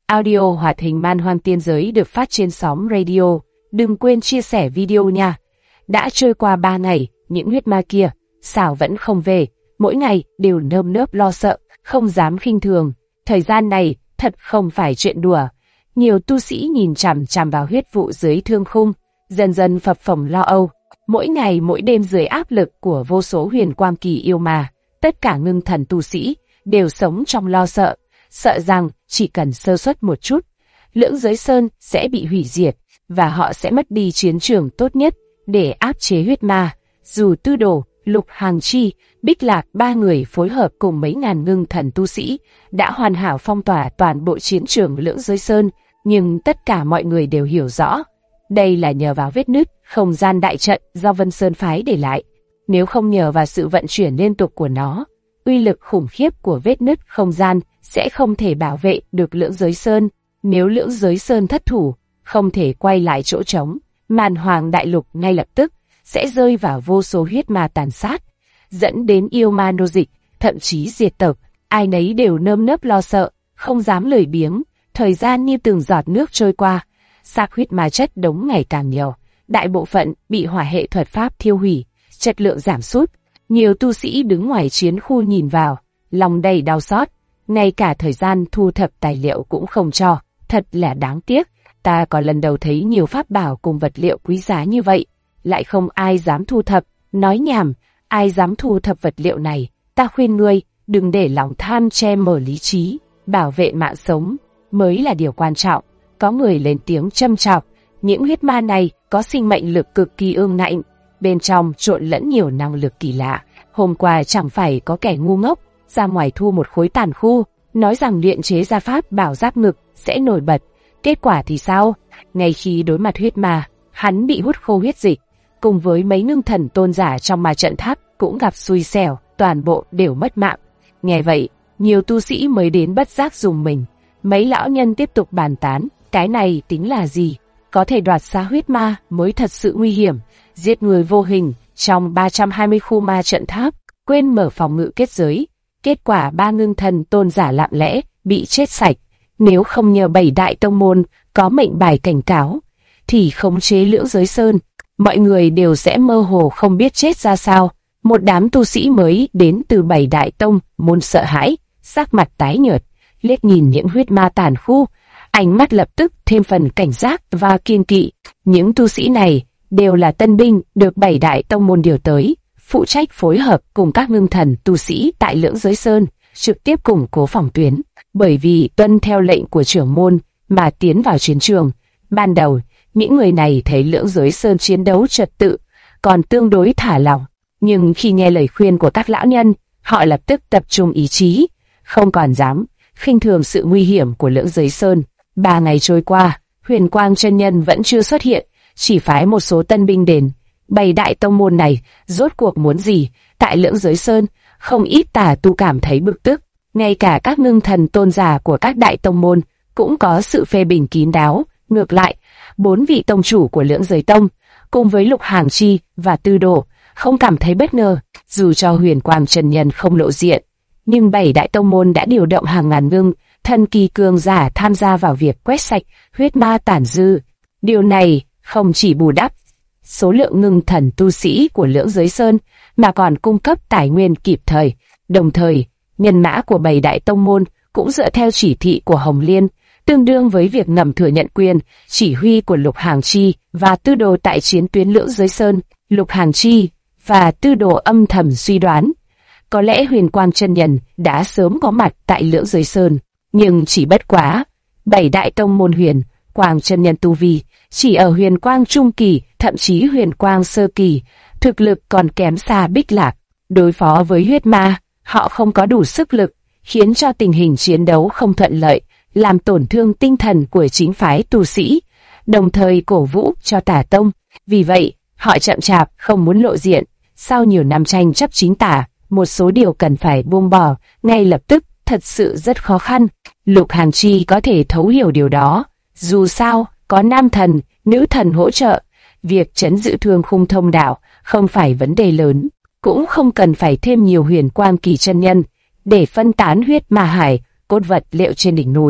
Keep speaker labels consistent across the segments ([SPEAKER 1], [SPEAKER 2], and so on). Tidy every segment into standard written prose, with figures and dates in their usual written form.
[SPEAKER 1] Audio hoạt hình man hoang tiên giới được phát trên sóng radio. Đừng quên chia sẻ video nha. Đã trôi qua 3 ngày, những huyết ma kia, sao vẫn không về? Mỗi ngày đều nơm nớp lo sợ, không dám khinh thường. Thời gian này thật không phải chuyện đùa. Nhiều tu sĩ nhìn chằm chằm vào huyết vụ dưới thương khung, dần dần phập phồng lo âu. Mỗi ngày mỗi đêm dưới áp lực của vô số huyền quang kỳ yêu ma, tất cả ngưng thần tu sĩ đều sống trong lo sợ, sợ rằng chỉ cần sơ suất một chút, Lưỡng Giới Sơn sẽ bị hủy diệt và họ sẽ mất đi chiến trường tốt nhất để áp chế huyết ma. Dù Tư Đồ, Lục Hàng Chi, Bích Lạc ba người phối hợp cùng mấy ngàn ngưng thần tu sĩ đã hoàn hảo phong tỏa toàn bộ chiến trường Lưỡng Giới Sơn, nhưng tất cả mọi người đều hiểu rõ, đây là nhờ vào vết nứt không gian đại trận do Vân Sơn phái để lại. Nếu không nhờ vào sự vận chuyển liên tục của nó, uy lực khủng khiếp của vết nứt không gian sẽ không thể bảo vệ được Lưỡng Giới Sơn. Nếu Lưỡng Giới Sơn thất thủ, không thể quay lại chỗ trống, Màn Hoàng Đại Lục ngay lập tức sẽ rơi vào vô số huyết ma tàn sát, dẫn đến yêu ma nô dịch, thậm chí diệt tộc. Ai nấy đều nơm nớp lo sợ, không dám lười biếng. Thời gian như từng giọt nước trôi qua, xác huyết ma chất đống ngày càng nhiều, đại bộ phận bị hỏa hệ thuật pháp thiêu hủy, chất lượng giảm sút. Nhiều tu sĩ đứng ngoài chiến khu nhìn vào, lòng đầy đau xót, ngay cả thời gian thu thập tài liệu cũng không cho, thật là đáng tiếc. Ta còn lần đầu thấy nhiều pháp bảo cùng vật liệu quý giá như vậy, lại không ai dám thu thập. Nói nhảm, ai dám thu thập vật liệu này? Ta khuyên ngươi, đừng để lòng tham che mờ lý trí, bảo vệ mạng sống mới là điều quan trọng. Có người lên tiếng châm chọc, những huyết ma này có sinh mệnh lực cực kỳ ương ngạnh, bên trong trộn lẫn nhiều năng lực kỳ lạ. Hôm qua chẳng phải có kẻ ngu ngốc ra ngoài thu một khối tàn khu, nói rằng luyện chế ra pháp bảo giáp ngực sẽ nổi bật. Kết quả thì sao? Ngay khi đối mặt huyết ma, hắn bị hút khô huyết dịch, cùng với mấy ngưng thần tôn giả trong ma trận tháp cũng gặp xui xẻo, toàn bộ đều mất mạng. Nghe vậy, nhiều tu sĩ mới đến bất giác dùng mình. Mấy lão nhân tiếp tục bàn tán, cái này tính là gì? Có thể đoạt xá huyết ma mới thật sự nguy hiểm, giết người vô hình trong 320 khu ma trận tháp, quên mở phòng ngự kết giới. Kết quả 3 ngưng thần tôn giả lặng lẽ bị chết sạch. Nếu không nhờ 7 đại tông môn có mệnh bài cảnh cáo, thì khống chế Lưỡng Giới Sơn, mọi người đều sẽ mơ hồ không biết chết ra sao. Một đám tu sĩ mới đến từ 7 đại tông môn sợ hãi, sắc mặt tái nhợt, liếc nhìn những huyết ma tàn khu, ánh mắt lập tức thêm phần cảnh giác và kiêng kỵ. Những tu sĩ này đều là tân binh được 7 đại tông môn điều tới, phụ trách phối hợp cùng các ngưng thần tu sĩ tại Lưỡng Giới Sơn, trực tiếp củng cố phòng tuyến. Bởi vì tuân theo lệnh của trưởng môn mà tiến vào chiến trường, ban đầu những người này thấy Lưỡng Giới Sơn chiến đấu trật tự còn tương đối thả lỏng, nhưng khi nghe lời khuyên của các lão nhân, họ lập tức tập trung ý chí, không còn dám khinh thường sự nguy hiểm của Lưỡng Giới Sơn. 3 ngày trôi qua, Huyền Quang chân nhân vẫn chưa xuất hiện, chỉ phái một số tân binh đến. 7 đại tông môn này rốt cuộc muốn gì tại Lưỡng Giới Sơn? Không ít tà tu cảm thấy bực tức. Ngay cả các ngưng thần tôn giả của các đại tông môn cũng có sự phê bình kín đáo. Ngược lại, 4 vị tông chủ của Lưỡng Giới Tông, cùng với Lục Hàng Chi và Tư Đồ, không cảm thấy bất ngờ. Dù cho Huyền Quang chân nhân không lộ diện, nhưng 7 đại tông môn đã điều động hàng ngàn ngưng thần kỳ cường giả tham gia vào việc quét sạch huyết ma tàn dư. Điều này không chỉ bù đắp số lượng ngưng thần tu sĩ của Lưỡng Giới Sơn, mà còn cung cấp tài nguyên kịp thời. Đồng thời, nhân mã của 7 đại tông môn cũng dựa theo chỉ thị của Hồng Liên, tương đương với việc ngầm thừa nhận quyền chỉ huy của Lục Hàng Chi và Tư Đồ tại chiến tuyến Lưỡng Giới Sơn. Lục Hàng Chi và Tư Đồ âm thầm suy đoán, có lẽ Huyền Quang chân nhân đã sớm có mặt tại Lưỡng Giới Sơn, nhưng chỉ bất quá 7 đại tông môn Huyền Quang chân nhân tu vi chỉ ở Huyền Quang trung kỳ, thậm chí Huyền Quang sơ kỳ, thực lực còn kém xa Bích Lạc. Đối phó với huyết ma, họ không có đủ sức lực, khiến cho tình hình chiến đấu không thuận lợi, làm tổn thương tinh thần của chính phái tu sĩ, đồng thời cổ vũ cho tà tông. Vì vậy, họ chậm chạp không muốn lộ diện. Sau nhiều năm tranh chấp chính tà, một số điều cần phải buông bỏ ngay lập tức thật sự rất khó khăn. Lục Hàng Chi có thể thấu hiểu điều đó. Dù sao, có nam thần, nữ thần hỗ trợ, việc trấn giữ thương khung thông đạo không phải vấn đề lớn, cũng không cần phải thêm nhiều Huyền Quang kỳ chân nhân để phân tán huyết ma hải, cốt vật liệu trên đỉnh núi.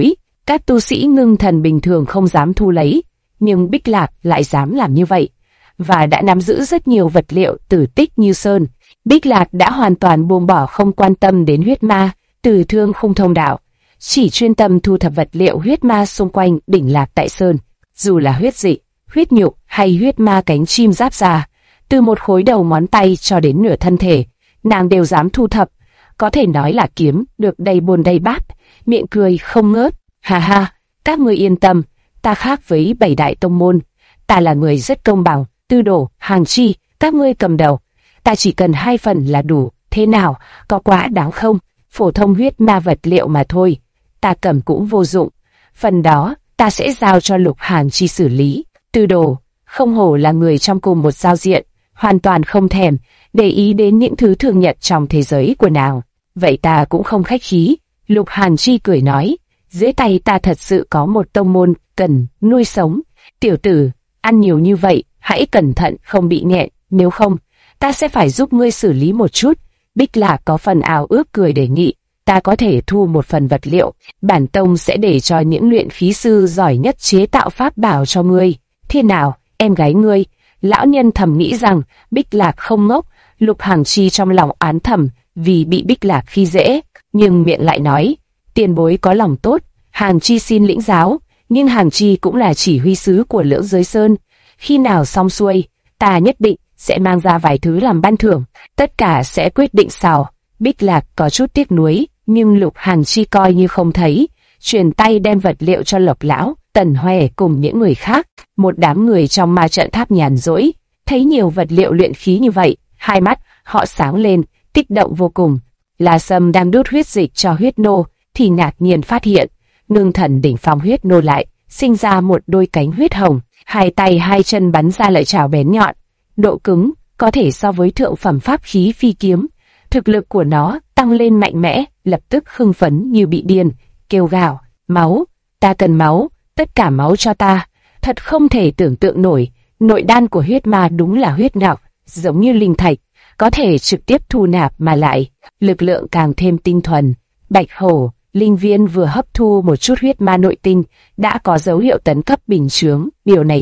[SPEAKER 1] Các tu sĩ ngưng thần bình thường không dám thu lấy, nhưng Bích Lạc lại dám làm như vậy, và đã nắm giữ rất nhiều vật liệu tử tích như sơn. Bích Lạc đã hoàn toàn buông bỏ, không quan tâm đến huyết ma từ Thương Khung Thông Đạo, chỉ chuyên tâm thu thập vật liệu huyết ma xung quanh đỉnh Lạc Tại Sơn. Dù là huyết dị, huyết nhục hay huyết ma cánh chim giáp da, từ một khối đầu ngón tay cho đến nửa thân thể, nàng đều dám thu thập. Có thể nói là kiếm được đầy bồn đầy bát, miệng cười không ngớt. Ha ha, các ngươi yên tâm, ta khác với 7 đại tông môn, ta là người rất công bằng. Tư Đồ, Hàng Chi, các ngươi cầm đầu, ta chỉ cần 2 phần là đủ. Thế nào, có quá đáng không? Phổ thông huyết ma vật liệu mà thôi, ta cầm cũng vô dụng. Phần đó ta sẽ giao cho Lục Hàng Chi xử lý. Tư Đồ không hổ là người trong cùng một giao diện, hoàn toàn không thèm để ý đến những thứ thường nhật trong thế giới của nàng. Vậy ta cũng không khách khí. Lục Hàn Chi cười nói, dưới tay ta thật sự có một tông môn cần nuôi sống. Tiểu tử, ăn nhiều như vậy, hãy cẩn thận không bị nghẹn, nếu không, ta sẽ phải giúp ngươi xử lý một chút. Bích Lạc có phần ảo ước cười đề nghị, ta có thể thu một phần vật liệu, bản tông sẽ để cho những luyện khí sư giỏi nhất chế tạo pháp bảo cho ngươi. Thế nào, em gái ngươi? Lão nhân thầm nghĩ rằng Bích Lạc không ngốc. Lục Hằng Chi trong lòng oán thầm vì bị Bích Lạc khi dễ, nhưng miệng lại nói, tiền bối có lòng tốt, Hằng Chi xin lĩnh giáo. Nhưng Hằng Chi cũng là chỉ huy sứ của Lưỡng Giới Sơn, khi nào xong xuôi, ta nhất định sẽ mang ra vài thứ làm ban thưởng, tất cả sẽ quyết định sau. Bích Lạc có chút tiếc nuối, nhưng Lục Hằng Chi coi như không thấy, truyền tay đem vật liệu cho Lộc Lão, Tần Hoè cùng những người khác. Một đám người trong ma trận tháp nhàn rỗi, thấy nhiều vật liệu luyện khí như vậy, hai mắt họ sáng lên, kích động vô cùng. La Sâm đang đút huyết dịch cho huyết nô, thì ngạc nhiên phát hiện, ngưng thần đỉnh phong huyết nô lại sinh ra một đôi cánh huyết hồng, hai tay hai chân bắn ra lợi chảo bén nhọn, độ cứng có thể so với thượng phẩm pháp khí phi kiếm. Thực lực của nó tăng lên mạnh mẽ, lập tức hưng phấn như bị điên, kêu gào, máu, ta cần máu, tất cả máu cho ta. Thật không thể tưởng tượng nổi, nội đan của huyết ma đúng là huyết ngọc, giống như linh thạch, có thể trực tiếp thu nạp mà lại, lực lượng càng thêm tinh thuần. Bạch Hổ, linh viên vừa hấp thu một chút huyết ma nội tinh, đã có dấu hiệu tấn cấp bình chướng, điều này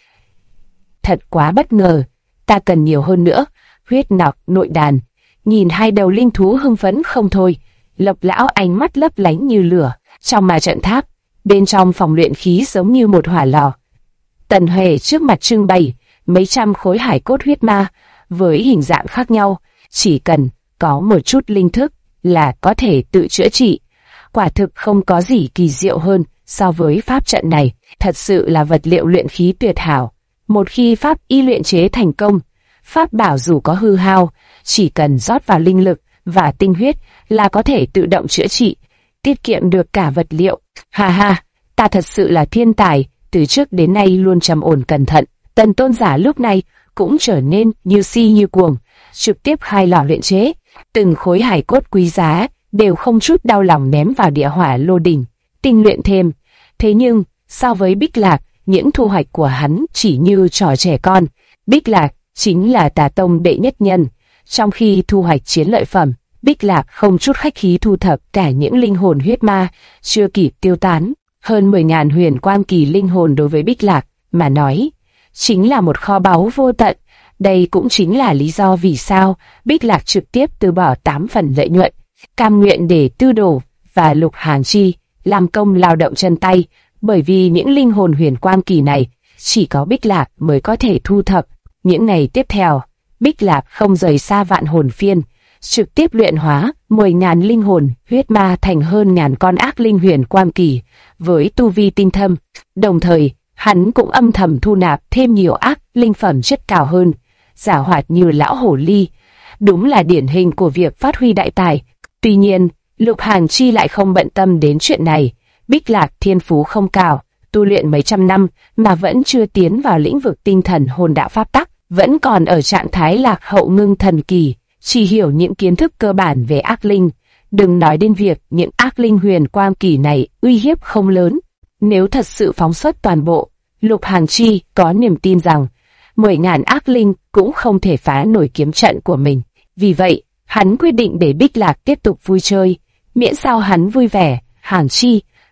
[SPEAKER 1] thật quá bất ngờ, ta cần nhiều hơn nữa, huyết ngọc nội đàn. Nhìn hai đầu linh thú hưng phấn không thôi, Lộc Lão ánh mắt lấp lánh như lửa. Trong ma trận tháp, bên trong phòng luyện khí giống như một hỏa lò. Tần Huệ trước mặt trưng bày mấy trăm khối hải cốt huyết ma với hình dạng khác nhau, chỉ cần có một chút linh thức là có thể tự chữa trị. Quả thực không có gì kỳ diệu hơn so với pháp trận này, thật sự là vật liệu luyện khí tuyệt hảo. Một khi pháp y luyện chế thành công, pháp bảo dù có hư hao, chỉ cần rót vào linh lực và tinh huyết là có thể tự động chữa trị, tiết kiệm được cả vật liệu. Ha ha, ta thật sự là thiên tài, từ trước đến nay luôn trầm ổn cẩn thận. Tần Tôn giả lúc này cũng trở nên như si như cuồng, trực tiếp khai lò luyện chế, từng khối hải cốt quý giá đều không chút đau lòng ném vào địa hỏa lô đỉnh, tinh luyện thêm. Thế nhưng, so với Bích Lạc, những thu hoạch của hắn chỉ như trò trẻ con. Bích Lạc chính là Tà Tông đệ nhất nhân, trong khi thu hoạch chiến lợi phẩm, Bích Lạc không chút khách khí thu thập cả những linh hồn huyết ma chưa kịp tiêu tán. Hơn 10.000 huyền quang kỳ linh hồn đối với Bích Lạc mà nói, chính là một kho báu vô tận. Đây cũng chính là lý do vì sao Bích Lạc trực tiếp từ bỏ 8 phần lợi nhuận, cam nguyện để Tư Đồ và Lục Hàn Chi làm công lao động chân tay, bởi vì những linh hồn huyền quang kỳ này chỉ có Bích Lạc mới có thể thu thập. Những ngày tiếp theo, Bích Lạc không rời xa Vạn Hồn Phiên, trực tiếp luyện hóa 10.000 linh hồn huyết ma thành hơn ngàn con ác linh huyền quang kỳ với tu vi tinh thâm. Đồng thời, hắn cũng âm thầm thu nạp thêm nhiều ác linh phẩm chất cao hơn, giả hoạt như lão hổ ly. Đúng là điển hình của việc phát huy đại tài. Tuy nhiên, Lục Hàn Chi lại không bận tâm đến chuyện này. Bích Lạc thiên phú không cao, tu luyện mấy trăm năm mà vẫn chưa tiến vào lĩnh vực tinh thần hồn đạo pháp tắc, vẫn còn ở trạng thái lạc hậu ngưng thần kỳ, chỉ hiểu những kiến thức cơ bản về ác linh. Đừng nói đến việc những ác linh huyền quang kỳ này uy hiếp không lớn. Nếu thật sự phóng xuất toàn bộ, Lục Hàn Chi có niềm tin rằng 10.000 ác linh cũng không thể phá nổi kiếm trận của mình. Vì vậy, hắn quyết định để Bích Lạc tiếp tục vui chơi, miễn sao hắn vui vẻ. Hàn Chi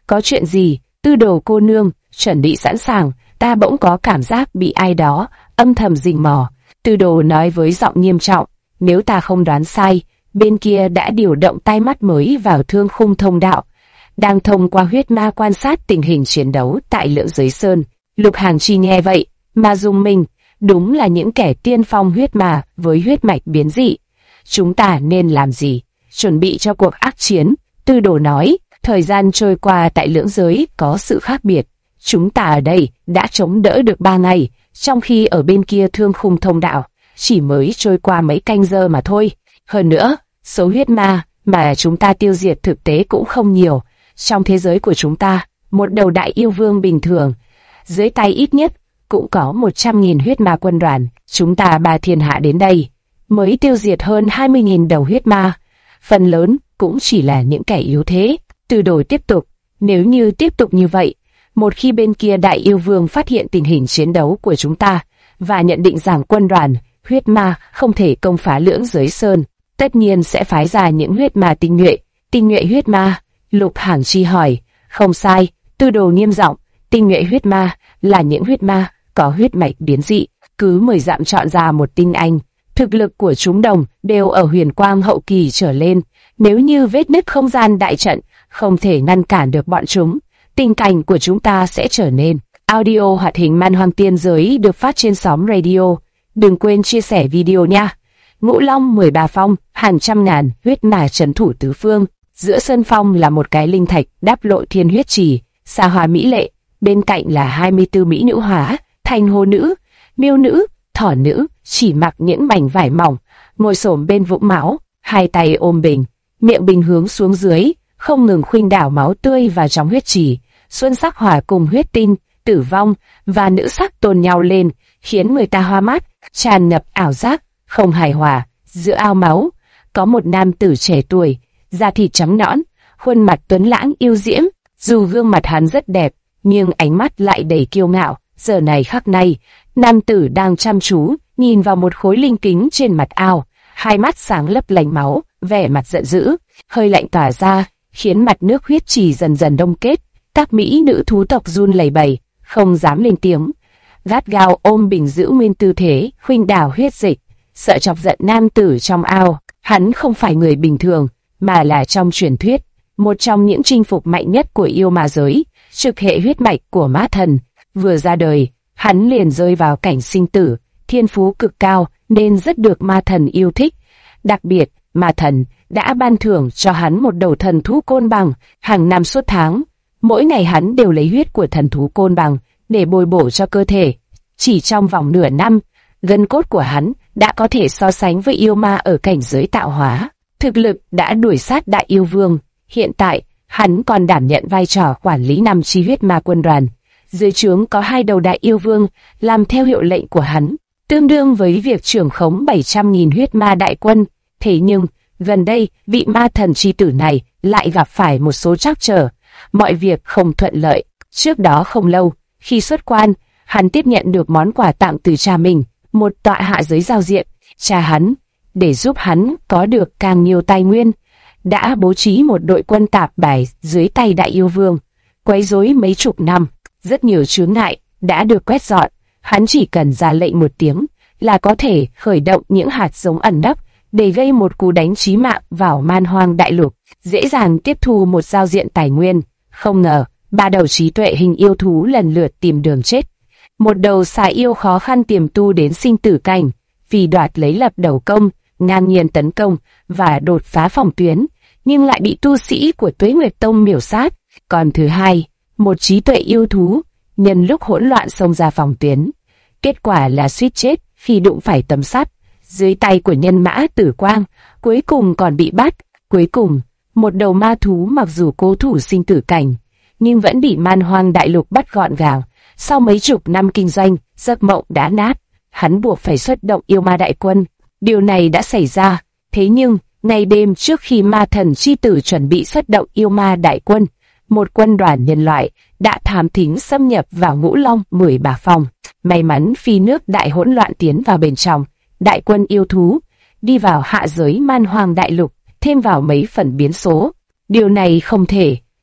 [SPEAKER 1] Có chuyện gì? Tư Đồ cô nương, chuẩn bị sẵn sàng. Ta bỗng có cảm giác bị ai đó âm thầm rình mò. Tư Đồ nói với giọng nghiêm trọng. Nếu ta không đoán sai, bên kia đã điều động tai mắt mới vào thương khung thông đạo, đang thông qua huyết ma quan sát tình hình chiến đấu tại Lưỡng Giới Sơn. Lục Hàng Chi nghe vậy mà rùng mình, đúng là những kẻ tiên phong huyết ma với huyết mạch biến dị. Chúng ta nên làm gì? Chuẩn bị cho cuộc ác chiến. Tư Đồ nói, thời gian trôi qua tại Lưỡng Giới có sự khác biệt. Chúng ta ở đây đã chống đỡ được 3 ngày, trong khi ở bên kia thương khung thông đạo chỉ mới trôi qua mấy canh giờ mà thôi. Hơn nữa, số huyết ma mà chúng ta tiêu diệt thực tế cũng không nhiều. Trong thế giới của chúng ta, một đầu đại yêu vương bình thường, dưới tay ít nhất cũng có 100.000 huyết ma quân đoàn. Chúng ta 3 thiên hạ đến đây mới tiêu diệt hơn 20.000 đầu huyết ma. Phần lớn cũng chỉ là những kẻ yếu thế. Tư Đồ tiếp tục, nếu như tiếp tục như vậy, một khi bên kia đại yêu vương phát hiện tình hình chiến đấu của chúng ta và nhận định rằng quân đoàn huyết ma không thể công phá Lưỡng Giới Sơn, tất nhiên sẽ phái ra những huyết ma tinh nhuệ. Tinh nhuệ huyết ma? Lục Hàng Chi hỏi. Không sai, Tư Đồ nghiêm giọng, tinh nhuệ huyết ma là những huyết ma có huyết mạch biến dị. Cứ 10 dặm chọn ra một tinh anh. Thực lực của chúng đồng đều ở huyền quang hậu kỳ trở lên. Nếu như vết nứt không gian đại trận không thể ngăn cản được bọn chúng, tình cảnh của chúng ta sẽ trở nên. Audio hoạt hình Man Hoang Tiên Giới được phát trên xóm radio. Đừng quên chia sẻ video nha. Ngũ Long 13 phong, hàng trăm ngàn huyết ma trấn thủ tứ phương. Giữa sân phong là một cái linh thạch đáp lộ thiên huyết trì, xa hoa mỹ lệ. Bên cạnh là 24 mỹ nữ hóa, thanh hồ nữ, miêu nữ, thỏ nữ, chỉ mặc những mảnh vải mỏng, ngồi xổm bên vũng máu, hai tay ôm bình, miệng bình hướng xuống dưới, không ngừng khuynh đảo máu tươi vào trong huyết trì. Xuân sắc hòa cùng huyết tinh, tử vong và nữ sắc tôn nhau lên, khiến người ta hoa mắt, tràn ngập ảo giác, không hài hòa. Giữa ao máu, có một nam tử trẻ tuổi, da thịt trắng nõn, khuôn mặt tuấn lãng yêu diễm. Dù gương mặt hắn rất đẹp, nhưng ánh mắt lại đầy kiêu ngạo. Giờ này khắc này, nam tử đang chăm chú nhìn vào một khối linh kính trên mặt ao, hai mắt sáng lấp lánh máu, vẻ mặt giận dữ, hơi lạnh tỏa ra, khiến mặt nước huyết trì dần dần đông kết. Các mỹ nữ thú tộc run lẩy bẩy, không dám lên tiếng, gắt gao ôm bình giữ nguyên tư thế, khuynh đảo huyết dịch, sợ chọc giận nam tử trong ao. Hắn không phải người bình thường, mà là trong truyền thuyết, một trong những chinh phục mạnh nhất của yêu ma giới, trực hệ huyết mạch của ma thần. Vừa ra đời, hắn liền rơi vào cảnh sinh tử, thiên phú cực cao nên rất được ma thần yêu thích. Đặc biệt, ma thần đã ban thưởng cho hắn một đầu thần thú côn bằng. Hàng năm suốt tháng, mỗi ngày hắn đều lấy huyết của thần thú côn bằng để bồi bổ cho cơ thể. Chỉ trong vòng nửa năm, gân cốt của hắn đã có thể so sánh với yêu ma ở cảnh giới tạo hóa. Thực lực đã đuổi sát đại yêu vương. Hiện tại, hắn còn đảm nhận vai trò quản lý 5 chi huyết ma quân đoàn. Dưới trướng có 2 đầu đại yêu vương làm theo hiệu lệnh của hắn, tương đương với việc trưởng khống 700.000 huyết ma đại quân. Thế nhưng, gần đây, vị ma thần chi tử này lại gặp phải một số trắc trở, mọi việc không thuận lợi. Trước đó không lâu, khi xuất quan, hắn tiếp nhận được món quà tặng từ cha mình, một tọa hạ giới giao diện. Cha hắn, để giúp hắn có được càng nhiều tài nguyên, đã bố trí một đội quân tạp bài dưới tay đại yêu vương, quấy rối mấy chục năm. Rất nhiều chướng ngại đã được quét dọn, hắn chỉ cần ra lệnh một tiếng là có thể khởi động những hạt giống ẩn nấp để gây một cú đánh chí mạng vào man hoang đại lục, dễ dàng tiếp thu một giao diện tài nguyên. Không ngờ, 3 đầu trí tuệ hình yêu thú lần lượt tìm đường chết. Một đầu xà yêu khó khăn tiềm tu đến sinh tử cảnh, vì đoạt lấy lập đầu công, ngang nhiên tấn công và đột phá phòng tuyến, nhưng lại bị tu sĩ của Tuế Nguyệt Tông miểu sát. Còn thứ hai, một trí tuệ yêu thú, nhân lúc hỗn loạn xông ra phòng tuyến. Kết quả là suýt chết khi đụng phải tấm sắt dưới tay của nhân mã Tử Quang, cuối cùng còn bị bắt. Cuối cùng, một đầu ma thú mặc dù cố thủ sinh tử cảnh, nhưng vẫn bị man hoang đại lục bắt gọn gàng. Sau mấy chục năm kinh doanh, giấc mộng đã nát, hắn buộc phải xuất động yêu ma đại quân. Điều này đã xảy ra, thế nhưng, ngày đêm trước khi ma thần chi tử chuẩn bị xuất động yêu ma đại quân, một quân đoàn nhân loại đã thám thính xâm nhập vào Ngũ Long 13 phòng. May mắn phi nước đại hỗn loạn tiến vào bên trong, đại quân yêu thú đi vào hạ giới man hoang đại lục, thêm vào mấy phần biến số. Điều này không thể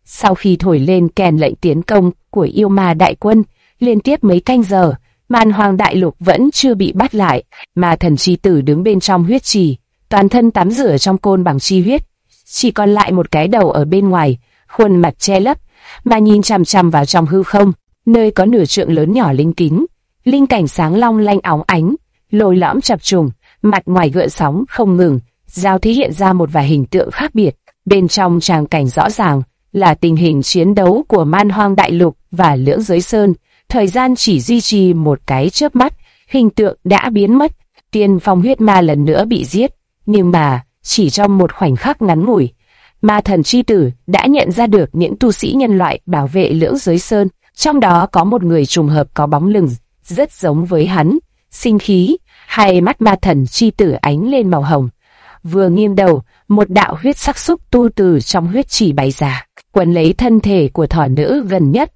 [SPEAKER 1] Sau khi thổi lên kèn lệnh tiến công của yêu ma đại quân, liên tiếp mấy canh giờ, Man Hoang đại lục vẫn chưa bị bắt lại. Ma thần chi tử đứng bên trong huyết trì, toàn thân tắm rửa trong côn bằng chi huyết, chỉ còn lại một cái đầu ở bên ngoài, khuôn mặt che lấp, mà nhìn chằm chằm vào trong hư không, nơi có nửa trượng lớn nhỏ linh kính, linh cảnh sáng long lanh óng ánh, lồi lõm chập trùng, mặt ngoài gợn sóng không ngừng, giao thế hiện ra một vài hình tượng khác biệt. Bên trong tràng cảnh rõ ràng là tình hình chiến đấu của Man Hoang đại lục và Lưỡng Giới Sơn. Thời gian chỉ duy trì một cái chớp mắt, hình tượng đã biến mất. Tiên phong huyết ma lần nữa bị giết, nhưng mà chỉ trong một khoảnh khắc ngắn ngủi, ma thần chi tử đã nhận ra được những tu sĩ nhân loại bảo vệ Lưỡng Giới Sơn, trong đó có một người trùng hợp có bóng lưng rất giống với hắn. Sinh khí, hai mắt ma thần chi tử ánh lên màu hồng. Vừa nghiêng đầu, một đạo huyết sắc xúc tu từ trong huyết chỉ bay ra, quấn lấy thân thể của thỏ nữ gần nhất.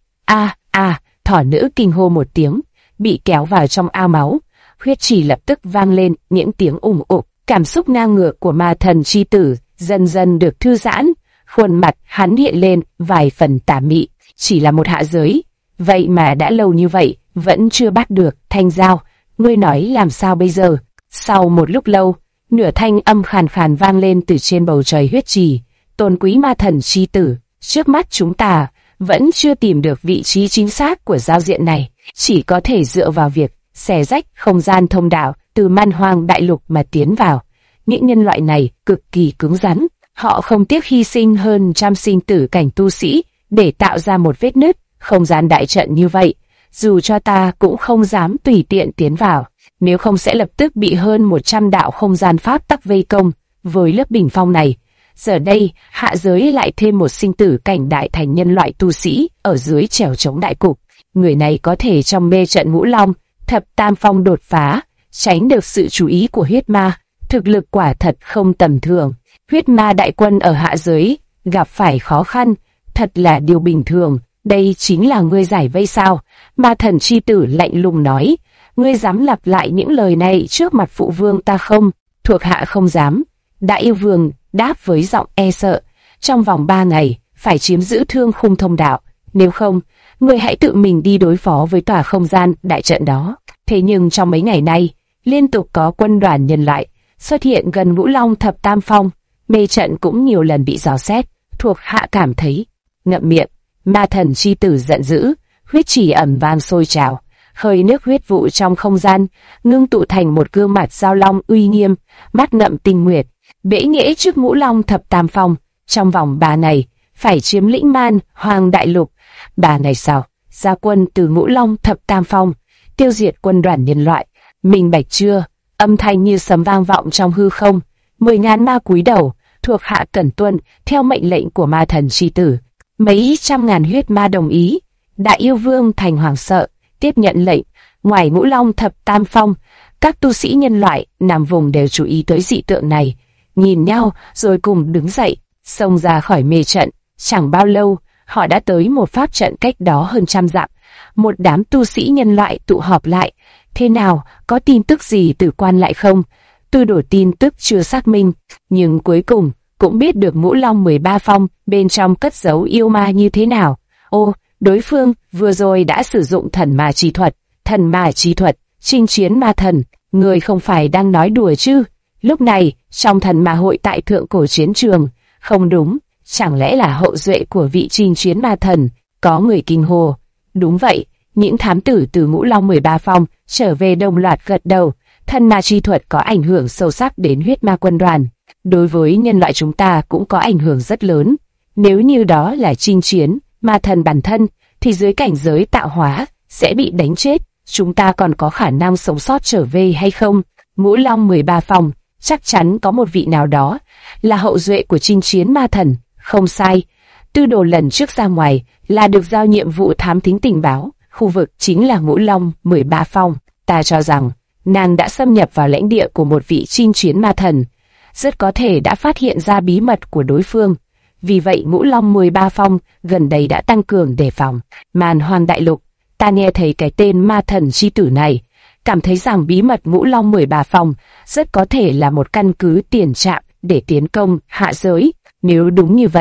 [SPEAKER 1] Thỏ nữ kinh hô một tiếng, bị kéo vào trong ao máu. Huyết chỉ lập tức vang lên những tiếng ủng ục. Cảm xúc ngang ngược của ma thần chi tử dần dần được thư giãn. Khuôn mặt hắn hiện lên vài phần tà mị. Chỉ là một hạ giới, vậy mà đã lâu như vậy vẫn chưa bắt được. Thanh Giao, ngươi nói làm sao bây giờ? Sau một lúc lâu, nửa thanh âm khàn khàn vang lên từ trên bầu trời huyết trì. Tôn quý ma thần chi tử, trước mắt chúng ta vẫn chưa tìm được vị trí chính xác của giao diện này, chỉ có thể dựa vào việc xé rách không gian thông đạo từ Man Hoang đại lục mà tiến vào. Những nhân loại này cực kỳ cứng rắn, họ không tiếc hy sinh hơn trăm sinh tử cảnh tu sĩ để tạo ra một vết nứt không gian đại trận như vậy. Dù cho ta cũng không dám tùy tiện tiến vào, nếu không sẽ lập tức bị hơn 100 đạo không gian pháp tắc vây công. Với lớp bình phong này, giờ đây hạ giới lại thêm một sinh tử cảnh đại thành nhân loại tu sĩ ở dưới trèo chống đại cục. Người này có thể trong mê trận Ngũ Long Thập Tam Phong đột phá, tránh được sự chú ý của huyết ma. Thực lực quả thật không tầm thường. Huyết ma đại quân ở hạ giới gặp phải khó khăn, thật là điều bình thường. Đây chính là ngươi giải vây sao? Ma thần chi tử lạnh lùng nói. Ngươi dám lặp lại những lời này trước mặt phụ vương ta không? Thuộc hạ không dám. Đại yêu vương đáp với giọng e sợ. Trong vòng 3 ngày phải chiếm giữ Thương Khung thông đạo, nếu không, ngươi hãy tự mình đi đối phó với tòa không gian đại trận đó. Thế nhưng trong mấy ngày nay, liên tục có quân đoàn nhân loại xuất hiện gần Ngũ Long Thập Tam Phong, mê trận cũng nhiều lần bị dò xét. Thuộc hạ cảm thấy ngậm miệng. Ma thần chi tử giận dữ, huyết chỉ ầm vang sôi trào, hơi nước huyết vụ trong không gian ngưng tụ thành một gương mặt giao long uy nghiêm, mắt ngậm tinh nguyệt, bẽ nghễ trước Ngũ Long Thập Tam Phong. Trong vòng 3 ngày phải chiếm lĩnh Man Hoang đại lục. 3 ngày sau, ra quân từ Ngũ Long Thập Tam Phong, tiêu diệt quân đoàn nhân loại. Minh bạch chưa? Âm thanh như sấm vang vọng trong hư không. 10.000 ma cúi đầu, thuộc hạ cẩn tuân theo mệnh lệnh của ma thần chi tử. Mấy trăm ngàn huyết ma đồng ý. Đại yêu vương thành hoảng sợ, tiếp nhận lệnh. Ngoài Ngũ Long Thập Tam Phong, các tu sĩ nhân loại nằm vùng đều chú ý tới dị tượng này, nhìn nhau rồi cùng đứng dậy, xông ra khỏi mê trận. Chẳng bao lâu, họ đã tới một pháp trận cách đó hơn 100 dặm. Một đám tu sĩ nhân loại tụ họp lại. Thế nào, có tin tức gì từ quan lại không? Tôi đổi tin tức chưa xác minh, nhưng cuối cùng cũng biết được Ngũ Long 13 Phong bên trong cất giấu yêu ma như thế nào. Ô, đối phương vừa rồi đã sử dụng thần ma chi thuật. Thần ma chi thuật, chinh chiến ma thần, người không phải đang nói đùa chứ? Lúc này, trong thần ma hội tại thượng cổ chiến trường, không đúng, chẳng lẽ là hậu duệ của vị chinh chiến ma thần? Có người kinh hô. Đúng vậy, những thám tử từ Ngũ Long 13 Phong trở về đồng loạt gật đầu. Thần ma chi thuật có ảnh hưởng sâu sắc đến huyết ma quân đoàn. Đối với nhân loại chúng ta cũng có ảnh hưởng rất lớn. Nếu như đó là chinh chiến ma thần bản thân, thì dưới cảnh giới tạo hóa sẽ bị đánh chết. Chúng ta còn có khả năng sống sót trở về hay không? Ngũ Long 13 Phong chắc chắn có một vị nào đó là hậu duệ của chinh chiến ma thần. Không sai, Tư Đồ lần trước ra ngoài là được giao nhiệm vụ thám thính tình báo. Khu vực chính là Ngũ Long 13 Phong. Ta cho rằng nàng đã xâm nhập vào lãnh địa của một vị chinh chiến ma thần, rất có thể đã phát hiện ra bí mật của đối phương. Vì vậy Ngũ Long 13 Phong gần đây đã tăng cường đề phòng. Man Hoang đại lục, ta nghe thấy cái tên ma thần chi tử này, cảm thấy rằng bí mật Ngũ Long 13 Phong rất có thể là một căn cứ tiền trạm để tiến công hạ giới. Nếu đúng như vậy,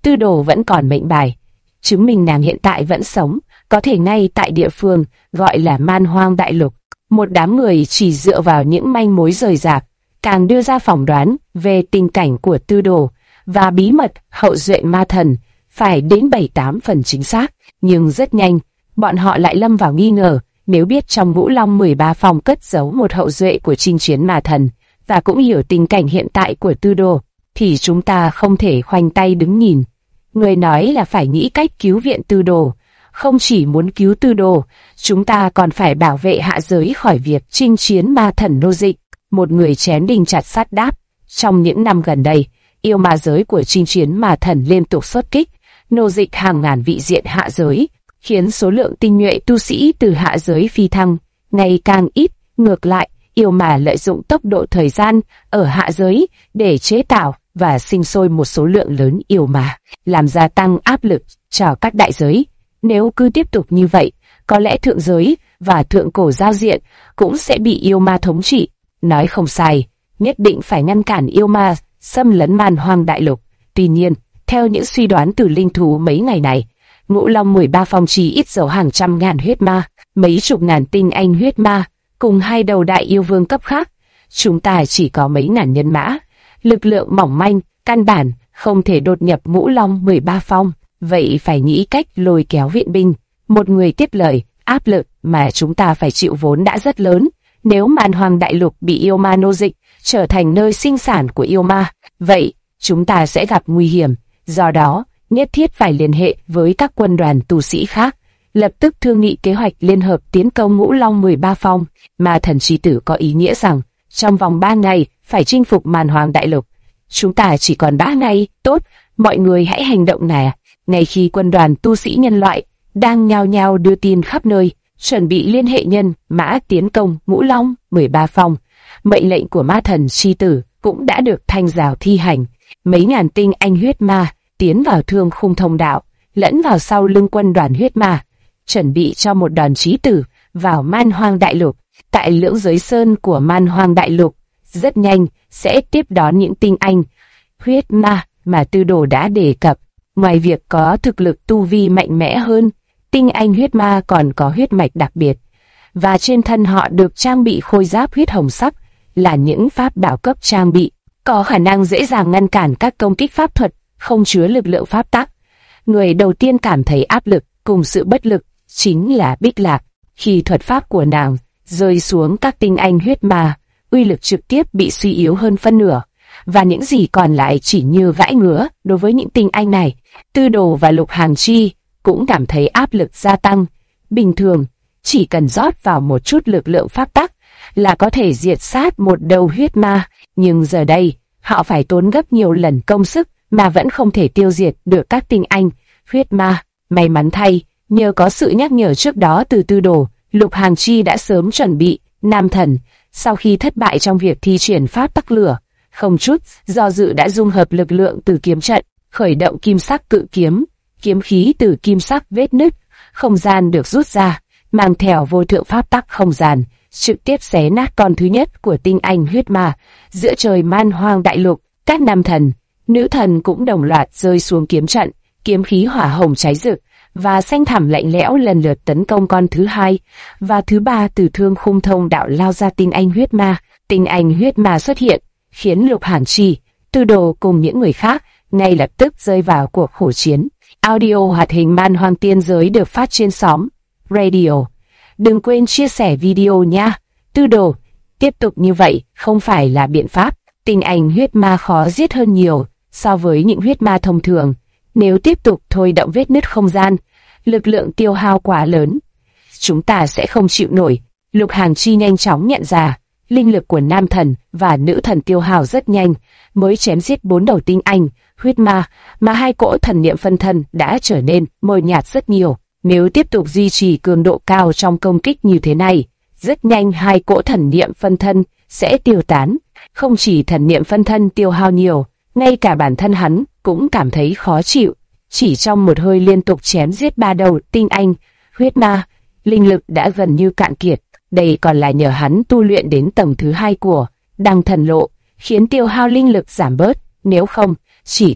[SPEAKER 1] Tư Đồ vẫn còn mệnh bài, chứng minh nàng hiện tại vẫn sống, có thể ngay tại địa phương gọi là Man Hoang Đại Lục. Một đám người chỉ dựa vào những manh mối rời rạc, càng đưa ra phỏng đoán về tình cảnh của Tư Đồ và bí mật hậu duệ ma thần, phải đến 7-8 phần chính xác. Nhưng rất nhanh, bọn họ lại lâm vào nghi ngờ, nếu biết trong Ngũ Long 13 Phong cất giấu một hậu duệ của chinh chiến ma thần, và cũng hiểu tình cảnh hiện tại của Tư Đồ, thì chúng ta không thể khoanh tay đứng nhìn. Người nói là phải nghĩ cách cứu viện Tư Đồ. Không chỉ muốn cứu Tư Đồ, chúng ta còn phải bảo vệ hạ giới khỏi việc chinh chiến ma thần nô dịch. Một người chém đinh chặt sắt đáp, trong những năm gần đây, yêu ma giới của chinh chiến ma thần liên tục xuất kích, nô dịch hàng ngàn vị diện hạ giới, khiến số lượng tinh nhuệ tu sĩ từ hạ giới phi thăng ngày càng ít. Ngược lại, yêu ma lợi dụng tốc độ thời gian ở hạ giới để chế tạo và sinh sôi một số lượng lớn yêu ma, làm gia tăng áp lực cho các đại giới. Nếu cứ tiếp tục như vậy, có lẽ thượng giới và thượng cổ giao diện cũng sẽ bị yêu ma thống trị. Nói không sai, nhất định phải ngăn cản yêu ma xâm lấn Man Hoang Đại Lục. Tuy nhiên, theo những suy đoán từ linh thú mấy ngày này, Ngũ Long 13 Phong chỉ ít dấu hàng trăm ngàn huyết ma, mấy chục ngàn tinh anh huyết ma, cùng 2 đầu đại yêu vương cấp khác. Chúng ta chỉ có mấy ngàn nhân mã, lực lượng mỏng manh, căn bản không thể đột nhập Ngũ Long 13 Phong. Vậy phải nghĩ cách lôi kéo viện binh. Một người tiếp lời, áp lực mà chúng ta phải chịu vốn đã rất lớn. Nếu Man Hoang Đại Lục bị yêu ma nô dịch, trở thành nơi sinh sản của yêu ma, vậy chúng ta sẽ gặp nguy hiểm. Do đó, nhất thiết phải liên hệ với các quân đoàn tu sĩ khác, lập tức thương nghị kế hoạch liên hợp tiến công Ngũ Long 13 Phong. Ma thần chi tử có ý nghĩa rằng, trong vòng 3 ngày phải chinh phục Man Hoang Đại Lục. Chúng ta chỉ còn 3 ngày, tốt, mọi người hãy hành động này. Ngay khi quân đoàn tu sĩ nhân loại đang nhao nhao đưa tin khắp nơi, chuẩn bị liên hệ nhân mã tiến công Ngũ Long 13 Phong, mệnh lệnh của ma thần chi tử cũng đã được thanh giáo thi hành. Mấy ngàn tinh anh huyết ma tiến vào thương khung thông đạo, lẫn vào sau lưng quân đoàn huyết ma, chuẩn bị cho một đòn chí tử vào Man Hoang Đại Lục. Tại lưỡng giới sơn của Man Hoang Đại Lục, rất nhanh sẽ tiếp đón những tinh anh huyết ma mà Tư Đồ đã đề cập. Ngoài việc có thực lực tu vi mạnh mẽ hơn, tinh anh huyết ma còn có huyết mạch đặc biệt, và trên thân họ được trang bị khôi giáp huyết hồng sắc, là những pháp bảo cấp trang bị, có khả năng dễ dàng ngăn cản các công kích pháp thuật không chứa lực lượng pháp tắc. Người đầu tiên cảm thấy áp lực cùng sự bất lực chính là Bích Lạc. Khi thuật pháp của nàng rơi xuống các tinh anh huyết ma, uy lực trực tiếp bị suy yếu hơn phân nửa, và những gì còn lại chỉ như gãi ngứa đối với những tinh anh này. Tư Đồ và Lục Hàng Chi cũng cảm thấy áp lực gia tăng. Bình thường, chỉ cần rót vào một chút lực lượng pháp tắc là có thể diệt sát một đầu huyết ma, nhưng giờ đây, họ phải tốn gấp nhiều lần công sức mà vẫn không thể tiêu diệt được các tinh anh huyết ma. May mắn thay, nhờ có sự nhắc nhở trước đó từ Tư Đồ, Lục Hàng Chi đã sớm chuẩn bị. Nam thần, sau khi thất bại trong việc thi triển pháp tắc lửa, không chút do dự đã dung hợp lực lượng từ kiếm trận, khởi động kim sắc cự kiếm. Kiếm khí từ kim sắc vết nứt không gian được rút ra, mang theo vô thượng pháp tắc không gian, trực tiếp xé nát con thứ nhất của tinh anh huyết ma. Giữa trời Man Hoang Đại Lục, các nam thần, nữ thần cũng đồng loạt rơi xuống kiếm trận, kiếm khí hỏa hồng cháy rực và xanh thẳm lạnh lẽo lần lượt tấn công con thứ hai và thứ ba từ thương khung thông đạo lao ra tinh anh huyết ma. Tinh anh huyết ma xuất hiện, khiến Lục Hàng Chi, Tư Đồ cùng những người khác ngay lập tức rơi vào cuộc khổ chiến. Audio hoạt hình Man Hoang Tiên Giới được phát trên xóm Radio. Đừng quên chia sẻ video nha. Tư Đồ, tiếp tục như vậy không phải là biện pháp. Tinh anh huyết ma khó giết hơn nhiều so với những huyết ma thông thường. Nếu tiếp tục thôi động vết nứt không gian, lực lượng tiêu hao quá lớn, chúng ta sẽ không chịu nổi. Lục Hàng Chi nhanh chóng nhận ra, linh lực của nam thần và nữ thần tiêu hao rất nhanh, mới chém giết 4 đầu tinh anh huyết ma, mà 2 cỗ thần niệm phân thân đã trở nên mờ nhạt rất nhiều. Nếu tiếp tục duy trì cường độ cao trong công kích như thế này, rất nhanh 2 cỗ thần niệm phân thân sẽ tiêu tán. Không chỉ thần niệm phân thân tiêu hao nhiều, ngay cả bản thân hắn cũng cảm thấy khó chịu. Chỉ trong một hơi liên tục chém giết 3 đầu tinh anh huyết ma, linh lực đã gần như cạn kiệt. Đây còn là nhờ hắn tu luyện đến tầng thứ 2 của Đăng Thần Lộ, khiến tiêu hao linh lực giảm bớt. Nếu không, chỉ cần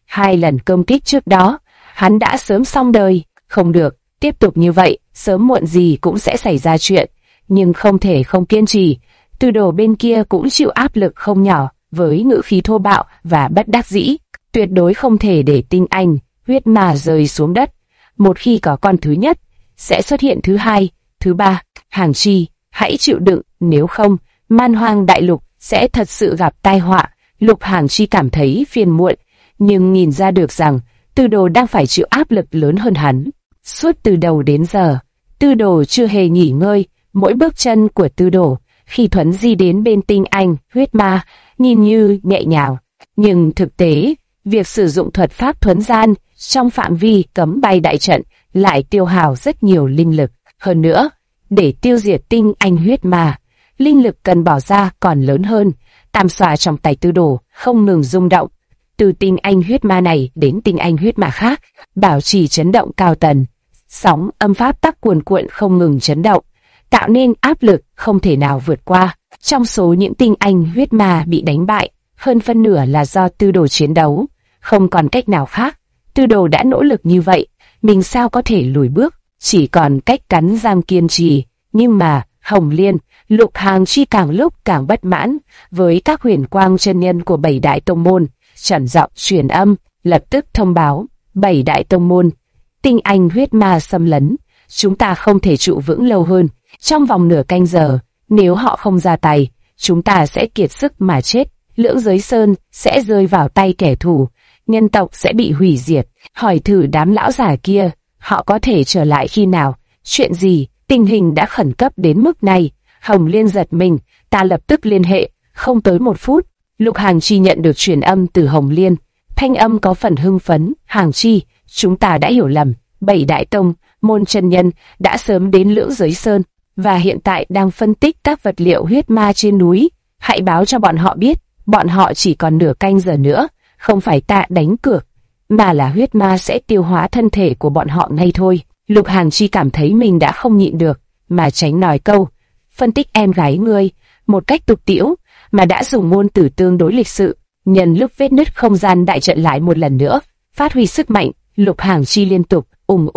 [SPEAKER 1] 2 lần công kích trước đó, hắn đã sớm xong đời. Không được, tiếp tục như vậy, sớm muộn gì cũng sẽ xảy ra chuyện. Nhưng không thể không kiên trì. Tư đồ bên kia cũng chịu áp lực không nhỏ, với ngữ khí thô bạo và bất đắc dĩ. Tuyệt đối không thể để tinh anh, huyết ma rơi xuống đất. Một khi có con thứ nhất, sẽ xuất hiện thứ hai, thứ ba. Hàng Chi, hãy chịu đựng, nếu không, Man Hoang Đại Lục sẽ thật sự gặp tai họa. Lục Hàng Chi cảm thấy phiền muộn, nhưng nhìn ra được rằng Tư Đồ đang phải chịu áp lực lớn hơn hắn. Suốt từ đầu đến giờ, Tư Đồ chưa hề nghỉ ngơi. Mỗi bước chân của Tư Đồ khi thuấn di đến bên tinh anh, huyết ma, nhìn như nhẹ nhàng, nhưng thực tế, việc sử dụng thuật pháp thuấn gian trong phạm vi cấm bay đại trận lại tiêu hao rất nhiều linh lực. Hơn nữa, để tiêu diệt tinh anh huyết ma, linh lực cần bỏ ra còn lớn hơn. Tam xoa trong tay Tư Đồ không ngừng rung động, từ tinh anh huyết ma này đến tinh anh huyết ma khác, bảo trì chấn động cao tần. Sóng âm pháp tắc cuồn cuộn không ngừng chấn động, tạo nên áp lực không thể nào vượt qua. Trong số những tinh anh huyết ma bị đánh bại, hơn phân nửa là do Tư Đồ chiến đấu, không còn cách nào khác. Tư Đồ đã nỗ lực như vậy, mình sao có thể lùi bước, chỉ còn cách cắn răng kiên trì. Nhưng mà, Hồng Liên, Lục Hàng Chi càng lúc càng bất mãn với các huyền quang chân nhân của 7 đại tông môn, trầm giọng truyền âm, lập tức thông báo, 7 đại tông môn, tinh anh huyết ma xâm lấn, chúng ta không thể trụ vững lâu hơn. Trong vòng nửa canh giờ, nếu họ không ra tay, chúng ta sẽ kiệt sức mà chết. Lưỡng Giới Sơn sẽ rơi vào tay kẻ thù, nhân tộc sẽ bị hủy diệt. Hỏi thử đám lão già kia, họ có thể trở lại khi nào? Chuyện gì? Tình hình đã khẩn cấp đến mức này. Hồng Liên giật mình, ta lập tức liên hệ. Không tới 1 phút, Lục Hàng Chi nhận được truyền âm từ Hồng Liên. Thanh âm có phần hưng phấn. Hàng Chi, chúng ta đã hiểu lầm. 7 đại tông môn chân nhân đã sớm đến Lưỡng Giới Sơn và hiện tại đang phân tích các vật liệu huyết ma trên núi. Hãy báo cho bọn họ biết, bọn họ chỉ còn nửa canh giờ nữa. Không phải ta đánh cược, mà là huyết ma sẽ tiêu hóa thân thể của bọn họ ngay thôi. Lục Hàng Chi cảm thấy mình đã không nhịn được, mà tránh nói câu phân tích em gái ngươi một cách tục tĩu, mà đã dùng ngôn từ tương đối lịch sự. Nhân lúc vết nứt không gian đại trận lại một lần nữa, phát huy sức mạnh, Lục Hàng Chi liên tục ùng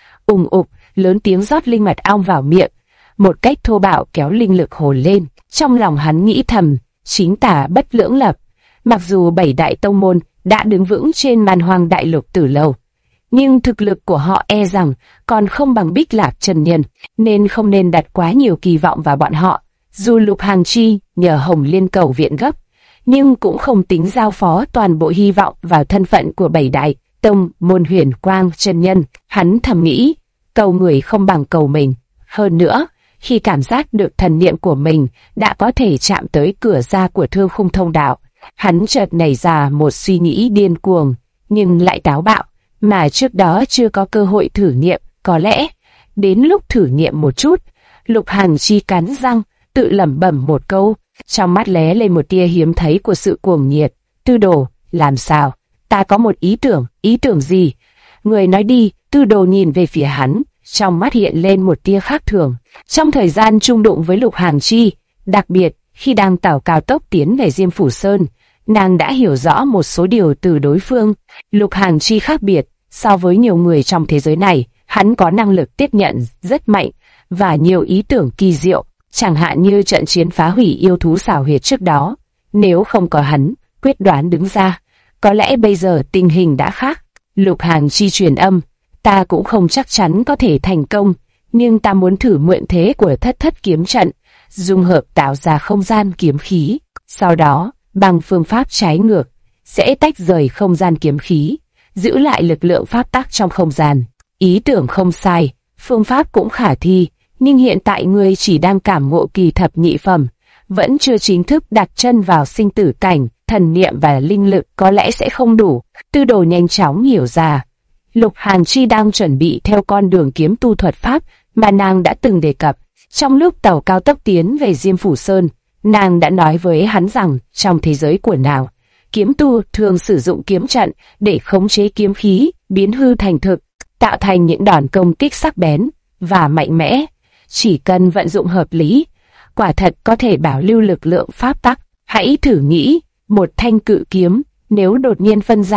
[SPEAKER 1] ục, lớn tiếng rót linh mật ong vào miệng, một cách thô bạo kéo linh lực hồn lên. Trong lòng hắn nghĩ thầm, chính tả bất lưỡng lập. Mặc dù 7 đại tông môn đã đứng vững trên Man Hoang Đại Lục từ lâu, nhưng thực lực của họ e rằng còn không bằng Bích Lạc Chân Nhân, nên không nên đặt quá nhiều kỳ vọng vào bọn họ. Dù Lục Hàng Chi nhờ Hồng Liên cầu viện gấp, nhưng cũng không tính giao phó toàn bộ hy vọng vào thân phận của 7 đại tông môn huyền quang chân nhân. Hắn thầm nghĩ, cầu người không bằng cầu mình. Hơn nữa, khi cảm giác được thần niệm của mình đã có thể chạm tới cửa ra của Thương Khung Thông Đạo, hắn chợt nảy ra một suy nghĩ điên cuồng, nhưng lại táo bạo, mà trước đó chưa có cơ hội thử nghiệm. Có lẽ, đến lúc thử nghiệm một chút. Lục Hàng Chi cắn răng, tự lẩm bẩm một câu, trong mắt lóe lên một tia hiếm thấy của sự cuồng nhiệt. Tư Đồ, làm sao? Ta có một ý tưởng gì? Người nói đi. Tư Đồ nhìn về phía hắn, trong mắt hiện lên một tia khác thường. Trong thời gian chung đụng với Lục Hàng Chi, đặc biệt khi đang tàu cao tốc tiến về Diêm Phủ Sơn, nàng đã hiểu rõ một số điều từ đối phương. Lục Hàng Chi khác biệt so với nhiều người trong thế giới này, hắn có năng lực tiếp nhận rất mạnh và nhiều ý tưởng kỳ diệu, chẳng hạn như trận chiến phá hủy yêu thú xảo huyệt trước đó. Nếu không có hắn quyết đoán đứng ra, có lẽ bây giờ tình hình đã khác. Lục Hàng Chi truyền âm, ta cũng không chắc chắn có thể thành công, nhưng ta muốn thử mượn thế của thất kiếm trận, dung hợp tạo ra không gian kiếm khí. Sau đó, bằng phương pháp trái ngược, sẽ tách rời không gian kiếm khí, giữ lại lực lượng pháp tắc trong không gian. Ý tưởng không sai, phương pháp cũng khả thi, nhưng hiện tại ngươi chỉ đang cảm ngộ kỳ thập nhị phẩm, vẫn chưa chính thức đặt chân vào sinh tử cảnh, thần niệm và linh lực có lẽ sẽ không đủ. Tư Đồ nhanh chóng hiểu ra, Lục Hàng Chi đang chuẩn bị theo con đường kiếm tu thuật pháp mà nàng đã từng đề cập. Trong lúc tàu cao tốc tiến về Diêm Phủ Sơn, nàng đã nói với hắn rằng trong thế giới của nàng, kiếm tu thường sử dụng kiếm trận để khống chế kiếm khí, biến hư thành thực, tạo thành những đòn công kích sắc bén và mạnh mẽ. Chỉ cần vận dụng hợp lý, quả thật có thể bảo lưu lực lượng pháp tắc. Hãy thử nghĩ, một thanh cự kiếm nếu đột nhiên phân giải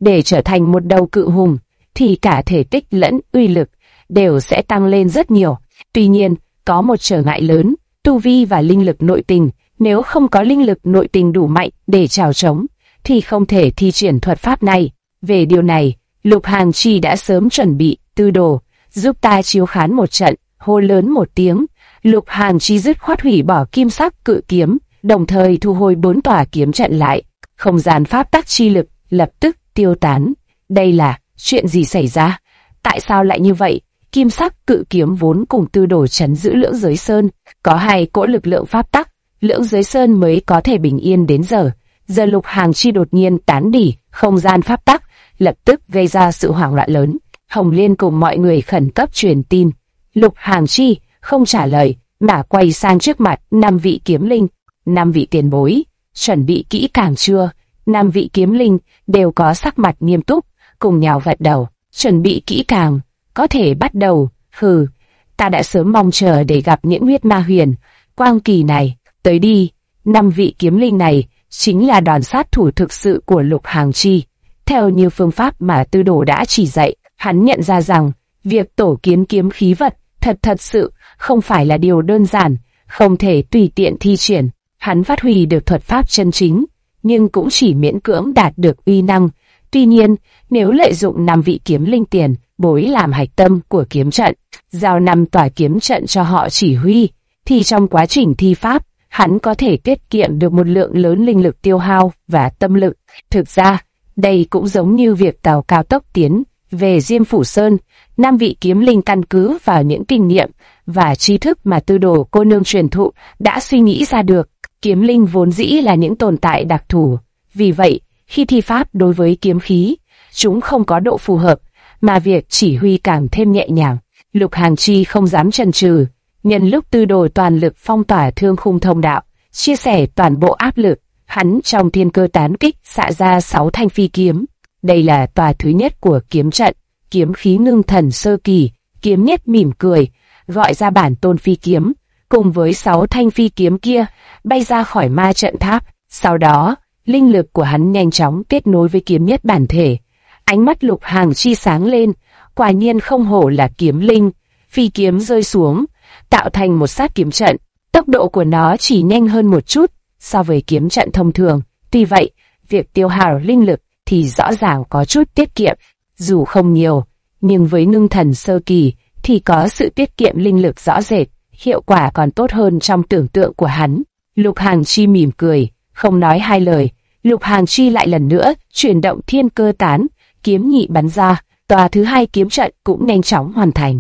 [SPEAKER 1] để trở thành một đầu cự hùng, thì cả thể tích lẫn uy lực đều sẽ tăng lên rất nhiều. Tuy nhiên, có một trở ngại lớn, tu vi và linh lực nội tình. Nếu không có linh lực nội tình đủ mạnh để chào chống, thì không thể thi triển thuật pháp này. Về điều này, Lục Hàng Chi đã sớm chuẩn bị tư đồ, giúp ta chiếu khán một trận. Hô lớn một tiếng, Lục Hàng Chi dứt khoát hủy bỏ kim sắc cự kiếm, đồng thời thu hồi 4 tòa kiếm trận lại. Không gian pháp tắc chi lực lập tức tiêu tán. Đây là chuyện gì xảy ra? Tại sao lại như vậy? Kim sắc cự kiếm vốn cùng tư đồ trấn giữ Lưỡng Giới Sơn, có 2 cỗ lực lượng pháp tắc, Lưỡng Giới Sơn mới có thể bình yên đến giờ. Giờ Lục Hàng Chi đột nhiên tán đỉ không gian pháp tắc, lập tức gây ra sự hoảng loạn lớn. Hồng Liên cùng mọi người khẩn cấp truyền tin. Lục Hàng Chi không trả lời, mà quay sang trước mặt 5 vị kiếm linh. 5 vị tiền bối, chuẩn bị kỹ càng chưa? 5 vị kiếm linh đều có sắc mặt nghiêm túc, cùng nhau gật đầu. Chuẩn bị kỹ càng, có thể bắt đầu. Hừ, ta đã sớm mong chờ để gặp những huyết ma huyền quang kỳ này. Tới đi. 5 vị kiếm linh này chính là đòn sát thủ thực sự của Lục Hàng Chi. Theo như phương pháp mà tư đồ đã chỉ dạy, hắn nhận ra rằng việc tổ kiến kiếm khí vật thật sự không phải là điều đơn giản, không thể tùy tiện thi triển. Hắn phát huy được thuật pháp chân chính, nhưng cũng chỉ miễn cưỡng đạt được uy năng. Tuy nhiên, nếu lợi dụng 5 vị kiếm linh tiền bối làm hạch tâm của kiếm trận, giao 5 tòa kiếm trận cho họ chỉ huy, thì trong quá trình thi pháp, hắn có thể tiết kiệm được một lượng lớn linh lực tiêu hao và tâm lực. Thực ra, đây cũng giống như việc tàu cao tốc tiến về Diêm Phủ Sơn. 5 vị kiếm linh căn cứ vào những kinh nghiệm và tri thức mà tư đồ cô nương truyền thụ đã suy nghĩ ra được. Kiếm linh vốn dĩ là những tồn tại đặc thù, vì vậy khi thi pháp đối với kiếm khí, chúng không có độ phù hợp, mà việc chỉ huy càng thêm nhẹ nhàng. Lục Hàng Chi không dám chần chừ, nhân lúc tư đồ toàn lực phong tỏa thương khung thông đạo, chia sẻ toàn bộ áp lực, hắn trong thiên cơ tán kích xạ ra 6 thanh phi kiếm. Đây là tòa thứ nhất của kiếm trận, kiếm khí ngưng thần sơ kỳ. Kiếm nhất mỉm cười, gọi ra bản tôn phi kiếm, cùng với 6 thanh phi kiếm kia bay ra khỏi ma trận tháp. Sau đó, linh lực của hắn nhanh chóng kết nối với kiếm nhất bản thể. Ánh mắt Lục Hàng Chi sáng lên, quả nhiên không hổ là kiếm linh. Phi kiếm rơi xuống, tạo thành một sát kiếm trận. Tốc độ của nó chỉ nhanh hơn một chút so với kiếm trận thông thường. Tuy vậy, việc tiêu hao linh lực thì rõ ràng có chút tiết kiệm. Dù không nhiều, nhưng với ngưng thần sơ kỳ thì có sự tiết kiệm linh lực rõ rệt, hiệu quả còn tốt hơn trong tưởng tượng của hắn. Lục Hàng Chi mỉm cười, không nói hai lời. Lục Hàng Chi lại lần nữa chuyển động thiên cơ tán, kiếm nhị bắn ra, tòa thứ 2 kiếm trận cũng nhanh chóng hoàn thành.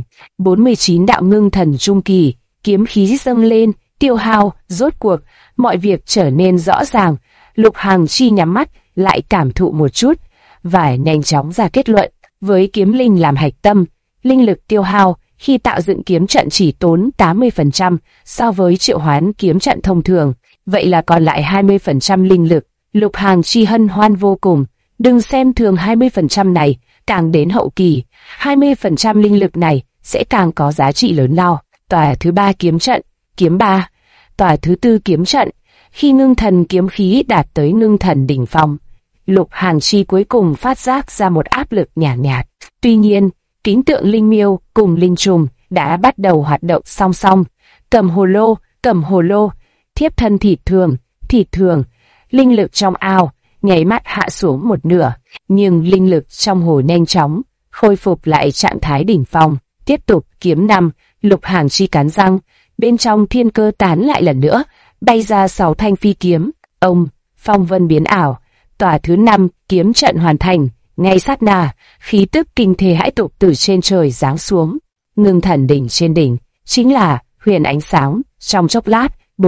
[SPEAKER 1] 49 đạo ngưng thần trung kỳ, kiếm khí dâng lên, tiêu hao, rốt cuộc, mọi việc trở nên rõ ràng. Lục Hàng Chi nhắm mắt, lại cảm thụ một chút, và nhanh chóng ra kết luận. Với kiếm linh làm hạch tâm, linh lực tiêu hao khi tạo dựng kiếm trận chỉ tốn 80% so với triệu hoán kiếm trận thông thường, vậy là còn lại 20% linh lực. Lục Hàng Chi hân hoan vô cùng, đừng xem thường 20% này, càng đến hậu kỳ, 20% linh lực này sẽ càng có giá trị lớn lao. Tòa thứ 3 kiếm trận, kiếm 3, tòa thứ 4 kiếm trận, khi ngưng thần kiếm khí đạt tới ngưng thần đỉnh phong, Lục Hàng Chi cuối cùng phát giác ra một áp lực nhàn nhạt. Tuy nhiên, kính tượng linh miêu cùng linh trùng đã bắt đầu hoạt động song song. Cầm hồ lô, thiếp thân thịt thường, linh lực trong ao nháy mắt hạ xuống một nửa, nhưng linh lực trong hồ nhanh chóng khôi phục lại trạng thái đỉnh phong. Tiếp tục kiếm 5, Lục Hàng Chi cắn răng, bên trong thiên cơ tán lại lần nữa bay ra 6 thanh phi kiếm. Ông, phong vân biến ảo, tòa thứ 5 kiếm trận hoàn thành. Ngay sát na, khí tức kinh thế hãi tục từ trên trời giáng xuống. Ngưng thần đỉnh trên đỉnh chính là huyền ánh sáng. Trong chốc lát,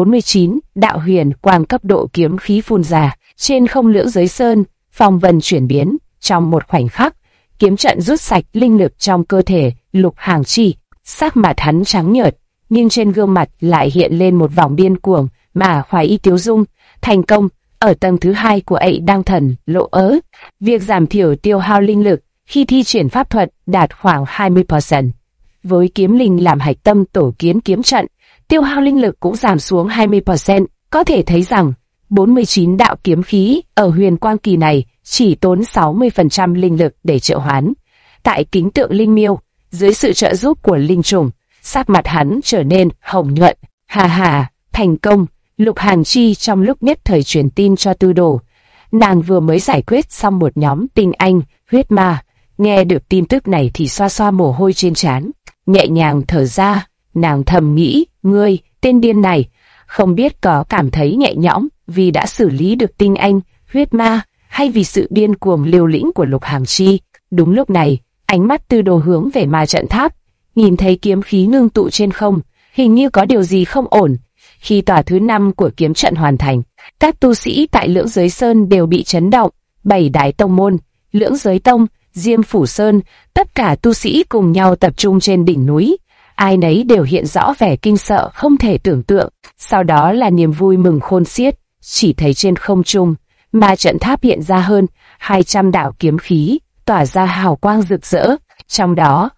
[SPEAKER 1] 49 đạo huyền quang cấp độ kiếm khí phun ra trên không. Lưỡng Giới Sơn, phong vân chuyển biến. Trong một khoảnh khắc, kiếm trận rút sạch linh lực trong cơ thể Lục Hàng Chi. Sắc mặt hắn trắng nhợt, nhưng trên gương mặt lại hiện lên một vòng điên cuồng mà khoái ý tiếu dung. Thành công. Ở tầng thứ 2 của ấy đăng thần lộ ớ, việc giảm thiểu tiêu hao linh lực khi thi triển pháp thuật đạt khoảng 20%. Với kiếm linh làm hạch tâm tổ kiến kiếm trận, tiêu hao linh lực cũng giảm xuống 20%. Có thể thấy rằng 49 đạo kiếm khí ở huyền quang kỳ này chỉ tốn 60% linh lực để triệu hoán. Tại kính tượng linh miêu, dưới sự trợ giúp của linh trùng, sắc mặt hắn trở nên hồng nhuận. Hà hà, thành công! Lục Hàn Chi trong lúc nhất thời truyền tin cho Tư Đồ. Nàng vừa mới giải quyết xong một nhóm tinh anh, huyết ma. Nghe được tin tức này thì xoa xoa mồ hôi trên trán, nhẹ nhàng thở ra. Nàng thầm nghĩ, ngươi, tên điên này, không biết có cảm thấy nhẹ nhõm vì đã xử lý được tinh anh, huyết ma, hay vì sự điên cuồng liều lĩnh của Lục Hàn Chi. Đúng lúc này, ánh mắt Tư Đồ hướng về ma trận tháp, nhìn thấy kiếm khí ngưng tụ trên không, hình như có điều gì không ổn. Khi tòa thứ 5 của kiếm trận hoàn thành, các tu sĩ tại Lưỡng Giới Sơn đều bị chấn động. 7 đại tông môn, Lưỡng Giới Tông, Diêm Phủ Sơn, tất cả tu sĩ cùng nhau tập trung trên đỉnh núi. Ai nấy đều hiện rõ vẻ kinh sợ không thể tưởng tượng. Sau đó là niềm vui mừng khôn xiết. Chỉ thấy trên không trung, ma trận tháp hiện ra hơn 200 đạo kiếm khí, tỏa ra hào quang rực rỡ. Trong đó,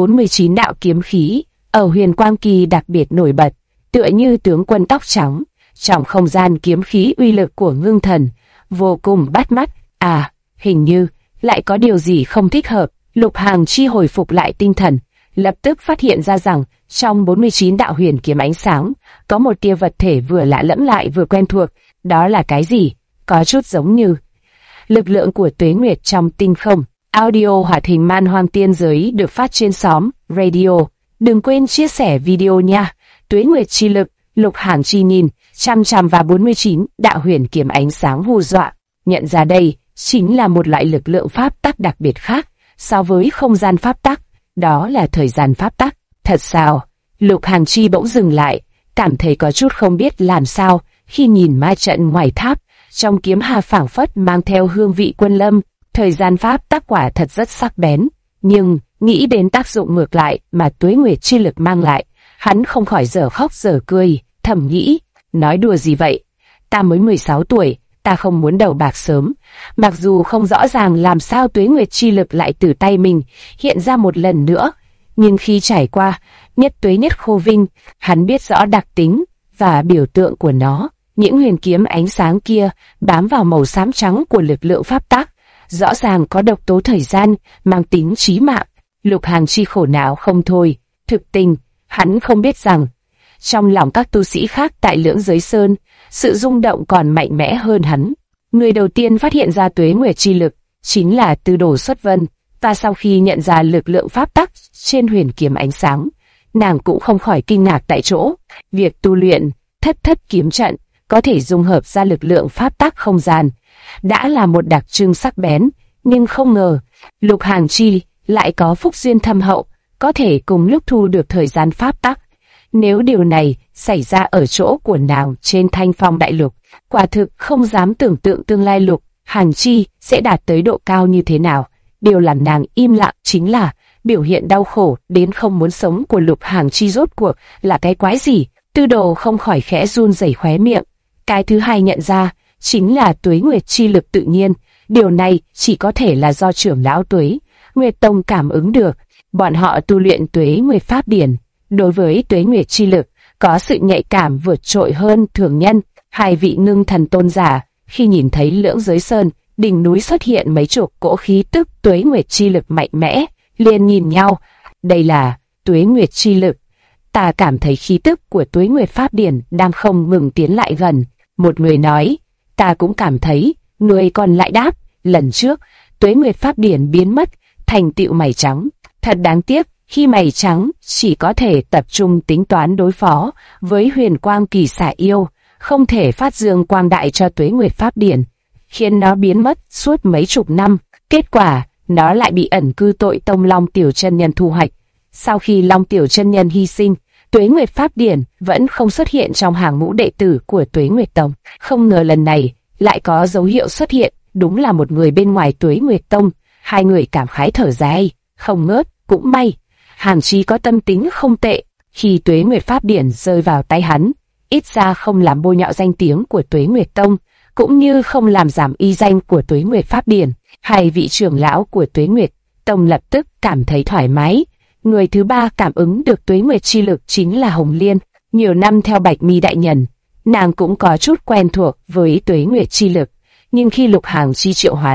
[SPEAKER 1] 49 đạo kiếm khí ở huyền quang kỳ đặc biệt nổi bật, tựa như tướng quân tóc trắng. Trong không gian kiếm khí uy lực của Ngưng Thần vô cùng bắt mắt. À, hình như lại có điều gì không thích hợp. Lục Hàn Chi hồi phục lại tinh thần, lập tức phát hiện ra rằng trong 49 đạo huyền kiếm ánh sáng có một tia vật thể vừa lạ lẫm lại vừa quen thuộc. Đó là cái gì? Có chút giống như lực lượng của tuế nguyệt trong tinh không. Audio hoạt hình Man Hoang Tiên Giới được phát trên xóm radio. Đừng quên chia sẻ video nha. Tuế nguyệt chi lực. Lục Hàn Chi nhìn chăm chăm vào 49 đạo huyền kiếm ánh sáng hù dọa, nhận ra đây chính là một loại lực lượng pháp tắc đặc biệt khác so với không gian pháp tắc, đó là thời gian pháp tắc. Thật sao? Lục Hàn Chi bỗng dừng lại, cảm thấy có chút không biết làm sao khi nhìn ma trận ngoài tháp, trong kiếm hà phảng phất mang theo hương vị quân lâm. Thời gian pháp tắc quả thật rất sắc bén, nhưng nghĩ đến tác dụng ngược lại mà tuế nguyệt chi lực mang lại, hắn không khỏi dở khóc dở cười, thầm nghĩ, nói đùa gì vậy? Ta mới 16 tuổi, ta không muốn đầu bạc sớm. Mặc dù không rõ ràng làm sao tuế nguyệt chi lực lại từ tay mình hiện ra một lần nữa, nhưng khi trải qua nhất tuế nhất khô vinh, hắn biết rõ đặc tính và biểu tượng của nó. Những huyền kiếm ánh sáng kia bám vào màu xám trắng của lực lượng pháp tắc, rõ ràng có độc tố thời gian, mang tính chí mạng. Lục Hàn Chi khổ não không thôi. Thực tình, hắn không biết rằng trong lòng các tu sĩ khác tại Lưỡng Giới Sơn, sự rung động còn mạnh mẽ hơn hắn. Người đầu tiên phát hiện ra tuế nguyệt chi lực chính là Tư Đồ Xuất Vân, và sau khi nhận ra lực lượng pháp tắc trên huyền kiếm ánh sáng, nàng cũng không khỏi kinh ngạc tại chỗ. Việc tu luyện thất kiếm trận có thể dung hợp ra lực lượng pháp tắc không gian đã là một đặc trưng sắc bén, nhưng không ngờ Lục Hàn Chi lại có phúc duyên thâm hậu, có thể cùng lúc thu được thời gian pháp tắc. Nếu điều này xảy ra ở chỗ của nàng trên Thanh Phong Đại Lục, quả thực không dám tưởng tượng tương lai Lục Hàn Chi sẽ đạt tới độ cao như thế nào. Điều làm nàng im lặng chính là biểu hiện đau khổ đến không muốn sống của Lục Hàn Chi rốt cuộc là cái quái gì. Tư Đồ không khỏi khẽ run rẩy khóe miệng. Cái thứ hai nhận ra chính là tuế nguyệt chi lực tự nhiên. Điều này chỉ có thể là do trưởng lão Tuế Nguyệt Tông cảm ứng được. Bọn họ tu luyện tuế nguyệt pháp điển, đối với tuế nguyệt chi lực có sự nhạy cảm vượt trội hơn thường nhân. Hai vị ngưng thần tôn giả khi nhìn thấy Lưỡng Giới Sơn đỉnh núi xuất hiện mấy chục cỗ khí tức tuế nguyệt chi lực mạnh mẽ, liền nhìn nhau. Đây là tuế nguyệt chi lực. Ta cảm thấy khí tức của tuế nguyệt pháp điển đang không ngừng tiến lại gần. Một người nói, ta cũng cảm thấy. Người còn lại đáp, lần trước tuế nguyệt pháp điển biến mất, thành tựu mày trắng. Thật đáng tiếc khi mày trắng chỉ có thể tập trung tính toán đối phó với huyền quang kỳ xả yêu, không thể phát dương quang đại cho tuế nguyệt pháp điển, khiến nó biến mất suốt mấy chục năm. Kết quả, nó lại bị ẩn cư tội tông Long Tiểu Chân Nhân thu hoạch. Sau khi Long Tiểu Chân Nhân hy sinh, tuế nguyệt pháp điển vẫn không xuất hiện trong hàng ngũ đệ tử của Tuế Nguyệt Tông. Không ngờ lần này lại có dấu hiệu xuất hiện, đúng là một người bên ngoài Tuế Nguyệt Tông. Hai người cảm khái thở dài, không ngớt, cũng may Hàn Chi có tâm tính không tệ. Khi tuế nguyệt pháp điển rơi vào tay hắn, ít ra không làm bôi nhọ danh tiếng của Tuế Nguyệt Tông, cũng như không làm giảm uy danh của tuế nguyệt pháp điển. Hai vị trưởng lão của Tuế Nguyệt Tông lập tức cảm thấy thoải mái. Người thứ ba cảm ứng được tuế nguyệt chi lực chính là Hồng Liên. Nhiều năm theo Bạch Mi đại nhân, nàng cũng có chút quen thuộc với tuế nguyệt chi lực, nhưng khi Lục Hàn Chi triệu hoán,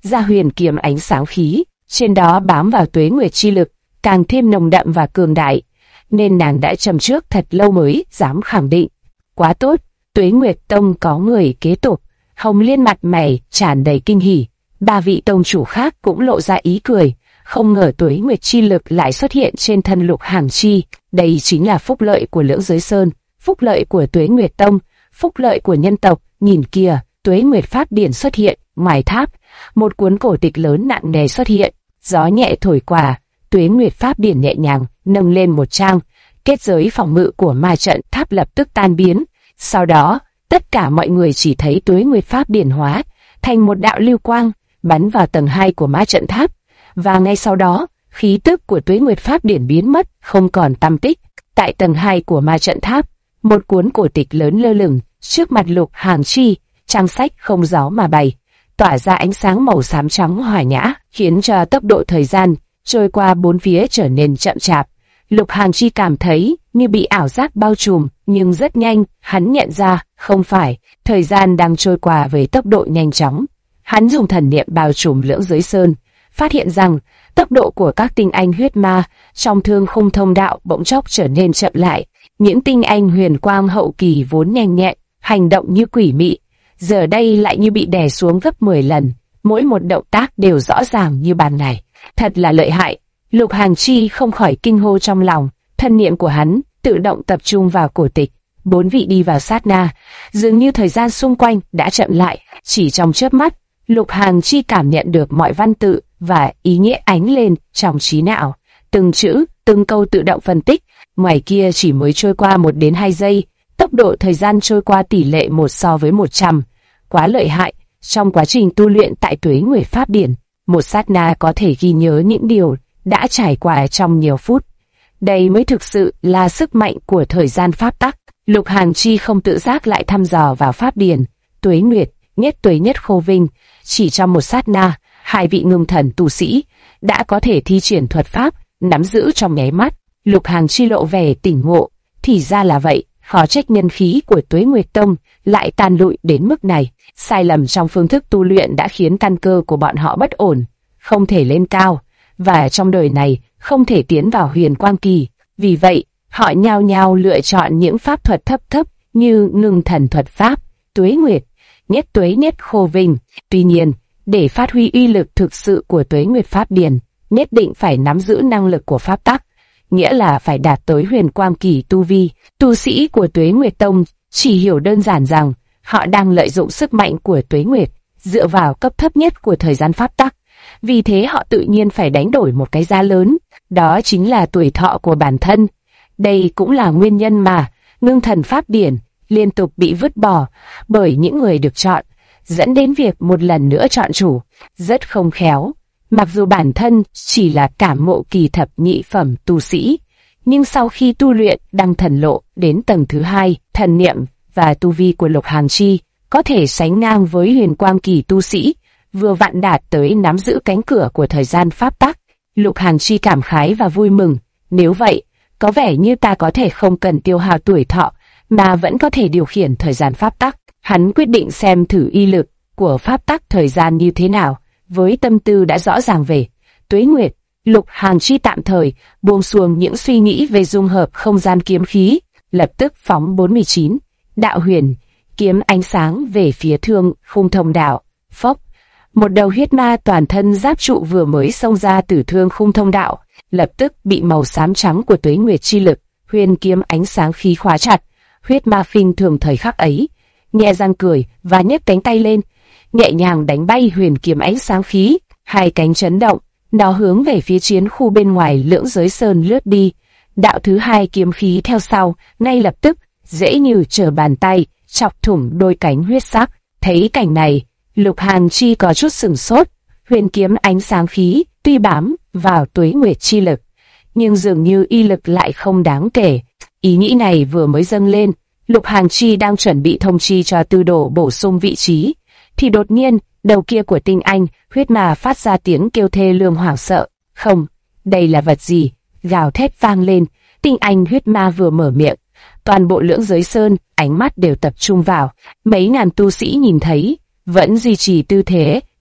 [SPEAKER 1] ra huyền kiếm ánh sáng khí, trên đó bám vào tuế nguyệt chi lực, càng thêm nồng đậm và cường đại, nên nàng đã châm trước thật lâu mới dám khẳng định. Quá tốt, Tuế Nguyệt Tông có người kế tục. Hồng Liên mặt mày tràn đầy kinh hỉ, ba vị tông chủ khác cũng lộ ra ý cười, không ngờ Tuế Nguyệt chi lực lại xuất hiện trên thân Lục Hàng Chi, đây chính là phúc lợi của Lưỡng Giới Sơn, phúc lợi của Tuế Nguyệt Tông, phúc lợi của nhân tộc. Nhìn kìa, Tuế Nguyệt Pháp Điển xuất hiện, ngoài tháp, một cuốn cổ tịch lớn nặng nề xuất hiện, gió nhẹ thổi qua, Tuế Nguyệt Pháp Điển nhẹ nhàng nâng lên một trang, kết giới phòng ngự của ma trận tháp lập tức tan biến. Sau đó, tất cả mọi người chỉ thấy Tuế Nguyệt Pháp Điển hóa thành một đạo lưu quang bắn vào tầng 2 của ma trận tháp, và ngay sau đó, khí tức của Tuế Nguyệt Pháp Điển biến mất, không còn tăm tích. Tại tầng 2 của ma trận tháp, một cuốn cổ tịch lớn lơ lửng trước mặt Lục Hàng Chi, trang sách không gió mà bay, tỏa ra ánh sáng màu xám trắng hòa nhã, khiến cho tốc độ thời gian trôi qua bốn phía trở nên chậm chạp. Lục Hàng Chi cảm thấy như bị ảo giác bao trùm, nhưng rất nhanh, hắn nhận ra, không phải, thời gian đang trôi qua với tốc độ nhanh chóng. Hắn dùng thần niệm bao trùm Lưỡng Giới Sơn, phát hiện rằng tốc độ của các tinh anh huyết ma trong Thương Khung Thông Đạo bỗng chốc trở nên chậm lại. Những tinh anh huyền quang hậu kỳ vốn nhanh nhẹn, hành động như quỷ mị, giờ đây lại như bị đè xuống gấp 10 lần, mỗi một động tác đều rõ ràng như ban ngày. Thật là lợi hại. Lục Hàng Chi không khỏi kinh hô trong lòng, thân niệm của hắn tự động tập trung vào cổ tịch. Bốn vị đi vào sát na, dường như thời gian xung quanh đã chậm lại, chỉ trong chớp mắt, Lục Hàng Chi cảm nhận được mọi văn tự và ý nghĩa ánh lên trong trí não. Từng chữ, từng câu tự động phân tích, ngoài kia chỉ mới trôi qua 1 đến 2 giây, tốc độ thời gian trôi qua tỷ lệ 1 so với 100. Quá lợi hại, trong quá trình tu luyện tại Tuế Nguyệt Pháp Điển, một sát na có thể ghi nhớ những điều đã trải qua trong nhiều phút. Đây mới thực sự là sức mạnh của thời gian pháp tắc. Lục Hàng Chi không tự giác lại thăm dò vào Pháp Điển. Tuế Nguyệt, nhất tuế nhất khô vinh, chỉ trong một sát na, hai vị ngưng thần tu sĩ đã có thể thi triển thuật pháp, nắm giữ trong nháy mắt. Lục Hàng Chi lộ vẻ tỉnh ngộ, thì ra là vậy, khó trách nhân khí của Tuế Nguyệt Tông lại tàn lụi đến mức này. Sai lầm trong phương thức tu luyện đã khiến căn cơ của bọn họ bất ổn, không thể lên cao, và trong đời này không thể tiến vào huyền quang kỳ. Vì vậy, họ nhao nhao lựa chọn những pháp thuật thấp thấp như ngưng thần thuật pháp, Tuế Nguyệt, nhất tuế nhất khô vinh. Tuy nhiên, để phát huy uy lực thực sự của Tuế Nguyệt Pháp Điển, nhất định phải nắm giữ năng lực của pháp tắc, nghĩa là phải đạt tới huyền quang kỳ tu vi. Tu sĩ của Tuế Nguyệt Tông chỉ hiểu đơn giản rằng họ đang lợi dụng sức mạnh của Tuế Nguyệt dựa vào cấp thấp nhất của thời gian pháp tắc. Vì thế họ tự nhiên phải đánh đổi một cái giá lớn, đó chính là tuổi thọ của bản thân. Đây cũng là nguyên nhân mà ngưng thần pháp điển liên tục bị vứt bỏ bởi những người được chọn, dẫn đến việc một lần nữa chọn chủ rất không khéo. Mặc dù bản thân chỉ là cảm ngộ kỳ thập nhị phẩm tu sĩ, nhưng sau khi tu luyện đăng thần lộ đến tầng thứ 2, thần niệm và tu vi của Lục Hàng Chi có thể sánh ngang với huyền quang kỳ tu sĩ, vừa vặn đạt tới nắm giữ cánh cửa của thời gian pháp tắc. Lục Hàng Chi cảm khái và vui mừng, nếu vậy, có vẻ như ta có thể không cần tiêu hao tuổi thọ, mà vẫn có thể điều khiển thời gian pháp tắc. Hắn quyết định xem thử uy lực của pháp tắc thời gian như thế nào. Với tâm tư đã rõ ràng về Tuế Nguyệt, Lục Hàng Chi tạm thời buông xuông những suy nghĩ về dung hợp không gian kiếm khí, lập tức phóng 49 đạo huyền kiếm ánh sáng về phía Thương Khung Thông Đạo. Phốc, một đầu huyết ma toàn thân giáp trụ vừa mới xông ra từ Thương Khung Thông Đạo, lập tức bị màu xám trắng của Tuế Nguyệt chi lực, huyền kiếm ánh sáng khí khóa chặt. Huyết ma khinh thường thời khắc ấy, nhẹ răng cười và nhấc cánh tay lên, nhẹ nhàng đánh bay huyền kiếm ánh sáng khí. Hai cánh chấn động, nó hướng về phía chiến khu bên ngoài Lưỡng Giới Sơn lướt đi. Đạo thứ 2 kiếm khí theo sau, ngay lập tức, dễ như trở bàn tay, chọc thủng đôi cánh huyết sắc. Thấy cảnh này, Lục Hàng Chi có chút sửng sốt. Huyền kiếm ánh sáng khí tuy bám vào Tuế Nguyệt chi lực, nhưng dường như y lực lại không đáng kể. Ý nghĩ này vừa mới dâng lên, Lục Hàng Chi đang chuẩn bị thông chi cho Tư Đồ bổ sung vị trí, thì đột nhiên, đầu kia của tinh anh huyết ma phát ra tiếng kêu thê lương hoảng sợ. Không, đây là vật gì? Gào thét vang lên. Tinh anh huyết ma vừa mở miệng, toàn bộ Lưỡng Giới Sơn ánh mắt đều tập trung vào. Mấy ngàn tu sĩ nhìn thấy, vẫn duy trì tư thế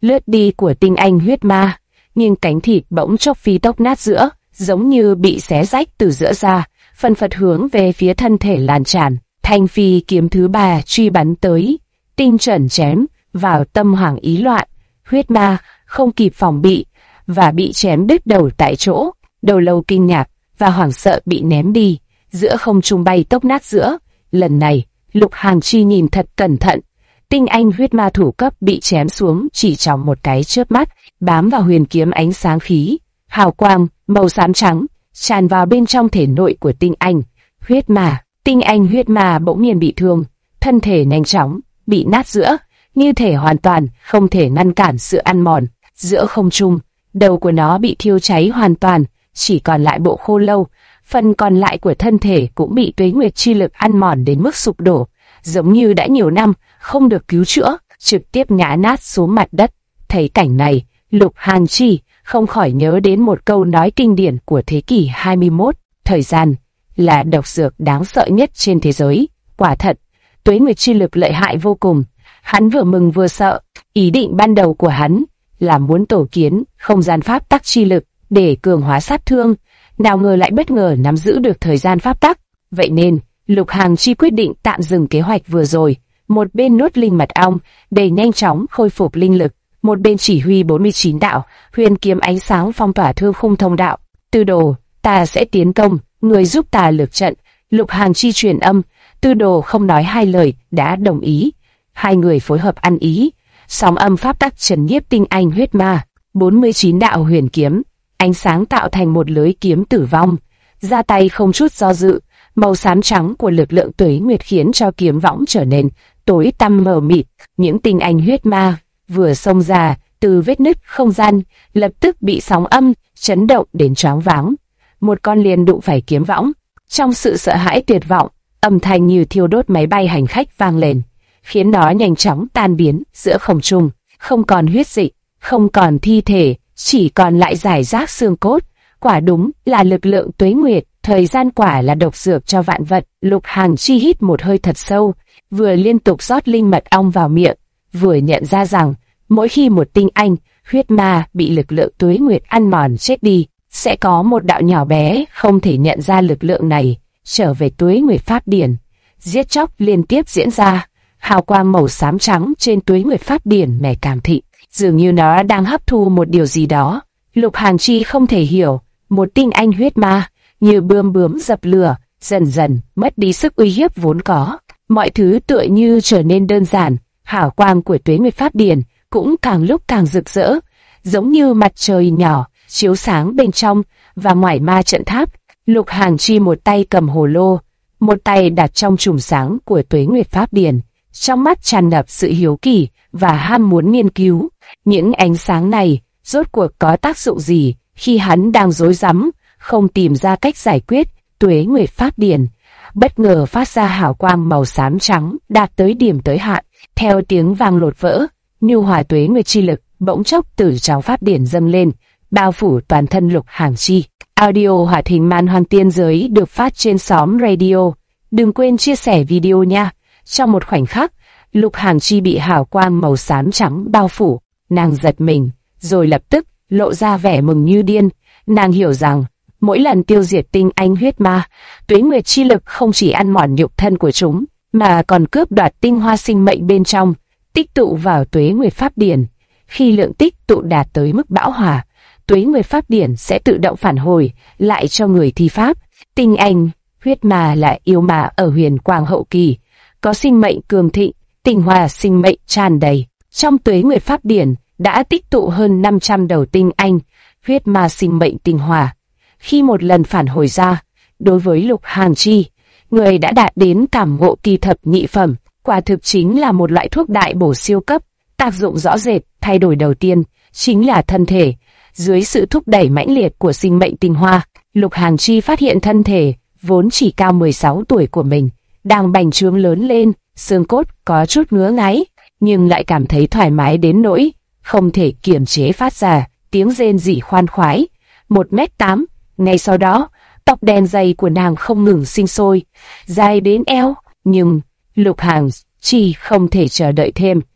[SPEAKER 1] lướt đi của tinh anh huyết ma, nhưng cánh thịt bỗng chốc phi tốc nát giữa, giống như bị xé rách từ giữa ra, phần phật hướng về phía thân thể lan tràn. Thanh phi kiếm thứ 3 truy bắn tới, tinh chuẩn chém vào tâm hoàng ý loạn. Huyết ma không kịp phòng bị và bị chém đứt đầu tại chỗ. Đầu lâu kinh ngạc và hoảng sợ bị ném đi, giữa không trung bay tốc nát giữa. Lần này, Lục Hàn Chi nhìn thật cẩn thận. Tinh anh huyết ma thủ cấp bị chém xuống chỉ trong một cái chớp mắt, bám vào huyền kiếm ánh sáng khí, hào quang màu xám trắng tràn vào bên trong thể nội của tinh anh huyết ma. Tinh anh huyết ma bỗng nhiên bị thương, thân thể nhanh chóng bị nát giữa, như thể hoàn toàn không thể ngăn cản sự ăn mòn. Giữa không trung, đầu của nó bị thiêu cháy hoàn toàn, chỉ còn lại bộ khô lâu. Phần còn lại của thân thể cũng bị tuế nguyệt chi lực ăn mòn đến mức sụp đổ, giống như đã nhiều năm không được cứu chữa, trực tiếp ngã nát xuống mặt đất. Thấy cảnh này, Lục Hàn Chi không khỏi nhớ đến một câu nói kinh điển của thế kỷ 21, thời gian là độc dược đáng sợ nhất trên thế giới. Quả thật, tuế nguyệt chi lực lợi hại vô cùng. Hắn vừa mừng vừa sợ. Ý định ban đầu của hắn là muốn tổ kiến không gian pháp tắc chi lực để cường hóa sát thương, nào ngờ lại bất ngờ nắm giữ được thời gian pháp tắc. Vậy nên, Lục Hàn Chi quyết định tạm dừng kế hoạch vừa rồi, một bên nuốt linh mật ong để nhanh chóng khôi phục linh lực, một bên chỉ huy 49 đạo huyền kiếm ánh sáng phong tỏa thương khung thông đạo. Tư đồ, ta sẽ tiến công, người giúp ta lược trận. Lục Hàn Chi truyền âm, Tư đồ không nói hai lời đã đồng ý. Hai người phối hợp ăn ý, sóng âm pháp tắc trấn nhiếp tinh anh huyết ma. 49 đạo huyền kiếm ánh sáng tạo thành một lưới kiếm tử vong, ra tay không chút do dự. Màu xám trắng của lực lượng tuế nguyệt khiến cho kiếm võng trở nên tối tăm mờ mịt. Những tinh anh huyết ma vừa xông ra từ vết nứt không gian, lập tức bị sóng âm chấn động đến choáng váng. Một con liền đụng phải kiếm võng. Trong sự sợ hãi tuyệt vọng, âm thanh như thiêu đốt máy bay hành khách vang lên, khiến nó nhanh chóng tan biến giữa không trung. Không còn huyết dịch, không còn thi thể, chỉ còn lại rải rác xương cốt. Quả đúng là lực lượng tuế nguyệt, thời gian quả là độc dược cho vạn vật. Lục Hàn Chi hít một hơi thật sâu, vừa liên tục rót linh mật ong vào miệng, vừa nhận ra rằng mỗi khi một tinh anh huyết ma bị lực lượng tuế nguyệt ăn mòn chết đi, sẽ có một đạo nhỏ bé không thể nhận ra lực lượng này trở về tuế nguyệt pháp điển. Giết chóc liên tiếp diễn ra, hào quang màu xám trắng trên tuế nguyệt pháp điển ngày càng thịnh, dường như nó đang hấp thu một điều gì đó. Lục Hàn Chi không thể hiểu, một tinh anh huyết ma như bươm bướm dập lửa, dần dần mất đi sức uy hiếp vốn có. Mọi thứ tựa như trở nên đơn giản, hào quang của tuế nguyệt pháp điển cũng càng lúc càng rực rỡ, giống như mặt trời nhỏ chiếu sáng bên trong và ngoài ma trận tháp. Lục Hàn Chi một tay cầm hồ lô, một tay đặt trong chùm sáng của tuế nguyệt pháp điển, trong mắt tràn ngập sự hiếu kỳ và ham muốn nghiên cứu. Những ánh sáng này rốt cuộc có tác dụng gì khi hắn đang rối rắm, không tìm ra cách giải quyết? Tuế nguyệt pháp điển bất ngờ phát ra hào quang màu xám trắng đạt tới điểm tới hạn. Theo tiếng vang lột vỡ, nhu hòa tuế nguyệt chi lực bỗng chốc từ trong pháp điển dâng lên, bao phủ toàn thân Lục Hàn Chi. Audio hoạt hình Man Hoang Tiên Giới được phát trên xóm radio. Đừng quên chia sẻ video nha. Trong một khoảnh khắc, Lục Hàn Chi bị hào quang màu xám trắng bao phủ. Nàng giật mình, rồi lập tức lộ ra vẻ mừng như điên. Nàng hiểu rằng mỗi lần tiêu diệt tinh anh huyết ma, tuế nguyệt chi lực không chỉ ăn mòn nhục thân của chúng, mà còn cướp đoạt tinh hoa sinh mệnh bên trong, tích tụ vào tuế nguyệt pháp điển. Khi lượng tích tụ đạt tới mức bão hòa, tuế nguyệt pháp điển sẽ tự động phản hồi lại cho người thi pháp. Tinh anh huyết ma là yêu ma ở huyền quang hậu kỳ, có sinh mệnh cường thịnh, tinh hoa sinh mệnh tràn đầy. Trong tuế nguyệt pháp điển đã tích tụ hơn 500 đầu tinh anh huyết ma sinh mệnh tinh hoa. Khi một lần phản hồi ra, đối với Lục Hàn Chi, người đã đạt đến cảm ngộ kỳ thập nhị phẩm, quả thực chính là một loại thuốc đại bổ siêu cấp. Tác dụng rõ rệt, thay đổi đầu tiên chính là thân thể. Dưới sự thúc đẩy mãnh liệt của sinh mệnh tinh hoa, Lục Hàn Chi phát hiện thân thể vốn chỉ cao 16 tuổi của mình đang bành trướng lớn lên, xương cốt có chút ngứa ngáy, nhưng lại cảm thấy thoải mái đến nỗi không thể kiềm chế phát ra tiếng rên rỉ khoan khoái. 1m8, ngay sau đó, tóc đen dày của nàng không ngừng sinh sôi, dài đến eo. Nhưng Lục Hàn Chi không thể chờ đợi thêm,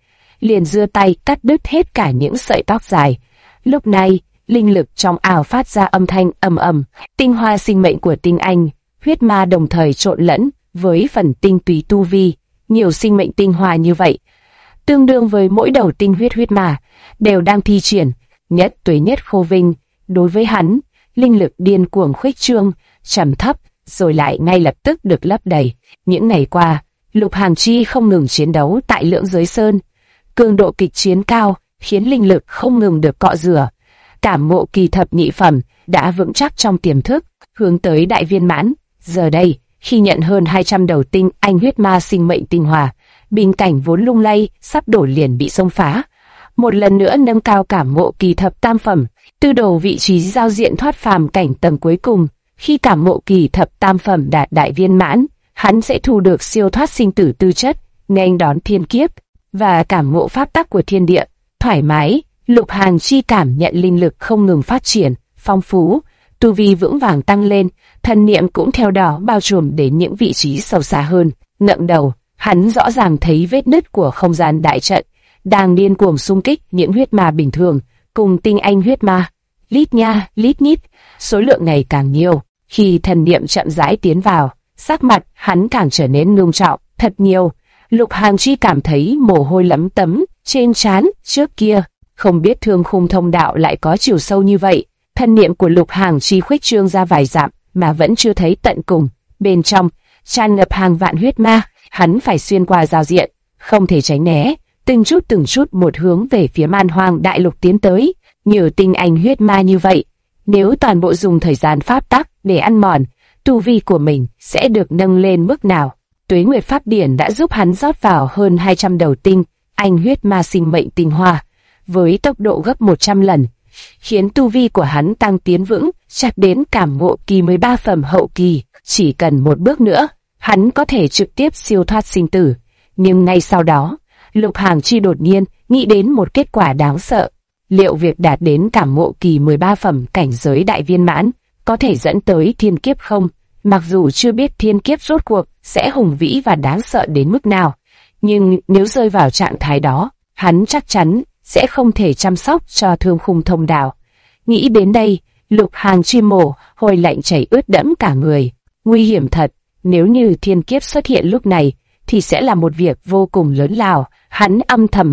[SPEAKER 1] liền giơ tay cắt đứt hết cả những sợi tóc dài. Lúc này, linh lực trong ảo phát ra âm thanh ầm ầm, tinh hoa sinh mệnh của tinh anh, huyết ma đồng thời trộn lẫn với phần tinh túy tu vi. Nhiều sinh mệnh tinh hoa như vậy, tương đương với mỗi đầu tinh huyết ma, đều đang thi triển nhất tuế nhất khô vinh. Đối với hắn, linh lực điên cuồng khuếch trương, trầm thấp, rồi lại ngay lập tức được lấp đầy. Những ngày qua, Lục Hàng Chi không ngừng chiến đấu tại Lưỡng Giới Sơn, cường độ kịch chiến cao, khiến linh lực không ngừng được cọ rửa. Cảm ngộ kỳ thập nhị phẩm đã vững chắc trong tiềm thức, hướng tới đại viên mãn. Giờ đây, khi nhận hơn 200 đầu tinh anh huyết ma sinh mệnh tinh hòa, bình cảnh vốn lung lay sắp đổ liền bị xông phá. Một lần nữa nâng cao cảm ngộ kỳ thập tam phẩm, Tư Đồ vị trí giao diện thoát phàm cảnh tầng cuối cùng. Khi cảm ngộ kỳ thập tam phẩm đạt đại viên mãn, hắn sẽ thu được siêu thoát sinh tử tư chất, nghênh đón thiên kiếp và cảm ngộ pháp tắc của thiên địa. Thoải mái, Lục Hàng Chi cảm nhận linh lực không ngừng phát triển, phong phú, tu vi vững vàng tăng lên, thần niệm cũng theo đó bao trùm đến những vị trí sâu xa hơn. Ngẩng đầu, hắn rõ ràng thấy vết nứt của không gian đại trận đang điên cuồng xung kích những huyết ma bình thường cùng tinh anh huyết ma. Lít nha, lít nhít, số lượng ngày càng nhiều. Khi thần niệm chậm rãi tiến vào, sắc mặt hắn càng trở nên ngưng trọng, thật nhiều. Lục Hàng Chi cảm thấy mồ hôi lấm tấm trên trán. Trước kia, không biết Thương Khung Thông Đạo lại có chiều sâu như vậy. Thần niệm của Lục Hàng Chi khuếch trương ra vài dặm mà vẫn chưa thấy tận cùng. Bên trong tràn ngập hàng vạn huyết ma, hắn phải xuyên qua giao diện, không thể tránh né, từng chút một hướng về phía Man Hoang Đại Lục tiến tới. Nhiều tinh anh huyết ma như vậy, nếu toàn bộ dùng thời gian pháp tắc để ăn mòn, tu vi của mình sẽ được nâng lên mức nào? Tuế Nguyệt Pháp Điển đã giúp hắn rót vào hơn 200 đầu tinh anh huyết ma sinh mệnh tinh hoa, với tốc độ gấp 100 lần, khiến tu vi của hắn tăng tiến vững, chắc đến cảm ngộ kỳ 13 phẩm hậu kỳ. Chỉ cần một bước nữa, hắn có thể trực tiếp siêu thoát sinh tử. Nhưng ngay sau đó, Lục Hàng Chi đột nhiên nghĩ đến một kết quả đáng sợ. Liệu việc đạt đến cảm ngộ kỳ 13 phẩm cảnh giới đại viên mãn có thể dẫn tới thiên kiếp không? Mặc dù chưa biết thiên kiếp rốt cuộc sẽ hùng vĩ và đáng sợ đến mức nào, nhưng nếu rơi vào trạng thái đó, hắn chắc chắn sẽ không thể chăm sóc cho Thương Khung Thông Đạo. Nghĩ đến đây, Lục Hàng Chi mồ hôi lạnh chảy ướt đẫm cả người. Nguy hiểm thật, nếu như thiên kiếp xuất hiện lúc này, thì sẽ là một việc vô cùng lớn lao. Hắn âm thầm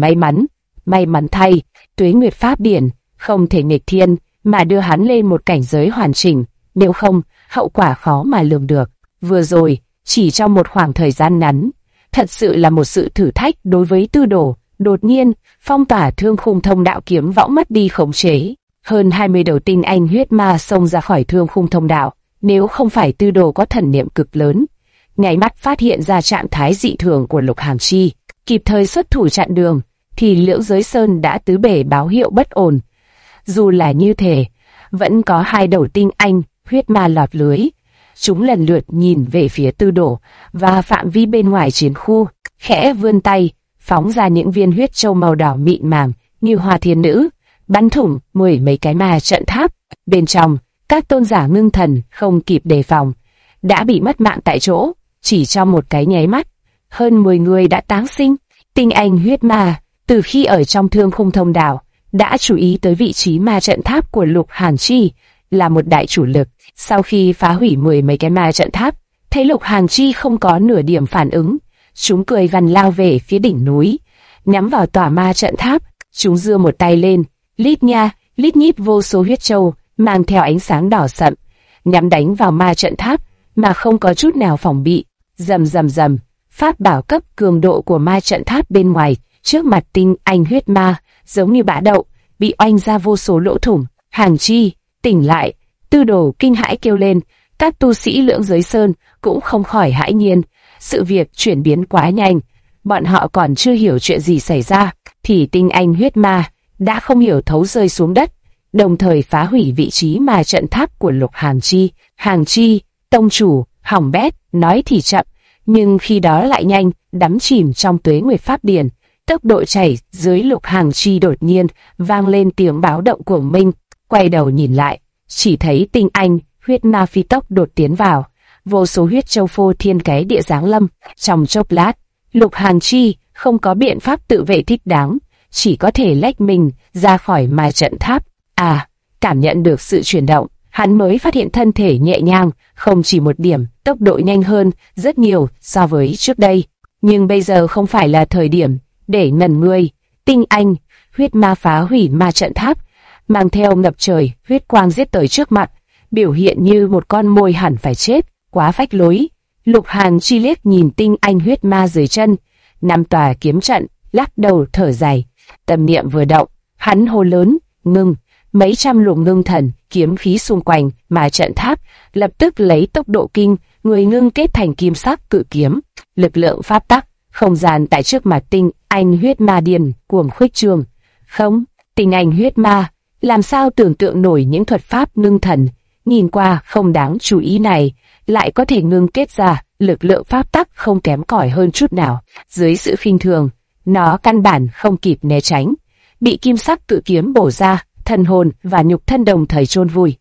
[SPEAKER 1] may mắn thay, Tuế Nguyệt Pháp Điển không thể nghịch thiên mà đưa hắn lên một cảnh giới hoàn chỉnh, nếu không, hậu quả khó mà lường được. Vừa rồi, chỉ trong một khoảng thời gian ngắn, thật sự là một sự thử thách đối với Tư Đồ. Đột nhiên, phong tỏa Thương Khung Thông Đạo kiếm võng mất đi khống chế. Hơn 20 đầu tinh anh huyết ma xông ra khỏi Thương Khung Thông Đạo. Nếu không phải Tư Đồ có thần niệm cực lớn, nháy mắt phát hiện ra trạng thái dị thường của Lục Hàng Chi, kịp thời xuất thủ chặn đường, thì Lưỡng Giới Sơn đã tứ bề báo hiệu bất ổn. Dù là như thế, vẫn có 2 đầu tinh anh huyết ma lọt lưới. Chúng lần lượt nhìn về phía Tư Đồ và phạm vi bên ngoài chiến khu, khẽ vươn tay, phóng ra những viên huyết châu màu đỏ mịn màng như hoa thiên nữ, bắn thủng mười mấy cái ma trận tháp. Bên trong, các tôn giả ngưng thần không kịp đề phòng, đã bị mất mạng tại chỗ. Chỉ trong một cái nháy mắt, hơn 10 người đã táng sinh. Tinh anh huyết ma từ khi ở trong Thương Khung Thông Đạo đã chú ý tới vị trí ma trận tháp của Lục Hàng Chi, là một đại chủ lực. Sau khi phá hủy mười mấy cái ma trận tháp, thấy Lục Hàng Chi không có nửa điểm phản ứng, chúng cười gằn lao về phía đỉnh núi, nhắm vào tòa ma trận tháp. Chúng giơ một tay lên, lít nha, lít nhít vô số huyết châu mang theo ánh sáng đỏ sậm, nhắm đánh vào ma trận tháp mà không có chút nào phòng bị. Rầm rầm rầm, pháp bảo cấp cường độ của ma trận tháp bên ngoài trước mặt tinh anh huyết ma giống như bã đậu, bị oanh ra vô số lỗ thủng. Hàng Chi, tỉnh lại! Tư Đồ kinh hãi kêu lên. Các tu sĩ Lưỡng Giới Sơn cũng không khỏi hãi nhiên. Sự việc chuyển biến quá nhanh, bọn họ còn chưa hiểu chuyện gì xảy ra, thì tinh anh huyết ma đã không hiểu thấu rơi xuống đất, đồng thời phá hủy vị trí ma trận tháp của Lục Hàng Chi. Hàng Chi, tông chủ, hỏng bét, nói thì chậm, nhưng khi đó lại nhanh, đắm chìm trong Tuế Nguyệt Pháp Điển. Tốc độ chảy dưới Lục Hàng Chi đột nhiên vang lên tiếng báo động cuồng minh. Quay đầu nhìn lại, chỉ thấy tinh anh huyết ma phi tốc đột tiến vào, vô số huyết châu phô thiên cái địa giáng lâm. Trong chốc lát, Lục Hàng Chi không có biện pháp tự vệ thích đáng, chỉ có thể lách mình ra khỏi ma trận tháp. Cảm nhận được sự chuyển động, hắn mới phát hiện thân thể nhẹ nhàng, không chỉ một điểm, tốc độ nhanh hơn rất nhiều so với trước đây. Nhưng bây giờ không phải là thời điểm để ngẩn người. Tinh anh, huyết ma phá hủy ma trận tháp, mang theo ngập trời huyết quang giết tới trước mặt, biểu hiện như một con mồi hẳn phải chết, quá phách lối. Lục Hàn Chi liếc nhìn tinh anh huyết ma dưới chân, 5 tòa kiếm trận, lắc đầu thở dài. Tâm niệm vừa động, hắn hô lớn, ngưng. Mấy trăm luồng ngưng thần, kiếm khí xung quanh mà trận tháp lập tức lấy tốc độ kinh người ngưng kết thành kim sắc cự kiếm. Lực lượng pháp tắc, không gian tại trước mặt tinh anh huyết ma điên cuồng khuếch trương. Không, tinh anh huyết ma, làm sao tưởng tượng nổi những thuật pháp ngưng thần, nhìn qua không đáng chú ý này, lại có thể ngưng kết ra lực lượng pháp tắc không kém cỏi hơn chút nào. Dưới sự khinh thường, nó căn bản không kịp né tránh, bị kim sắc cự kiếm bổ ra, thần hồn và nhục thân đồng thời chôn vùi.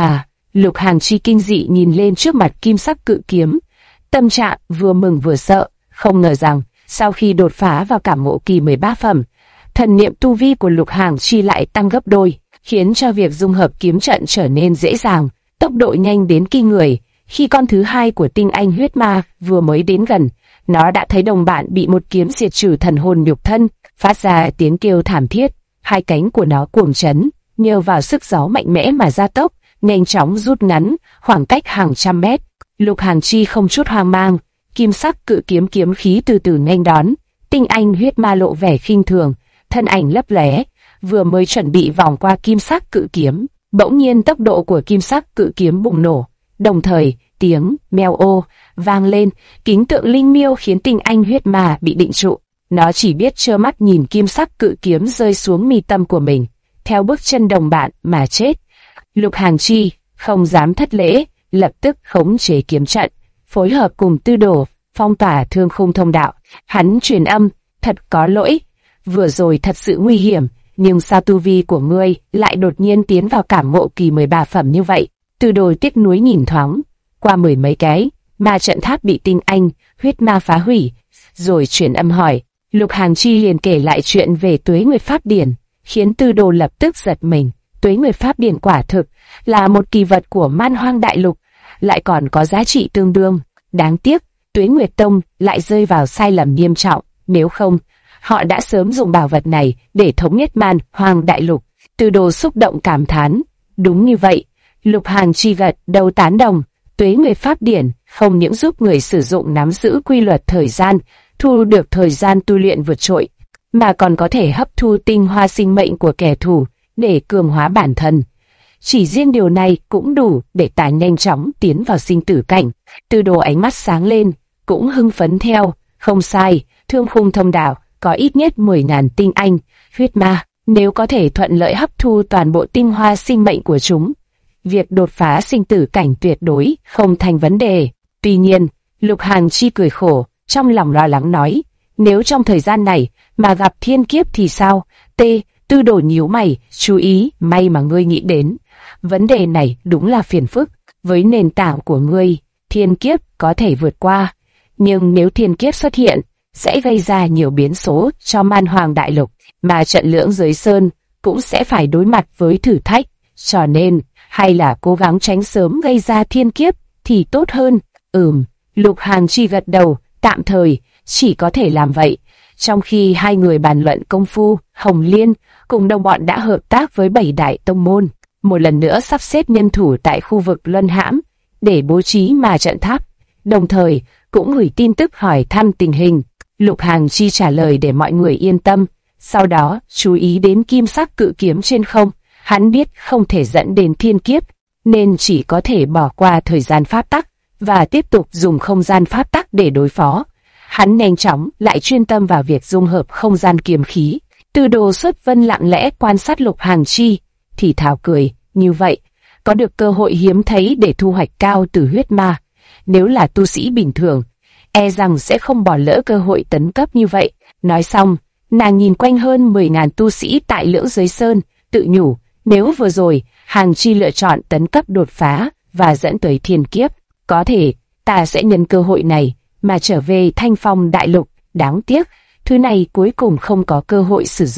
[SPEAKER 1] Lục Hàn Chi kinh dị nhìn lên trước mặt kim sắc cự kiếm, tâm trạng vừa mừng vừa sợ, không ngờ rằng sau khi đột phá vào cảm ngộ kỳ 13 phẩm, thần niệm tu vi của Lục Hàn Chi lại tăng gấp đôi, khiến cho việc dung hợp kiếm trận trở nên dễ dàng, tốc độ nhanh đến kinh người. Khi con thứ hai của tinh anh huyết ma vừa mới đến gần, nó đã thấy đồng bạn bị một kiếm diệt trừ thần hồn nhục thân, phát ra tiếng kêu thảm thiết. Hai cánh của nó cuồng chấn, nhờ vào sức gió mạnh mẽ mà gia tốc, nhanh chóng rút ngắn khoảng cách hàng trăm mét. Lục Hàn Chi không chút hoang mang, kim sắc cự kiếm kiếm khí từ từ nghênh đón. Tinh anh huyết ma lộ vẻ khinh thường, thân ảnh lấp lóe, vừa mới chuẩn bị vòng qua kim sắc cự kiếm, bỗng nhiên tốc độ của kim sắc cự kiếm bùng nổ, đồng thời tiếng meo ô vang lên, kính tượng linh miêu khiến tinh anh huyết ma bị định trụ. Nó chỉ biết trơ mắt nhìn kim sắc cự kiếm rơi xuống mi tâm của mình, theo bước chân đồng bạn mà chết. Lục Hàn Chi không dám thất lễ, lập tức khống chế kiếm trận, phối hợp cùng Tư Đồ phong tỏa thương khung thông đạo. Hắn truyền âm, thật có lỗi, vừa rồi thật sự nguy hiểm, nhưng sao tu vi của ngươi lại đột nhiên tiến vào cảm ngộ kỳ 13 phẩm như vậy? Tư Đồ tiếc nuối nhìn thoáng qua 10 mấy cái ma trận tháp bị tinh anh huyết ma phá hủy, rồi truyền âm hỏi. Lục Hàn Chi liền kể lại chuyện về Tuế Nguyệt Pháp Điển, khiến Tư Đồ lập tức giật mình. Tuế Nguyệt Pháp Điển quả thực là một kỳ vật của Man Hoang Đại Lục, lại còn có giá trị tương đương. Đáng tiếc, Tuế Nguyệt Tông lại rơi vào sai lầm nghiêm trọng, nếu không, họ đã sớm dùng bảo vật này để thống nhất Man Hoang Đại Lục. Tư Đồ xúc động cảm thán, đúng như vậy. Lục Hàn Chi gật đầu tán đồng. Tuế Nguyệt Pháp Điển không những giúp người sử dụng nắm giữ quy luật thời gian, thu được thời gian tu luyện vượt trội, mà còn có thể hấp thu tinh hoa sinh mệnh của kẻ thù để cường hóa bản thân. Chỉ riêng điều này cũng đủ để ta nhanh chóng tiến vào sinh tử cảnh. Tư Đồ ánh mắt sáng lên, cũng hưng phấn theo. Không sai, thương khung thông đạo có ít nhất 10.000 tinh anh huyết ma, nếu có thể thuận lợi hấp thu toàn bộ tinh hoa sinh mệnh của chúng, việc đột phá sinh tử cảnh tuyệt đối không thành vấn đề. Tuy nhiên, Lục Hàn Chi cười khổ, trong lòng lo lắng nói, nếu trong thời gian này mà gặp thiên kiếp thì sao? Tư Đồ nhíu mày, chú ý, may mà ngươi nghĩ đến. Vấn đề này đúng là phiền phức, với nền tảng của ngươi, thiên kiếp có thể vượt qua. Nhưng nếu thiên kiếp xuất hiện, sẽ gây ra nhiều biến số cho Man Hoang Đại Lục, mà trận Lưỡng Giới Sơn cũng sẽ phải đối mặt với thử thách. Cho nên, hay là cố gắng tránh sớm gây ra thiên kiếp thì tốt hơn. Lục Hàn Chi gật đầu, tạm thời chỉ có thể làm vậy. Trong khi hai người bàn luận công phu, Hồng Liên cùng đồng bọn đã hợp tác với 7 đại tông môn, một lần nữa sắp xếp nhân thủ tại khu vực Luân Hãm để bố trí ma trận tháp, đồng thời cũng gửi tin tức hỏi thăm tình hình. Lục Hàn Chi trả lời để mọi người yên tâm, sau đó chú ý đến kim sắc cự kiếm trên không. Hắn biết không thể dẫn đến thiên kiếp, nên chỉ có thể bỏ qua thời gian pháp tắc và tiếp tục dùng không gian pháp tắc để đối phó. Hắn nhanh chóng lại chuyên tâm vào việc dung hợp không gian kiếm khí. Tư Đồ Xuất Vân lặng lẽ quan sát Lục Hàn Chi, thì thào cười, như vậy, có được cơ hội hiếm thấy để thu hoạch cao từ huyết ma. Nếu là tu sĩ bình thường, e rằng sẽ không bỏ lỡ cơ hội tấn cấp như vậy. Nói xong, nàng nhìn quanh hơn 10.000 tu sĩ tại Lưỡng Giới Sơn, tự nhủ, nếu vừa rồi Hàn Chi lựa chọn tấn cấp đột phá và dẫn tới thiên kiếp, có thể ta sẽ nhân cơ hội này mà trở về Thanh Phong Đại Lục. Đáng tiếc, thứ này cuối cùng không có cơ hội sử dụng.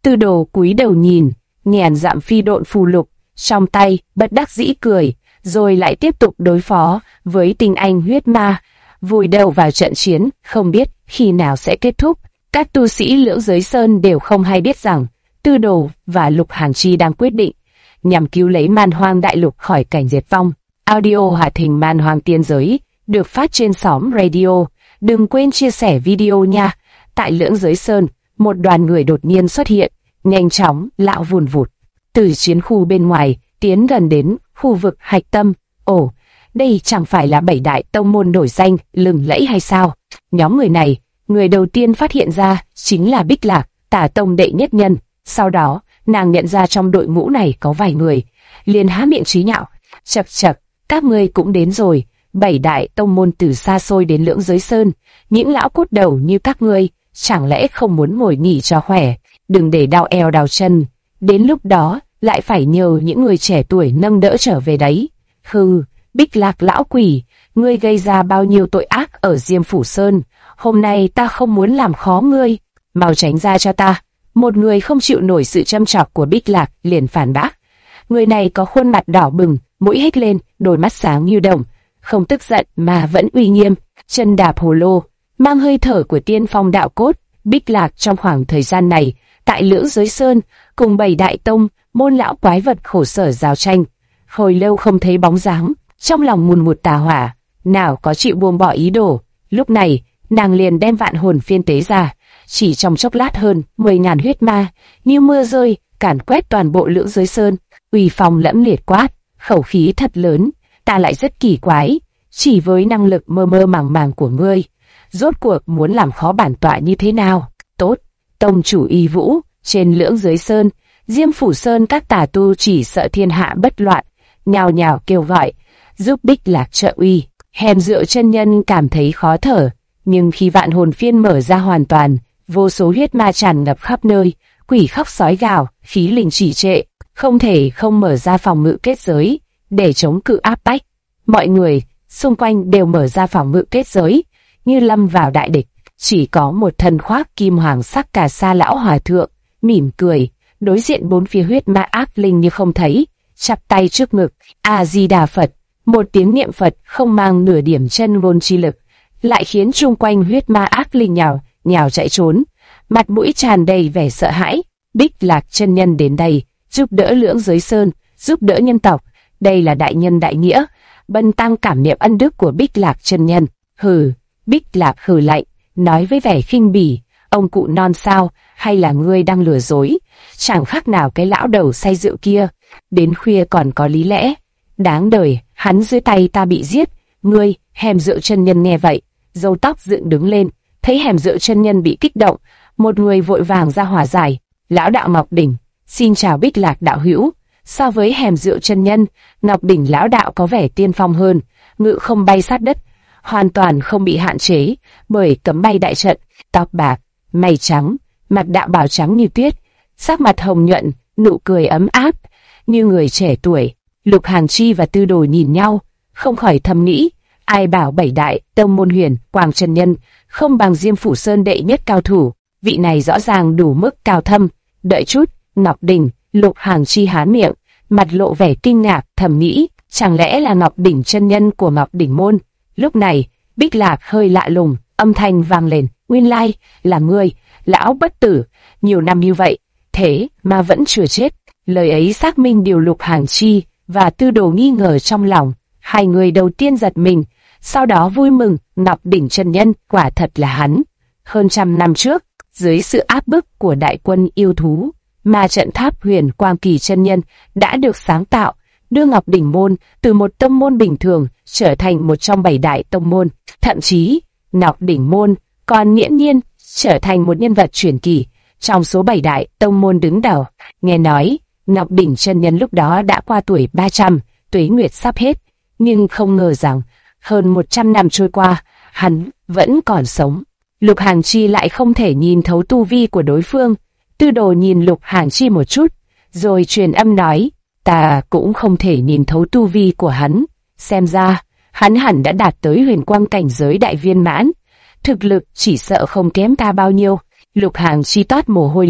[SPEAKER 1] Tư Đồ cúi đầu nhìn, ngàn dặm phi độn phù lục trong tay, bất đắc dĩ cười, rồi lại tiếp tục đối phó với tinh anh huyết ma, vùi đầu vào trận chiến, không biết khi nào sẽ kết thúc. Các tu sĩ Lưỡng Giới Sơn đều không hay biết rằng Tư Đồ và Lục Hàn Chi đang quyết định nhằm cứu lấy Man Hoang Đại Lục khỏi cảnh diệt vong. Audio hoạt hình Man Hoang Tiên Giới được phát trên xóm radio. Đừng quên chia sẻ video nha. Tại Lưỡng Giới Sơn, một đoàn người đột nhiên xuất hiện, nhanh chóng lão vùn vụt từ chiến khu bên ngoài tiến gần đến khu vực hạch tâm. Ồ, đây chẳng phải là 7 đại tông môn nổi danh lừng lẫy hay sao? Nhóm người này, người đầu tiên phát hiện ra chính là Bích Lạc, Tả Tông đệ nhất nhân. Sau đó, nàng nhận ra trong đội ngũ này có vài người, liền há miệng chí nhạo. Chậc chậc, các ngươi cũng đến rồi. 7 đại tông môn từ xa xôi đến Lưỡng Giới Sơn, những lão cốt đầu như các ngươi, chẳng lẽ không muốn ngồi nghỉ cho khỏe, đừng để đau eo đau chân, đến lúc đó lại phải nhờ những người trẻ tuổi nâng đỡ trở về đấy. Hừ, Bích Lạc lão quỷ, ngươi gây ra bao nhiêu tội ác ở Diêm Phủ Sơn, hôm nay ta không muốn làm khó ngươi, mau tránh ra cho ta. Một người không chịu nổi sự châm chọc của Bích Lạc liền phản bác. Người này có khuôn mặt đỏ bừng, mũi hếch lên, đôi mắt sáng như đồng, không tức giận mà vẫn uy nghiêm, chân đạp hồ lô, mang hơi thở của tiên phong đạo cốt. Bích Lạc trong khoảng thời gian này, tại Lưỡng Giới Sơn, cùng 7 đại tông, môn lão quái vật khổ sở giao tranh, hồi lâu không thấy bóng dáng, trong lòng ngùn ngụt tà hỏa, nào có chịu buông bỏ ý đồ. Lúc này, nàng liền đem vạn hồn phiên tế ra, chỉ trong chốc lát hơn 10.000 huyết ma, như mưa rơi, càn quét toàn bộ Lưỡng Giới Sơn, uy phong lẫm liệt quát, khẩu khí thật lớn, ta lại rất kỳ quái, chỉ với năng lực mơ mơ màng màng của ngươi, rốt cuộc muốn làm khó bản tọa như thế nào? Tốt, tông chủ Y Vũ, trên Lưỡng Giới Sơn, Diêm Phủ Sơn các tà tu chỉ sợ thiên hạ bất loạn, nhào nhào kêu gọi, giúp Bích Lạc trợ uy. Hèm Rượu chân nhân cảm thấy khó thở, nhưng khi vạn hồn phiên mở ra hoàn toàn, vô số huyết ma tràn ngập khắp nơi, quỷ khóc sói gào, khí linh chỉ trệ, không thể không mở ra phòng ngự kết giới để chống cự áp bách. Mọi người xung quanh đều mở ra phòng ngự kết giới, như lâm vào đại địch. Chỉ có một thân khoác kim hoàng sắc cà sa lão hòa thượng mỉm cười, đối diện bốn phía huyết ma ác linh như không thấy, chắp tay trước ngực, A Di Đà Phật. Một tiếng niệm Phật không mang nửa điểm chân ngôn chi lực, lại khiến chung quanh huyết ma ác linh nhào nhào chạy trốn, mặt mũi tràn đầy vẻ sợ hãi. Bích Lạc chân nhân đến đây, giúp đỡ Lưỡng Giới Sơn, giúp đỡ nhân tộc, đây là đại nhân đại nghĩa. Bần tăng cảm niệm ân đức của Bích Lạc chân nhân. Hừ, Bích Lạc hừ lạnh, nói với vẻ khinh bỉ, ông cụ non sao, hay là ngươi đang lừa dối? Chẳng khác nào cái lão đầu say rượu kia, đến khuya còn có lý lẽ. Đáng đời, hắn dưới tay ta bị giết. Ngươi, Hèm Rượu chân nhân nghe vậy, râu tóc dựng đứng lên, thấy Hèm Rượu chân nhân bị kích động, một người vội vàng ra hòa giải. Lão đạo Ngọc Đỉnh, xin chào Bích Lạc đạo hữu. So với Hèm Rượu chân nhân, Ngọc Đỉnh lão đạo có vẻ tiên phong hơn, ngự không bay sát đất, hoàn toàn không bị hạn chế bởi cấm bay đại trận. Tóc bạc, mày trắng, mặt đạo bào trắng như tuyết, sắc mặt hồng nhuận, nụ cười ấm áp như người trẻ tuổi. Lục Hàn Chi và Tư Đồ nhìn nhau, không khỏi thầm nghĩ, ai bảo 7 đại tông môn Huyền Quang chân nhân không bằng Diêm Phủ Sơn đệ nhất cao thủ, vị này rõ ràng đủ mức cao thâm. Đợi chút, Ngọc Đỉnh. Lục Hàn Chi há miệng, mặt lộ vẻ kinh ngạc, thầm nghĩ, chẳng lẽ là Ngọc Đỉnh chân nhân của Ngọc Đỉnh môn? Lúc này, Bích Lạc hơi lạ lùng, âm thanh vang lên, nguyên lai là ngươi, lão bất tử, nhiều năm như vậy, thế mà vẫn chưa chết. Lời ấy xác minh điều Lục Hàn Chi và Tư Đồ nghi ngờ trong lòng. Hai người đầu tiên giật mình, sau đó vui mừng, Ngọc Đỉnh chân nhân quả thật là hắn. Hơn 100 năm trước, dưới sự áp bức của đại quân yêu thú, mà trận tháp Huyền Quang Kỳ chân nhân đã được sáng tạo, đưa Ngọc Đỉnh môn từ một tông môn bình thường trở thành một trong 7 đại tông môn. Thậm chí, Ngọc Đỉnh môn còn nghiễm nhiên trở thành một nhân vật truyền kỳ trong số 7 đại tông môn đứng đầu. Nghe nói, Ngọc Đỉnh chân nhân lúc đó đã qua tuổi 300, tuế nguyệt sắp hết, nhưng không ngờ rằng hơn 100 năm trôi qua, hắn vẫn còn sống. Lục Hàn Chi lại không thể nhìn thấu tu vi của đối phương. Tư Đồ nhìn Lục Hàn Chi một chút, rồi truyền âm nói, ta cũng không thể nhìn thấu tu vi của hắn, xem ra, hắn hẳn đã đạt tới huyền quang cảnh giới đại viên mãn, thực lực chỉ sợ không kém ta bao nhiêu. Lục Hàn Chi toát mồ hôi lạnh,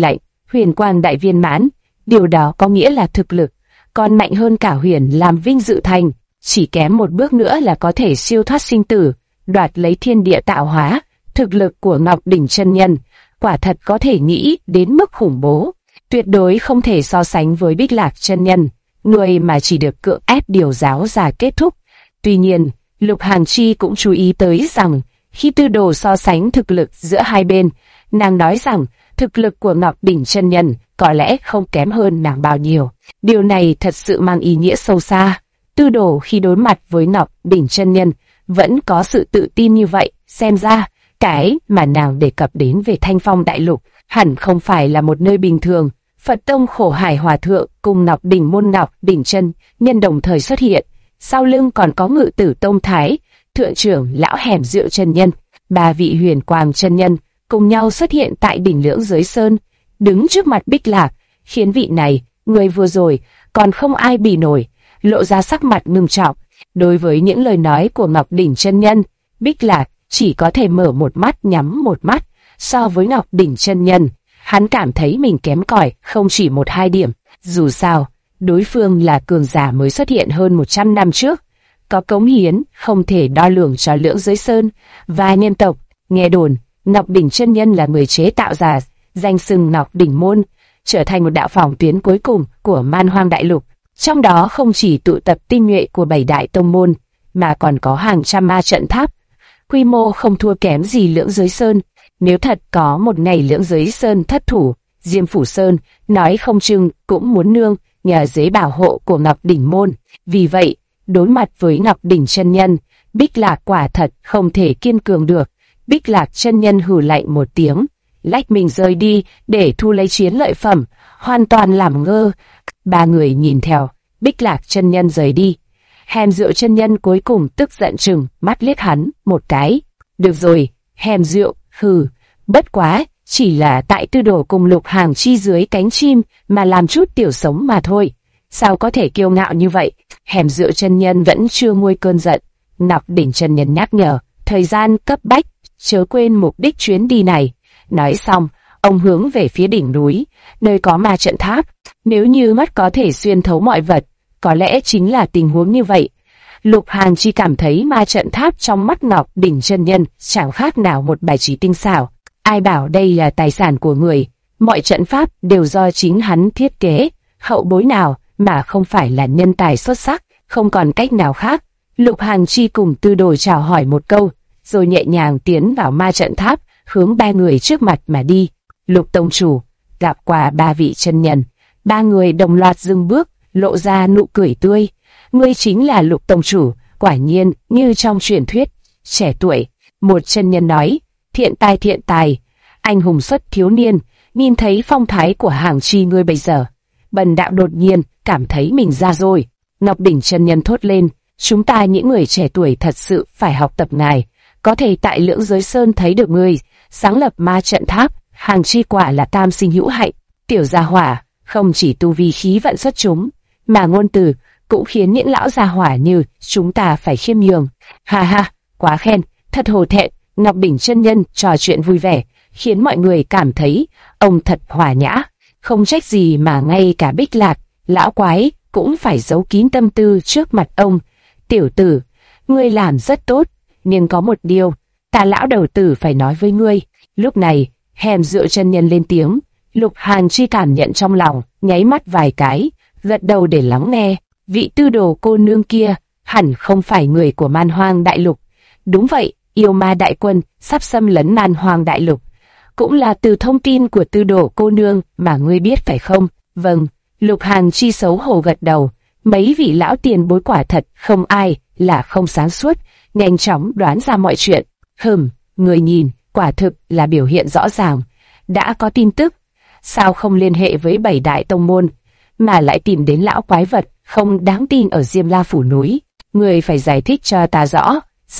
[SPEAKER 1] huyền quang đại viên mãn, điều đó có nghĩa là thực lực còn mạnh hơn cả huyền làm vinh dự thành, chỉ kém một bước nữa là có thể siêu thoát sinh tử, đoạt lấy thiên địa tạo hóa. Thực lực của Ngọc Đỉnh chân nhân quả thật có thể nghĩ đến mức khủng bố, tuyệt đối không thể so sánh với Bích Lạc chân nhân, người mà chỉ được cưỡng ép điều giáo giả kết thúc. Tuy nhiên, Lục Hàn Chi cũng chú ý tới rằng khi Tư Đồ so sánh thực lực giữa hai bên, nàng nói rằng thực lực của Ngọc Đỉnh chân nhân có lẽ không kém hơn nàng bao nhiêu. Điều này thật sự mang ý nghĩa sâu xa. Tư Đồ khi đối mặt với Ngọc Đỉnh chân nhân vẫn có sự tự tin như vậy, xem ra cái mà nàng đề cập đến về Thanh Phong Đại Lục hẳn không phải là một nơi bình thường. Phật Tông Khổ Hải Hòa Thượng cùng Ngọc Đỉnh môn Ngọc Đỉnh chân nhân đồng thời xuất hiện, sau lưng còn có Ngự Tử Tông Thái Thượng trưởng lão Hẻm Diệu chân nhân, ba vị Huyền Quang chân nhân cùng nhau xuất hiện tại đỉnh Lưỡng Giới Sơn, đứng trước mặt Bích Lạc, khiến vị này, người vừa rồi còn không ai bì nổi, lộ ra sắc mặt ngưng trọng. Đối với những lời nói của Ngọc Đỉnh chân nhân, Bích Lạc chỉ có thể mở một mắt nhắm một mắt. So với Ngọc Đỉnh chân nhân, hắn cảm thấy mình kém cỏi không chỉ 1-2 điểm. Dù sao, đối phương là cường giả mới xuất hiện hơn 100 năm trước, có cống hiến không thể đo lường cho Lưỡng Giới Sơn và nhân tộc. Nghe đồn, Ngọc Đỉnh chân nhân là người chế tạo ra danh xưng Ngọc Đỉnh môn, trở thành một đạo phòng tuyến cuối cùng của Man Hoang Đại Lục. Trong đó không chỉ tụ tập tinh nhuệ của 7 đại tông môn, mà còn có hàng trăm ma trận tháp, quy mô không thua kém gì Lưỡng Giới Sơn. Nếu thật có một ngày Lưỡng Giới Sơn thất thủ, Diêm Phủ Sơn nói không chừng cũng muốn nương nhờ dưới bảo hộ của Ngọc Đỉnh môn. Vì vậy, đối mặt với Ngọc Đỉnh chân nhân, Bích Lạc quả thật không thể kiên cường được. Bích Lạc chân nhân hừ lạnh một tiếng, lách mình rời đi để thu lấy chiến lợi phẩm, hoàn toàn làm ngơ. Ba người nhìn theo Bích Lạc chân nhân rời đi. Hẻm Diệu chân nhân cuối cùng tức giận chừng mắt liếc hắn một cái. Được rồi, Hẻm Diệu, hừ, bất quá, chỉ là tại Tư Đồ cùng Lục Hàn Chi dưới cánh chim mà làm chút tiểu sống mà thôi. Sao có thể kiêu ngạo như vậy? Hẻm Diệu chân nhân vẫn chưa nguôi cơn giận. Ngọc Đỉnh chân nhân nhắc nhở, thời gian cấp bách, chớ quên mục đích chuyến đi này. Nói xong, ông hướng về phía đỉnh núi, nơi có ma trận tháp. Nếu như mắt có thể xuyên thấu mọi vật, có lẽ chính là tình huống như vậy. Lục Hàn Chi cảm thấy ma trận tháp trong mắt Ngọc Đỉnh chân nhân chẳng khác nào một bài trí tinh xảo. Ai bảo đây là tài sản của người, mọi trận pháp đều do chính hắn thiết kế, hậu bối nào mà không phải là nhân tài xuất sắc, không còn cách nào khác. Lục Hàn Chi cùng Tư Đồ chào hỏi một câu, rồi nhẹ nhàng tiến vào ma trận tháp, hướng ba người trước mặt mà đi. Lục tông chủ, gặp qua ba vị chân nhân, ba người đồng loạt dừng bước, lộ ra nụ cười tươi. Ngươi chính là Lục tông chủ, quả nhiên như trong truyền thuyết. Trẻ tuổi, một chân nhân nói, thiện tài, anh hùng xuất thiếu niên. Nhìn thấy phong thái của Hàng Chi ngươi bây giờ, Bần đạo đột nhiên cảm thấy mình ra rồi. Ngọc Đỉnh chân nhân thốt lên, chúng ta những người trẻ tuổi thật sự phải học tập ngài. Có thể tại Lưỡng Giới Sơn thấy được ngươi sáng lập ma trận tháp, Hàng Chi quả là tam sinh hữu hạnh. Tiểu gia hỏa không chỉ tu vi khí vận xuất chúng, mà ngôn từ cũng khiến những lão gia hỏa như chúng ta phải khiêm nhường. Ha ha, quá khen, thật hổ thẹn. Ngọc Đỉnh chân nhân trò chuyện vui vẻ, khiến mọi người cảm thấy ông thật hòa nhã. Không trách gì mà ngay cả Bích Lạc, lão quái cũng phải giấu kín tâm tư trước mặt ông. Tiểu tử, ngươi làm rất tốt, nhưng có một điều, ta lão đầu tử phải nói với ngươi. Lúc này, Hẻm Diệu chân nhân lên tiếng. Lục Hàn Chi cảm nhận trong lòng, nháy mắt vài cái, gật đầu để lắng nghe. Vị Tư Đồ cô nương kia hẳn không phải người của Man Hoang Đại Lục. Đúng vậy, yêu ma đại quân sắp xâm lấn Man Hoang Đại Lục, cũng là từ thông tin của Tư Đồ cô nương mà ngươi biết phải không? Vâng. Lục Hàn Chi xấu hổ gật đầu. Mấy vị lão tiền bối quả thật không ai là không sáng suốt, nhanh chóng đoán ra mọi chuyện. Người nhìn, quả thực là biểu hiện rõ ràng. Đã có tin tức, sao không liên hệ với 7 đại tông môn, mà lại tìm đến lão quái vật không đáng tin ở Diêm La Phủ núi? Người phải giải thích cho ta rõ.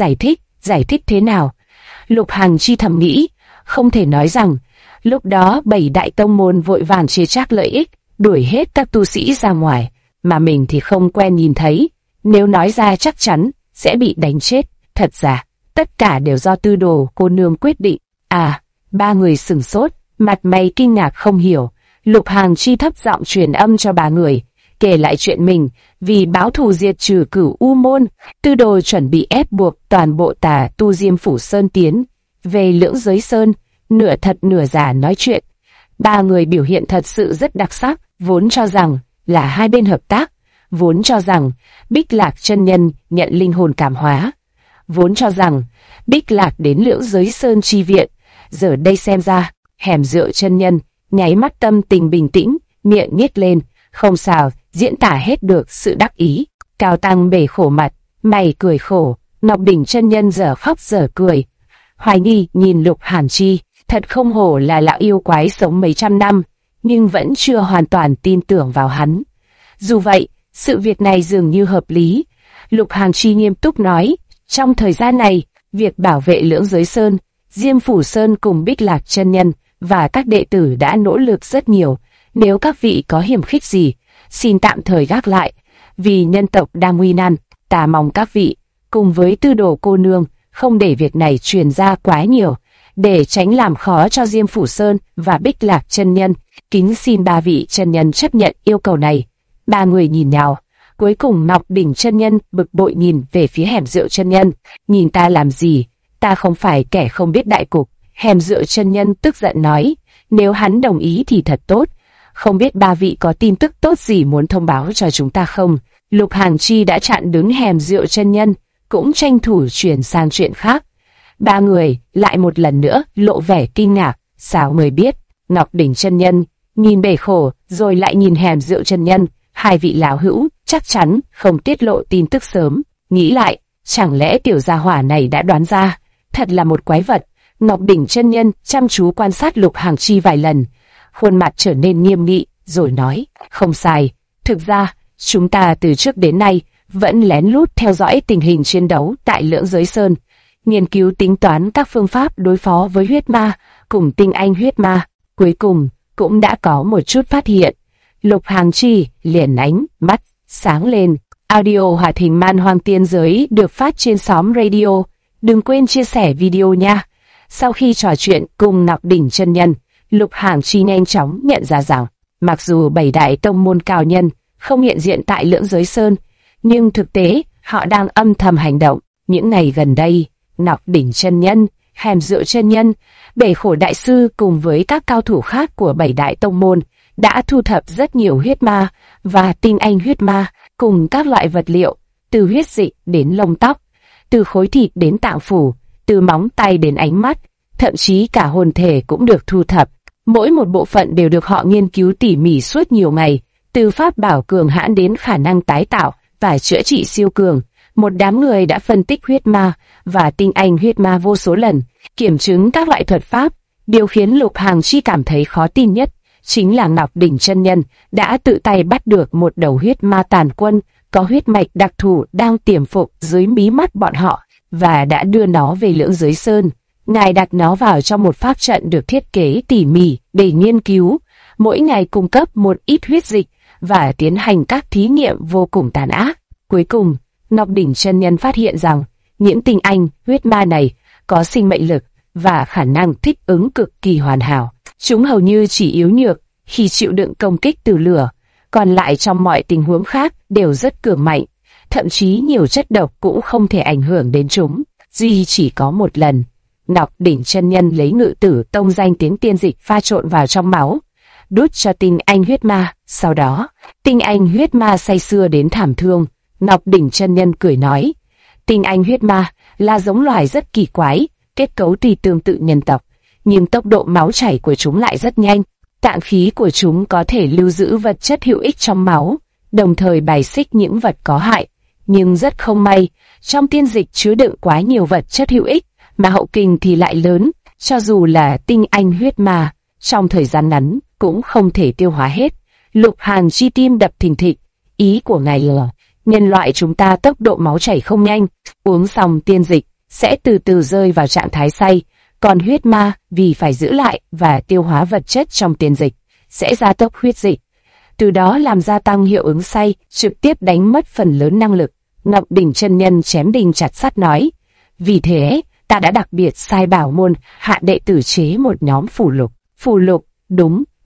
[SPEAKER 1] Giải thích thế nào? Lục Hàn Chi thầm nghĩ, không thể nói rằng lúc đó 7 đại tông môn vội vàng chia chác lợi ích, đuổi hết các tu sĩ ra ngoài, mà mình thì không quen nhìn thấy. Nếu nói ra chắc chắn sẽ bị đánh chết. Thật ra, tất cả đều do Tư Đồ cô nương quyết định. À, ba người sửng sốt, mặt mày kinh ngạc không hiểu. Lục Hàng Chi thấp giọng truyền âm cho ba người, kể lại chuyện mình vì báo thù diệt trừ Cửu U môn, Tư Đồ chuẩn bị ép buộc toàn bộ tà tu Diêm Phủ Sơn tiến về Lưỡng Giới Sơn, nửa thật nửa giả nói chuyện. Ba người biểu hiện thật sự rất đặc sắc, vốn cho rằng là hai bên hợp tác, vốn cho rằng Bích Lạc chân nhân nhận linh hồn cảm hóa, vốn cho rằng Bích Lạc đến Lưỡng Giới Sơn chi viện. Giờ đây xem ra, Hẻm Rượu chân nhân nháy mắt tâm tình bình tĩnh, miệng nhếch lên, không sao diễn tả hết được sự đắc ý. Cao Tăng bể khổ mặt, mày cười khổ, Ngọc Đỉnh chân nhân dở khóc dở cười. Hoài nghi nhìn Lục Hàn Chi, thật không hổ là lão yêu quái sống mấy trăm năm, nhưng vẫn chưa hoàn toàn tin tưởng vào hắn. Dù vậy, sự việc này dường như hợp lý. Lục Hàn Chi nghiêm túc nói, trong thời gian này, việc bảo vệ Lưỡng Giới Sơn, Diêm Phủ Sơn cùng Bích Lạc chân nhân và các đệ tử đã nỗ lực rất nhiều. Nếu các vị có hiểm khích gì, xin tạm thời gác lại. Vì nhân tộc đang nguy nan, ta mong các vị, cùng với Tư Đồ cô nương, không để việc này truyền ra quá nhiều, để tránh làm khó cho Diêm Phủ Sơn và Bích Lạc chân nhân. Kính xin ba vị chân nhân chấp nhận yêu cầu này. Ba người nhìn nhau. Cuối cùng Ngọc Đỉnh chân nhân bực bội nhìn về phía Hẻm Rượu chân nhân. Nhìn ta làm gì? Ta không phải kẻ không biết đại cục. Hẻm Rượu chân nhân tức giận nói. Nếu hắn đồng ý thì thật tốt. Không biết ba vị có tin tức tốt gì muốn thông báo cho chúng ta không? Lục Hàn Chi đã chặn đứng Hẻm Rượu chân nhân, cũng tranh thủ chuyển sang chuyện khác. Ba người lại một lần nữa lộ vẻ kinh ngạc. Sao người biết? Ngọc Đỉnh chân nhân nhìn bể khổ, rồi lại nhìn Hẻm Rượu chân nhân. Hai vị lão hữu chắc chắn không tiết lộ tin tức sớm. Nghĩ lại, chẳng lẽ tiểu gia hỏa này đã đoán ra? Thật là một quái vật. Ngọc Đỉnh chân nhân chăm chú quan sát Lục Hàn Chi vài lần, khuôn mặt trở nên nghiêm nghị, rồi nói, không sai. Thực ra, chúng ta từ trước đến nay vẫn lén lút theo dõi tình hình chiến đấu tại Lưỡng Giới Sơn, nghiên cứu tính toán các phương pháp đối phó với huyết ma cùng tinh anh huyết ma. Cuối cùng, cũng đã có một chút phát hiện. Lục Hàn Chi liền ánh mắt sáng lên. Audio hoạt hình Man Hoang Tiên Giới được phát trên xóm radio. Đừng quên chia sẻ video nha. Sau khi trò chuyện cùng Ngọc Đỉnh chân nhân, Lục Hàn Chi nhanh chóng nhận ra rằng, mặc dù bảy đại tông môn cao nhân không hiện diện tại Lưỡng Giới Sơn, nhưng thực tế họ đang âm thầm hành động. Những ngày gần đây, Ngọc Đỉnh chân nhân, Hẻm Rượu chân nhân, Bể Khổ đại sư cùng với các cao thủ khác của bảy đại tông môn đã thu thập rất nhiều huyết ma và tinh anh huyết ma cùng các loại vật liệu, từ huyết dịch đến lông tóc, từ khối thịt đến tạng phủ, từ móng tay đến ánh mắt, thậm chí cả hồn thể cũng được thu thập. Mỗi một bộ phận đều được họ nghiên cứu tỉ mỉ suốt nhiều ngày, từ pháp bảo cường hãn đến khả năng tái tạo và chữa trị siêu cường. Một đám người đã phân tích huyết ma và tinh anh huyết ma vô số lần, kiểm chứng các loại thuật pháp. Điều khiến Lục Hàn Chi cảm thấy khó tin nhất chính là Ngọc Đỉnh chân nhân đã tự tay bắt được một đầu huyết ma tàn quân có huyết mạch đặc thù đang tiềm phục dưới mí mắt bọn họ, và đã đưa nó về Lưỡng Giới Sơn. Ngài đặt nó vào trong một pháp trận được thiết kế tỉ mỉ để nghiên cứu, mỗi ngày cung cấp một ít huyết dịch và tiến hành các thí nghiệm vô cùng tàn ác. Cuối cùng, Ngọc Đỉnh chân nhân phát hiện rằng những tinh anh huyết ma này có sinh mệnh lực và khả năng thích ứng cực kỳ hoàn hảo. Chúng hầu như chỉ yếu nhược khi chịu đựng công kích từ lửa, còn lại trong mọi tình huống khác đều rất cường mạnh. Thậm chí nhiều chất độc cũng không thể ảnh hưởng đến chúng. Duy chỉ có một lần, Ngọc Đỉnh chân nhân lấy Ngự Tử tông danh tiếng tiên dịch pha trộn vào trong máu, đút cho tinh anh huyết ma. Sau đó, tinh anh huyết ma say sưa đến thảm thương. Ngọc Đỉnh chân nhân cười nói, tinh anh huyết ma là giống loài rất kỳ quái, kết cấu thì tương tự nhân tộc, nhưng tốc độ máu chảy của chúng lại rất nhanh. Tạng khí của chúng có thể lưu giữ vật chất hữu ích trong máu, đồng thời bài xích những vật có hại. Nhưng rất không may, trong tiên dịch chứa đựng quá nhiều vật chất hữu ích, mà hậu kình thì lại lớn, cho dù là tinh anh huyết ma, trong thời gian ngắn cũng không thể tiêu hóa hết. Lục Hàn Chi tim đập thình thịch. Ý của ngài là nhân loại chúng ta tốc độ máu chảy không nhanh, uống xong tiên dịch sẽ từ từ rơi vào trạng thái say, còn huyết ma vì phải giữ lại và tiêu hóa vật chất trong tiên dịch sẽ gia tốc huyết dịch, từ đó làm gia tăng hiệu ứng say, trực tiếp đánh mất phần lớn năng lực. Ngọc Đỉnh chân nhân chém đinh chặt sắt nói, vì thế ta đã đặc biệt sai bảo môn hạ đệ tử chế một nhóm phù lục. Phù lục, đúng,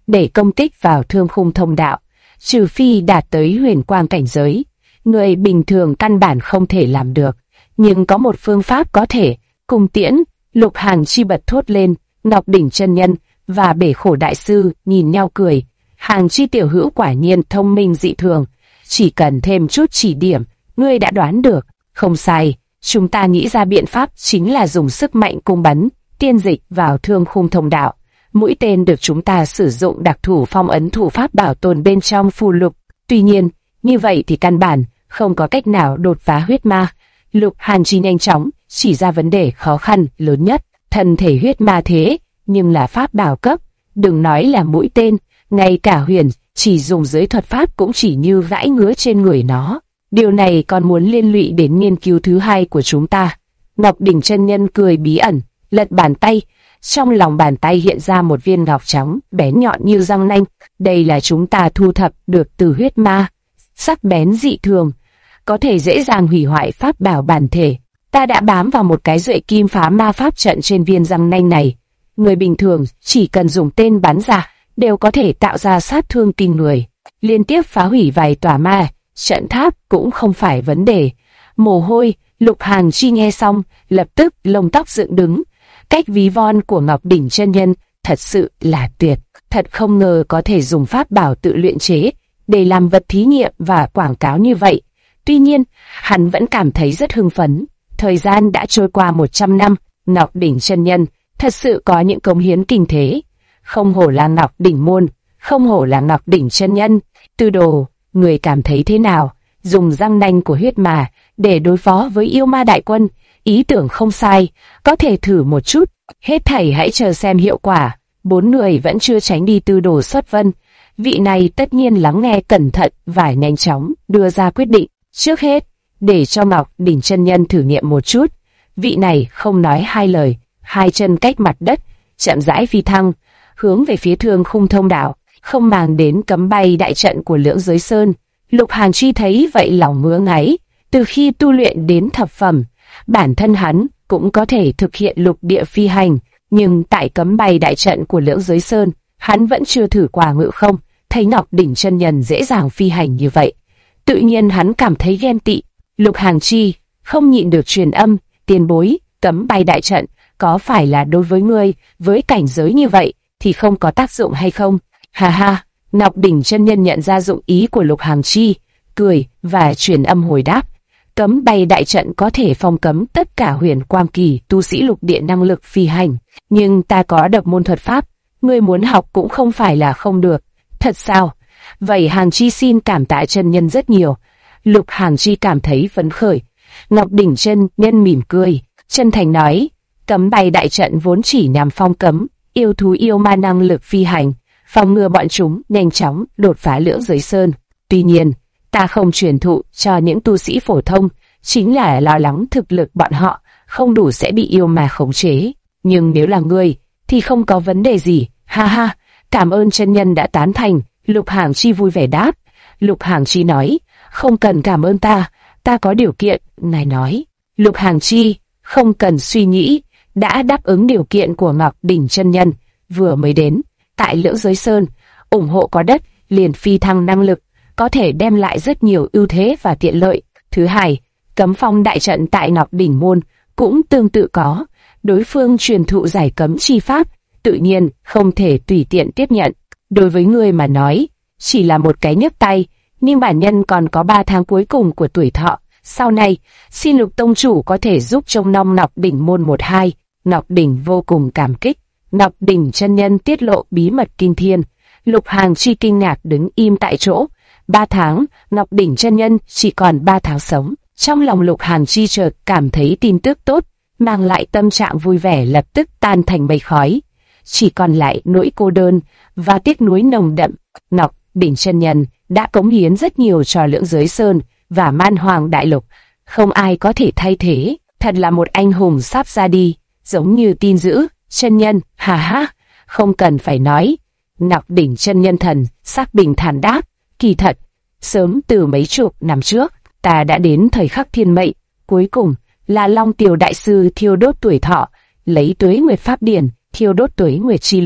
[SPEAKER 1] để công kích vào thương khung thông đạo, trừ phi đạt tới huyền quang cảnh giới. Người bình thường căn bản không thể làm được, nhưng có một phương pháp có thể. Cung tiễn. Lục Hàn Chi bật thốt lên. Ngọc Đỉnh chân nhân và Bể Khổ đại sư nhìn nhau cười. Hàn Chi tiểu hữu quả nhiên thông minh dị thường, chỉ cần thêm chút chỉ điểm, ngươi đã đoán được. Không sai, chúng ta nghĩ ra biện pháp chính là dùng sức mạnh cung bắn tiên dịch vào thương khung thông đạo. Mũi tên được chúng ta sử dụng đặc thủ phong ấn thủ pháp bảo tồn bên trong phù lục. Tuy nhiên, như vậy thì căn bản không có cách nào đột phá huyết ma. Lục Hàn Chi nhanh chóng chỉ ra vấn đề khó khăn lớn nhất. Thân thể huyết ma thế, nhưng là pháp bảo cấp, đừng nói là mũi tên, ngay cả huyền chỉ dùng dưới thuật pháp cũng chỉ như vãi ngứa trên người nó. Điều này còn muốn liên lụy đến nghiên cứu thứ hai của chúng ta. Ngọc Đỉnh chân nhân cười bí ẩn, lật bàn tay. Trong lòng bàn tay hiện ra một viên ngọc trắng, bén nhọn như răng nanh. Đây là chúng ta thu thập được từ huyết ma. Sắc bén dị thường, có thể dễ dàng hủy hoại pháp bảo bản thể. Ta đã bám vào một cái duệ kim phá ma pháp trận trên viên răng nanh này. Người bình thường chỉ cần dùng tên bắn ra, đều có thể tạo ra sát thương kinh người. Liên tiếp phá hủy vài tòa ma trận tháp cũng không phải vấn đề. Mồ hôi. Lục Hàn Chi nghe xong, lập tức lông tóc dựng đứng. Cách ví von của Ngọc Đỉnh chân nhân thật sự là tuyệt. Thật không ngờ có thể dùng pháp bảo tự luyện chế để làm vật thí nghiệm và quảng cáo như vậy. Tuy nhiên, hắn vẫn cảm thấy rất hưng phấn. Thời gian đã trôi qua 100 năm, Ngọc Đỉnh chân nhân thật sự có những cống hiến kinh thế. Không hổ là Ngọc Đỉnh môn, không hổ là Ngọc Đỉnh chân nhân. Tư Đồ, người cảm thấy thế nào? Dùng răng nanh của huyết ma để đối phó với yêu ma đại quân, ý tưởng không sai, có thể thử một chút. Hết thảy hãy chờ xem hiệu quả. 4 người vẫn chưa tránh đi Tư Đồ xuất vân. Vị này tất nhiên lắng nghe cẩn thận và nhanh chóng đưa ra quyết định. Trước hết, để cho Ngọc Đỉnh chân nhân thử nghiệm một chút. Vị này không nói hai lời, hai chân cách mặt đất, chậm rãi phi thăng, hướng về phía thương khung thông đạo, không màng đến cấm bay đại trận của Lưỡng Giới Sơn. Lục Hàn Chi thấy vậy lòng ngứa ngáy. Từ khi tu luyện đến thập phẩm, bản thân hắn cũng có thể thực hiện lục địa phi hành, nhưng tại cấm bay đại trận của Lưỡng Giới Sơn, hắn vẫn chưa thử qua ngự không. Thấy Ngọc Đỉnh chân nhân dễ dàng phi hành như vậy, tự nhiên hắn cảm thấy ghen tị. Lục Hàn Chi không nhịn được truyền âm, tiền bối, cấm bay đại trận có phải là đối với ngươi với cảnh giới như vậy thì không có tác dụng hay không? Ha ha. Ngọc Đỉnh chân nhân nhận ra dụng ý của Lục Hàn Chi, cười và truyền âm hồi đáp. Cấm bay đại trận có thể phong cấm tất cả huyền quang kỳ tu sĩ lục địa năng lực phi hành, nhưng ta có độc môn thuật pháp, ngươi muốn học cũng không phải là không được. Thật sao? Vậy Hàn Chi xin cảm tạ chân nhân rất nhiều. Lục Hàn Chi cảm thấy phấn khởi. Ngọc Đỉnh chân nhân mỉm cười, chân thành nói, cấm bay đại trận vốn chỉ nhằm phong cấm yêu thú yêu ma năng lực phi hành, phòng ngừa bọn chúng nhanh chóng đột phá Lưỡng Giới Sơn. Tuy nhiên, ta không truyền thụ cho những tu sĩ phổ thông, chính là lo lắng thực lực bọn họ không đủ sẽ bị yêu ma khống chế. Nhưng nếu là ngươi, thì không có vấn đề gì. Ha ha, cảm ơn chân nhân đã tán thành. Lục Hàn Chi vui vẻ đáp. Lục Hàn Chi nói, không cần cảm ơn ta có điều kiện. Ngài nói. Lục Hàn Chi không cần suy nghĩ, đã đáp ứng điều kiện của Ngọc Đỉnh chân nhân. Vừa mới đến tại Lưỡng Giới Sơn, ủng hộ có đất liền phi thăng năng lực, có thể đem lại rất nhiều ưu thế và tiện lợi. Thứ hai, cấm phong đại trận tại Ngọc Đỉnh môn cũng tương tự có. Đối phương truyền thụ giải cấm chi pháp, tự nhiên không thể tùy tiện tiếp nhận. Đối với người mà nói, chỉ là một cái nhấc tay, nhưng bản nhân còn có 3 tháng cuối cùng của tuổi thọ. Sau này, xin Lục tông chủ có thể giúp trông nom Ngọc Đỉnh môn 1-2. Ngọc Đỉnh vô cùng cảm kích. Ngọc Đỉnh chân nhân tiết lộ bí mật kinh thiên. Lục Hàn Chi kinh ngạc đứng im tại chỗ. 3 tháng, Ngọc Đỉnh chân nhân chỉ còn 3 tháng sống. Trong lòng Lục Hàn Chi chợt cảm thấy tin tức tốt, mang lại tâm trạng vui vẻ lập tức tan thành mây khói. Chỉ còn lại nỗi cô đơn và tiếc nuối nồng đậm. Ngọc Đỉnh chân nhân đã cống hiến rất nhiều cho Lưỡng Giới Sơn và Man Hoàng Đại Lục, không ai có thể thay thế. Thật là một anh hùng sắp ra đi, giống như tin dữ. Chân nhân, ha ha, không cần phải nói. Ngọc Đỉnh chân nhân thần sắc bình thản đáp, kỳ thật, sớm từ mấy chục năm trước, ta đã đến thời khắc thiên mệnh. Cuối cùng là Long Tiểu đại sư thiêu đốt tuổi thọ, lấy tuế nguyệt pháp điển thiêu đốt tuế nguyệt chi lực,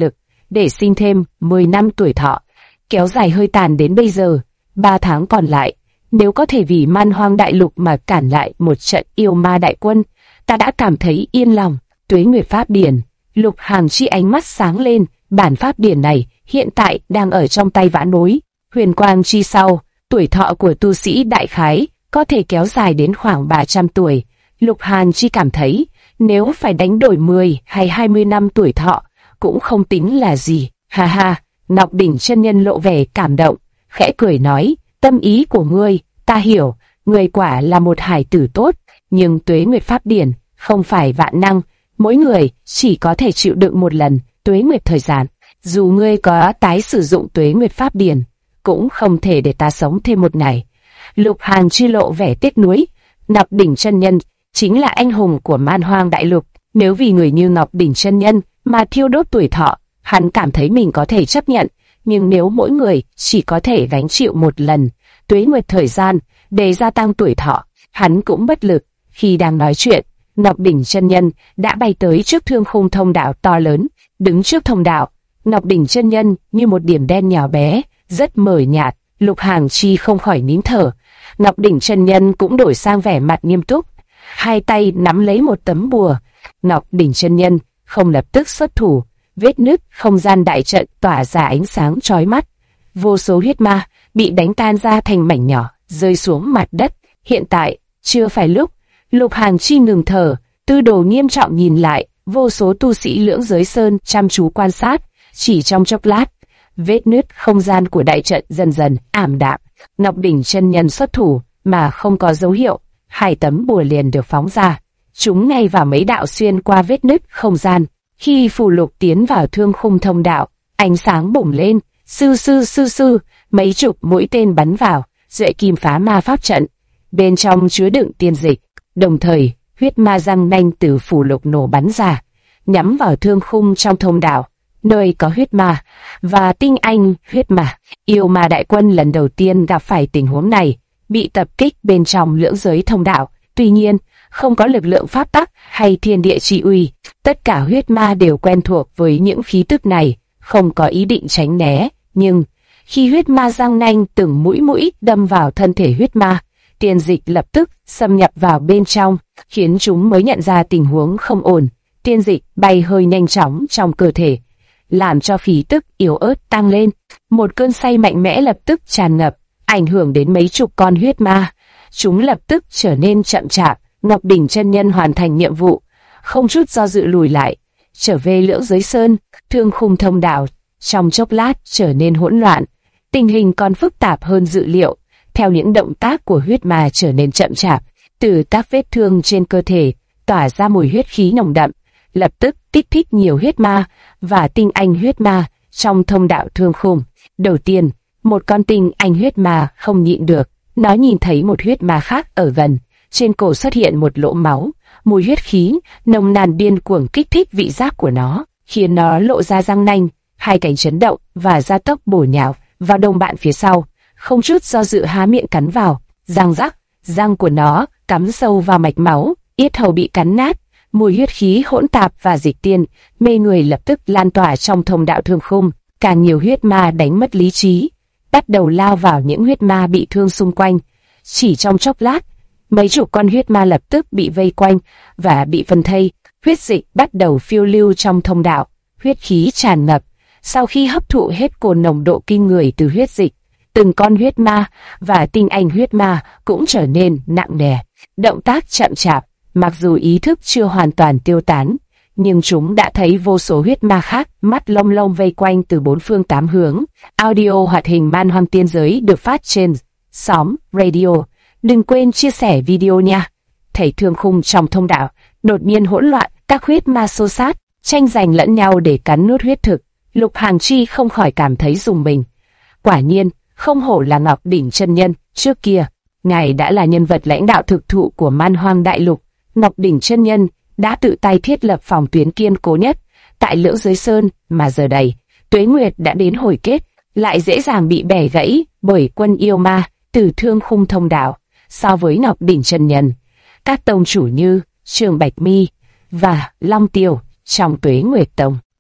[SPEAKER 1] để sinh thêm 10 năm tuổi thọ, kéo dài hơi tàn đến bây giờ. 3 tháng còn lại, nếu có thể vì Man Hoang đại lục mà cản lại một trận yêu ma đại quân, ta đã cảm thấy yên lòng. Tuế Nguyệt Pháp Điển. Lục Hàm Chi ánh mắt sáng lên, bản pháp điển này hiện tại đang ở trong tay Vãn Bối. Huyền quang chi sau, tuổi thọ của tu sĩ đại khái có thể kéo dài đến khoảng 300 tuổi. Lục Hàn Chi cảm thấy, nếu phải đánh đổi 10 hay 20 năm tuổi thọ, cũng không tính là gì. Ha ha, Ngọc Đỉnh chân nhân lộ vẻ cảm động, khẽ cười nói, tâm ý của ngươi, ta hiểu, ngươi quả là một hải tử tốt, nhưng Tuế Nguyệt Pháp Điển không phải vạn năng, mỗi người chỉ có thể chịu đựng một lần Tuế Nguyệt thời gian. Dù ngươi có tái sử dụng Tuế Nguyệt Pháp Điển, cũng không thể để ta sống thêm một ngày. Lục Hàn Chi lộ vẻ tiếc nuối. Ngọc Đỉnh chân nhân chính là anh hùng của Man Hoang đại lục, nếu vì người như Ngọc Đỉnh chân nhân mà thiêu đốt tuổi thọ, hắn cảm thấy mình có thể chấp nhận, nhưng nếu mỗi người chỉ có thể gánh chịu một lần Tuế Nguyệt thời gian để gia tăng tuổi thọ, hắn cũng bất lực. Khi đang nói chuyện, Ngọc Đỉnh chân nhân đã bay tới trước thương khung thông đạo to lớn. Đứng trước thông đạo, Ngọc Đỉnh chân nhân như một điểm đen nhỏ bé, rất mờ nhạt. Lục Hàn Chi không khỏi nín thở. Ngọc Đỉnh chân nhân cũng đổi sang vẻ mặt nghiêm túc, hai tay nắm lấy một tấm bùa. Ngọc Đỉnh chân nhân không lập tức xuất thủ, vết nứt không gian đại trận tỏa ra ánh sáng chói mắt. Vô số huyết ma bị đánh tan ra thành mảnh nhỏ, rơi xuống mặt đất. Hiện tại chưa phải lúc. Lục Hàn Chi ngừng thở, tư đồ nghiêm trọng nhìn lại. Vô số tu sĩ Lưỡng Giới Sơn chăm chú quan sát. Chỉ trong chốc lát, vết nứt không gian của đại trận dần dần ảm đạm. Ngọc Đỉnh chân nhân xuất thủ mà không có dấu hiệu, hai tấm bùa liền được phóng ra, chúng ngay vào mấy đạo xuyên qua vết nứt không gian. Khi phù lục tiến vào thương khung thông đạo, ánh sáng bùng lên, sư sư sư sư, mấy chục mũi tên bắn vào, duệ kim phá ma pháp trận, bên trong chứa đựng tiên dịch. Đồng thời, huyết ma răng nanh từ phù lục nổ bắn ra, nhắm vào thương khung trong thông đạo, nơi có huyết ma và tinh anh huyết ma. Yêu ma đại quân lần đầu tiên gặp phải tình huống này, bị tập kích bên trong lưỡng giới thông đạo. Tuy nhiên, không có lực lượng pháp tắc hay thiên địa chi uy, tất cả huyết ma đều quen thuộc với những khí tức này, không có ý định tránh né. Nhưng khi huyết ma răng nanh từng mũi mũi đâm vào thân thể huyết ma, tiên dịch lập tức xâm nhập vào bên trong, khiến chúng mới nhận ra tình huống không ổn. Tiên dịch bay hơi nhanh chóng trong cơ thể, làm cho khí tức yếu ớt tăng lên. Một cơn say mạnh mẽ lập tức tràn ngập, ảnh hưởng đến mấy chục con huyết ma. Chúng lập tức trở nên chậm chạp. Ngọc Đỉnh chân nhân hoàn thành nhiệm vụ, không chút do dự lùi lại, trở về Lưỡng Giới Sơn. Thương khung thông đạo trong chốc lát trở nên hỗn loạn, tình hình còn phức tạp hơn dự liệu. Theo những động tác của huyết ma trở nên chậm chạp, từ các vết thương trên cơ thể tỏa ra mùi huyết khí nồng đậm, lập tức kích thích nhiều huyết ma và tinh anh huyết ma trong thông đạo thương khung. Đầu tiên, một con tinh anh huyết ma không nhịn được, nó nhìn thấy một huyết ma khác ở gần, trên cổ xuất hiện một lỗ máu, mùi huyết khí nồng nàn điên cuồng kích thích vị giác của nó, khiến nó lộ ra răng nanh, hai cánh chấn động và gia tốc bổ nhào vào đồng bạn phía sau, không chút do dự há miệng cắn vào. Răng rắc, răng của nó cắm sâu vào mạch máu, yết hầu bị cắn nát, mùi huyết khí hỗn tạp và dịch tiên mê người lập tức lan tỏa trong thông đạo thương khung. Càng nhiều huyết ma đánh mất lý trí, bắt đầu lao vào những huyết ma bị thương xung quanh. Chỉ trong chốc lát, mấy chục con huyết ma lập tức bị vây quanh và bị phân thây. Huyết dịch bắt đầu phiêu lưu trong thông đạo, huyết khí tràn ngập. Sau khi hấp thụ hết cồn nồng độ kinh người từ huyết dịch, từng con huyết ma và tinh anh huyết ma cũng trở nên nặng nề, động tác chậm chạp. Mặc dù ý thức chưa hoàn toàn tiêu tán, nhưng chúng đã thấy vô số huyết ma khác mắt long lông vây quanh từ bốn phương tám hướng. Audio hoạt hình Man Hoang Tiên Giới được phát trên Xóm Radio. Đừng quên chia sẻ video nha. Thấy thương khung trong thông đạo đột nhiên hỗn loạn, các huyết ma xô sát, tranh giành lẫn nhau để cắn nuốt huyết thực. Lục Hàn Chi không khỏi cảm thấy rùng mình. Quả nhiên, không hổ là Ngọc Đỉnh chân nhân, trước kia, ngài đã là nhân vật lãnh đạo thực thụ của Man Hoang đại lục. Ngọc Đỉnh chân nhân đã tự tay thiết lập phòng tuyến kiên cố nhất tại Lưỡng Giới Sơn, mà giờ đây, Tuế Nguyệt đã đến hồi kết, lại dễ dàng bị bẻ gãy bởi quân yêu ma từ thương khung thông đạo. So với Ngọc Đỉnh chân nhân, các tông chủ như Trường Bạch Mi và Long Tiêu trong Tuế Nguyệt Tông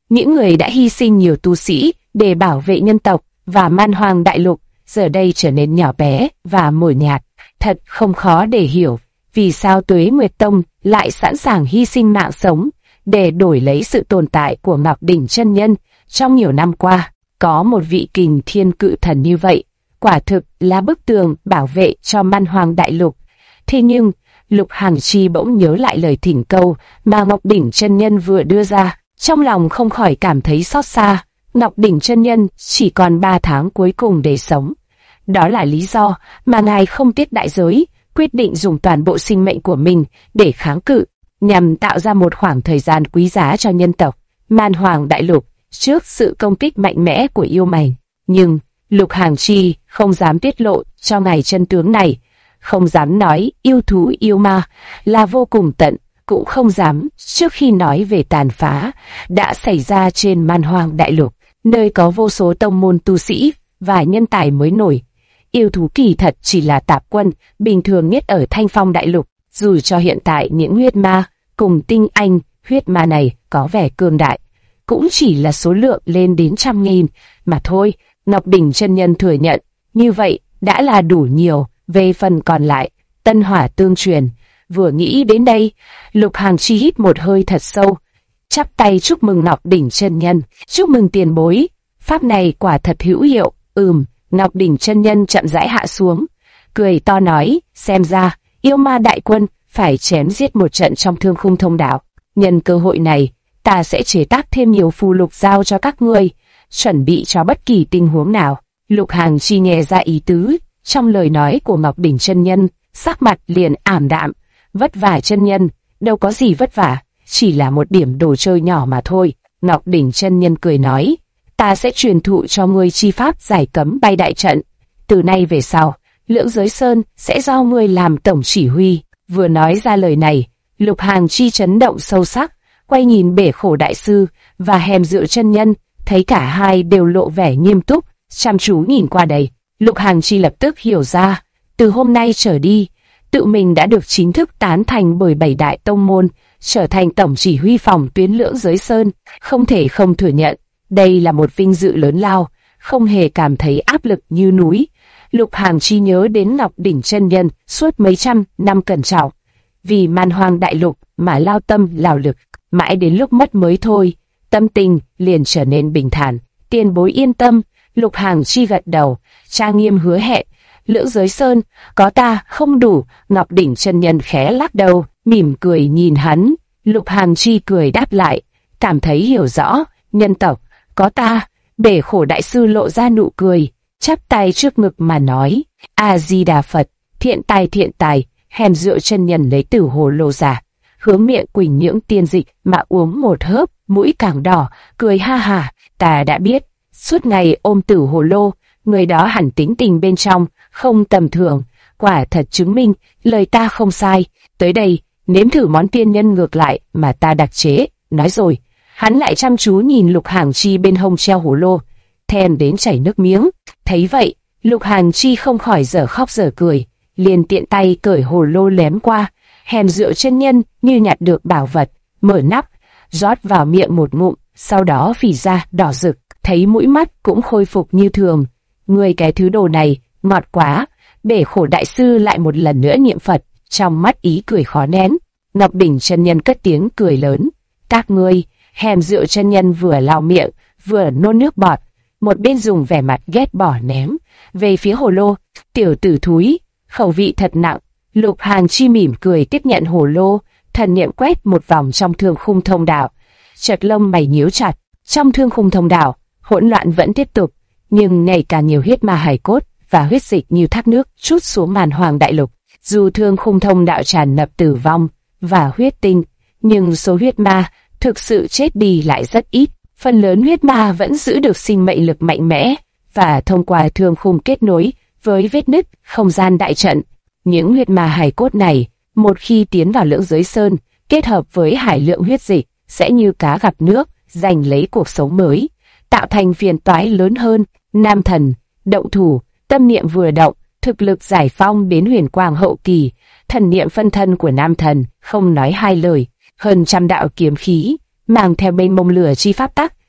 [SPEAKER 1] Những người đã hy sinh nhiều tu sĩ để bảo vệ nhân tộc và man hoang đại lục, giờ đây trở nên nhỏ bé và mờ nhạt. Thật không khó để hiểu vì sao Tuế Nguyệt Tông lại sẵn sàng hy sinh mạng sống để đổi lấy sự tồn tại của Ngọc Đỉnh chân nhân trong nhiều năm qua. Có một vị kình thiên cự thần như vậy, quả thực là bức tường bảo vệ cho man hoang đại lục. Thế nhưng, Lục Hàng Chi bỗng nhớ lại lời thỉnh cầu mà Ngọc Đỉnh chân nhân vừa đưa ra, trong lòng không khỏi cảm thấy xót xa. Ngọc Đỉnh chân nhân chỉ còn 3 tháng cuối cùng để sống. Đó là lý do mà ngài không tiếc đại giới, quyết định dùng toàn bộ sinh mệnh của mình để kháng cự, nhằm tạo ra một khoảng thời gian quý giá cho nhân tộc man hoàng đại lục trước sự công kích mạnh mẽ của yêu mảnh. Nhưng Lục Hàng Chi không dám tiết lộ cho ngài chân tướng này, không dám nói yêu thú yêu ma là vô cùng tận, cũng không dám trước khi nói về tàn phá đã xảy ra trên man hoang đại lục, nơi có vô số tông môn tu sĩ và nhân tài mới nổi. Yêu thú kỳ thật chỉ là tạp quân bình thường nhất ở Thanh Phong đại lục, dù cho hiện tại những huyết ma cùng tinh anh huyết ma này có vẻ cường đại, cũng chỉ là số lượng lên đến 100.000 mà thôi. Ngọc Đỉnh chân nhân thừa nhận, như vậy đã là đủ nhiều. Về phần còn lại, tân hỏa tương truyền. Vừa nghĩ đến đây, Lục Hàng Chi hít một hơi thật sâu, chắp tay chúc mừng Ngọc Đỉnh chân nhân, chúc mừng tiền bối, pháp này quả thật hữu hiệu. Ngọc Đỉnh chân nhân chậm rãi hạ xuống, cười to nói, xem ra yêu ma đại quân phải chém giết một trận trong Thương Khung Thông Đạo. Nhân cơ hội này, ta sẽ chế tác thêm nhiều phù lục giao cho các ngươi, chuẩn bị cho bất kỳ tình huống nào. Lục Hàng Chi nghe ra ý tứ trong lời nói của Ngọc Đỉnh chân nhân, sắc mặt liền ảm đạm. Vất vả chân nhân, đâu có gì vất vả, chỉ là một điểm đồ chơi nhỏ mà thôi. Ngọc Đỉnh chân nhân cười nói, ta sẽ truyền thụ cho ngươi chi pháp giải cấm bay đại trận. Từ nay về sau, Lưỡng Giới Sơn sẽ do ngươi làm tổng chỉ huy. Vừa nói ra lời này, Lục Hàng Chi chấn động sâu sắc, quay nhìn Bể Khổ đại sư và Hèm Dựa chân nhân, thấy cả hai đều lộ vẻ nghiêm túc, chăm chú nhìn qua đây. Lục Hàng Chi lập tức hiểu ra, từ hôm nay trở đi, tự mình đã được chính thức tán thành bởi 7 đại tông môn, trở thành tổng chỉ huy phòng tuyến Lưỡng Giới Sơn. Không thể không thừa nhận, đây là một vinh dự lớn lao, không hề cảm thấy áp lực như núi. Lục Hàng Chi nhớ đến Ngọc Đỉnh chân nhân suốt mấy trăm năm cẩn trọng, vì man hoang đại lục mà lao tâm lao lực, mãi đến lúc mất mới thôi, tâm tình liền trở nên bình thản. Tiền bối yên tâm. Lục Hàng Chi gật đầu, trang nghiêm hứa hẹn, Lưỡng Giới Sơn có ta không đủ. Ngọc Đỉnh chân nhân khẽ lắc đầu, mỉm cười nhìn hắn. Lục Hàng Chi cười đáp lại, cảm thấy hiểu rõ, nhân tộc có ta. Bể Khổ đại sư lộ ra nụ cười, chắp tay trước ngực mà nói, A Di Đà Phật. Thiện tài. Hèm Dựa chân nhân lấy tử hồ lô ra, hướng miệng Quỳnh Nhưỡng tiên dịch mà uống một hớp, mũi càng đỏ, cười ha ha. Ta đã biết, suốt ngày ôm tử hồ lô, người đó hẳn tính tình bên trong không tầm thường, quả thật chứng minh lời ta không sai. Tới đây, nếm thử món tiên nhân ngược lại mà ta đặc chế. Nói rồi, hắn lại chăm chú nhìn Lục Hàng Chi bên hông treo hồ lô, thèm đến chảy nước miếng. Thấy vậy, Lục Hàng Chi không khỏi dở khóc dở cười, liền tiện tay cởi hồ lô ném qua. Hèm Dựa chân nhân như nhặt được bảo vật, mở nắp, rót vào miệng một ngụm, sau đó phì ra đỏ rực, thấy mũi mắt cũng khôi phục như thường. Người cái thứ đồ này, ngọt quá. Bể Khổ đại sư lại một lần nữa niệm Phật, trong mắt ý cười khó nén. Ngọc Đỉnh chân nhân cất tiếng cười lớn, các ngươi. Hèm Dựa chân nhân vừa lau miệng, vừa nôn nước bọt, một bên dùng vẻ mặt ghét bỏ ném về phía hồ lô. Tiểu tử thúi, khẩu vị thật nặng. Lục Hàng Chi mỉm cười tiếp nhận hồ lô, thần niệm quét một vòng trong Thương Khung Thông Đạo, chợt lông mày nhíu chặt. Trong Thương Khung Thông Đạo, hỗn loạn vẫn tiếp tục, nhưng ngày càng nhiều huyết ma hài cốt và huyết dịch như thác nước trút xuống man hoang đại lục. Dù Thương Khung Thông Đạo tràn ngập tử vong và huyết tinh, nhưng số huyết ma thực sự chết đi lại rất ít. Phần lớn huyết ma vẫn giữ được sinh mệnh lực mạnh mẽ và thông qua thương khung kết nối với vết nứt không gian đại trận. Những huyết ma hài cốt này, một khi tiến vào Lưỡng Giới Sơn, kết hợp với hải lượng huyết dịch, sẽ như cá gặp nước, giành lấy cuộc sống mới, tạo thành phiền toái lớn hơn. Nam thần, động thủ, tâm niệm vừa động, thực lực giải phong đến huyền quang hậu kỳ. Thần niệm phân thân của nam thần không nói hai lời, hơn 100 đạo kiếm khí mang theo mênh mông lửa chi pháp tắc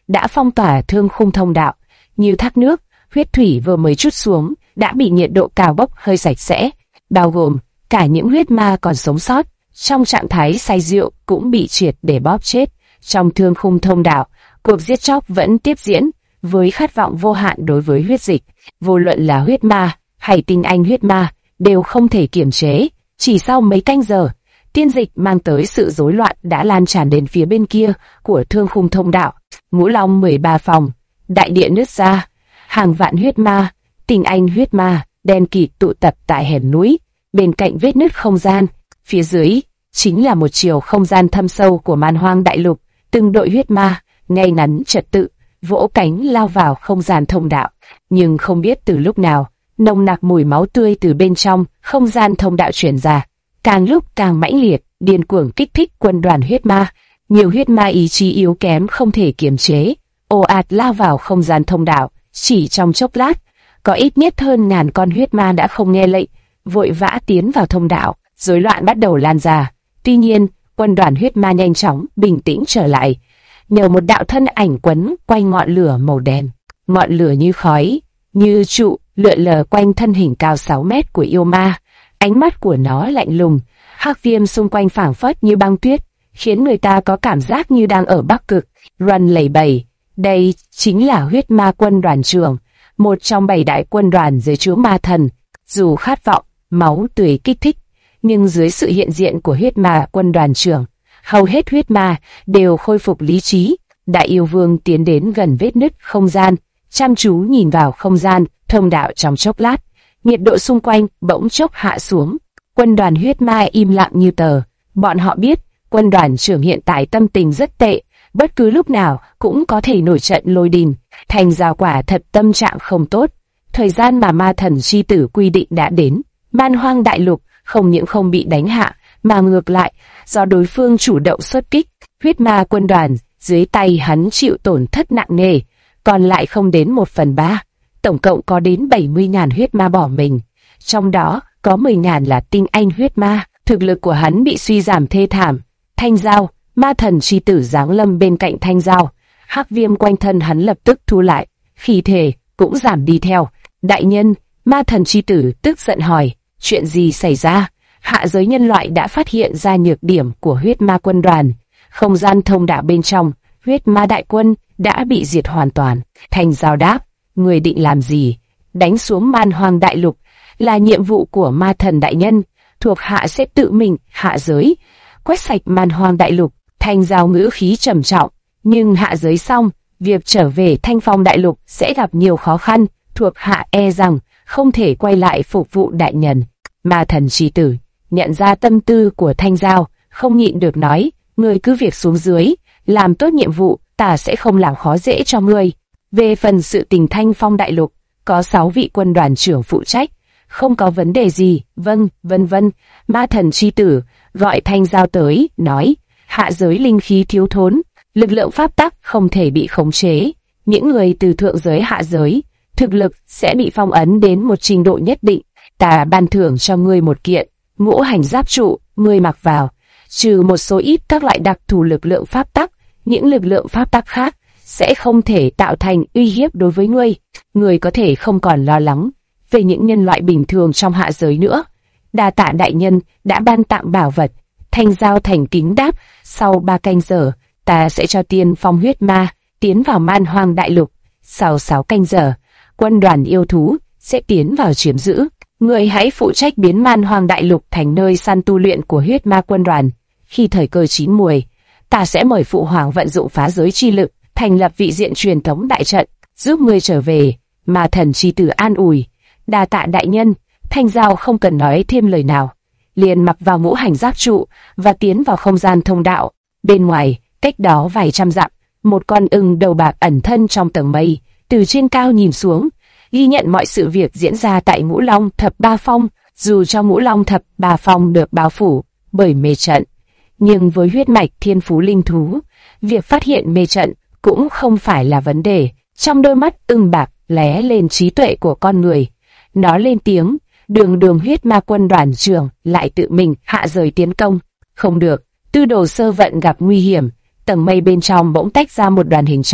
[SPEAKER 1] đã phong tỏa thương khung thông đạo. Như thác nước, huyết thủy vừa mới trút xuống, đã bị nhiệt độ cao bốc hơi sạch sẽ, bao gồm cả những huyết ma còn sống sót, trong trạng thái say rượu cũng bị triệt để bóp chết. Trong thương khung thông đạo, cuộc giết chóc vẫn tiếp diễn, với khát vọng vô hạn đối với huyết dịch. Vô luận là huyết ma hay tinh anh huyết ma, đều không thể kiềm chế. Chỉ sau mấy canh giờ, tiên dịch mang tới sự rối loạn đã lan tràn đến phía bên kia của thương khung thông đạo. Ngũ Long 13 phòng, đại địa nứt ra, hàng vạn huyết ma, tinh anh huyết ma, đen kịt tụ tập tại hẻm núi, bên cạnh vết nứt không gian. Phía dưới chính là một chiều không gian thâm sâu của Man Hoang đại lục. Từng đội huyết ma ngay ngắn trật tự vỗ cánh lao vào không gian thông đạo, nhưng không biết từ lúc nào, nồng nặc mùi máu tươi từ bên trong không gian thông đạo truyền ra, càng lúc càng mãnh liệt, điên cuồng kích thích quân đoàn huyết ma. Nhiều huyết ma ý chí yếu kém không thể kiềm chế, ồ ạt lao vào không gian thông đạo. Chỉ trong chốc lát, có ít nhất hơn 1000 con huyết ma đã không nghe lệnh, vội vã tiến vào thông đạo. Rối loạn bắt đầu lan ra. Tuy nhiên, quân đoàn huyết ma nhanh chóng bình tĩnh trở lại, nhờ một đạo thân ảnh quấn quanh ngọn lửa màu đen. Ngọn lửa như khói, như trụ lượn lờ quanh thân hình cao 6 mét của yêu ma. Ánh mắt của nó lạnh lùng, hắc viêm xung quanh phảng phất như băng tuyết, khiến người ta có cảm giác như đang ở Bắc Cực. Run lẩy bẩy, đây chính là huyết ma quân đoàn trưởng, một trong 7 đại quân đoàn dưới trướng ma thần. Dù khát vọng máu tươi kích thích, nhưng dưới sự hiện diện của huyết ma quân đoàn trưởng, hầu hết huyết ma đều khôi phục lý trí. Đại yêu vương tiến đến gần vết nứt không gian, chăm chú nhìn vào không gian thông đạo. Trong chốc lát, nhiệt độ xung quanh bỗng chốc hạ xuống. Quân đoàn huyết ma im lặng như tờ. Bọn họ biết quân đoàn trưởng hiện tại tâm tình rất tệ, bất cứ lúc nào cũng có thể nổi trận lôi đình. Thành Giao quả thật tâm trạng không tốt. Thời gian mà ma thần chi tử quy định đã đến. Man Hoang đại lục không những không bị đánh hạ, mà ngược lại, do đối phương chủ động xuất kích, huyết ma quân đoàn dưới tay hắn chịu tổn thất nặng nề, còn lại không đến 1/3. Tổng cộng có đến 70.000 huyết ma bỏ mình, trong đó có 10.000 là tinh anh huyết ma. Thực lực của hắn bị suy giảm thê thảm. Thanh Giao, ma thần chi tử giáng lâm bên cạnh Thanh Giao, hắc viêm quanh thân hắn lập tức thu lại, khí thể cũng giảm đi theo. Đại nhân, ma thần chi tử tức giận hỏi, chuyện gì xảy ra? Hạ giới nhân loại đã phát hiện ra nhược điểm của huyết ma quân đoàn. Không gian thông đạo bên trong, huyết ma đại quân đã bị diệt hoàn toàn. Thanh Giao đáp, người định làm gì? Đánh xuống Man Hoang đại lục là nhiệm vụ của ma thần đại nhân, thuộc hạ sẽ tự mình hạ giới, quét sạch Man Hoang đại lục. Thanh Giao ngữ khí trầm trọng, nhưng hạ giới xong, việc trở về Thanh Phong đại lục sẽ gặp nhiều khó khăn, thuộc hạ e rằng không thể quay lại phục vụ đại nhân. Ma thần chi tử nhận ra tâm tư của Thanh Giao, không nhịn được nói, ngươi cứ việc xuống dưới, làm tốt nhiệm vụ, ta sẽ không làm khó dễ cho ngươi. Về phần sự tình Thanh Phong đại lục, có 6 vị quân đoàn trưởng phụ trách, không có vấn đề gì. Vâng, vân vân. Ma thần chi tử gọi Thanh Giao tới, nói, hạ giới linh khí thiếu thốn, lực lượng pháp tắc không thể bị khống chế. Những người từ thượng giới hạ giới, thực lực sẽ bị phong ấn đến một trình độ nhất định. Ta ban thưởng cho ngươi một kiện ngũ hành giáp trụ, ngươi mặc vào, trừ một số ít các loại đặc thù lực lượng pháp tắc, những lực lượng pháp tắc khác sẽ không thể tạo thành uy hiếp đối với ngươi. Ngươi có thể không còn lo lắng về những nhân loại bình thường trong hạ giới nữa. Đa tạ đại nhân đã ban tặng bảo vật. Thanh Giao thành kính đáp, sau 3 canh giờ, ta sẽ cho tiên phong huyết ma tiến vào Man Hoang đại lục. Sau 6 canh giờ, quân đoàn yêu thú sẽ tiến vào chiếm giữ. Người hãy phụ trách biến Man Hoang đại lục thành nơi săn tu luyện của huyết ma quân đoàn. Khi thời cơ chín muồi, ta sẽ mời phụ hoàng vận dụng phá giới chi lực, thành lập vị diện truyền thống đại trận, giúp ngươi trở về. Ma thần chi tử an ủi, đa tạ đại nhân. Thanh Giao không cần nói thêm lời nào, liền mặc vào ngũ hành giáp trụ và tiến vào không gian thông đạo. Bên ngoài, cách đó vài trăm dặm, một con ưng đầu bạc ẩn thân trong tầng mây, từ trên cao nhìn xuống, ghi nhận mọi sự việc diễn ra tại Ngũ Long Thập Ba Phong. Dù cho Ngũ Long Thập Ba Phong được bao phủ bởi mê trận, nhưng với huyết mạch thiên phú linh thú, việc phát hiện mê trận cũng không phải là vấn đề. Trong đôi mắt ưng bạc lóe lên trí tuệ của con người. Nó lên tiếng, đường huyết ma quân đoàn trưởng lại tự mình hạ giới tiến công. Không được, tư đồ sơ vận gặp nguy hiểm. Tầng mây bên trong bỗng tách ra một đoàn hình tròn,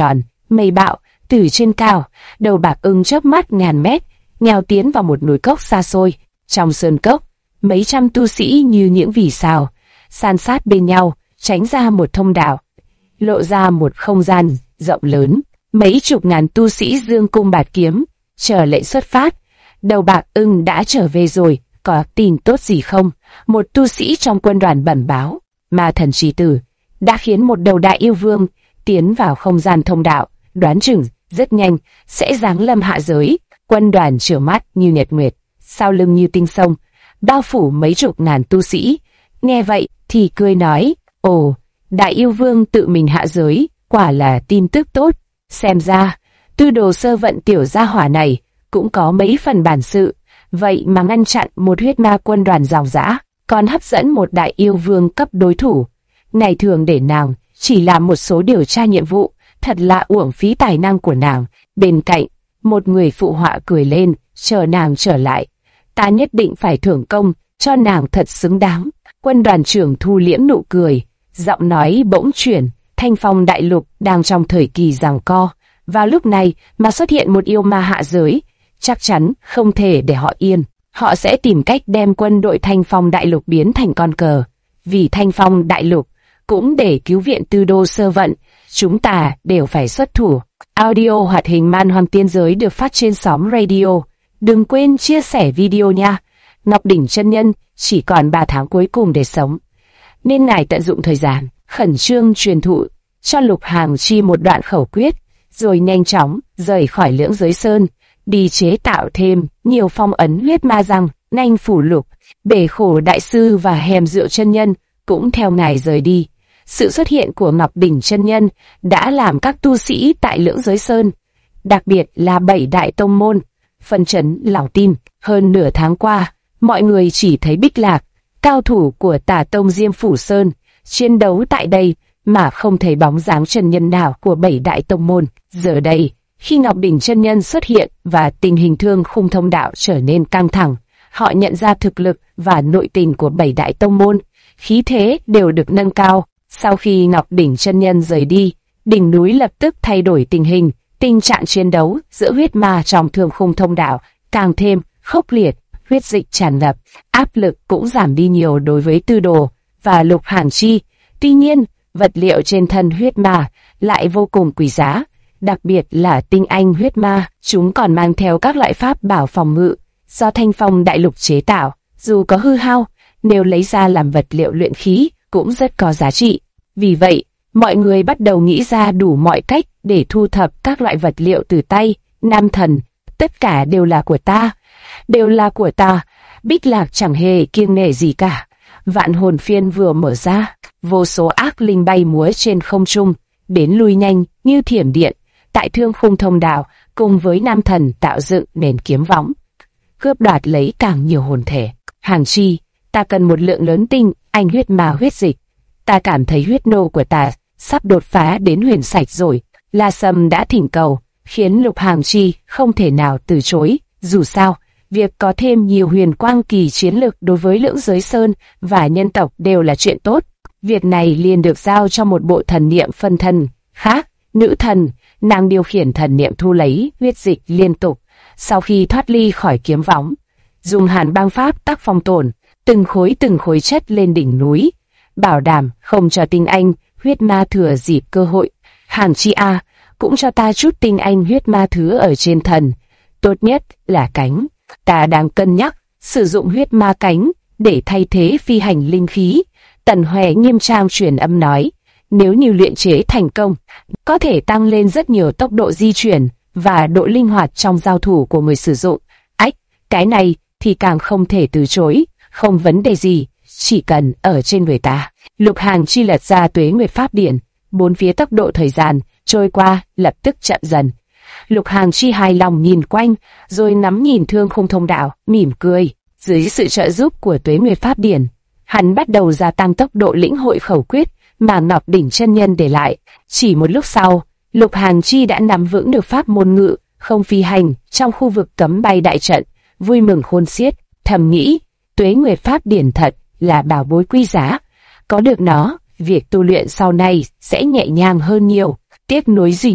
[SPEAKER 1] mây bạo từ trên cao, đầu bạc ưng chớp mắt ngàn mét, nhào tiến vào một núi cốc xa xôi. Trong sơn cốc, mấy trăm tu sĩ như những vì sao san sát bên nhau, tránh ra một thông đạo, lộ ra một không gian rộng lớn. Mấy chục ngàn tu sĩ dương cung bạt kiếm, chờ lệnh xuất phát. Đầu bạc ưng đã trở về rồi, có tin tốt gì không? Một tu sĩ trong quân đoàn bẩm báo, ma thần trì tử đã khiến một đầu đại yêu vương tiến vào không gian thông đạo, đoán chừng rất nhanh sẽ giáng lâm hạ giới. Quân đoàn trợn mắt như nhật nguyệt, sau lưng như tinh sông, bao phủ mấy chục ngàn tu sĩ. Nghe vậy thì cười nói, ồ, đại yêu vương tự mình hạ giới, quả là tin tức tốt. Xem ra Tư Đồ Sơ Vận tiểu gia hỏa này cũng có mấy phần bản sự, vậy mà ngăn chặn một huyết ma quân đoàn ròng rã, còn hấp dẫn một đại yêu vương cấp đối thủ. Ngày thường để nàng chỉ làm một số điều tra nhiệm vụ, thật là uổng phí tài năng của nàng. Bên cạnh, một người phụ họa cười lên, chờ nàng trở lại. Ta nhất định phải thưởng công, cho nàng thật xứng đáng. Quân đoàn trưởng thu liễm nụ cười, giọng nói bỗng chuyển, Thanh Phong đại lục đang trong thời kỳ giằng co. Vào lúc này mà xuất hiện một yêu ma hạ giới, chắc chắn không thể để họ yên. Họ sẽ tìm cách đem quân đội Thanh Phong đại lục biến thành con cờ. Vì Thanh Phong đại lục, cũng để cứu viện Tư Đô Sơ Vận, chúng ta đều phải xuất thủ. Audio hoạt hình Man Hoang Tiên Giới được phát trên sóng radio. Đừng quên chia sẻ video nha. Ngọc Đỉnh chân nhân chỉ còn 3 tháng cuối cùng để sống, nên ngài tận dụng thời gian, khẩn trương truyền thụ cho Lục Hàng Chi một đoạn khẩu quyết, rồi nhanh chóng rời khỏi Lưỡng Giới Sơn, đi chế tạo thêm nhiều phong ấn huyết ma răng, nanh phủ lục. Bể khổ đại sư và hèm rượu chân nhân cũng theo ngài rời đi. Sự xuất hiện của Ngọc Đỉnh chân nhân đã làm các tu sĩ tại Lưỡng Giới Sơn, đặc biệt là 7 đại tông môn, phân chấn lòng tin. Hơn nửa tháng qua, mọi người chỉ thấy Bích Lạc, cao thủ của Tả Tông Diêm Phủ Sơn, chiến đấu tại đây, mà không thấy bóng dáng chân nhân nào của 7 đại tông môn. Giờ đây, khi Ngọc Đỉnh chân nhân xuất hiện và tình hình Thương Khung thông đạo trở nên căng thẳng, họ nhận ra thực lực và nội tình của 7 đại tông môn, khí thế đều được nâng cao. Sau khi Ngọc Đỉnh chân nhân rời đi, đỉnh núi lập tức thay đổi tình hình, tình trạng chiến đấu giữa huyết ma trong Thương Khung thông đạo càng thêm khốc liệt, huyết dịch tràn ngập, áp lực cũng giảm đi nhiều đối với Tư Đồ và Lục Hàng Chi. Tuy nhiên, vật liệu trên thân huyết ma lại vô cùng quý giá, đặc biệt là tinh anh huyết ma, chúng còn mang theo các loại pháp bảo phòng ngự do Thanh Phong đại lục chế tạo, dù có hư hao, nếu lấy ra làm vật liệu luyện khí cũng rất có giá trị. Vì vậy, mọi người bắt đầu nghĩ ra đủ mọi cách để thu thập các loại vật liệu từ tay Nam Thần. Tất cả đều là của ta, đều là của ta. Bích Lạc chẳng hề kiêng nể gì cả. Vạn hồn phiên vừa mở ra, vô số ác linh bay múa trên không trung, đến lui nhanh như thiểm điện. Tại Thương Khung thông đạo, cùng với Nam Thần tạo dựng nền kiếm võng, cướp đoạt lấy càng nhiều hồn thể. Hàng Chi, ta cần một lượng lớn tinh anh huyết ma huyết dịch. Ta cảm thấy huyết nô của ta sắp đột phá đến huyền sạch rồi. La Sâm đã thỉnh cầu, khiến Lục Hàng Chi không thể nào từ chối. Dù sao, việc có thêm nhiều huyền quang kỳ chiến lực đối với Lưỡng Giới Sơn và nhân tộc đều là chuyện tốt. Việc này liền được giao cho một bộ thần niệm phân thân khác. Nữ thần, nàng điều khiển thần niệm thu lấy huyết dịch liên tục. Sau khi thoát ly khỏi kiếm võng, dùng hàn băng pháp tác phong tồn từng khối chất lên đỉnh núi, bảo đảm không cho tinh anh huyết ma thừa dịp cơ hội. Hàng Chi a, cũng cho ta chút tinh anh huyết ma thứ ở trên thần, tốt nhất là cánh. Ta đang cân nhắc sử dụng huyết ma cánh để thay thế phi hành linh khí. Tần Hoè nghiêm trang truyền âm nói, nếu như luyện chế thành công, có thể tăng lên rất nhiều tốc độ di chuyển và độ linh hoạt trong giao thủ của người sử dụng. Ách, cái này thì càng không thể từ chối, không vấn đề gì, chỉ cần ở trên người ta. Lục Hàng Chi lật ra Tuế Nguyệt Pháp Điển, bốn phía tốc độ thời gian trôi qua lập tức chậm dần. Lục Hàng Chi hài lòng nhìn quanh, rồi nắm nhìn Thương Khung thông đạo, mỉm cười. Dưới sự trợ giúp của Tuế Nguyệt Pháp Điển, hắn bắt đầu gia tăng tốc độ lĩnh hội khẩu quyết mà Ngọc Đỉnh chân nhân để lại. Chỉ một lúc sau, Lục Hàng Chi đã nắm vững được pháp môn ngự không phi hành trong khu vực cấm bay đại trận, vui mừng khôn xiết, thầm nghĩ, Tuế Nguyệt Pháp Điển thật là bảo bối quý giá, có được nó, việc tu luyện sau này sẽ nhẹ nhàng hơn nhiều. Tiếc nuối duy nhất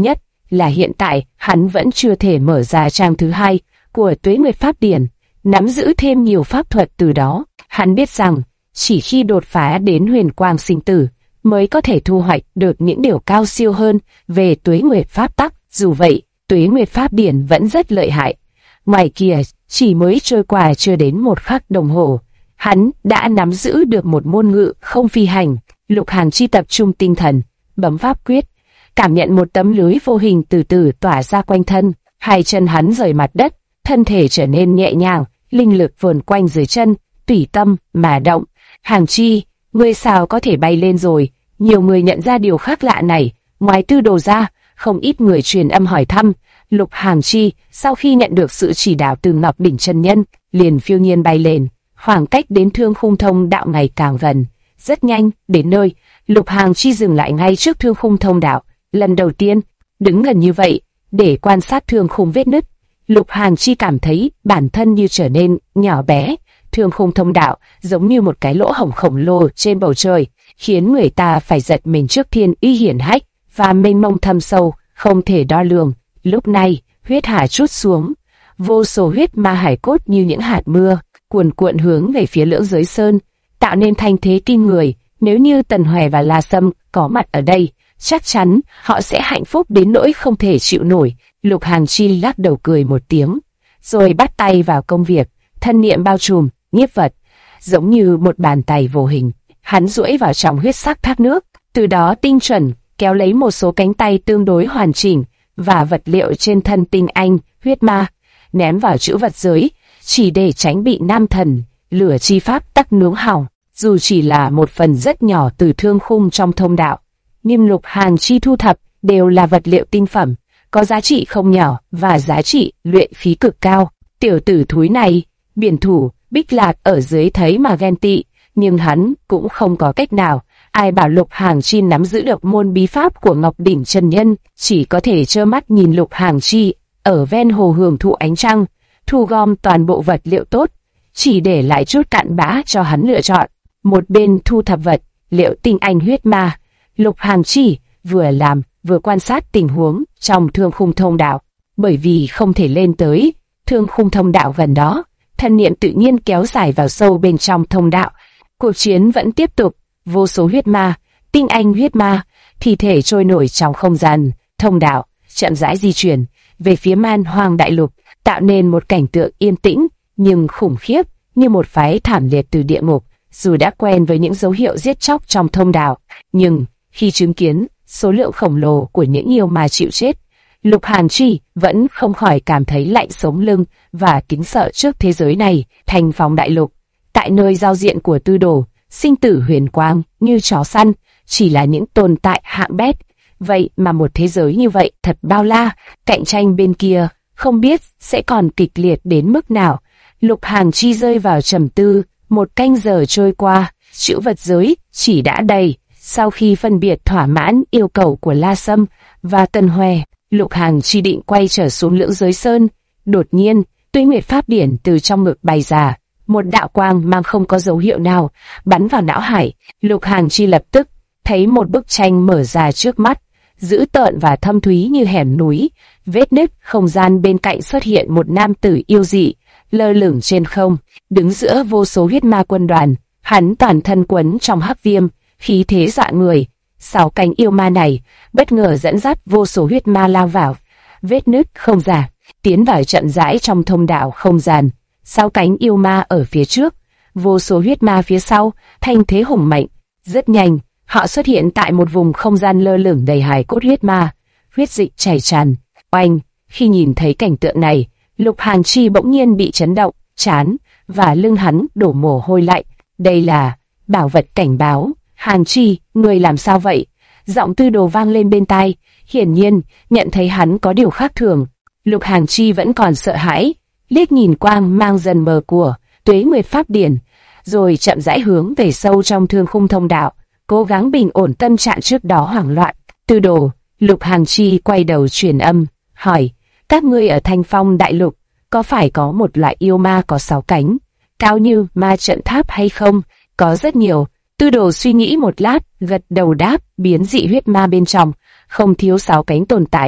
[SPEAKER 1] là hiện tại hắn vẫn chưa thể mở ra trang thứ hai của Tuế Nguyệt Pháp Điển, nắm giữ thêm nhiều pháp thuật từ đó. Hắn biết rằng chỉ khi đột phá đến huyền quang sinh tử mới có thể thu hoạch được những điều cao siêu hơn về Tuế Nguyệt Pháp Tắc. Dù vậy, Tuế Nguyệt Pháp Điển vẫn rất lợi hại. Ngoài kia, chỉ mới trôi qua chưa đến một khắc đồng hồ, hắn đã nắm giữ được một môn ngự không phi hành. Lục Hàn Chi tập trung tinh thần, bấm pháp quyết, cảm nhận một tấm lưới vô hình từ từ tỏa ra quanh thân. Hai chân hắn rời mặt đất, thân thể trở nên nhẹ nhàng, linh lực vờn quanh dưới chân, tùy tâm mà động. Hàn Chi, ngươi sao có thể bay lên rồi? Nhiều người nhận ra điều khác lạ này, ngoài Tư Đồ ra, không ít người truyền âm hỏi thăm. Lục Hàn Chi, sau khi nhận được sự chỉ đạo từ Ngọc Đỉnh chân nhân, liền phiêu nhiên bay lên, khoảng cách đến Thương Khung Thông đạo ngày càng gần. Rất nhanh, đến nơi, Lục Hàn Chi dừng lại ngay trước Thương Khung Thông đạo. Lần đầu tiên, đứng gần như vậy, để quan sát thương khung vết nứt, Lục Hàn Chi cảm thấy bản thân như trở nên nhỏ bé. Thương khung thông đạo giống như một cái lỗ hổng khổng lồ trên bầu trời, khiến người ta phải giật mình trước thiên uy hiển hách và mênh mông thâm sâu, không thể đo lường. Lúc này, huyết hải trút xuống, vô số huyết ma hải cốt như những hạt mưa, cuồn cuộn hướng về phía Lưỡng Giới Sơn, tạo nên thanh thế kinh người. Nếu như Tần Hoè và La Sâm có mặt ở đây, chắc chắn họ sẽ hạnh phúc đến nỗi không thể chịu nổi. Lục Hàn Chi lắc đầu cười một tiếng, rồi bắt tay vào công việc. Thân niệm bao trùm, nhiếp vật, giống như một bàn tay vô hình. Hắn duỗi vào trong huyết sắc thác nước, từ đó tinh chuẩn kéo lấy một số cánh tay tương đối hoàn chỉnh và vật liệu trên thân tinh anh huyết ma, ném vào trữ vật giới, chỉ để tránh bị nam thần lửa chi pháp tắc nướng hỏng. Dù chỉ là một phần rất nhỏ từ thương khung trong thông đạo, nhưng Lục Hàn Chi thu thập đều là vật liệu tinh phẩm, có giá trị không nhỏ và giá trị luyện phí cực cao. Tiểu tử thúi này, biển thủ Bích Lạc ở dưới thấy mà ghen tị, nhưng hắn cũng không có cách nào. Ai bảo Lục Hàn Chi nắm giữ được môn bí pháp của Ngọc Đỉnh chân nhân, chỉ có thể trơ mắt nhìn Lục Hàn Chi ở ven hồ hưởng thụ ánh trăng, thu gom toàn bộ vật liệu tốt, chỉ để lại chút cặn bã cho hắn lựa chọn. Một bên thu thập vật liệu tinh anh huyết ma, Lục Hàn Chi vừa làm vừa quan sát tình huống trong thương khung thông đạo. Bởi vì không thể lên tới thương khung thông đạo gần đó, thân niệm tự nhiên kéo dài vào sâu bên trong thông đạo. Cuộc chiến vẫn tiếp tục, vô số huyết ma, tinh anh huyết ma, thi thể trôi nổi trong không gian thông đạo, chậm rãi di chuyển về phía Man Hoang Đại Lục, tạo nên một cảnh tượng yên tĩnh nhưng khủng khiếp, như một phái thảm liệt từ địa ngục. Dù đã quen với những dấu hiệu giết chóc trong thông đạo, nhưng khi chứng kiến số lượng khổng lồ của những yêu ma chịu chết, Lục Hàn Chi vẫn không khỏi cảm thấy lạnh sống lưng và kính sợ trước thế giới này. Thành Phong Đại Lục, tại nơi giao diện của Tư Đồ, sinh tử huyền quang như chó săn, chỉ là những tồn tại hạng bét. Vậy mà một thế giới như vậy thật bao la, cạnh tranh bên kia không biết sẽ còn kịch liệt đến mức nào. Lục Hàn Chi rơi vào trầm tư. Một canh giờ trôi qua, trữ vật giới chỉ đã đầy. Sau khi phân biệt thỏa mãn yêu cầu của La Sâm và Tần Hoè, Lục Hàn Chi định quay trở xuống Lưỡng Giới Sơn. Đột nhiên, Tuế Nguyệt Pháp Điển từ trong ngực bay ra, một đạo quang mang không có dấu hiệu nào bắn vào não hải. Lục Hàn Chi lập tức thấy một bức tranh mở ra trước mắt, dữ tợn và thâm thúy như hẻm núi. Vết nứt không gian bên cạnh xuất hiện một nam tử yêu dị, lơ lửng trên không, đứng giữa vô số huyết ma quân đoàn. Hắn toàn thân quấn trong hắc viêm, khí thế dọa người. 6 cánh yêu ma này bất ngờ dẫn dắt vô số huyết ma lao vào vết nứt không gian, tiến vào chậm rãi trong thông đạo không gian. 6 cánh yêu ma ở phía trước, vô số huyết ma phía sau, thanh thế hùng mạnh. Rất nhanh, họ xuất hiện tại một vùng không gian lơ lửng đầy hài cốt huyết ma, huyết dịch chảy tràn. Oanh! Khi nhìn thấy cảnh tượng này, Lục Hàn Chi bỗng nhiên bị chấn động, trán và lưng hắn đổ mồ hôi lạnh. Đây là bảo vật cảnh báo. Hàn Chi, người làm sao vậy? Giọng Tư Đồ vang lên bên tai, hiển nhiên nhận thấy hắn có điều khác thường. Lục Hàn Chi vẫn còn sợ hãi, liếc nhìn quang mang dần mờ của Tuế Nguyệt Pháp Điển, rồi chậm rãi hướng về sâu trong thương khung thông đạo, cố gắng bình ổn tâm trạng trước đó hoảng loạn. Tư Đồ, Lục Hàn Chi quay đầu truyền âm, hỏi, các ngươi ở Thanh Phong Đại Lục, có phải có một loại yêu ma có 6 cánh, cao như ma trận tháp hay không? Có rất nhiều. Tư Đồ suy nghĩ một lát, gật đầu đáp, biến dị huyết ma bên trong, không thiếu 6 cánh tồn tại,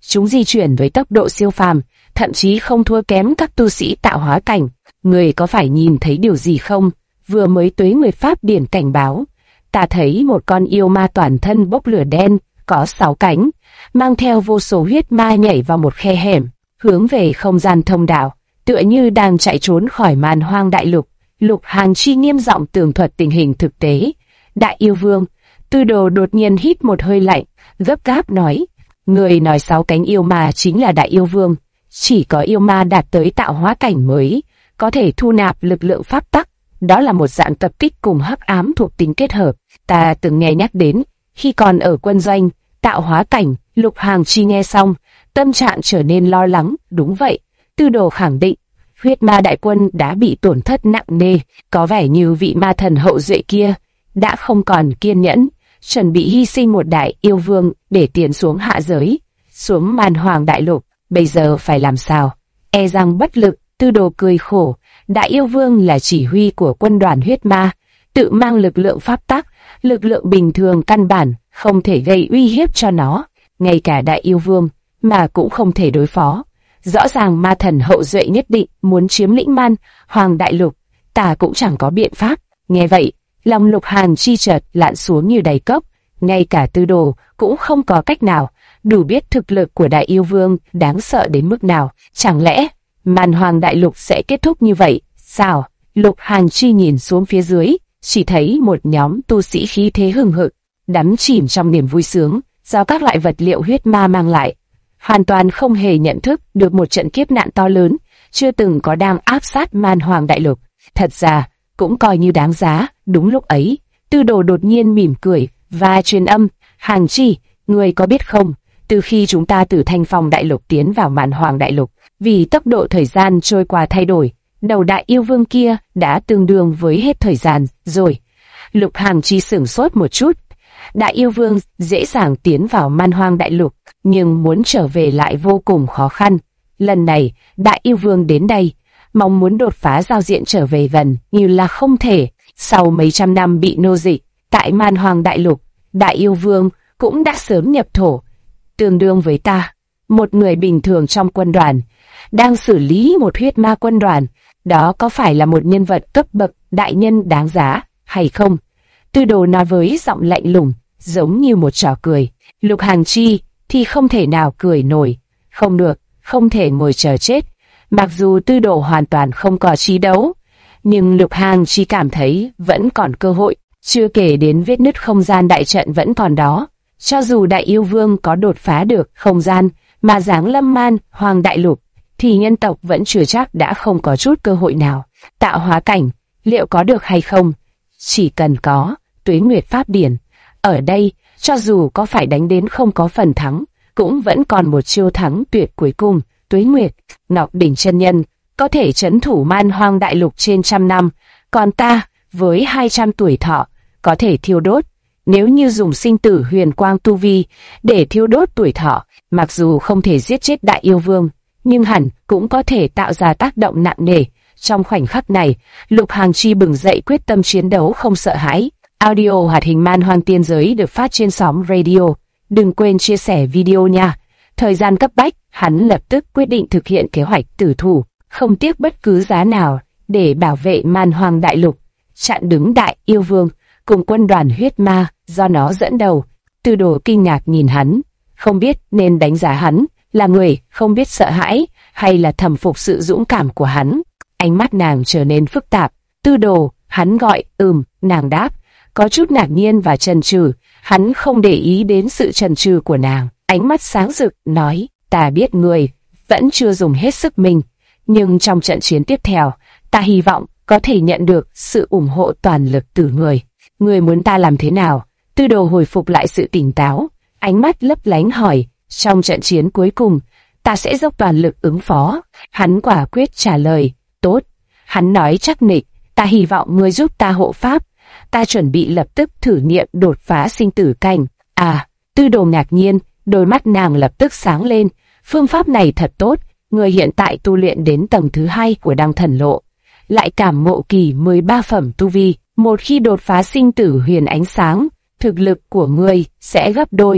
[SPEAKER 1] chúng di chuyển với tốc độ siêu phàm, thậm chí không thua kém các tu sĩ tạo hóa cảnh. Người có phải nhìn thấy điều gì không? Vừa mới Tuế Nguyệt Pháp điển cảnh báo, ta thấy một con yêu ma toàn thân bốc lửa đen, có 6 cánh, mang theo vô số huyết ma nhảy vào một khe hẻm, hướng về không gian thông đạo, tựa như đang chạy trốn khỏi Man Hoang đại lục. Lục Hàng Chi nghiêm giọng tường thuật tình hình thực tế. Đại yêu vương. Tư Đồ đột nhiên hít một hơi lạnh, gấp gáp nói: người nói 6 cánh yêu ma chính là đại yêu vương. Chỉ có yêu ma đạt tới tạo hóa cảnh mới có thể thu nạp lực lượng pháp tắc. Đó là một dạng tập kích cùng hắc ám thuộc tính kết hợp. Ta từng nghe nhắc đến khi còn ở quân doanh. Tạo hóa cảnh. Lục Hàng Chi nghe xong, tâm trạng trở nên lo lắng. Đúng vậy, Tư Đồ khẳng định huyết ma đại quân đã bị tổn thất nặng nề. Có vẻ như vị ma thần hậu duệ kia đã không còn kiên nhẫn, chuẩn bị hy sinh một đại yêu vương để tiến xuống hạ giới, xuống Man Hoang đại lục. Bây giờ phải làm sao? E rằng bất lực. Tư Đồ cười khổ. Đại yêu vương là chỉ huy của quân đoàn huyết ma, tự mang lực lượng pháp tắc, lực lượng bình thường căn bản không thể gây uy hiếp cho nó. Ngay cả đại yêu vương mà cũng không thể đối phó. Rõ ràng ma thần hậu duệ nhất định muốn chiếm lĩnh Man Hoang đại lục, ta cũng chẳng có biện pháp. Nghe vậy, lòng Lục Hàng Chi chợt lặn xuống như đáy cốc. Ngay cả Tư Đồ cũng không có cách nào, đủ biết thực lực của đại yêu vương đáng sợ đến mức nào. Chẳng lẽ Man Hoang đại lục sẽ kết thúc như vậy sao? Lục Hàng Chi nhìn xuống phía dưới, chỉ thấy một nhóm tu sĩ khí thế hừng hực, đắm chìm trong niềm vui sướng do các loại vật liệu huyết ma mang lại, hoàn toàn không hề nhận thức được một trận kiếp nạn to lớn chưa từng có đang áp sát Man Hoang đại lục. Thật ra cũng coi như đáng giá. Đúng lúc ấy, Tư Đồ đột nhiên mỉm cười và truyền âm: Hàng Chi, người có biết không, từ khi chúng ta từ Thanh Phong đại lục tiến vào Man Hoang đại lục, vì tốc độ thời gian trôi qua thay đổi, đầu đại yêu vương kia đã tương đương với hết thời gian rồi. Lục Hàng Chi sửng sốt một chút. Đại yêu vương dễ dàng tiến vào Man Hoang đại lục, nhưng muốn trở về lại vô cùng khó khăn. Lần này, đại yêu vương đến đây, mong muốn đột phá giao diện trở về gần như là không thể. Sau mấy trăm năm bị nô dịch tại Man Hoang đại lục, đại yêu vương cũng đã sớm nhập thổ, tương đương với ta, một người bình thường trong quân đoàn, đang xử lý một huyết ma quân đoàn. Đó có phải là một nhân vật cấp bậc đại nhân đáng giá hay không? Tư Đồ nói với giọng lạnh lùng, giống như một trò cười. Lục Hàng Chi thì không thể nào cười nổi. Không được, không thể ngồi chờ chết. Mặc dù Tư Đồ hoàn toàn không có trí đấu, nhưng Lục Hàng Chi cảm thấy vẫn còn cơ hội. Chưa kể đến vết nứt không gian đại trận vẫn còn đó. Cho dù đại yêu vương có đột phá được không gian mà giáng lâm Man Hoang đại lục, thì nhân tộc vẫn chưa chắc đã không có chút cơ hội nào. Tạo hóa cảnh, liệu có được hay không? Chỉ cần có Tuế Nguyệt Pháp điển ở đây, cho dù có phải đánh đến không có phần thắng, cũng vẫn còn một chiêu thắng tuyệt cuối cùng. Tuế Nguyệt, Ngọc Đỉnh chân nhân có thể trấn thủ Man Hoang đại lục trên 100 năm, còn ta với 200 tuổi thọ có thể thiêu đốt. Nếu như dùng sinh tử huyền quang tu vi để thiêu đốt tuổi thọ, mặc dù không thể giết chết đại yêu vương, nhưng hẳn cũng có thể tạo ra tác động nặng nề. Trong khoảnh khắc này, Lục Hàng Chi bừng dậy quyết tâm chiến đấu không sợ hãi. Audio hoạt hình Man Hoang tiên giới được phát trên sóng radio. Đừng quên chia sẻ video nha. Thời gian cấp bách, hắn lập tức quyết định thực hiện kế hoạch tử thủ, không tiếc bất cứ giá nào để bảo vệ Man Hoang đại lục, chặn đứng đại yêu vương cùng quân đoàn huyết ma do nó dẫn đầu. Tư Đồ kinh ngạc nhìn hắn, không biết nên đánh giá hắn là người không biết sợ hãi hay là thầm phục sự dũng cảm của hắn. Ánh mắt nàng trở nên phức tạp. Tư Đồ, hắn gọi. Nàng đáp, có chút ngạc nhiên và chần chừ. Hắn không để ý đến sự chần chừ của nàng, ánh mắt sáng rực nói: ta biết người vẫn chưa dùng hết sức mình, nhưng trong trận chiến tiếp theo, ta hy vọng có thể nhận được sự ủng hộ toàn lực từ người. Người muốn ta làm thế nào? Tư Đồ hồi phục lại sự tỉnh táo, ánh mắt lấp lánh hỏi: trong trận chiến cuối cùng, ta sẽ dốc toàn lực ứng phó. Hắn quả quyết trả lời: tốt. Hắn nói chắc nịch: ta hy vọng ngươi giúp ta hộ pháp. Ta chuẩn bị lập tức thử nghiệm đột phá sinh tử cảnh. À, Tư Đồ ngạc nhiên, đôi mắt nàng lập tức sáng lên. Phương pháp này thật tốt. Người hiện tại tu luyện đến tầng thứ 2 của Đăng Thần Lộ, lại cảm ngộ kỳ 13 phẩm tu vi. Một khi đột phá sinh tử huyền ánh sáng, thực lực của ngươi sẽ gấp đôi,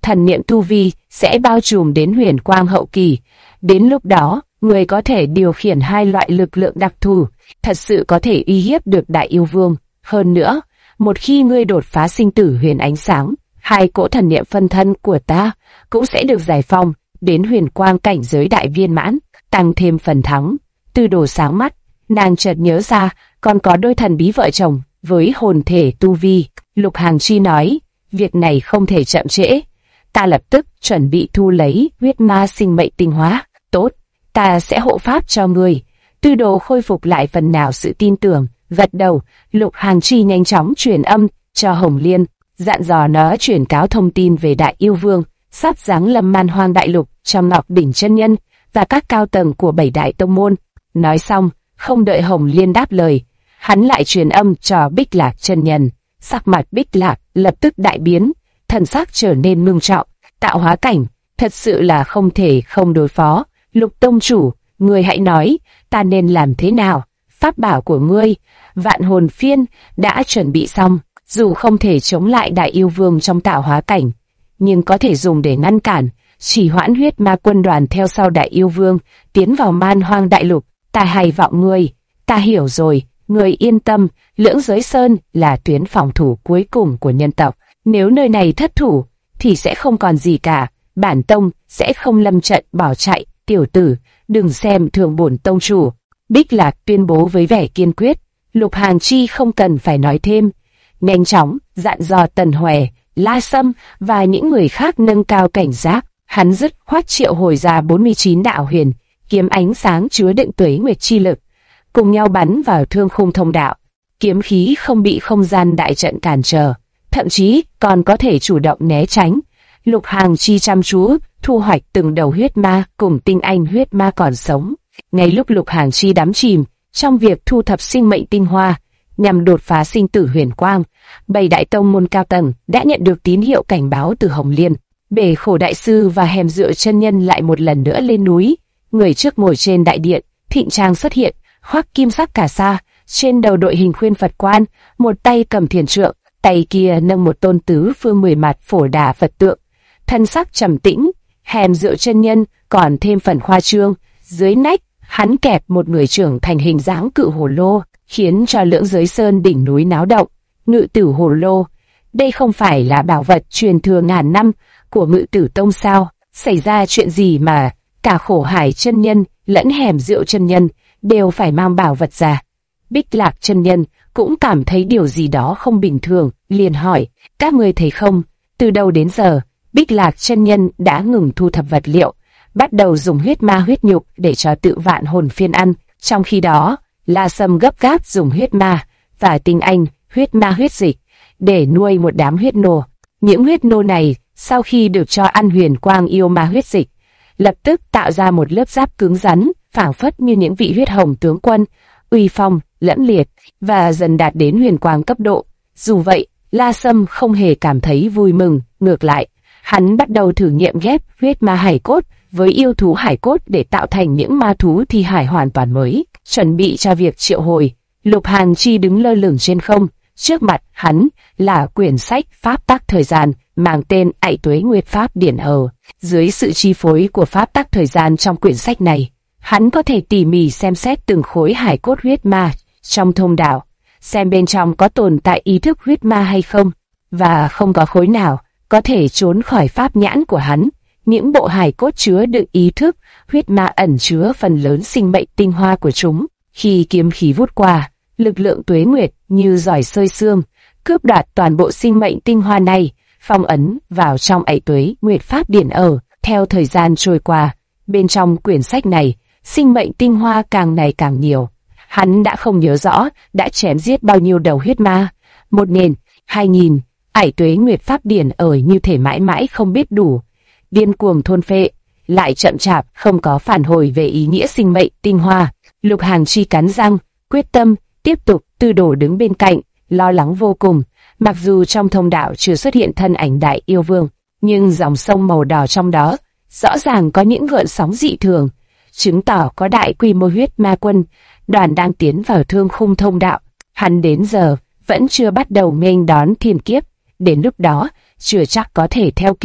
[SPEAKER 1] thần niệm tu vi sẽ bao trùm đến huyền quang hậu kỳ. Đến lúc đó, người có thể điều khiển hai loại lực lượng đặc thù, thật sự có thể uy hiếp được Đại Yêu Vương. Hơn nữa, một khi ngươi đột phá sinh tử huyền ánh sáng, hai cỗ thần niệm phân thân của ta cũng sẽ được giải phóng đến huyền quang cảnh giới đại viên mãn, tăng thêm phần thắng. Tư Đồ sáng mắt, nàng chợt nhớ ra còn có đôi thần bí vợ chồng với hồn thể tu vi. Lục Hàng Chi nói, việc này không thể chậm trễ. Ta lập tức chuẩn bị thu lấy huyết ma sinh mệnh tinh hóa. Tốt, ta sẽ hộ pháp cho ngươi. Tư Đồ khôi phục lại phần nào sự tin tưởng, gật đầu. Lục Hàng Chi nhanh chóng truyền âm cho Hồng Liên, dặn dò nó truyền cáo thông tin về Đại Yêu Vương sắp giáng lâm Man Hoang đại lục trong Ngọc Đỉnh chân nhân và các cao tầng của 7 đại tông môn. Nói xong, không đợi Hồng Liên đáp lời, hắn lại truyền âm cho Bích Lạc chân nhân. Sắc mặt Bích Lạc lập tức đại biến, thần sắc trở nên ngưng trọng. Tạo hóa cảnh, thật sự là không thể không đối phó. Lục tông chủ, ngươi hãy nói, ta nên làm thế nào? Pháp bảo của ngươi, Vạn Hồn Phiên, đã chuẩn bị xong. Dù không thể chống lại Đại Yêu Vương trong tạo hóa cảnh, nhưng có thể dùng để ngăn cản, chỉ hoãn huyết ma quân đoàn theo sau Đại Yêu Vương tiến vào Man Hoang đại lục. Ta hay vọng ngươi, ta hiểu rồi, ngươi yên tâm. Lưỡng Giới Sơn là tuyến phòng thủ cuối cùng của nhân tộc, nếu nơi này thất thủ thì sẽ không còn gì cả. Bản tông sẽ không lâm trận bỏ chạy. Tiểu tử, đừng xem thường bổn tông chủ. Bích Lạc tuyên bố với vẻ kiên quyết. Lục Hàng Chi không cần phải nói thêm, nhanh chóng dặn dò Tần Huệ, La Sâm và những người khác nâng cao cảnh giác. Hắn dứt khoát triệu hồi ra 49 đạo huyền kiếm ánh sáng chứa đựng tuế nguyệt chi lực, cùng nhau bắn vào thương khung thông đạo. Kiếm khí không bị không gian đại trận cản trở, thậm chí còn có thể chủ động né tránh. Lục Hàng Chi chăm chú thu hoạch từng đầu huyết ma cùng tinh anh huyết ma còn sống. Ngay lúc Lục Hàng Chi đắm chìm trong việc thu thập sinh mệnh tinh hoa nhằm đột phá sinh tử huyền quang, 7 đại tông môn cao tầng đã nhận được tín hiệu cảnh báo từ Hồng Liên. Bể Khổ đại sư và Hèm Dựa chân nhân lại một lần nữa lên núi. Người trước ngồi trên đại điện, Thịnh Trang xuất hiện, khoác kim sắc cà sa, trên đầu đội hình khuyên Phật quan, một tay cầm thiền trượng, tay kia nâng một tôn tứ phương 10 mặt phổ đà Phật tượng. Thân sắc trầm tĩnh, Hèm Dựa chân nhân còn thêm phần khoa trương, dưới nách hắn kẹp một người trưởng thành hình dáng cự hồ lô, khiến cho Lưỡng Giới Sơn đỉnh núi náo động. Ngự tử hồ lô, đây không phải là bảo vật truyền thừa ngàn năm của Ngự Tử Tông sao? Xảy ra chuyện gì mà cả Khổ Hải chân nhân lẫn Hèm Dựa chân nhân đều phải mang bảo vật ra? Bích Lạc chân nhân cũng cảm thấy điều gì đó không bình thường, liền hỏi, các ngươi thấy không, từ đầu đến giờ, Bích Lạc chân nhân đã ngừng thu thập vật liệu, bắt đầu dùng huyết ma huyết nhục để cho tự Vạn Hồn Phiên ăn. Trong khi đó, La Sâm gấp gáp dùng huyết ma và tinh anh huyết ma huyết dịch để nuôi một đám huyết nô. Những huyết nô này sau khi được cho ăn huyền quang yêu ma huyết dịch, lập tức tạo ra một lớp giáp cứng rắn, phảng phất như những vị huyết hồng tướng quân, uy phong lẫm liệt, và dần đạt đến huyền quang cấp độ. Dù vậy, La Sâm không hề cảm thấy vui mừng, ngược lại, hắn bắt đầu thử nghiệm ghép huyết ma hải cốt với yêu thú hải cốt để tạo thành những ma thú thi hải hoàn toàn mới, chuẩn bị cho việc triệu hồi. Lục Hàng Chi đứng lơ lửng trên không, trước mặt hắn là quyển sách pháp tắc thời gian mang tên Ải Tuế Nguyệt Pháp Điển Hờ. Dưới sự chi phối của pháp tắc thời gian trong quyển sách này, hắn có thể tỉ mỉ xem xét từng khối hải cốt huyết ma trong thông đạo, xem bên trong có tồn tại ý thức huyết ma hay không, và không có khối nào có thể trốn khỏi pháp nhãn của hắn. Những bộ hài cốt chứa đựng ý thức huyết ma ẩn chứa phần lớn sinh mệnh tinh hoa của chúng. Khi kiếm khí vút qua, lực lượng tuế nguyệt như giỏi xơi xương, cướp đoạt toàn bộ sinh mệnh tinh hoa này, phong ấn vào trong Ải Tuế Nguyệt Pháp Điển Ở. Theo thời gian trôi qua, bên trong quyển sách này, sinh mệnh tinh hoa càng ngày càng nhiều. Hắn đã không nhớ rõ đã chém giết bao nhiêu đầu huyết ma. 1.000, 2.000, Ải Tuế Nguyệt Pháp Điển Ở như thể mãi mãi không biết đủ, điên cuồng thôn phệ, lại chậm chạp không có phản hồi về ý nghĩa sinh mệnh tinh hoa. Lục Hàng Chi cắn răng, quyết tâm tiếp tục. Tư Đồ đứng bên cạnh, lo lắng vô cùng. Mặc dù trong thông đạo chưa xuất hiện thân ảnh Đại Yêu Vương, nhưng dòng sông màu đỏ trong đó rõ ràng có những gợn sóng dị thường, chứng tỏ có đại quy mô huyết ma quân đoàn đang tiến vào thương khung thông đạo. Hắn đến giờ vẫn chưa bắt đầu nghênh đón thiên kiếp, đến lúc đó chưa chắc có thể theo kịp.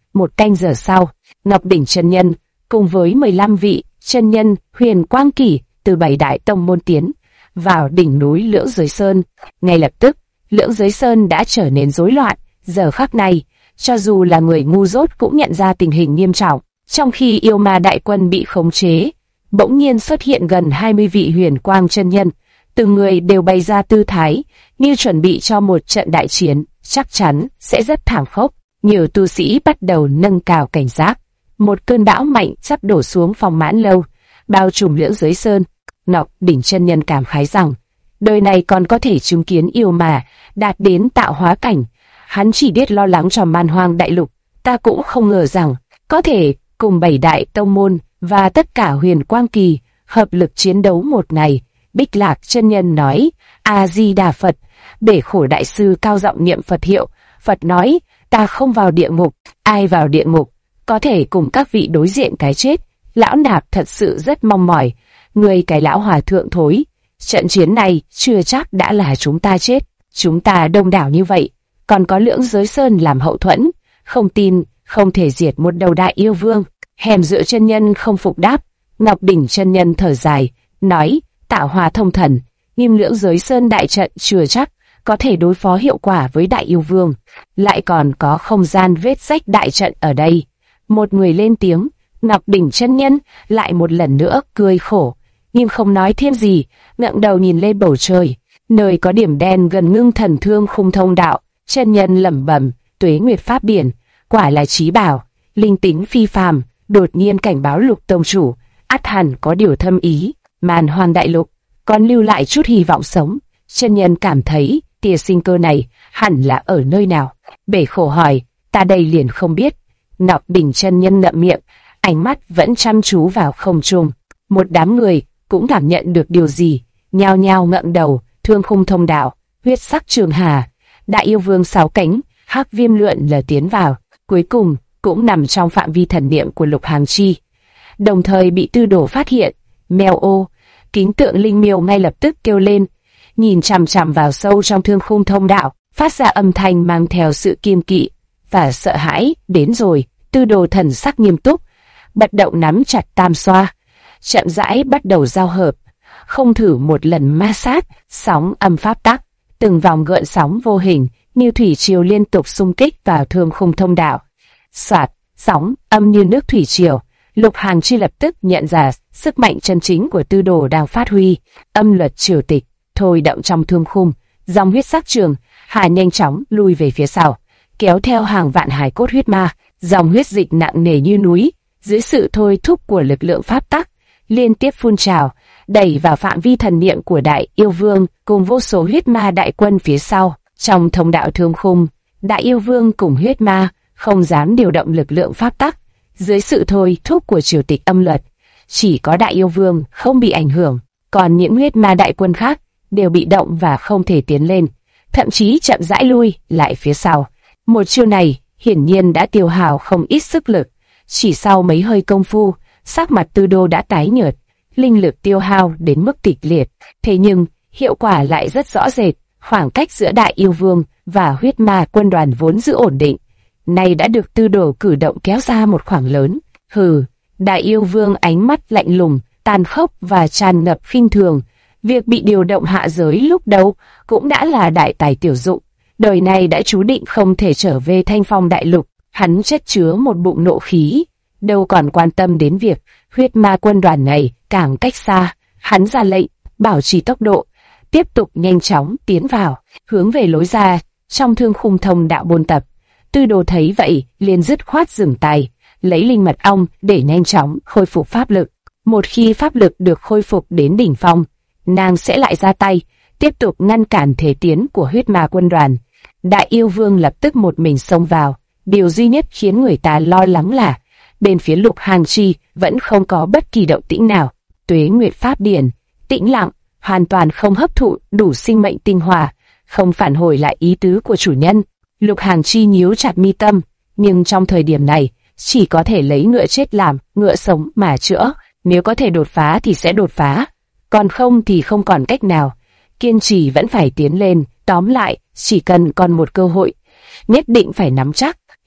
[SPEAKER 1] 1 canh giờ sau, Ngọc Đỉnh chân nhân cùng với 15 vị chân nhân Huyền Quang Kỳ từ 7 đại tông môn tiến vào đỉnh núi Lưỡng Giới Sơn. Ngay lập tức, Lưỡng Giới Sơn đã trở nên rối loạn. Giờ khắc này, cho dù là người ngu dốt cũng nhận ra tình hình nghiêm trọng. Trong khi yêu ma đại quân bị khống chế, bỗng nhiên xuất hiện gần 20 vị Huyền Quang chân nhân, từng người đều bày ra tư thái như chuẩn bị cho một trận đại chiến, chắc chắn sẽ rất thảm khốc. Nhiều tu sĩ bắt đầu nâng cao cảnh giác. Một cơn bão mạnh sắp đổ xuống Phong Mãn Lâu, bao trùm Lưỡng Giới Sơn. Ngọc Đỉnh chân nhân cảm khái rằng, đời này còn có thể chứng kiến yêu ma đạt đến tạo hóa cảnh. Hắn chỉ biết lo lắng cho Man Hoang đại lục, ta cũng không ngờ rằng có thể cùng 7 đại tông môn và tất cả Huyền Quang Kỳ hợp lực chiến đấu một ngày. Bích Lạc chân nhân nói, A Di Đà Phật. Bể Khổ đại sư cao giọng niệm Phật hiệu. Phật nói, ta không vào địa ngục. Ai vào địa ngục có thể cùng các vị đối diện cái chết. Lão Nạp thật sự rất mong mỏi. Người cái lão hòa thượng thối, trận chiến này chưa chắc đã là chúng ta chết. Chúng ta đông đảo như vậy, còn có Lưỡng Giới Sơn làm hậu thuẫn, không tin không thể diệt một đầu đại yêu vương. Hèm Dựa chân nhân không phục đáp. Ngọc Đỉnh chân nhân thở dài, nói, tạo hóa thông thần, nhưng Lưỡng Giới Sơn đại trận chưa chắc có thể đối phó hiệu quả với đại yêu vương, lại còn có không gian vết rách đại trận ở đây. Một người lên tiếng. Ngọc Đỉnh chân nhân lại một lần nữa cười khổ, nhưng không nói thêm gì, ngẩng đầu nhìn lên bầu trời, nơi có điểm đen gần Ngưng Thần Thương Khung Thông Đạo. Chân nhân lẩm bẩm, Tuế Nguyệt Pháp Biển, quả là trí bảo, linh tính phi phàm. Đột nhiên cảnh báo Lục tông chủ, ắt hẳn có điều thâm ý. Man Hoang đại lục còn lưu lại chút hy vọng sống. Chân nhân cảm thấy tia sinh cơ này hẳn là ở nơi nào. Bể Khổ hỏi, ta đây liền không biết. Ngọc Đỉnh chân nhân ngậm miệng, ánh mắt vẫn chăm chú vào không trung. Một đám người cũng cảm nhận được điều gì, nhao nhao ngẩng đầu. Thương Khung Thông Đạo, huyết sắc trường hà, đại yêu vương 6 cánh, Hắc Viêm lượn lờ tiến vào, cuối cùng cũng nằm trong phạm vi thần niệm của Lục Hàng Chi, đồng thời bị Tư Đồ phát hiện. Mèo ô, kính tượng linh miêu ngay lập tức kêu lên, nhìn chằm chằm vào sâu trong Thương Khung Thông Đạo, phát ra âm thanh mang theo sự kiêng kỵ và sợ hãi. Đến rồi. Tư Đồ thần sắc nghiêm túc, bật động nắm chặt tam xoa, chậm rãi bắt đầu giao hợp, không thử một lần ma sát. Sóng âm pháp tắc, từng vòng gợn sóng vô hình như thủy triều liên tục xung kích vào Thương Khung Thông Đạo. Soạt, sóng âm như nước thủy triều. Lục Hàng Chi lập tức nhận ra sức mạnh chân chính của Tư Đồ đang phát huy. Âm luật triều tịch thôi động trong thương khung, dòng huyết sắc trường hà nhanh chóng lui về phía sau, kéo theo hàng vạn hài cốt huyết ma. Dòng huyết dịch nặng nề như núi, dưới sự thôi thúc của lực lượng pháp tắc, liên tiếp phun trào, đẩy vào phạm vi thần niệm của đại yêu vương cùng vô số huyết ma đại quân phía sau. Trong thông đạo thương khung, đại yêu vương cùng huyết ma không dám điều động lực lượng pháp tắc. Dưới sự thôi thúc của triều tịch âm luật, chỉ có đại yêu vương không bị ảnh hưởng, còn những huyết ma đại quân khác đều bị động và không thể tiến lên, thậm chí chậm rãi lui lại phía sau. Một chiêu này hiển nhiên đã tiêu hao không ít sức lực. Chỉ sau mấy hơi công phu, sắc mặt Tư Đô đã tái nhợt, linh lực tiêu hao đến mức kịch liệt. Thế nhưng hiệu quả lại rất rõ rệt. Khoảng cách giữa đại yêu vương và huyết ma quân đoàn vốn giữ ổn định, nay đã được Tư Đồ cử động kéo ra một khoảng lớn. Hừ, đại yêu vương ánh mắt lạnh lùng, tàn khốc và tràn ngập khinh thường. Việc bị điều động hạ giới lúc đầu cũng đã là đại tài tiểu dụng. Đời này đã chú định không thể trở về Thanh Phong đại lục. Hắn chất chứa một bụng nộ khí, đâu còn quan tâm đến việc huyết ma quân đoàn này càng cách xa. Hắn ra lệnh, bảo trì tốc độ, tiếp tục nhanh chóng tiến vào, hướng về lối ra trong Thương Khung Thông Đạo bôn tập. Tư Đồ thấy vậy, liền dứt khoát dừng tay, lấy linh mật ong để nhanh chóng khôi phục pháp lực. Một khi pháp lực được khôi phục đến đỉnh phong, nàng sẽ lại ra tay, tiếp tục ngăn cản thế tiến của huyết ma quân đoàn. Đại yêu vương lập tức một mình xông vào. Điều duy nhất khiến người ta lo lắng là bên phía Lục Hàng Chi vẫn không có bất kỳ động tĩnh nào. Tuế Nguyệt Pháp Điển tĩnh lặng, hoàn toàn không hấp thụ đủ sinh mệnh tinh hoa, không phản hồi lại ý tứ của chủ nhân. Lục Hàng Chi nhíu chặt mi tâm, nhưng trong thời điểm này chỉ có thể lấy ngựa chết làm ngựa sống mà chữa. Nếu có thể đột phá thì sẽ đột phá, còn không thì không còn cách nào. Kiên trì vẫn phải tiến lên. Tóm lại, chỉ cần còn một cơ hội, nhất định phải nắm chắc.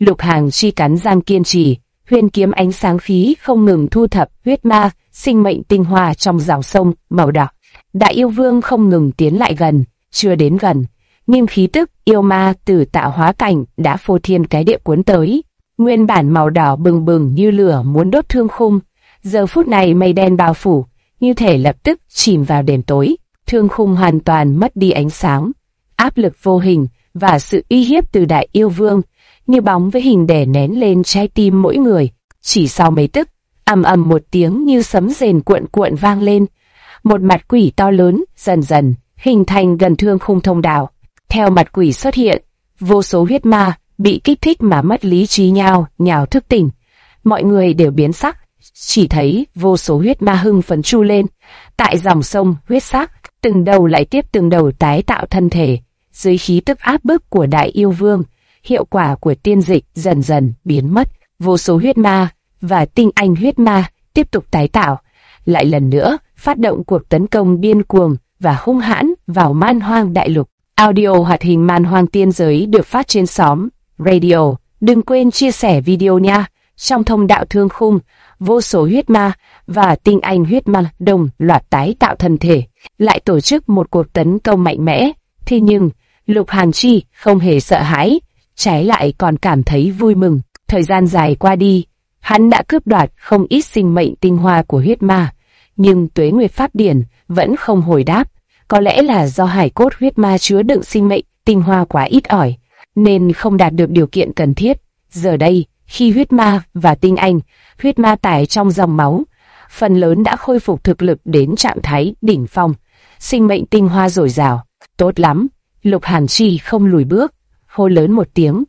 [SPEAKER 1] Lục Hàng Chi cắn răng kiên trì, huyền kiếm ánh sáng khí không ngừng thu thập huyết ma, sinh mệnh tinh hoa trong dòng sông màu đỏ. Đại yêu vương không ngừng tiến lại gần, chưa đến gần, nhưng khí tức yêu ma từ tạo hóa cảnh đã phô thiên cái địa cuốn tới. Nguyên bản màu đỏ bừng bừng như lửa muốn đốt thương khung, giờ phút này mây đen bao phủ, như thể lập tức chìm vào đêm tối. Thương khung hoàn toàn mất đi ánh sáng, áp lực vô hình và sự uy hiếp từ đại yêu vương như bóng với hình đè nén lên trái tim mỗi người. Chỉ sau mấy tức, ầm ầm một tiếng như sấm rền cuộn cuộn vang lên, một mặt quỷ to lớn dần dần hình thành gần thương khung thông đạo. Theo mặt quỷ xuất hiện, vô số huyết ma bị kích thích mà mất lý trí nhao nhao thức tỉnh. Mọi người đều biến sắc, chỉ thấy vô số huyết ma hưng phấn chu lên. Tại dòng sông huyết sắc, từng đầu lại tiếp từng đầu tái tạo thân thể. Dưới khí tức áp bức của đại yêu vương, hiệu quả của tiên dịch dần dần biến mất. Vô số huyết ma và tinh anh huyết ma tiếp tục tái tạo, lại lần nữa phát động cuộc tấn công điên cuồng và hung hãn vào man hoang đại lục. Audio hoạt hình man hoang tiên giới được phát trên xóm radio. Đừng quên chia sẻ video nha. Trong thông đạo thương khung, vô số huyết ma và tinh anh huyết ma đồng loạt tái tạo thân thể, lại tổ chức một cuộc tấn công mạnh mẽ. Thế nhưng, Lục Hàn Chi không hề sợ hãi, trái lại còn cảm thấy vui mừng. Thời gian dài qua đi, hắn đã cướp đoạt không ít sinh mệnh tinh hoa của huyết ma, nhưng Tuế Nguyệt Pháp Điển vẫn không hồi đáp. Có lẽ là do hải cốt huyết ma chứa đựng sinh mệnh tinh hoa quá ít ỏi, nên không đạt được điều kiện cần thiết. Giờ đây, khi huyết ma và tinh anh huyết ma tải trong dòng máu, phần lớn đã khôi phục thực lực đến trạng thái đỉnh phong, sinh mệnh tinh hoa dồi dào. Tốt lắm, Lục Hàn Chi không lùi bước, hô lớn một tiếng.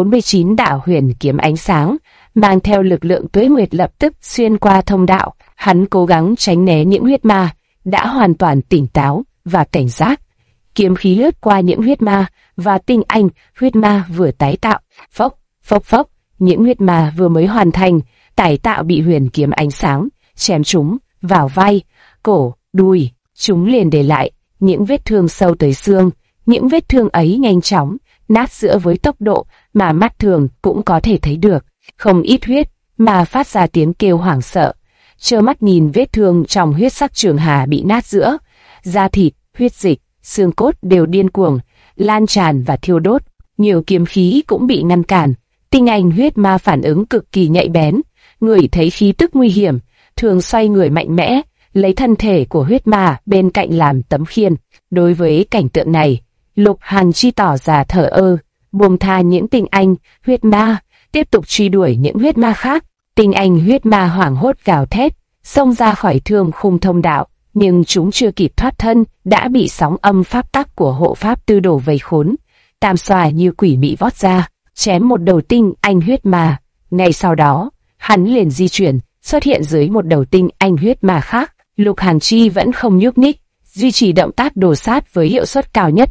[SPEAKER 1] 49 đạo huyền kiếm ánh sáng mang theo lực lượng Tuế Nguyệt lập tức xuyên qua thông đạo. Hắn cố gắng tránh né những huyết ma đã hoàn toàn tỉnh táo và cảnh giác. Kiếm khí lướt qua những huyết ma và tinh anh huyết ma vừa tái tạo. Phốc, phốc phốc, những huyết ma vừa mới hoàn thành tái tạo bị huyền kiếm ánh sáng chém chúng vào vai, cổ, đùi. Chúng liền để lại những vết thương sâu tới xương. Những vết thương ấy nhanh chóng nát giữa với tốc độ mà mắt thường cũng có thể thấy được. Không ít huyết mà phát ra tiếng kêu hoảng sợ, trơ mắt nhìn vết thương trong huyết sắc trường hà bị nát giữa. Da thịt, huyết dịch, xương cốt đều điên cuồng lan tràn và thiêu đốt. Nhiều kiếm khí cũng bị ngăn cản. Tinh anh huyết ma phản ứng cực kỳ nhạy bén, ngửi thấy khí tức nguy hiểm, thường xoay người mạnh mẽ, lấy thân thể của huyết ma bên cạnh làm tấm khiên. Đối với cảnh tượng này, Lục Hàn Chi tỏ ra thờ ơ, buông tha những tinh anh huyết ma, tiếp tục truy đuổi những huyết ma khác. Tinh anh huyết ma hoảng hốt gào thét, xông ra khỏi thương khung thông đạo, nhưng chúng chưa kịp thoát thân đã bị sóng âm pháp tắc của hộ pháp tư đồ vây khốn. Tam xòa như quỷ mị vót ra, chém một đầu tinh anh huyết ma. Ngay sau đó, hắn liền di chuyển, xuất hiện dưới một đầu tinh anh huyết ma khác. Lục Hàn Chi vẫn không nhúc nhích, duy trì động tác đồ sát với hiệu suất cao nhất.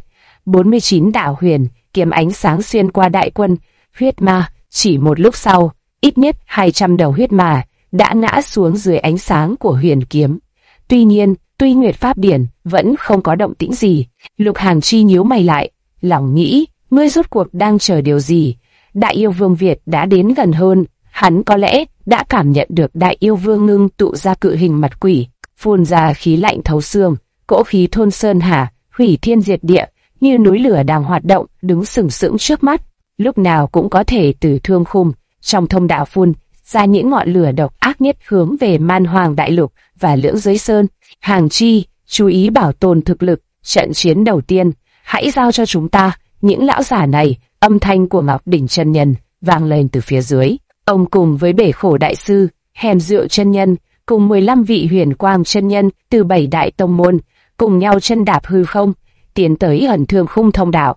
[SPEAKER 1] 49 đạo huyền kiếm ánh sáng xuyên qua đại quân huyết ma. Chỉ một lúc sau, ít nhất 200 đầu huyết ma đã ngã xuống dưới ánh sáng của huyền kiếm. Tuy nhiên, Tuế Nguyệt Pháp Điển vẫn không có động tĩnh gì. Lục Hàn Chi nhíu mày lại, lòng nghĩ, ngươi rốt cuộc đang chờ điều gì? Đại yêu vương Việt đã đến gần hơn, hắn có lẽ đã cảm nhận được đại yêu vương ngưng tụ ra cự hình mặt quỷ, phun ra khí lạnh thấu xương, cỗ khí thôn sơn hà, hủy thiên diệt địa, như núi lửa đang hoạt động, đứng sừng sững trước mắt, lúc nào cũng có thể từ thương khung trong thông đạo phun ra những ngọn lửa độc ác nhất hướng về man hoàng đại lục và lưỡng giới sơn. Hàng Chi, chú ý bảo tồn thực lực. Trận chiến đầu tiên, hãy giao cho chúng ta những lão giả này. Âm thanh của Ngọc Đỉnh chân nhân vang lên từ phía dưới. Ông cùng với Bể Khổ đại sư, Hèm Rượu chân nhân, cùng 15 vị Huyền Quang chân nhân từ 7 đại tông môn, cùng nhau chân đạp hư không, tiến tới ẩn thương khung thông đạo.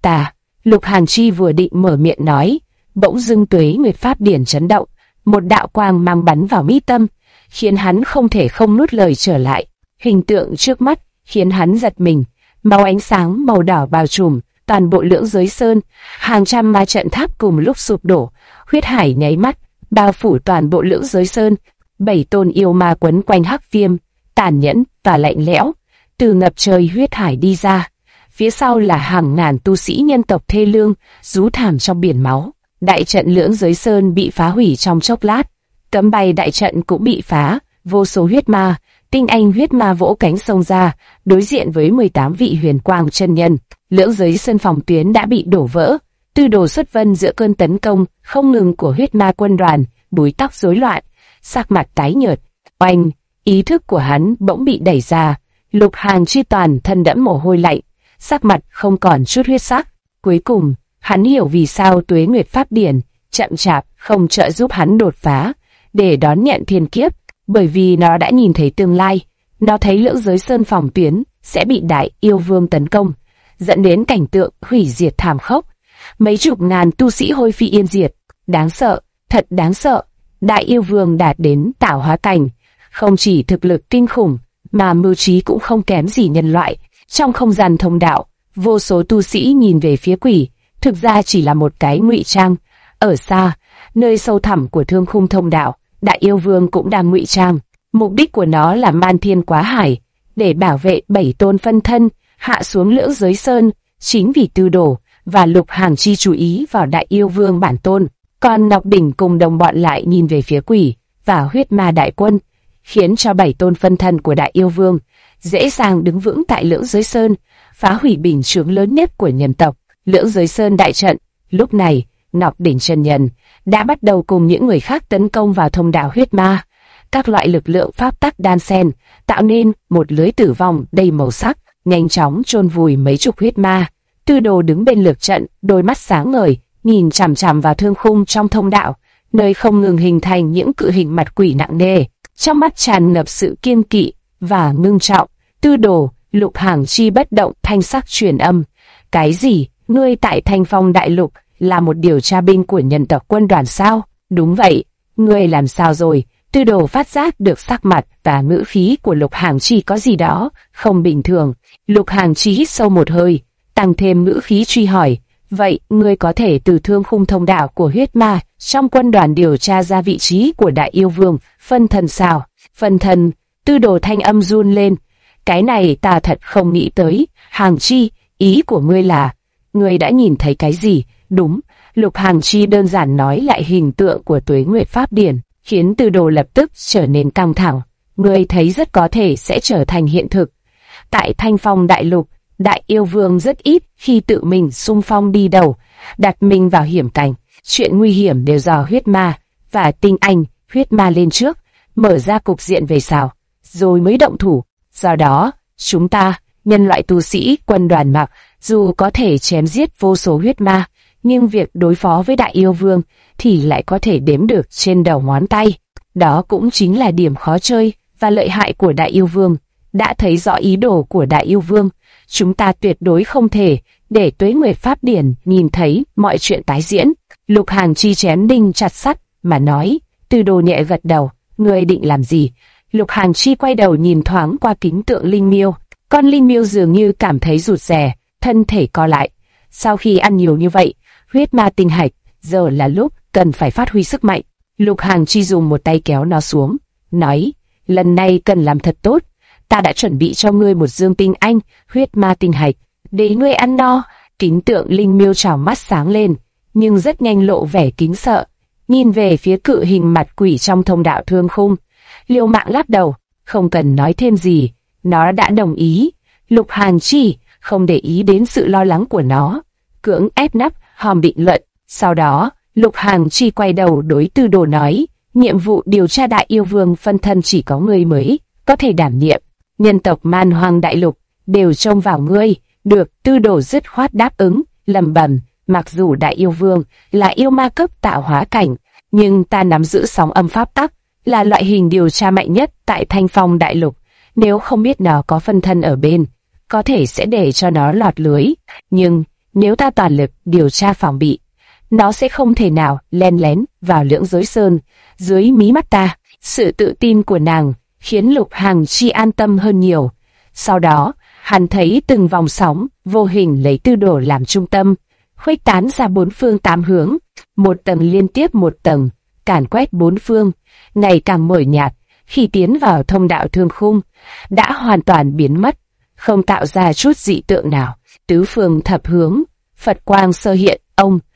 [SPEAKER 1] Lục Hàn Chi vừa định mở miệng nói, bỗng dưng Tuế Nguyệt Pháp Điển chấn động, một đạo quang mang bắn vào mi tâm, khiến hắn không thể không nuốt lời trở lại. Hình tượng trước mắt khiến hắn giật mình, máu ánh sáng màu đỏ bao trùm toàn bộ lưỡng giới sơn, hàng trăm ma trận tháp cùng lúc sụp đổ, huyết hải nháy mắt bao phủ toàn bộ lưỡng giới sơn. 7 tôn yêu ma quấn quanh Hắc Viêm, tàn nhẫn và lạnh lẽo, từ ngập trời huyết hải đi ra. Phía sau là hàng ngàn tu sĩ nhân tộc thê lương, rú thảm trong biển máu. đại trận Lưỡng Giới Sơn bị phá hủy trong chốc lát, cấm bay đại trận cũng bị phá, vô số huyết ma, tinh anh huyết ma vỗ cánh xông ra, đối diện với 18 vị huyền quang chân nhân. Lưỡng Giới Sơn phòng tuyến đã bị đổ vỡ, Tư Đồ xuất vân giữa cơn tấn công không ngừng của huyết ma quân đoàn, búi tóc rối loạn, sắc mặt tái nhợt. Oanh, ý thức của hắn bỗng bị đẩy ra, Lục Hàng Chi toàn thân đẫm mồ hôi lạnh, sắc mặt không còn chút huyết sắc. Cuối cùng, hắn hiểu vì sao Tuế Nguyệt Pháp Điển chậm chạp không trợ giúp hắn đột phá để đón nhận thiên kiếp, bởi vì nó đã nhìn thấy tương lai. Nó thấy Lưỡng Giới Sơn phòng tuyến sẽ bị Đại Yêu Vương tấn công, dẫn đến cảnh tượng hủy diệt thảm khốc. Mấy chục ngàn tu sĩ hôi phi yên diệt, đáng sợ, thật đáng sợ. Đại Yêu Vương đạt đến tạo hóa cảnh, không chỉ thực lực kinh khủng, mà mưu trí cũng không kém gì nhân loại. Trong không gian thông đạo, vô số tu sĩ nhìn về phía quỷ, thực ra chỉ là một cái ngụy trang. Ở xa, nơi sâu thẳm của thương khung thông đạo, Đại Yêu Vương cũng đang ngụy trang. Mục đích của nó là man thiên quá hải, để bảo vệ 7 tôn phân thân hạ xuống Lưỡng Giới Sơn. Chính vì Tư Đồ và Lục Hàng Chi chú ý vào Đại Yêu Vương bản tôn, còn Ngọc Đỉnh cùng đồng bọn lại nhìn về phía quỷ và huyết ma đại quân, khiến cho 7 tôn phân thân của Đại Yêu Vương dễ dàng đứng vững tại Lưỡng Giới Sơn, phá hủy bình chướng lớn nhất của nhân tộc, Lưỡng Giới Sơn đại trận. Lúc này, Ngọc Đỉnh chân nhân đã bắt đầu cùng những người khác tấn công vào thông đạo huyết ma. Các loại lực lượng pháp tắc đan xen, tạo nên một lưới tử vong đầy màu sắc, nhanh chóng chôn vùi mấy chục huyết ma. Tư Đồ đứng bên lược trận, đôi mắt sáng ngời, nhìn chằm chằm vào thương khung trong thông đạo, nơi không ngừng hình thành những cự hình mặt quỷ nặng nề. Trong mắt tràn ngập sự kiêng kỵ và ngưng trọng. Tư Đồ, Lục Hàng Chi bất động, thanh sắc truyền âm. Cái gì? Ngươi tại Thanh Phong Đại Lục là một điều tra binh của nhân tộc quân đoàn sao? Đúng vậy. Ngươi làm sao rồi? Tư Đồ phát giác được sắc mặt và ngữ khí của Lục Hàng Chi có gì đó không bình thường. Lục Hàng Chi hít sâu một hơi, tăng thêm ngữ khí truy hỏi. Vậy, ngươi có thể từ thương khung thông đạo của huyết ma trong quân đoàn điều tra ra vị trí của Đại Yêu Vương, phân thân sao? Phân thân? Tư Đồ thanh âm run lên. Cái này ta thật không nghĩ tới. Hàng Chi, ý của ngươi là, ngươi đã nhìn thấy cái gì? Đúng, Lục Hàng Chi đơn giản nói lại hình tượng của Tuế Nguyệt Pháp Điển, khiến Tư Đồ lập tức trở nên căng thẳng. Ngươi thấy rất có thể sẽ trở thành hiện thực. Tại Thanh Phong Đại Lục, Đại Yêu Vương rất ít khi tự mình xung phong đi đầu, đặt mình vào hiểm cảnh. Chuyện nguy hiểm đều do huyết ma và tinh anh huyết ma lên trước, mở ra cục diện về sau, rồi mới động thủ. Do đó, chúng ta, nhân loại tu sĩ quân đoàn mặc, dù có thể chém giết vô số huyết ma, nhưng việc đối phó với Đại Yêu Vương thì lại có thể đếm được trên đầu ngón tay. Đó cũng chính là điểm khó chơi và lợi hại của Đại Yêu Vương. Đã thấy rõ ý đồ của Đại Yêu Vương, chúng ta tuyệt đối không thể để Tuế Nguyệt Pháp Điển nhìn thấy mọi chuyện tái diễn. Lục Hàng Chi chém đinh chặt sắt mà nói. Tư Đồ nhẹ gật đầu. Ngươi định làm gì? Lục Hàng Chi quay đầu nhìn thoáng qua kính tượng linh miêu. Con linh miêu dường như cảm thấy rụt rè, thân thể co lại. Sau khi ăn nhiều như vậy, huyết ma tinh hạch, giờ là lúc cần phải phát huy sức mạnh. Lục Hàng Chi dùng một tay kéo nó xuống, nói, lần này cần làm thật tốt. Ta đã chuẩn bị cho ngươi một dương tinh anh, huyết ma tinh hạch, để ngươi ăn no. Kính tượng linh miêu trào mắt sáng lên, nhưng rất nhanh lộ vẻ kính sợ, nhìn về phía cự hình mặt quỷ trong thông đạo thương khung. Liêu Mạng lắc đầu, không cần nói thêm gì, nó đã đồng ý. Lục Hàng Chi không để ý đến sự lo lắng của nó, cưỡng ép nắp hòm định luận. Sau đó, Lục Hàng Chi quay đầu đối Tư Đồ nói, nhiệm vụ điều tra Đại Yêu Vương phân thân chỉ có ngươi mới có thể đảm nhiệm. Nhân tộc Man Hoang Đại Lục đều trông vào ngươi. Được. Tư Đồ dứt khoát đáp ứng, lẩm bẩm, mặc dù Đại Yêu Vương là yêu ma cấp tạo hóa cảnh, nhưng ta nắm giữ sóng âm pháp tắc, là loại hình điều tra mạnh nhất tại Thanh Phong Đại Lục. Nếu không biết nó có phân thân ở bên, có thể sẽ để cho nó lọt lưới. Nhưng nếu ta toàn lực điều tra phòng bị, nó sẽ không thể nào len lén vào Lưỡng Giới Sơn dưới mí mắt ta. Sự tự tin của nàng khiến Lục Hàng Chi an tâm hơn nhiều. Sau đó, hắn thấy từng vòng sóng vô hình lấy Tư Đồ làm trung tâm, khuếch tán ra bốn phương tám hướng, một tầng liên tiếp một tầng, càn quét bốn phương, ngày càng mờ nhạt. Khi tiến vào thông đạo thương khung, đã hoàn toàn biến mất, không tạo ra chút dị tượng nào. Tứ phương thập hướng, Phật quang sơ hiện, ông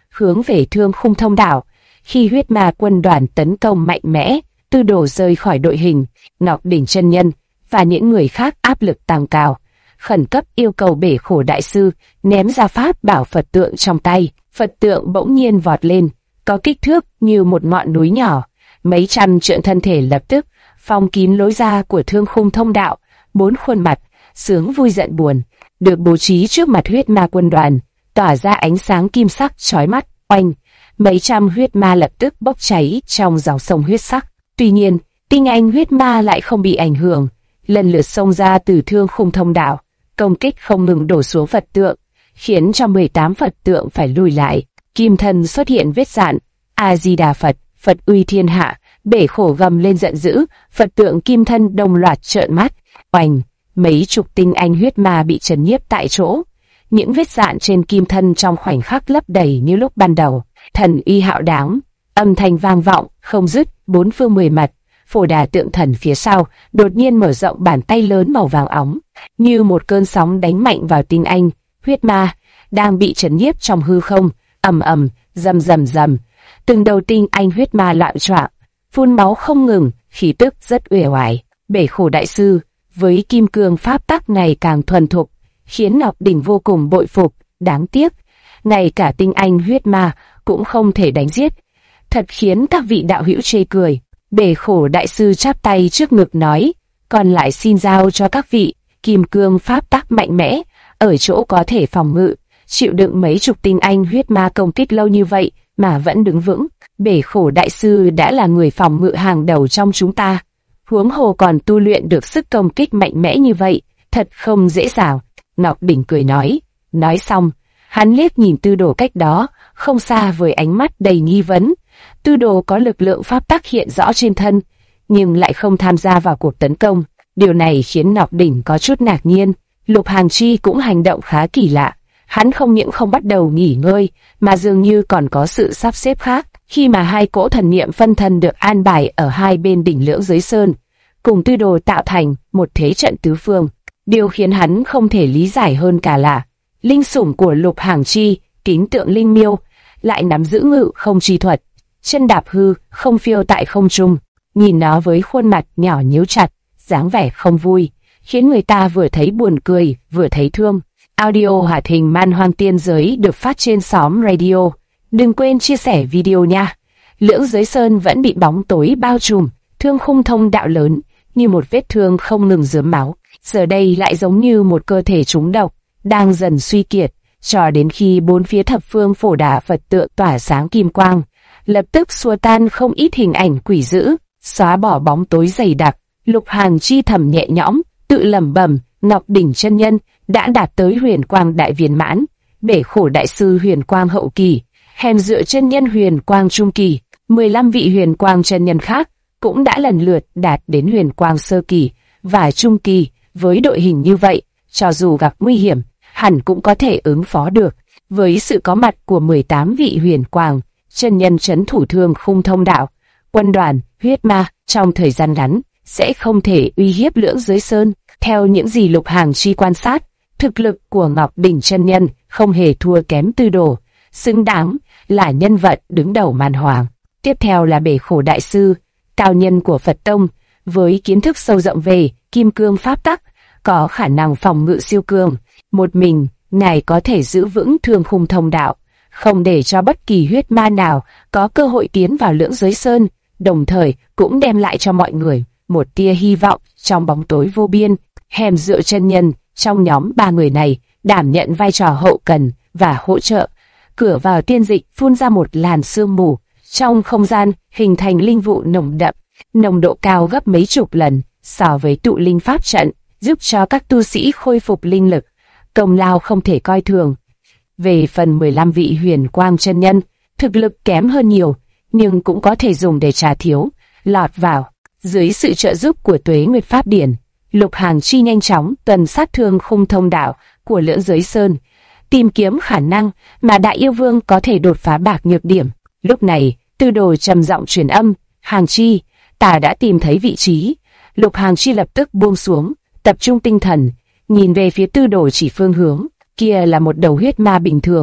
[SPEAKER 1] hướng về Thương Khung Thông Đạo. Khi huyết ma quân đoàn tấn công mạnh mẽ, Tư Đồ rời khỏi đội hình, Ngọc Đỉnh chân nhân và những người khác áp lực tăng cao, khẩn cấp yêu cầu Bể Khổ đại sư ném ra pháp bảo Phật tượng trong tay. Phật tượng bỗng nhiên vọt lên, có kích thước như một ngọn núi nhỏ, mấy trăm trượng thân thể lập tức phong kín lối ra của Thương Khung Thông Đạo. 4 khuôn mặt, sướng vui giận buồn, được bố trí trước mặt huyết ma quân đoàn, tỏa ra ánh sáng kim sắc chói mắt. Oanh, mấy trăm huyết ma lập tức bốc cháy trong dòng sông huyết sắc. Tuy nhiên, tinh anh huyết ma lại không bị ảnh hưởng, lần lượt xông ra từ Thương Khung Thông Đạo, công kích không ngừng đổ xuống Phật tượng, khiến cho 18 Phật tượng phải lùi lại. Kim thân xuất hiện vết dạn. A Di Đà Phật, Phật uy thiên hạ. Bể Khổ gầm lên giận dữ, Phật tượng kim thân đồng loạt trợn mắt. Oanh, mấy chục tinh anh huyết ma bị trấn nhiếp tại chỗ. Những vết dạn trên kim thân trong khoảnh khắc lấp đầy như lúc ban đầu. Thần uy hạo đáng, âm thanh vang vọng không dứt bốn phương 10 mặt. Phổ Đà tượng thần phía sau đột nhiên mở rộng bàn tay lớn màu vàng óng, như một cơn sóng đánh mạnh vào tinh anh huyết ma đang bị trấn nhiếp trong hư không. Ầm ầm, rầm rầm rầm, từng đầu tinh anh huyết ma loạn choạng, phun máu không ngừng, khí tức rất uể oải. Bể Khổ đại sư với kim cương pháp tắc ngày càng thuần thục, khiến Ngọc Đỉnh vô cùng bội phục. Đáng tiếc, ngay cả tinh anh huyết ma cũng không thể đánh giết, thật khiến các vị đạo hữu chê cười. Bể Khổ đại sư chắp tay trước ngực nói, còn lại xin giao cho các vị. Kim cương pháp tắc mạnh mẽ, ở chỗ có thể phòng ngự, chịu đựng mấy chục tinh anh huyết ma công kích lâu như vậy mà vẫn đứng vững. Bể Khổ đại sư đã là người phòng ngự hàng đầu trong chúng ta, huống hồ còn tu luyện được sức công kích mạnh mẽ như vậy, thật không dễ dàng. Ngọc Đỉnh cười nói. Nói xong, hắn liếc nhìn Tư Đồ cách đó không xa với ánh mắt đầy nghi vấn. Tư Đồ có lực lượng pháp tắc hiện rõ trên thân, nhưng lại không tham gia vào cuộc tấn công. Điều này khiến Ngọc Đỉnh có chút ngạc nhiên. Lục Hàng Chi cũng hành động khá kỳ lạ. Hắn không những không bắt đầu nghỉ ngơi, mà dường như còn có sự sắp xếp khác. Khi mà hai cỗ thần niệm phân thân được an bài ở hai bên đỉnh Lưỡng Giới Sơn, cùng Tư Đồ tạo thành một thế trận tứ phương. Điều khiến hắn không thể lý giải hơn cả là linh sủng của Lục Hàng Chi, Kính Tượng Linh Miêu, lại nắm giữ ngự không chi thuật, chân đạp hư không phiêu tại không trung. Nhìn nó với khuôn mặt nhỏ nhíu chặt, dáng vẻ không vui, khiến người ta vừa thấy buồn cười vừa thấy thương. Audio hoạt hình Man Hoang Tiên Giới được phát trên xóm radio. Đừng quên chia sẻ video nha. Lưỡng Giới Sơn vẫn bị bóng tối bao trùm, Thương Khung Thông Đạo lớn như một vết thương không ngừng rớm máu, giờ đây lại giống như một cơ thể trúng độc đang dần suy kiệt, cho đến khi bốn phía thập phương Phổ Đà Phật tượng tỏa sáng kim quang, lập tức xua tan không ít hình ảnh quỷ dữ, xóa bỏ bóng tối dày đặc. Lục Hàng Chi thầm nhẹ nhõm, tự lẩm bẩm, Ngọc Đỉnh chân nhân đã đạt tới huyền quang đại viên mãn, Bể Khổ đại sư huyền quang hậu kỳ, Hèn Dựa chân nhân huyền quang trung kỳ, 15 vị huyền quang chân nhân khác cũng đã lần lượt đạt đến huyền quang sơ kỳ và trung kỳ. Với đội hình như vậy, cho dù gặp nguy hiểm, hẳn cũng có thể ứng phó được. Với sự có mặt của 18 vị huyền quang chân nhân trấn thủ Thương Khung Thông Đạo, quân đoàn huyết ma trong thời gian ngắn sẽ không thể uy hiếp Lưỡng Giới Sơn. Theo những gì Lục Hàng Chi quan sát, thực lực của Ngọc Đỉnh chân nhân không hề thua kém Tư Đồ, xứng đáng là nhân vật đứng đầu màn hoàng. Tiếp theo là Bể Khổ đại sư, cao nhân của Phật tông, với kiến thức sâu rộng về kim cương pháp tắc, có khả năng phòng ngự siêu cường. Một mình, ngài có thể giữ vững Thương Khung Thông Đạo, không để cho bất kỳ huyết ma nào có cơ hội tiến vào Lưỡng Giới Sơn, đồng thời cũng đem lại cho mọi người một tia hy vọng trong bóng tối vô biên. Hèn Dựa chân nhân trong nhóm 3 người này đảm nhận vai trò hậu cần và hỗ trợ. Cửa vào tiên dịch phun ra một làn sương mù, trong không gian hình thành linh vụ nồng đậm, nồng độ cao gấp mấy chục lần so với tụ linh pháp trận, giúp cho các tu sĩ khôi phục linh lực, công lao không thể coi thường. Về phần 15 vị huyền quang chân nhân, thực lực kém hơn nhiều, nhưng cũng có thể dùng để trả thiếu, lọt vào. Dưới sự trợ giúp của Tuế Nguyệt Pháp Điển, Lục Hàng Chi nhanh chóng tuần sát Thương Khung Thông Đạo của Lưỡng Giới Sơn, tìm kiếm khả năng mà Đại Yêu Vương có thể đột phá bạc nhược điểm. Lúc này, Tư Đồ trầm giọng truyền âm, Hàng Chi, ta đã tìm thấy vị trí. Lục Hàng Chi lập tức buông xuống, tập trung tinh thần, nhìn về phía Tư Đồ chỉ phương hướng. Kia là một đầu huyết ma bình thường,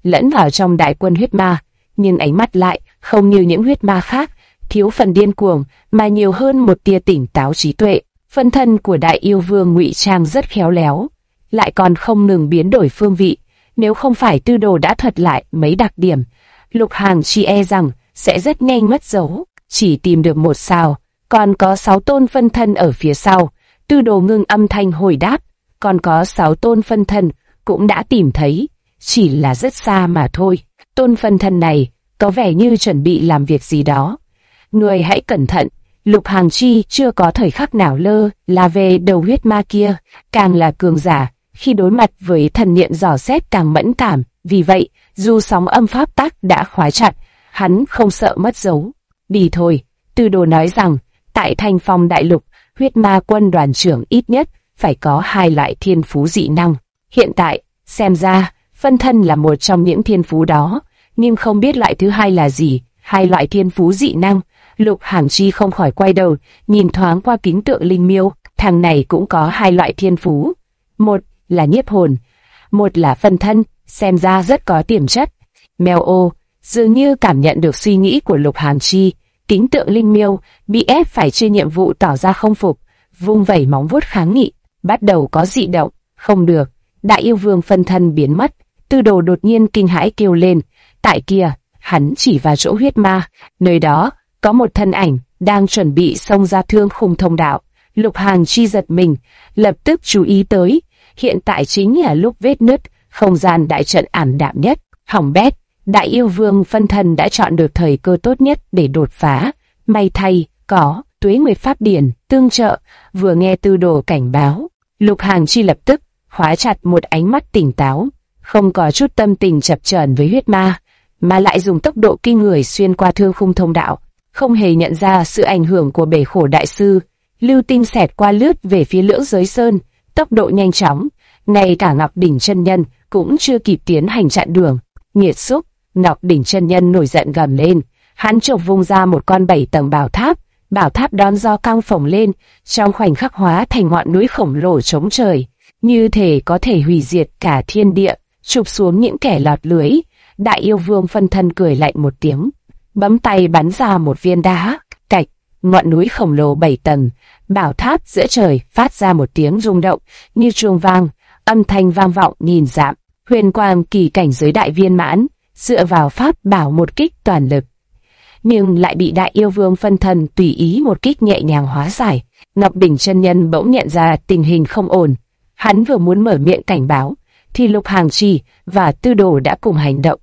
[SPEAKER 1] lẫn vào trong đại quân huyết ma, nhưng ánh mắt lại không như những huyết ma khác, thiếu phần điên cuồng mà nhiều hơn một tia tỉnh táo trí tuệ. Phân thân của Đại Yêu Vương ngụy trang rất khéo léo, lại còn không ngừng biến đổi phương vị. Nếu không phải Tư Đồ đã thuật lại mấy đặc điểm, Lục Hàng Chi e rằng sẽ rất nhanh mất dấu. Chỉ tìm được một sao, còn có 6 tôn phân thân ở phía sau. Tư Đồ ngưng âm thanh hồi đáp, còn có 6 tôn phân thân cũng đã tìm thấy, chỉ là rất xa mà thôi. Tôn phân thân này có vẻ như chuẩn bị làm việc gì đó. Người hãy cẩn thận. Lục Hàng Chi chưa có thời khắc nào lơ là về đầu huyết ma kia, càng là cường giả, khi đối mặt với thần niệm dò xét càng mẫn cảm. Vì vậy, dù sóng âm pháp tắc đã khóa chặt, hắn không sợ mất dấu. Đi thôi. Tư Đồ nói rằng, tại Thanh Phong Đại Lục, huyết ma quân đoàn trưởng ít nhất phải có 2 loại thiên phú dị năng. Hiện tại, xem ra, phân thân là một trong những thiên phú đó, nhưng không biết loại thứ hai là gì. 2 loại thiên phú dị năng. Lục Hàng Chi không khỏi quay đầu, nhìn thoáng qua kính tượng linh miêu, thằng này cũng có 2 loại thiên phú. Một là nhiếp hồn, một là phân thân, xem ra rất có tiềm chất. Mèo ô, dường như cảm nhận được suy nghĩ của Lục Hàng Chi, kính tượng linh miêu bị ép phải chia nhiệm vụ tỏ ra không phục, vung vẩy móng vuốt kháng nghị, bắt đầu có dị động. Không được, Đại Yêu Vương phân thân biến mất. Tư Đồ đột nhiên kinh hãi kêu lên, tại kia, hắn chỉ vào chỗ huyết ma, nơi đó có một thân ảnh đang chuẩn bị xông ra thương khung thông đạo. Lục Hàng Chi giật mình, lập tức chú ý tới, hiện tại chính là lúc vết nứt không gian đại trận ảm đạm nhất, hỏng bét. Đại Yêu Vương phân thân đã chọn được thời cơ tốt nhất để đột phá. May thay, có Tuế Nguyệt Pháp Điển tương trợ. Vừa nghe Tư Đồ cảnh báo, Lục Hàng Chi lập tức khóa chặt một ánh mắt tỉnh táo, không có chút tâm tình chập chờn với huyết ma, mà lại dùng tốc độ kinh người xuyên qua thương khung thông đạo, không hề nhận ra sự ảnh hưởng của bể khổ đại sư. Lưu tinh xẹt qua lướt về phía Lưỡng Giới Sơn, tốc độ nhanh chóng, ngay cả Ngọc Đỉnh chân nhân cũng chưa kịp tiến hành chặn đường. Nghiệt xúc! Ngọc Đỉnh chân nhân nổi giận gầm lên, hắn chộp vung ra một con 7 tầng bảo tháp đón gió căng phồng lên, trong khoảnh khắc hóa thành ngọn núi khổng lồ trống trời, như thể có thể hủy diệt cả thiên địa, chụp xuống những kẻ lọt lưới. Đại Yêu Vương phân thân cười lạnh một tiếng, bấm tay bắn ra một viên đá, cạch, ngọn núi khổng lồ 7 tầng, bảo tháp giữa trời phát ra một tiếng rung động như chuông vang, âm thanh vang vọng nghìn dặm. Huyền quang kỳ cảnh giới đại viên mãn, dựa vào pháp bảo một kích toàn lực, nhưng lại bị Đại Yêu Vương phân thân tùy ý một kích nhẹ nhàng hóa giải. Ngọc Đỉnh chân nhân bỗng nhận ra tình hình không ổn, hắn vừa muốn mở miệng cảnh báo, thì Lục Hàng Chi và Tư Đồ đã cùng hành động.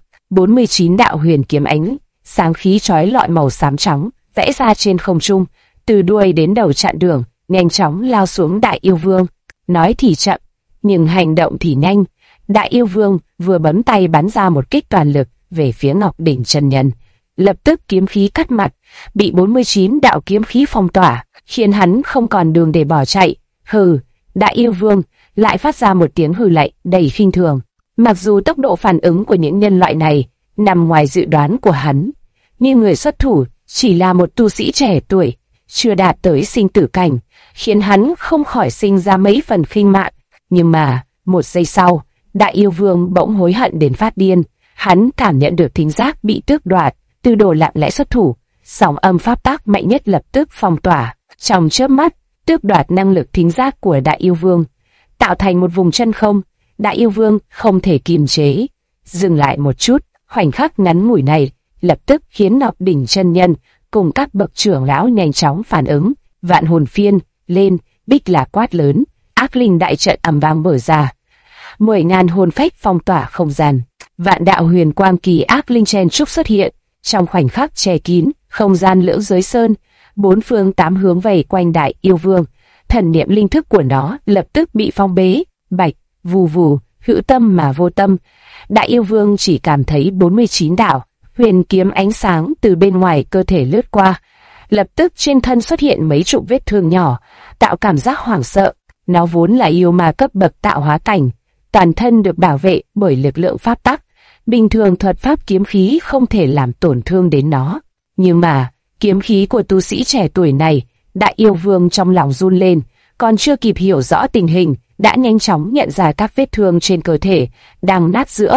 [SPEAKER 1] 49 đạo huyền kiếm ánh sáng khí chói lọi màu xám trắng vẽ ra trên không trung, từ đuôi đến đầu chặn đường, nhanh chóng lao xuống Đại Yêu Vương. Nói thì chậm, nhưng hành động thì nhanh. Đại Yêu Vương vừa bấm tay bắn ra một kích toàn lực về phía Ngọc Đỉnh chân nhân, lập tức kiếm khí cắt mặt, bị 49 đạo kiếm khí phong tỏa, khiến hắn không còn đường để bỏ chạy. Hừ! Đại Yêu Vương lại phát ra một tiếng hừ lạnh đầy khinh thường. Mặc dù tốc độ phản ứng của những nhân loại này nằm ngoài dự đoán của hắn, nhưng người xuất thủ chỉ là một tu sĩ trẻ tuổi, chưa đạt tới sinh tử cảnh, khiến hắn không khỏi sinh ra mấy phần khinh mạn. Nhưng mà, một giây sau, Đại Yêu Vương bỗng hối hận đến phát điên. Hắn cảm nhận được thính giác bị tước đoạt. Tư Đồ lặng lẽ xuất thủ, sóng âm pháp tắc mạnh nhất lập tức phong tỏa, trong chớp mắt tước đoạt năng lực thính giác của Đại Yêu Vương, tạo thành một vùng chân không. Đại Yêu Vương không thể kiềm chế, dừng lại một chút. Khoảnh khắc ngắn ngủi này lập tức khiến Ngọc Đỉnh chân nhân cùng các bậc trưởng lão nhanh chóng phản ứng. Vạn hồn phiên lên, bích là quát lớn, ác linh đại trận ầm vang mở ra, 10.000 hồn phách phong tỏa không gian. Vạn đạo huyền quang kỳ ác linh chen trúc xuất hiện, trong khoảnh khắc che kín không gian Lưỡng Giới Sơn, 4 phương 8 hướng vây quanh Đại Yêu Vương. Thần niệm linh thức của nó lập tức bị phong bế. Bạch, vù vù, hữu tâm mà vô tâm. Đại Yêu Vương chỉ cảm thấy 49 đạo huyền kiếm ánh sáng từ bên ngoài cơ thể lướt qua, lập tức trên thân xuất hiện mấy chục vết thương nhỏ, tạo cảm giác hoảng sợ. Nó vốn là yêu ma cấp bậc tạo hóa cảnh, toàn thân được bảo vệ bởi lực lượng pháp tắc, bình thường thuật pháp kiếm khí không thể làm tổn thương đến nó. Nhưng mà, kiếm khí của tu sĩ trẻ tuổi này, Đại Yêu Vương trong lòng run lên, còn chưa kịp hiểu rõ tình hình, đã nhanh chóng nhận ra các vết thương trên cơ thể đang nát giữa.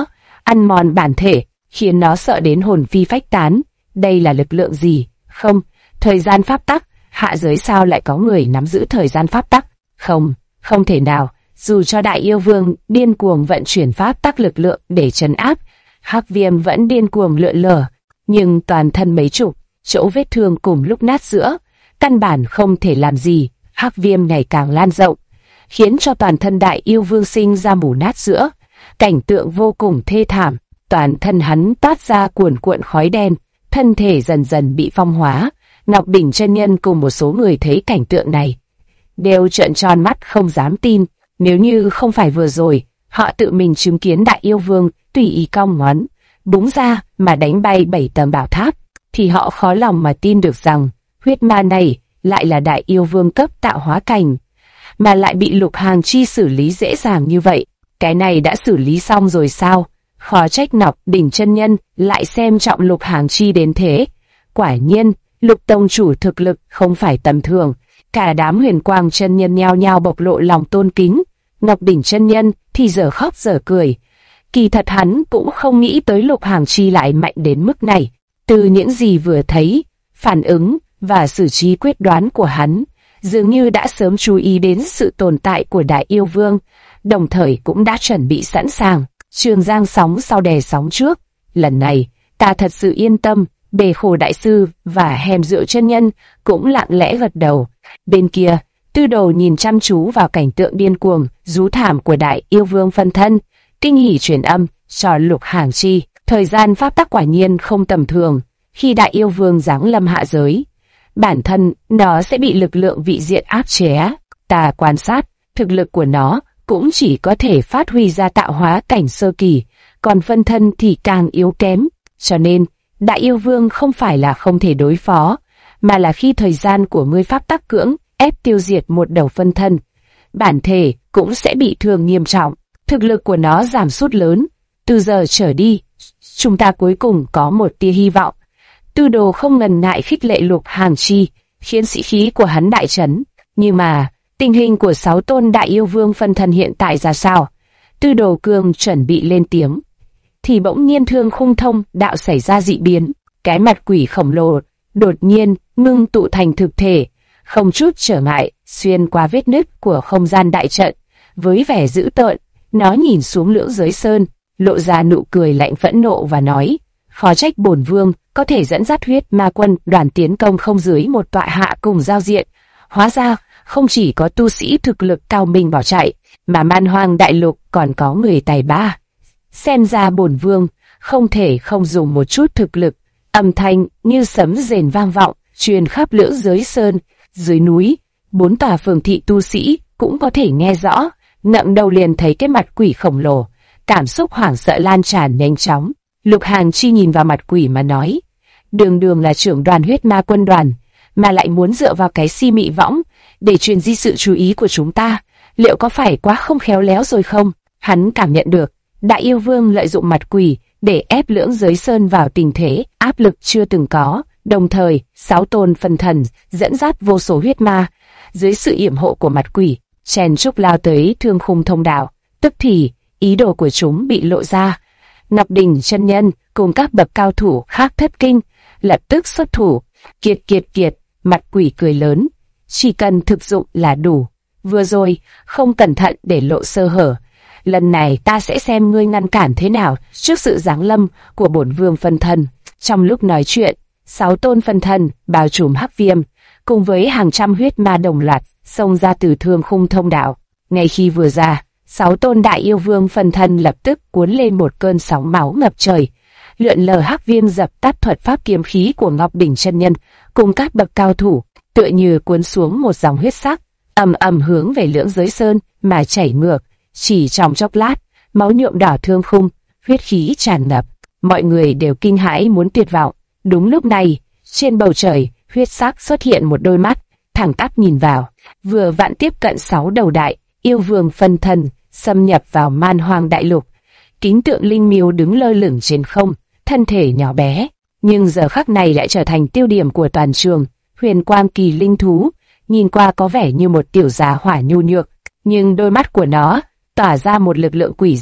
[SPEAKER 1] ăn mòn bản thể, khiến nó sợ đến hồn phi phách tán. Đây là lực lượng gì? Không, thời gian pháp tắc. Hạ giới sao lại có người nắm giữ thời gian pháp tắc? Không, không thể nào. Dù cho Đại Yêu Vương điên cuồng vận chuyển pháp tắc lực lượng để trấn áp, Hắc Viêm vẫn điên cuồng lượn lờ, nhưng toàn thân mấy chục chỗ vết thương cùng lúc nát giữa, căn bản không thể làm gì. Hắc Viêm ngày càng lan rộng, khiến cho toàn thân Đại Yêu Vương sinh ra mủ nát giữa, cảnh tượng vô cùng thê thảm. Toàn thân hắn toát ra cuồn cuộn khói đen, thân thể dần dần bị phong hóa. Ngọc Đỉnh chân nhân cùng một số người thấy cảnh tượng này đều trợn tròn mắt không dám tin. Nếu như không phải vừa rồi họ tự mình chứng kiến Đại Yêu Vương tùy ý cong ngón búng ra mà đánh bay 7 tầng bảo tháp, thì họ khó lòng mà tin được rằng huyết ma này lại là Đại Yêu Vương cấp tạo hóa cảnh, mà lại bị Lục Hàng Chi xử lý dễ dàng như vậy. Cái này đã xử lý xong rồi sao? Khó trách Ngọc Đỉnh chân nhân lại xem trọng Lục Hàng Chi đến thế. Quả nhiên, Lục tông chủ thực lực không phải tầm thường. Cả đám Huyền Quang chân nhân nhao nhao bộc lộ lòng tôn kính. Ngọc Đỉnh chân nhân thì giờ khóc giờ cười. Kỳ thật hắn cũng không nghĩ tới Lục Hàng Chi lại mạnh đến mức này. Từ những gì vừa thấy, phản ứng và xử trí quyết đoán của hắn dường như đã sớm chú ý đến sự tồn tại của Đại Yêu Vương, đồng thời cũng đã chuẩn bị sẵn sàng. Trường giang sóng sau đè sóng trước. Lần này, ta thật sự yên tâm. Bề Khổ đại sư và Hèm Rượu chân nhân cũng lặng lẽ gật đầu. Bên kia, Tư Đồ nhìn chăm chú vào cảnh tượng điên cuồng, rú thảm của Đại Yêu Vương phân thân, kinh hỉ truyền âm cho Lục Hàng Chi. Thời gian pháp tắc quả nhiên không tầm thường. Khi Đại Yêu Vương giáng lâm hạ giới, bản thân nó sẽ bị lực lượng vị diện áp chế. Ta quan sát, thực lực của nó cũng chỉ có thể phát huy ra tạo hóa cảnh sơ kỳ, còn phân thân thì càng yếu kém. Cho nên, Đại Yêu Vương không phải là không thể đối phó, mà là khi thời gian của ngươi pháp tắc cưỡng ép tiêu diệt một đầu phân thân, bản thể cũng sẽ bị thương nghiêm trọng, thực lực của nó giảm sút lớn. Từ giờ trở đi, chúng ta cuối cùng có một tia hy vọng. Tư Đồ không ngần ngại khích lệ Lục Hàng Chi, khiến sĩ khí của hắn đại chấn. Nhưng mà, tình hình của 6 tôn Đại Yêu Vương phân thân hiện tại ra sao? Tư Đồ Cương chuẩn bị lên tiếng, thì bỗng nhiên Thương Khung Thông đạo xảy ra dị biến. Cái mặt quỷ khổng lồ đột nhiên ngưng tụ thành thực thể, không chút trở ngại xuyên qua vết nứt của không gian đại trận. Với vẻ dữ tợn, nó nhìn xuống Lưỡng Giới Sơn, lộ ra nụ cười lạnh phẫn nộ và nói: khó trách bổn vương có thể dẫn dắt huyết ma quân đoàn tiến công không dưới một tọa hạ cùng giao diện. Hóa ra không chỉ có tu sĩ thực lực cao minh bỏ chạy, mà Man Hoang đại lục còn có người tài ba. Xem ra bổn vương không thể không dùng một chút thực lực. Âm thanh như sấm rền vang vọng, truyền khắp Lưỡng Giới Sơn. Dưới núi, 4 tòa phường thị tu sĩ cũng có thể nghe rõ. Ngẩng đầu liền thấy cái mặt quỷ khổng lồ, cảm xúc hoảng sợ lan tràn nhanh chóng. Lục Hàng Chi nhìn vào mặt quỷ mà nói: đường đường là trưởng đoàn huyết ma quân đoàn, mà lại muốn dựa vào cái si mị võng để truyền di sự chú ý của chúng ta, liệu có phải quá không khéo léo rồi không? Hắn cảm nhận được Đại Yêu Vương lợi dụng mặt quỷ để ép Lưỡng Giới Sơn vào tình thế áp lực chưa từng có. Đồng thời, 6 tôn phân thần dẫn dắt vô số huyết ma dưới sự yểm hộ của mặt quỷ chen chúc lao tới Thương Khung Thông đạo. Tức thì ý đồ của chúng bị lộ ra. Ngọc Đỉnh chân nhân cùng các bậc cao thủ khác thất kinh, lập tức xuất thủ. Kiệt kiệt kiệt, mặt quỷ cười lớn, chỉ cần thực dụng là đủ. Vừa rồi không cẩn thận để lộ sơ hở, lần này ta sẽ xem ngươi ngăn cản thế nào trước sự giáng lâm của bổn vương phân thân. Trong lúc nói chuyện, 6 tôn phân thân bao trùm Hắc Viêm cùng với hàng trăm huyết ma đồng loạt xông ra từ Thương Khung Thông đạo. Ngay khi vừa ra, 6 tôn Đại Yêu Vương phân thân lập tức cuốn lên một cơn sóng máu ngập trời. Lượn lờ Hắc Viêm dập tắt thuật pháp kiếm khí của Ngọc Đỉnh chân nhân cùng các bậc cao thủ, tựa như cuốn xuống một dòng huyết sắc, ầm ầm hướng về Lưỡng Giới Sơn mà chảy ngược. Chỉ trong chốc lát, máu nhuộm đỏ thương khung, huyết khí tràn ngập, mọi người đều kinh hãi muốn tuyệt vọng. Đúng lúc này, trên bầu trời, huyết sắc xuất hiện một đôi mắt, thẳng tắp nhìn vào, vừa vặn tiếp cận 6 đầu Đại Yêu Vương phân thân, xâm nhập vào Man Hoang đại lục. Kính tượng linh miêu đứng lơ lửng trên không, thân thể nhỏ bé, nhưng giờ khắc này lại trở thành tiêu điểm của toàn trường. Huyền Quang kỳ linh thú, nhìn qua có vẻ như một tiểu gia hỏa nhu nhược, nhưng đôi mắt của nó tỏa ra một lực lượng quỷ dị,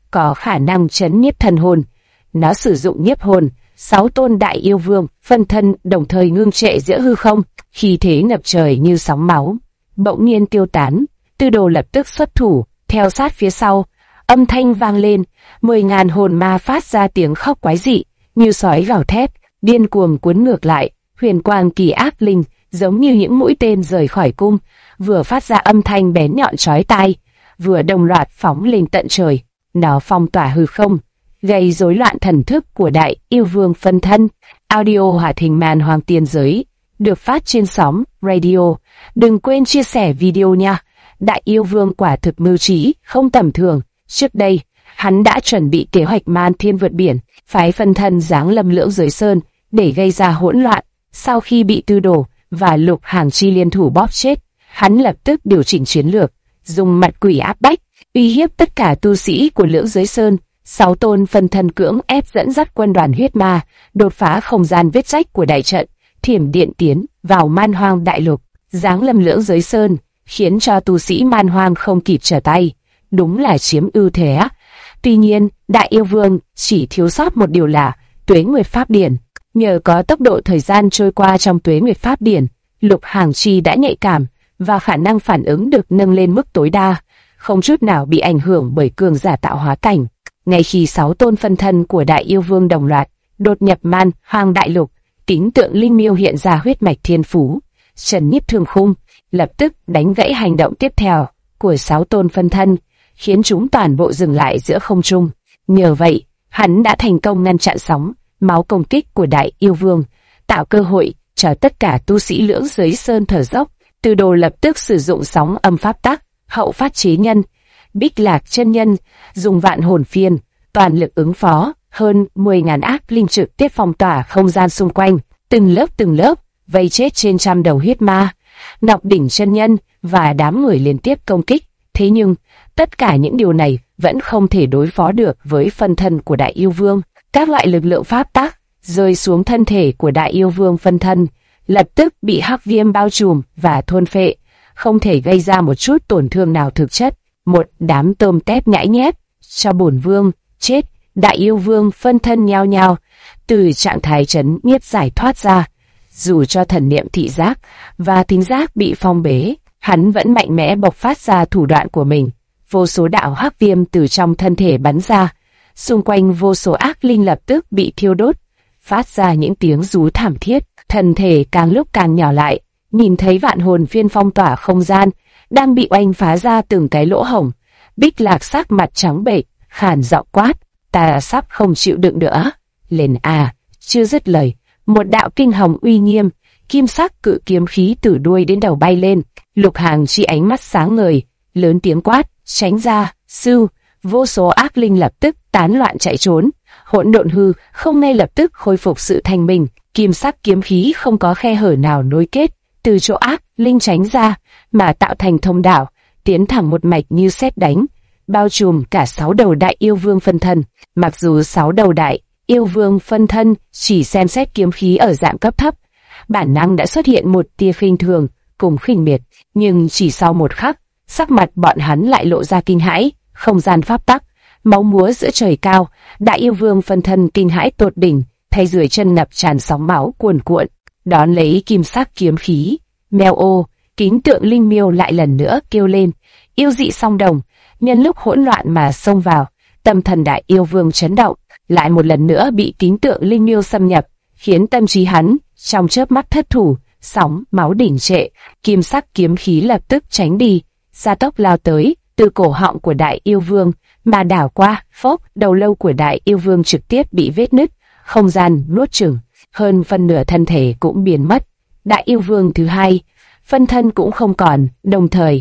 [SPEAKER 1] có khả năng trấn nhiếp thần hồn. Nó sử dụng nhiếp hồn, 6 tôn đại yêu vương phân thân đồng thời ngưng trệ giữa hư không, khí thế ngập trời như sóng máu, bỗng nhiên tiêu tán. Tư đồ lập tức xuất thủ, theo sát phía sau, âm thanh vang lên, 10.000 hồn ma phát ra tiếng khóc quái dị, như sói gào thét, điên cuồng cuốn ngược lại. Huyền quang kỳ ác linh giống như những mũi tên rời khỏi cung, vừa phát ra âm thanh bén nhọn chói tai, vừa đồng loạt phóng lên tận trời. Nó phong tỏa hư không, gây rối loạn thần thức của đại yêu vương phân thân. Audio hoạt hình Man Hoang Tiên Giới được phát trên sóng radio. Đừng quên chia sẻ video nha. Đại yêu vương quả thực mưu trí không tầm thường. Trước đây, hắn đã chuẩn bị kế hoạch man thiên vượt biển, phái phân thân giáng lâm Lưỡng Giới Sơn để gây ra hỗn loạn. Sau khi bị Tư Đồ và Lục Hàng Chi liên thủ bóp chết, hắn lập tức điều chỉnh chiến lược, dùng mặt quỷ áp bách, uy hiếp tất cả tu sĩ của Lưỡng Giới Sơn. 6 tôn phân thân cưỡng ép dẫn dắt quân đoàn huyết ma, đột phá không gian vết rách của đại trận, thiểm điện tiến vào Man Hoang đại lục, giáng lâm Lưỡng Giới Sơn, khiến cho tu sĩ Man Hoang không kịp trở tay. Đúng là chiếm ưu thế á. Tuy nhiên, đại yêu vương chỉ thiếu sót một điều là Tuế Nguyệt Pháp Điển. Nhờ có tốc độ thời gian trôi qua trong Tuế Nguyệt Pháp Điển, Lục Hàng Chi đã nhạy cảm và khả năng phản ứng được nâng lên mức tối đa, không chút nào bị ảnh hưởng bởi cường giả tạo hóa cảnh. Ngay khi 6 tôn phân thân của đại yêu vương đồng loạt đột nhập Man Hoang đại lục, Kính Tượng Linh Miêu hiện ra huyết mạch thiên phú, trấn nhiếp thương khung, lập tức đánh gãy hành động tiếp theo của 6 tôn phân thân, khiến chúng toàn bộ dừng lại giữa không trung. Nhờ vậy, hắn đã thành công ngăn chặn sóng máu công kích của đại yêu vương, tạo cơ hội cho tất cả tu sĩ Lưỡng Giới Sơn thở dốc. Tư Đồ lập tức sử dụng sóng âm pháp tắc, hậu phát chế nhân. Bích Lạc chân nhân dùng vạn hồn phiên, toàn lực ứng phó, hơn 10.000 ác linh trực tiếp phong tỏa không gian xung quanh, từng lớp, vây chết trên trăm đầu huyết ma. Ngọc Đỉnh chân nhân và đám người liên tiếp công kích. Thế nhưng, tất cả những điều này vẫn không thể đối phó được với phân thân của đại yêu vương. Các loại lực lượng pháp tắc rơi xuống thân thể của đại yêu vương phân thân, lập tức bị hắc viêm bao trùm và thôn phệ, không thể gây ra một chút tổn thương nào thực chất. Một đám tôm tép nhãi nhép, cho bổn vương, chết. Đại yêu vương phân thân nhao nhao, từ trạng thái trấn nhiếp giải thoát ra. Dù cho thần niệm thị giác và thính giác bị phong bế, hắn vẫn mạnh mẽ bộc phát ra thủ đoạn của mình. Vô số đạo hắc viêm từ trong thân thể bắn ra, xung quanh vô số ác linh lập tức bị thiêu đốt, phát ra những tiếng rú thảm thiết. Thân thể càng lúc càng nhỏ lại, nhìn thấy vạn hồn phiên phong tỏa không gian đang bị oanh phá ra từng cái lỗ hổng. Bích Lạc sắc mặt trắng bệch, khàn giọng quát: "Ta sắp không chịu đựng nữa, lên à!" Chưa dứt lời, một đạo kinh hồng uy nghiêm, kim sắc cự kiếm khí từ đuôi đến đầu bay lên. Lục Hàng Chi ánh mắt sáng ngời, lớn tiếng quát: "Tránh ra!" Sư, vô số ác linh lập tức tán loạn chạy trốn. Hỗn độn hư không ngay lập tức khôi phục sự thanh minh, kim sắc kiếm khí không có khe hở nào nối kết, từ chỗ ác linh tránh ra mà tạo thành thông đạo, tiến thẳng một mạch như sét đánh, bao trùm cả 6 đầu đại yêu vương phân thân. Mặc dù 6 đầu đại yêu vương phân thân chỉ xem xét kiếm khí ở dạng cấp thấp, bản năng đã xuất hiện một tia khinh thường cùng khinh miệt, nhưng chỉ sau một khắc, sắc mặt bọn hắn lại lộ ra kinh hãi. Không gian pháp tắc, máu múa giữa trời cao, đại yêu vương phân thân kinh hãi tột đỉnh, thay dưới chân ngập tràn sóng máu cuồn cuộn, đón lấy kim sắc kiếm khí. Mèo ô, Kính Tượng Linh Miêu lại lần nữa kêu lên, yêu dị song đồng, nhân lúc hỗn loạn mà xông vào. Tâm thần đại yêu vương chấn động, lại một lần nữa bị Kính Tượng Linh Miêu xâm nhập, khiến tâm trí hắn trong chớp mắt thất thủ, sóng máu đỉnh trệ, kim sắc kiếm khí lập tức tránh đi, gia tốc lao tới, từ cổ họng của đại yêu vương mà đảo qua. Phốc, đầu lâu của đại yêu vương trực tiếp bị vết nứt, không gian nuốt chửng, hơn phân nửa thân thể cũng biến mất. Đại yêu vương thứ hai, phân thân cũng không còn, đồng thời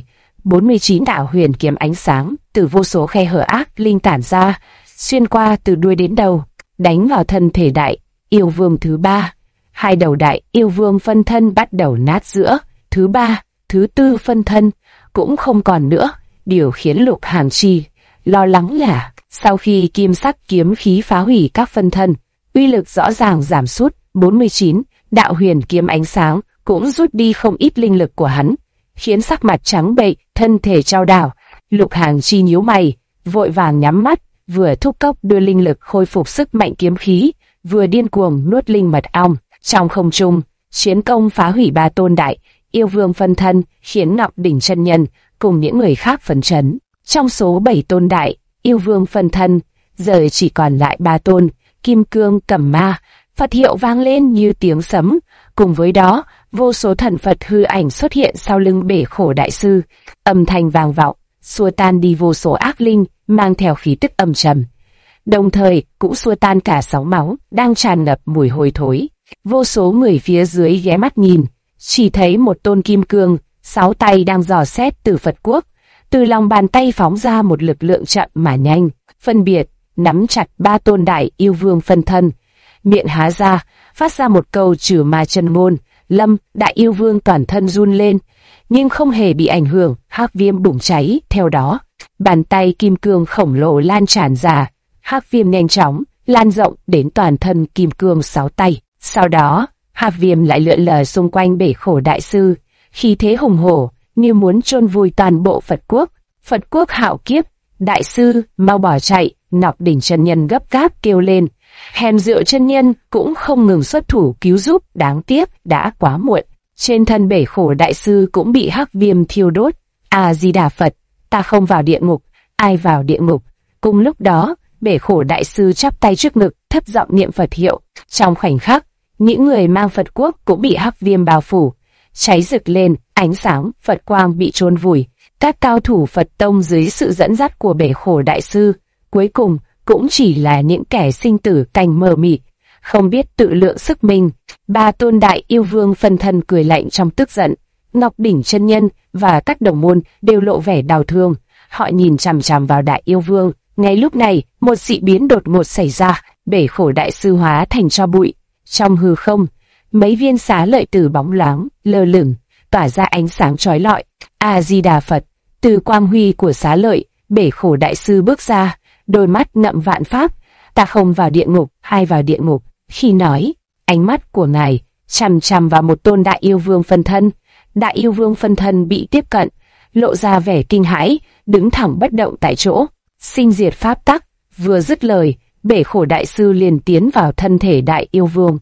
[SPEAKER 1] 49 đạo huyền kiếm ánh sáng từ vô số khe hở ác linh tản ra, xuyên qua từ đuôi đến đầu, đánh vào thân thể đại yêu vương thứ ba. Hai đầu đại yêu vương phân thân bắt đầu nát giữa, thứ ba, thứ tư phân thân cũng không còn nữa. Điều khiến Lục Hàng Chi lo lắng là sau khi kim sắc kiếm khí phá hủy các phân thân, uy lực rõ ràng giảm sút. 49 đạo huyền kiếm ánh sáng cũng rút đi không ít linh lực của hắn, khiến sắc mặt trắng bệch, thân thể chao đảo. Lục Hàng Chi nhíu mày, vội vàng nhắm mắt, vừa thúc cốc đưa linh lực khôi phục sức mạnh kiếm khí, vừa điên cuồng nuốt linh mật ong. Trong không trung, chiến công phá hủy 3 tôn đại yêu vương phân thân, khiến Ngọc Đỉnh chân nhân cùng những người khác phấn chấn. Trong số 7 tôn đại yêu vương phân thân, giờ chỉ còn lại 3 tôn kim cương cẩm ma. Phật hiệu vang lên như tiếng sấm, cùng với đó, vô số thần Phật hư ảnh xuất hiện sau lưng Bể Khổ đại sư, âm thanh vang vọng, xua tan đi vô số ác linh, mang theo khí tức âm trầm. Đồng thời, cũng xua tan cả sóng máu đang tràn ngập mùi hôi thối. Vô số người phía dưới ghé mắt nhìn, chỉ thấy một tôn kim cương, 6 tay đang dò xét từ Phật quốc, từ lòng bàn tay phóng ra một lực lượng chậm mà nhanh, phân biệt nắm chặt 3 tôn đại yêu vương phân thân. Miệng há ra, phát ra một câu trừ ma chân ngôn. Lâm, đại yêu vương toàn thân run lên, nhưng không hề bị ảnh hưởng. Hắc viêm bùng cháy theo đó, bàn tay kim cương khổng lồ lan tràn ra, hắc viêm nhanh chóng lan rộng đến toàn thân kim cương 6 tay. Sau đó, hắc viêm lại lượn lờ xung quanh Bể Khổ đại sư, khí thế hùng hổ như muốn chôn vùi toàn bộ Phật quốc. Phật quốc hạo kiếp, đại sư mau bỏ chạy! Ngọc Đỉnh chân nhân gấp gáp kêu lên. Hèn Diệu chân nhân cũng không ngừng xuất thủ cứu giúp, đáng tiếc đã quá muộn. Trên thân Bể Khổ đại sư cũng bị hắc viêm thiêu đốt. A Di Đà Phật, ta không vào địa ngục, ai vào địa ngục? Cùng lúc đó, Bể Khổ đại sư chắp tay trước ngực, thấp giọng niệm Phật hiệu. Trong khoảnh khắc, những người mang Phật quốc cũng bị hắc viêm bao phủ, cháy rực lên, ánh sáng Phật quang bị chôn vùi. Các cao thủ Phật tông dưới sự dẫn dắt của Bể Khổ đại sư, cuối cùng cũng chỉ là những kẻ sinh tử cảnh mờ mịt, không biết tự lượng sức mình. 3 tôn đại yêu vương phân thân cười lạnh trong tức giận. Ngọc Đỉnh chân nhân và các đồng môn đều lộ vẻ đau thương. Họ nhìn chằm chằm vào đại yêu vương. Ngay lúc này, một dị biến đột ngột xảy ra. Bể Khổ đại sư hóa thành tro bụi. Trong hư không, mấy viên xá lợi tử bóng loáng, lơ lửng, tỏa ra ánh sáng chói lọi. A Di Đà Phật. Từ quang huy của xá lợi, Bể Khổ đại sư bước ra, đôi mắt ngậm vạn pháp. Ta không vào địa ngục, ai vào địa ngục? Khi nói, ánh mắt của ngài chằm chằm vào một tôn đại yêu vương phân thân. Đại yêu vương phân thân bị tiếp cận, lộ ra vẻ kinh hãi, đứng thẳng bất động tại chỗ. Sinh diệt pháp tắc. Vừa dứt lời, Bể Khổ đại sư liền tiến vào thân thể đại yêu vương.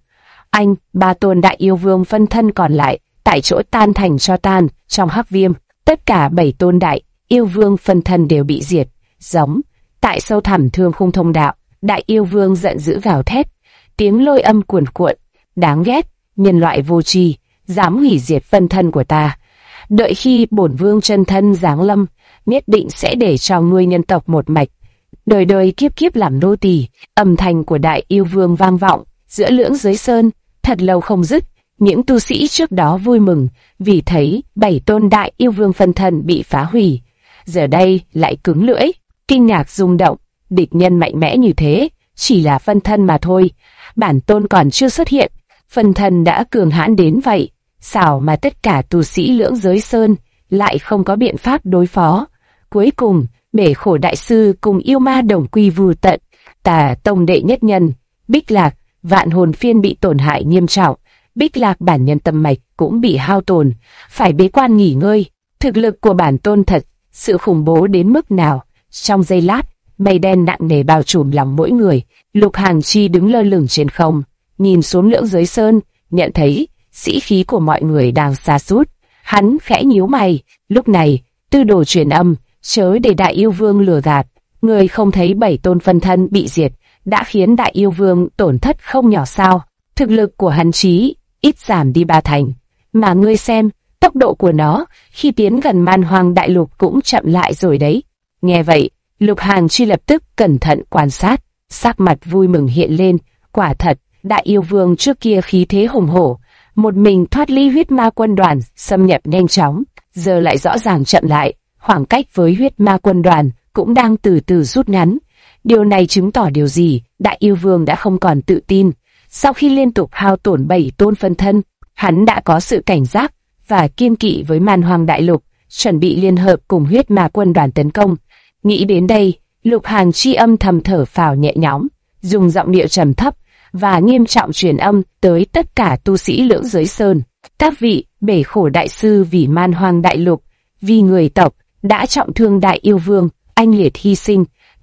[SPEAKER 1] 3 tôn đại yêu vương phân thân còn lại tại chỗ tan thành tro tan trong hắc viêm. Tất cả 7 tôn đại yêu vương phân thân đều bị diệt. Giống tại sâu thẳm thương khung thông đạo, đại yêu vương giận dữ gào thét, tiếng lôi âm cuồn cuộn. Đáng ghét, nhân loại vô tri, dám hủy diệt phân thân của ta. Đợi khi bổn vương chân thân giáng lâm, nhất định sẽ để cho ngươi nhân tộc một mạch, đời đời kiếp kiếp làm nô tỳ. Âm thanh của đại yêu vương vang vọng giữa lưỡng giới sơn, thật lâu không dứt. Những tu sĩ trước đó vui mừng vì thấy 7 tôn đại yêu vương phân thân bị phá hủy, giờ đây lại cứng lưỡi, kinh ngạc rung động. Địch nhân mạnh mẽ như thế, chỉ là phân thân mà thôi, bản tôn còn chưa xuất hiện, phân thân đã cường hãn đến vậy. Sao mà tất cả tu sĩ lưỡng giới sơn lại không có biện pháp đối phó? Cuối cùng, Bể Khổ đại sư cùng yêu ma đồng quy vu tận. Tà tông đệ nhất nhân Bích Lạc vạn hồn phiên bị tổn hại nghiêm trọng, Bích Lạc bản nhân tâm mạch cũng bị hao tổn, phải bế quan nghỉ ngơi. Thực lực của bản tôn thật sự khủng bố đến mức nào? Trong giây lát, mây đen nặng nề bao trùm lòng mỗi người. Lục Hàng Chi đứng lơ lửng trên không, nhìn xuống lưỡng giới sơn, nhận thấy sĩ khí của mọi người đang sa sút. Hắn khẽ nhíu mày. Lúc này, tư đồ truyền âm, chớ để đại yêu vương lừa gạt. Người không thấy 7 tôn phân thân bị diệt đã khiến đại yêu vương tổn thất không nhỏ sao? Thực lực của hắn chí ít giảm đi 3 thành. Mà ngươi xem, tốc độ của nó khi tiến gần Man Hoang đại lục cũng chậm lại rồi đấy. Nghe vậy, Lục Hàng Chi lập tức cẩn thận quan sát, sắc mặt vui mừng hiện lên. Quả thật, đại yêu vương trước kia khí thế hùng hổ, một mình thoát ly huyết ma quân đoàn, xâm nhập nhanh chóng, giờ lại rõ ràng chậm lại. Khoảng cách với huyết ma quân đoàn cũng đang từ từ rút ngắn. Điều này chứng tỏ điều gì? Đại yêu vương đã không còn tự tin. Sau khi liên tục hao tổn 7 tôn phân thân, hắn đã có sự cảnh giác và kiên kỵ với Man Hoang đại lục, chuẩn bị liên hợp cùng huyết ma quân đoàn tấn công. Nghĩ đến đây, Lục Hàng Chi âm thầm thở phào nhẹ nhõm, dùng giọng điệu trầm thấp và nghiêm trọng truyền âm tới tất cả tu sĩ lưỡng giới sơn. Các vị, Bể Khổ đại sư vì Man Hoang đại lục, vì người tộc, đã trọng thương đại yêu vương, anh liệt hy sinh,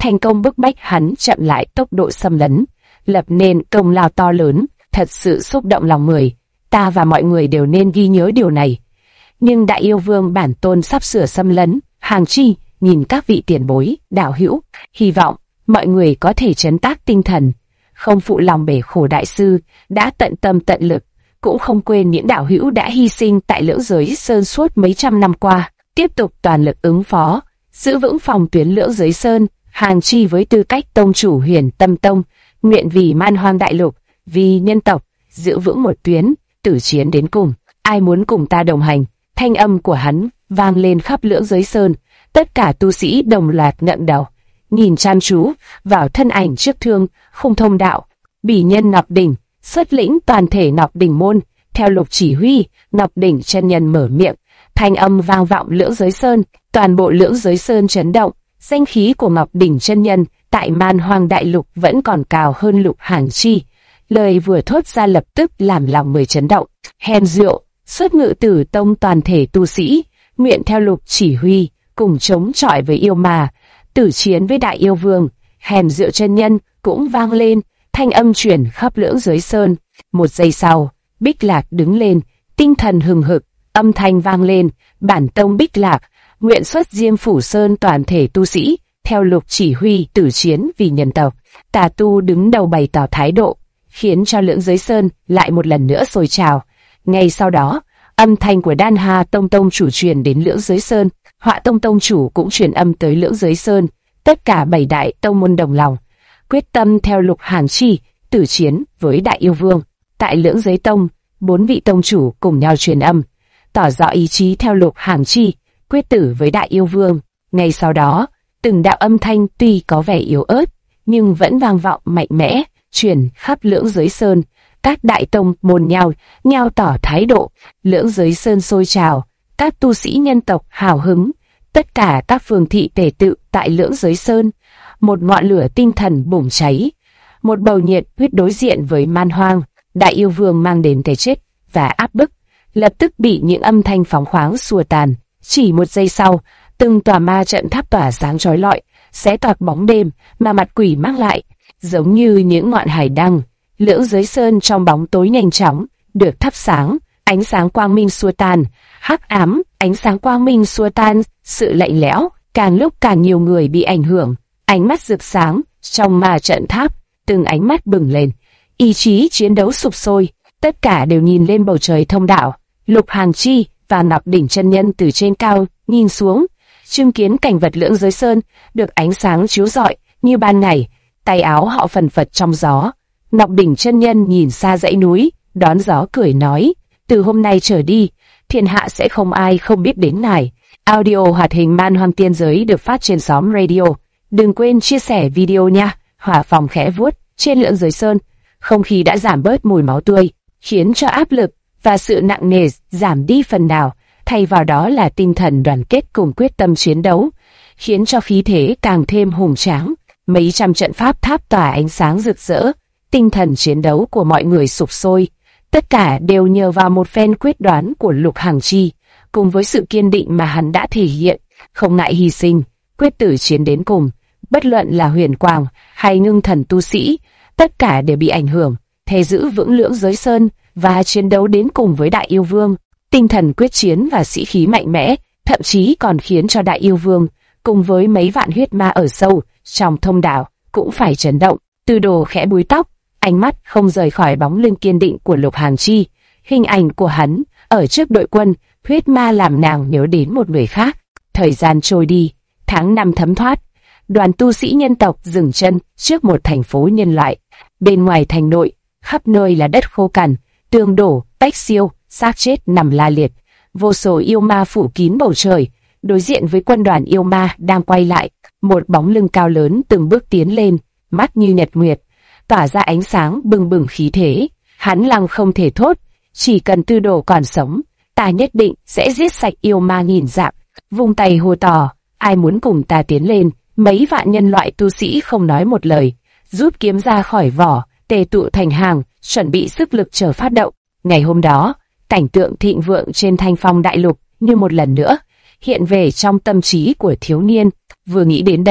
[SPEAKER 1] thành công bức bách hắn chậm lại tốc độ xâm lấn, lập nên công lao to lớn, thật sự xúc động lòng người. Ta và mọi người đều nên ghi nhớ điều này. Nhưng Đại Yêu Vương bản tôn sắp sửa xâm lấn Hàng Chi, nhìn các vị tiền bối, đạo hữu, hy vọng mọi người có thể trấn tác tinh thần, không phụ lòng bể khổ đại sư đã tận tâm tận lực, cũng không quên những đạo hữu đã hy sinh tại Lưỡng Giới Sơn suốt mấy trăm năm qua, tiếp tục toàn lực ứng phó, giữ vững phòng tuyến Lưỡng Giới Sơn. Hàng Chi với tư cách tông chủ Huyền Tâm Tông, nguyện vì Man Hoang đại lục, vì nhân tộc, giữ vững một tuyến, tử chiến đến cùng. Ai muốn cùng ta đồng hành? Thanh âm của hắn vang lên khắp Lưỡng Giới Sơn. Tất cả tu sĩ đồng loạt ngẩng đầu, nhìn chăm chú vào thân ảnh trước thương khung thông đạo. Bỉ nhân Ngọc Đỉnh xuất lĩnh toàn thể Ngọc Đỉnh môn, theo Lục chỉ huy, Ngọc Đỉnh chân nhân mở miệng, thanh âm vang vọng Lưỡng Giới Sơn, toàn bộ Lưỡng Giới Sơn chấn động. Danh khí của Ngọc Đỉnh chân nhân tại Man Hoang đại lục vẫn còn cao hơn Lục Hàng Chi. Lời vừa thốt ra lập tức làm lòng người chấn động. Hèn Diệu, Xuất Ngự Tử Tông toàn thể tu sĩ, nguyện theo Lục chỉ huy, cùng chống chọi với yêu ma, tử chiến với Đại Yêu Vương. Hèn Diệu chân nhân cũng vang lên, thanh âm truyền khắp Lưỡng Giới Sơn. Một giây sau, Bích Lạc đứng lên, tinh thần hừng hực, âm thanh vang lên, bản tông Bích Lạc, nguyện xuất Diêm Phủ Sơn toàn thể tu sĩ, theo Lục chỉ huy tử chiến vì nhân tộc. Tà tu đứng đầu bày tỏ thái độ, khiến cho Lưỡng Giới Sơn lại một lần nữa sôi trào. Ngay sau đó, âm thanh của Đan Hà Tông tông chủ truyền đến Lưỡng Giới Sơn, Họa Tông tông chủ cũng truyền âm tới Lưỡng Giới Sơn. Tất cả 7 đại tông môn đồng lòng, quyết tâm theo Lục Hàng Chi, tử chiến với Đại Yêu Vương. Tại Lưỡng Giới Tông, 4 vị tông chủ cùng nhau truyền âm, tỏ rõ ý chí theo Lục Hàng Chi, quyết tử với Đại Yêu Vương. Ngay sau đó, từng đạo âm thanh tuy có vẻ yếu ớt, nhưng vẫn vang vọng mạnh mẽ, truyền khắp Lưỡng Giới Sơn. Các đại tông môn nhau tỏ thái độ, Lưỡng Giới Sơn sôi trào, các tu sĩ nhân tộc hào hứng, tất cả các phường thị tề tự tại Lưỡng Giới Sơn, một ngọn lửa tinh thần bùng cháy, một bầu nhiệt huyết đối diện với Man Hoang. Đại Yêu Vương mang đến cái chết và áp bức, lập tức bị những âm thanh phóng khoáng xua tan. Chỉ một giây sau, từng tòa ma trận tháp tỏa sáng chói lọi, xé toạc bóng đêm mà mặt quỷ mang lại, giống như những ngọn hải đăng. Lưỡng Giới Sơn trong bóng tối nhanh chóng được thắp sáng, ánh sáng quang minh xua tan, hắc ám, ánh sáng quang minh xua tan, sự lạnh lẽo, càng lúc càng nhiều người bị ảnh hưởng. Ánh mắt rực sáng trong ma trận tháp, từng ánh mắt bừng lên, ý chí chiến đấu sục sôi, tất cả đều nhìn lên bầu trời thông đạo. Lục Hàng Chi và Ngọc Đỉnh chân nhân từ trên cao nhìn xuống, chứng kiến cảnh vật Lưỡng Giới Sơn được ánh sáng chiếu rọi như ban ngày, tay áo họ phần phật trong gió. Ngọc Đỉnh chân nhân nhìn xa dãy núi, đón gió cười nói, từ hôm nay trở đi, thiên hạ sẽ không ai không biết đến ngài. Audio hoạt hình Man Hoang Tiên Giới được phát trên xóm radio. Đừng quên chia sẻ video nha. Hỏa phòng khẽ vuốt trên Lưỡng Giới Sơn, không khí đã giảm bớt mùi máu tươi, khiến cho áp lực và sự nặng nề giảm đi phần nào, thay vào đó là tinh thần đoàn kết cùng quyết tâm chiến đấu, khiến cho khí thế càng thêm hùng tráng. Mấy trăm trận pháp tháp tỏa ánh sáng rực rỡ, tinh thần chiến đấu của mọi người sục sôi, tất cả đều nhờ vào một phen quyết đoán của Lục Hàng Chi, cùng với sự kiên định mà hắn đã thể hiện, không ngại hy sinh, quyết tử chiến đến cùng. Bất luận là Huyền Quang hay Ngưng Thần tu sĩ, tất cả đều bị ảnh hưởng, thề giữ vững Lưỡng Giới Sơn và chiến đấu đến cùng với Đại Yêu Vương. Tinh thần quyết chiến và sĩ khí mạnh mẽ, thậm chí còn khiến cho Đại Yêu Vương cùng với mấy vạn huyết ma ở sâu trong thông đạo cũng phải chấn động. Tư Đồ khẽ búi tóc, ánh mắt không rời khỏi bóng lưng kiên định của Lục Hàng Chi. Hình ảnh của hắn ở trước đội quân huyết ma làm nàng nhớ đến một người khác. Thời gian trôi đi, tháng năm thấm thoát, đoàn tu sĩ nhân tộc dừng chân trước một thành phố nhân loại. Bên ngoài thành nội, khắp nơi là đất khô cằn, tường đổ, tách xiêu, xác chết nằm la liệt. Vô số yêu ma phủ kín bầu trời. Đối diện với quân đoàn yêu ma đang quay lại, một bóng lưng cao lớn từng bước tiến lên, mắt như nhật nguyệt, tỏa ra ánh sáng bừng bừng khí thế. Hắn lăng không thể thốt, chỉ cần Tư Đồ còn sống, ta nhất định sẽ giết sạch yêu ma nghìn dặm. Vung tay hô to, ai muốn cùng ta tiến lên? Mấy vạn nhân loại tu sĩ không nói một lời, rút kiếm ra khỏi vỏ, tề tụ thành hàng, chuẩn bị sức lực chờ phát động. Ngày hôm đó, cảnh tượng thịnh vượng trên Thanh Phong đại lục như một lần nữa hiện về trong tâm trí của thiếu niên. Vừa nghĩ đến đây,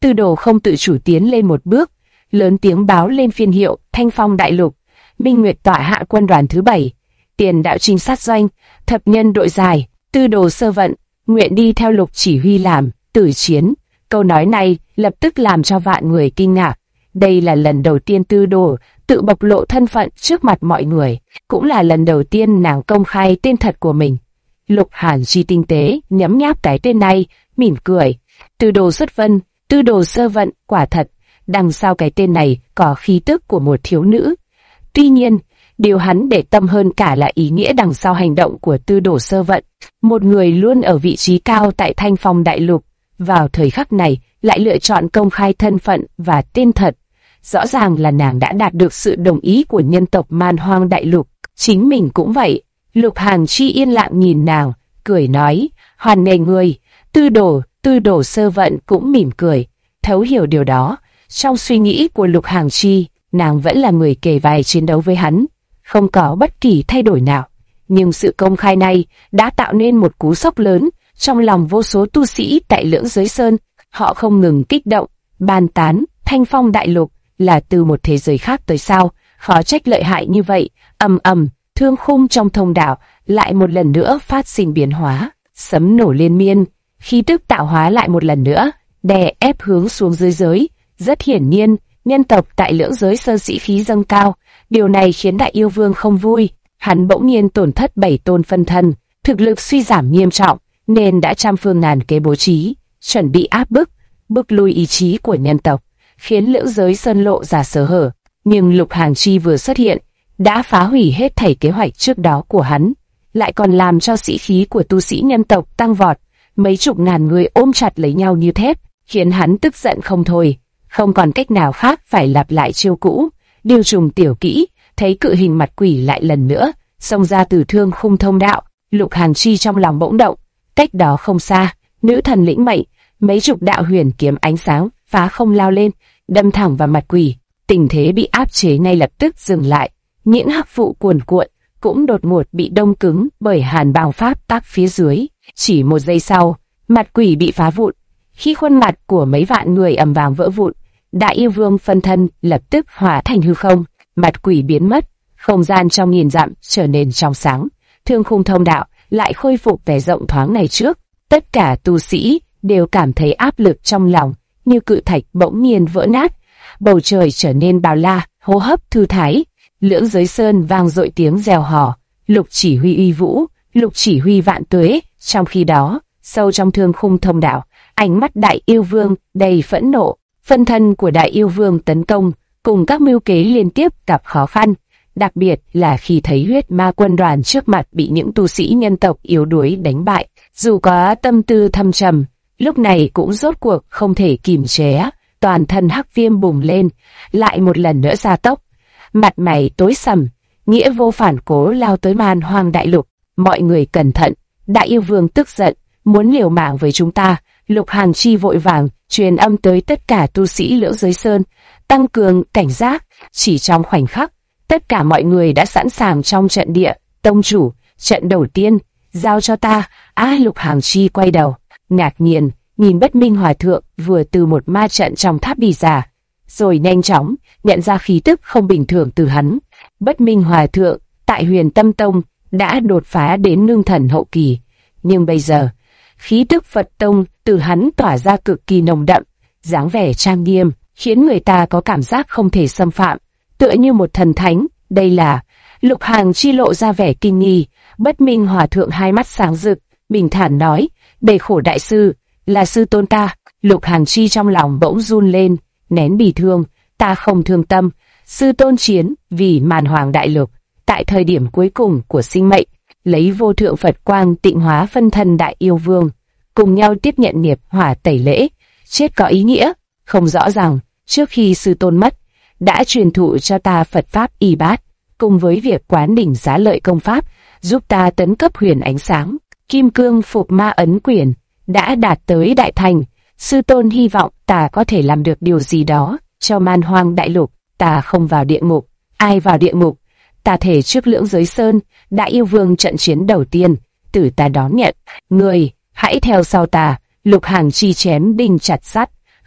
[SPEAKER 1] Tư Đồ không tự chủ tiến lên một bước, lớn tiếng báo lên phiên hiệu Thanh Phong Đại Lục, Minh Nguyệt tọa hạ quân đoàn thứ 7, Tiền đạo trinh sát doanh, thập nhân đội dài, Tư Đồ Sơ Vận, nguyện đi theo Lục chỉ huy làm tử chiến. Câu nói này lập tức làm cho vạn người kinh ngạc. Đây là lần đầu tiên Tư Đồ tự bộc lộ thân phận trước mặt mọi người, cũng là lần đầu tiên nàng công khai tên thật của mình. Lục Hàn Chi tinh tế nhấm nháp cái tên này, mỉm cười. Tư Đồ xuất vân, Tư Đồ Sơ Vận, quả thật, đằng sau cái tên này có khí tức của một thiếu nữ. Tuy nhiên, điều hắn để tâm hơn cả là ý nghĩa đằng sau hành động của Tư Đồ Sơ Vận. Một người luôn ở vị trí cao tại Thanh Phong Đại Lục, vào thời khắc này lại lựa chọn công khai thân phận và tên thật. Rõ ràng là nàng đã đạt được sự đồng ý của nhân tộc Man Hoang Đại Lục. Chính mình cũng vậy. Lục Hàn Chi yên lặng nhìn nàng, cười nói, hoan nghênh ngươi. Tư Đồ Sơ Vận cũng mỉm cười, thấu hiểu điều đó. Trong suy nghĩ của Lục Hàn Chi, nàng vẫn là người kề vai chiến đấu với hắn, không có bất kỳ thay đổi nào. Nhưng sự công khai này đã tạo nên một cú sốc lớn trong lòng vô số tu sĩ tại Lưỡng Giới Sơn. Họ không ngừng kích động, bàn tán, Thanh Phong Đại Lục là từ một thế giới khác tới sao, khó trách lợi hại như vậy. Ầm ầm, thương khung trong thông đạo lại một lần nữa phát sinh biến hóa, sấm nổ liên miên, khí tức tạo hóa lại một lần nữa đè ép hướng xuống dưới giới. Rất hiển nhiên, nhân tộc tại Lưỡng Giới Sơn sĩ khí dâng cao, điều này khiến Đại Yêu Vương không vui. Hắn bỗng nhiên tổn thất 7 tôn phân thân, thực lực suy giảm nghiêm trọng, nên đã trăm phương ngàn kế bố trí, chuẩn bị áp bức lui ý chí của nhân tộc, khiến Lưỡng Giới Sơn lộ ra sơ hở. Nhưng Lục Hàn Chi vừa xuất hiện, đã phá hủy hết thảy kế hoạch trước đó của hắn, lại còn làm cho sĩ khí của tu sĩ nhân tộc tăng vọt. Mấy chục ngàn người ôm chặt lấy nhau như thép, khiến hắn tức giận không thôi. Không còn cách nào khác phải lặp lại chiêu cũ. Điều trùng tiểu kỹ, thấy cự hình mặt quỷ lại lần nữa xông ra từ thương khung thông đạo. Lục Hàn Chi trong lòng bỗng động. Cách đó không xa, nữ thần lĩnh mệnh, mấy chục đạo huyền kiếm ánh sáng phá không lao lên, đâm thẳng vào mặt quỷ. Tình thế bị áp chế ngay lập tức dừng lại. Những hắc vụ cuồn cuộn cũng đột ngột bị đông cứng bởi hàn bào pháp tác phía dưới. Chỉ một giây sau, mặt quỷ bị phá vụn. Khi khuôn mặt của mấy vạn người ầm vang vỡ vụn, Đại Yêu Vương phân thân lập tức hóa thành hư không, mặt quỷ biến mất, không gian trong nghìn dặm trở nên trong sáng. Thương khung thông đạo lại khôi phục vẻ rộng thoáng ngày trước. Tất cả tu sĩ đều cảm thấy áp lực trong lòng, như cự thạch bỗng nhiên vỡ nát. Bầu trời trở nên bao la, hô hấp thư thái. Lưỡng Giới Sơn vang dội tiếng reo hò, Lục chỉ huy uy vũ, Lục chỉ huy vạn tuế. Trong khi đó, sâu trong thương khung thông đạo, ánh mắt Đại Yêu Vương đầy phẫn nộ. Phân thân của Đại Yêu Vương tấn công, cùng các mưu kế liên tiếp gặp khó khăn, đặc biệt là khi thấy huyết ma quân đoàn trước mặt bị những tu sĩ nhân tộc yếu đuối đánh bại. Dù có tâm tư thâm trầm, lúc này cũng rốt cuộc không thể kìm chế, toàn thân hắc viêm bùng lên, lại một lần nữa gia tốc. Mặt mày tối sầm, nghĩa vô phản cố lao tới Man Hoang Đại Lục. Mọi người cẩn thận, Đại Yêu Vương tức giận, muốn liều mạng với chúng ta. Lục Hàn Chi vội vàng truyền âm tới tất cả tu sĩ Lưỡng Giới Sơn, tăng cường cảnh giác. Chỉ trong khoảnh khắc, tất cả mọi người đã sẵn sàng trong trận địa. Tông chủ, trận đầu tiên, giao cho ta. Lục Hàn Chi quay đầu, ngạc nhiên nhìn Bất Minh Hòa Thượng vừa từ một ma trận trong tháp đi ra, rồi nhanh chóng nhận ra khí tức không bình thường từ hắn. Bất Minh Hòa Thượng tại Huyền Tâm Tông đã đột phá đến ngưng thần hậu kỳ, nhưng bây giờ khí tức Phật Tông từ hắn tỏa ra cực kỳ nồng đậm, dáng vẻ trang nghiêm, khiến người ta có cảm giác không thể xâm phạm, tựa như một thần thánh. Đây là... Lục Hàn Chi lộ ra vẻ kinh nghi. Bất Minh Hòa Thượng hai mắt sáng rực, bình thản nói, bề khổ đại sư, là sư tôn ta. Lục Hàn Chi trong lòng bỗng run lên, nén bỉ thương, ta không thương tâm. Sư tôn chiến vì Man Hoang Đại Lục, tại thời điểm cuối cùng của sinh mệnh, lấy vô thượng Phật quang tịnh hóa phân thân Đại Yêu Vương, cùng nhau tiếp nhận nghiệp hỏa tẩy lễ. Chết có ý nghĩa, không rõ rằng trước khi sư tôn mất, đã truyền thụ cho ta Phật pháp y bát, cùng với việc quán đỉnh giá lợi công pháp, giúp ta tấn cấp huyền ánh sáng. Kim cương phục ma ấn quyển đã đạt tới đại thành. Sư tôn hy vọng ta có thể làm được điều gì đó cho Man Hoang Đại Lục. Ta không vào địa ngục, ai vào địa ngục? Ta thể trước Lưỡng Giới Sơn, Đại Yêu Vương trận chiến đầu tiên, tử ta đón nhận. Người hãy theo sau ta. Lục Hàn Chi chém đinh chặt sắt,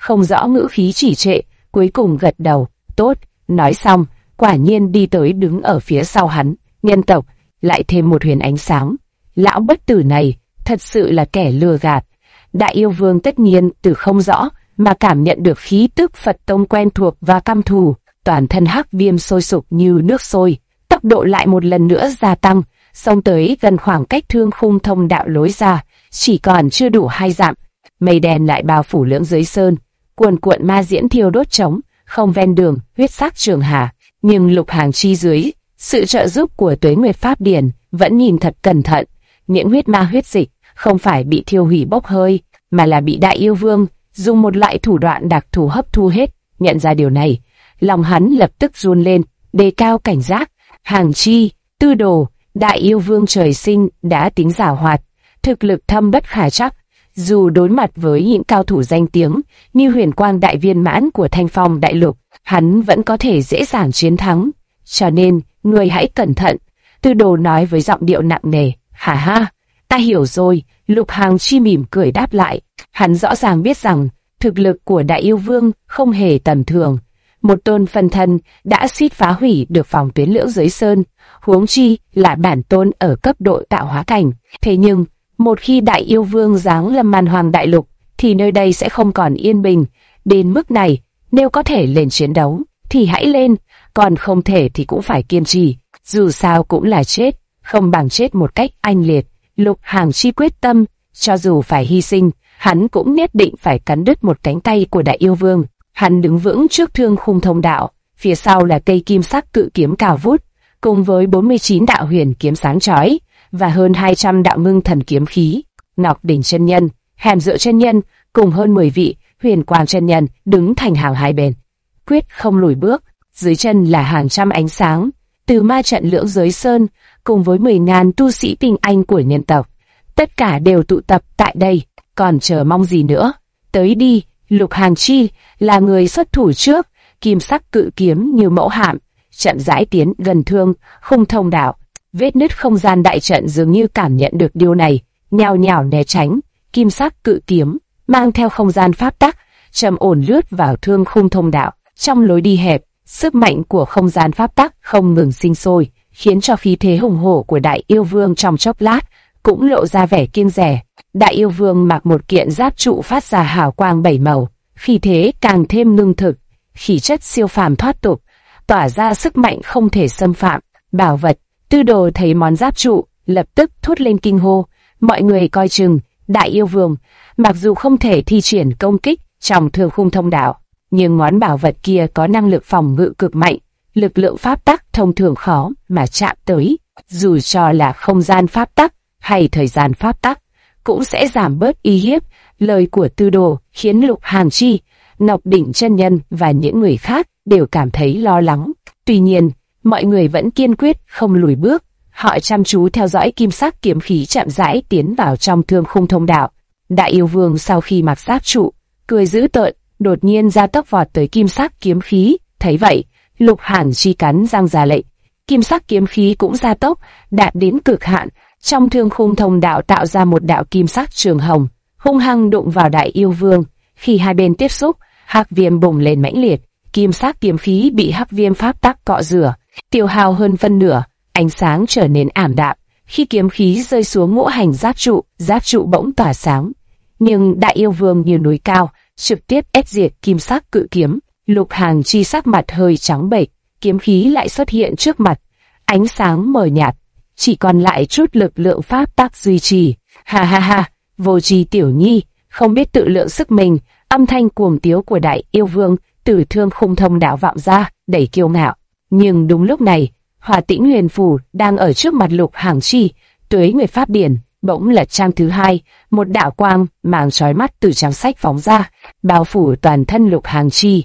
[SPEAKER 1] không rõ ngữ khí chỉ trệ, cuối cùng gật đầu, tốt, nói xong, quả nhiên đi tới đứng ở phía sau hắn, nhân tộc, lại thêm một huyền ánh sáng. Lão bất tử này, thật sự là kẻ lừa gạt. Đại yêu vương tất nhiên từ không rõ, mà cảm nhận được khí tức Phật tông quen thuộc và căm thù, toàn thân hắc viêm sôi sục như nước sôi, tốc độ lại một lần nữa gia tăng, xông tới gần khoảng cách thương khung thông đạo lối ra, chỉ còn chưa đủ 2 dặm. Mây đen lại bao phủ lưỡng giới sơn, cuồn cuộn ma diễm thiêu đốt trống, không ven đường, huyết sắc trường hà. Nhưng Lục Hàng Chi dưới sự trợ giúp của Tuế Nguyệt Pháp Điển vẫn nhìn thật cẩn thận, những huyết ma huyết dịch không phải bị thiêu hủy bốc hơi, mà là bị Đại Yêu Vương dùng một loại thủ đoạn đặc thù hấp thu hết. Nhận ra điều này, lòng hắn lập tức run lên, đề cao cảnh giác. Hàng Chi, Tư Đồ, Đại Yêu Vương trời sinh đã tính giảo hoạt, thực lực thâm bất khả chắc. Dù đối mặt với những cao thủ danh tiếng như Huyền Quang Đại Viên Mãn của Thanh Phong Đại Lục, hắn vẫn có thể dễ dàng chiến thắng. Cho nên, người hãy cẩn thận. Tư Đồ nói với giọng điệu nặng nề. Hả ha, ta hiểu rồi. Lục Hàng Chi mỉm cười đáp lại. Hắn rõ ràng biết rằng thực lực của Đại Yêu Vương không hề tầm thường. Một tôn phân thân đã suýt phá hủy được phòng tuyến lưỡng giới sơn, huống chi là bản tôn ở cấp độ tạo hóa cảnh. Thế nhưng, một khi Đại Yêu Vương giáng lâm Man Hoang Đại Lục, thì nơi đây sẽ không còn yên bình. Đến mức này, nếu có thể lên chiến đấu, thì hãy lên, còn không thể thì cũng phải kiên trì. Dù sao cũng là chết, không bằng chết một cách oanh liệt. Lục Hàng Chi quyết tâm, cho dù phải hy sinh, hắn cũng nhất định phải cắn đứt một cánh tay của Đại Yêu Vương. Hắn đứng vững trước thương khung thông đạo, phía sau là cây kim sắc cự kiếm cao vút, cùng với 49 đạo huyền kiếm sáng chói và hơn 200 đạo ngưng thần kiếm khí. Ngọc Đỉnh chân nhân, Hàm Dựa chân nhân cùng hơn 10 vị Huyền Quang chân nhân đứng thành hàng hai bên, quyết không lùi bước. Dưới chân là hàng trăm ánh sáng từ ma trận lưỡng giới sơn, cùng với 10.000 tu sĩ tinh anh của nhân tộc, tất cả đều tụ tập tại đây. Còn chờ mong gì nữa? Tới đi! Lục Hàng Chi là người xuất thủ trước, kim sắc cự kiếm như mẫu hạm, chậm rãi tiến gần thương khung thông đạo. Vết nứt không gian đại trận dường như cảm nhận được điều này, nhào nhào né tránh. Kim sắc cự kiếm mang theo không gian pháp tắc, trầm ổn lướt vào thương khung thông đạo. Trong lối đi hẹp, sức mạnh của không gian pháp tắc không ngừng sinh sôi, khiến cho khí thế hùng hổ của Đại Yêu Vương trong chốc lát cũng lộ ra vẻ kiêng dè. Đại Yêu Vương mặc một kiện giáp trụ phát ra hào quang 7 màu, khí thế càng thêm ngưng thực, khí chất siêu phàm thoát tục, tỏa ra sức mạnh không thể xâm phạm. Bảo vật. Tư Đồ thấy món giáp trụ, lập tức thốt lên kinh hô. Mọi người coi chừng. Đại Yêu Vương, mặc dù không thể thi triển công kích trong thương khung thông đạo, nhưng món bảo vật kia có năng lực phòng ngự cực mạnh, lực lượng pháp tắc thông thường khó mà chạm tới. Dù cho là không gian pháp tắc hay thời gian pháp tắc, cũng sẽ giảm bớt uy hiếp. Lời của Tư Đồ khiến Lục Hàng Chi, Ngọc Đỉnh chân nhân và những người khác đều cảm thấy lo lắng. Tuy nhiên, mọi người vẫn kiên quyết không lùi bước. Họ chăm chú theo dõi kim sắc kiếm khí chậm rãi tiến vào trong thương khung thông đạo. Đại Yêu Vương sau khi mặc giáp trụ, cười dữ tợn, đột nhiên ra tốc vọt tới kim sắc kiếm khí. Thấy vậy, Lục Hàng Chi cắn răng ra lệnh. Kim sắc kiếm khí cũng gia tốc, đạt đến cực hạn. Trong thương khung thông đạo tạo ra một đạo kim sắc trường hồng, hung hăng đụng vào Đại Yêu Vương. Khi hai bên tiếp xúc, hắc viêm bùng lên mãnh liệt, kim sắc kiếm khí bị hắc viêm pháp tắc cọ rửa, tiêu hao hơn phân nửa, ánh sáng trở nên ảm đạm. Khi kiếm khí rơi xuống ngũ hành giáp trụ bỗng tỏa sáng. Nhưng Đại Yêu Vương như núi cao, trực tiếp ép diệt kim sắc cự kiếm. Lục Hàng Chi sắc mặt hơi trắng bệch, kiếm khí lại xuất hiện trước mặt, ánh sáng mờ nhạt, chỉ còn lại chút lực lượng pháp tắc duy trì. Ha ha ha, Vô Tri tiểu nhi, không biết tự lượng sức mình. Âm thanh cuồng tiếu của Đại Yêu Vương từ thương khung thông đạo vọng ra, đầy kiêu ngạo. Nhưng đúng lúc này, Hỏa Tĩnh Huyền Phù đang ở trước mặt Lục Hàng Chi, Tuế Nguyệt Pháp Điển bỗng lật trang thứ 2, một đạo quang màng chói mắt từ trang sách phóng ra, bao phủ toàn thân Lục Hàng Chi.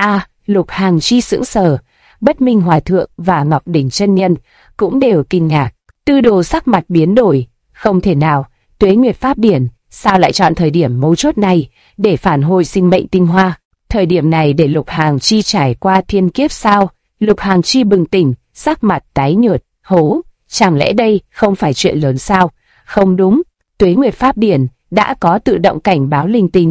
[SPEAKER 1] Lục Hàng Chi sững sờ, Bất Minh Hòa Thượng và Ngọc Đỉnh chân nhân cũng đều kinh ngạc. Tư Đồ sắc mặt biến đổi, không thể nào, Tuế Nguyệt Pháp Điển sao lại chọn thời điểm mấu chốt này để phản hồi sinh mệnh tinh hoa? Thời điểm này để Lục Hàng Chi trải qua thiên kiếp sao? Lục Hàng Chi bừng tỉnh, sắc mặt tái nhợt, hố, chẳng lẽ đây không phải chuyện lớn sao? Không đúng, Tuế Nguyệt Pháp Điển đã có tự động cảnh báo linh tính,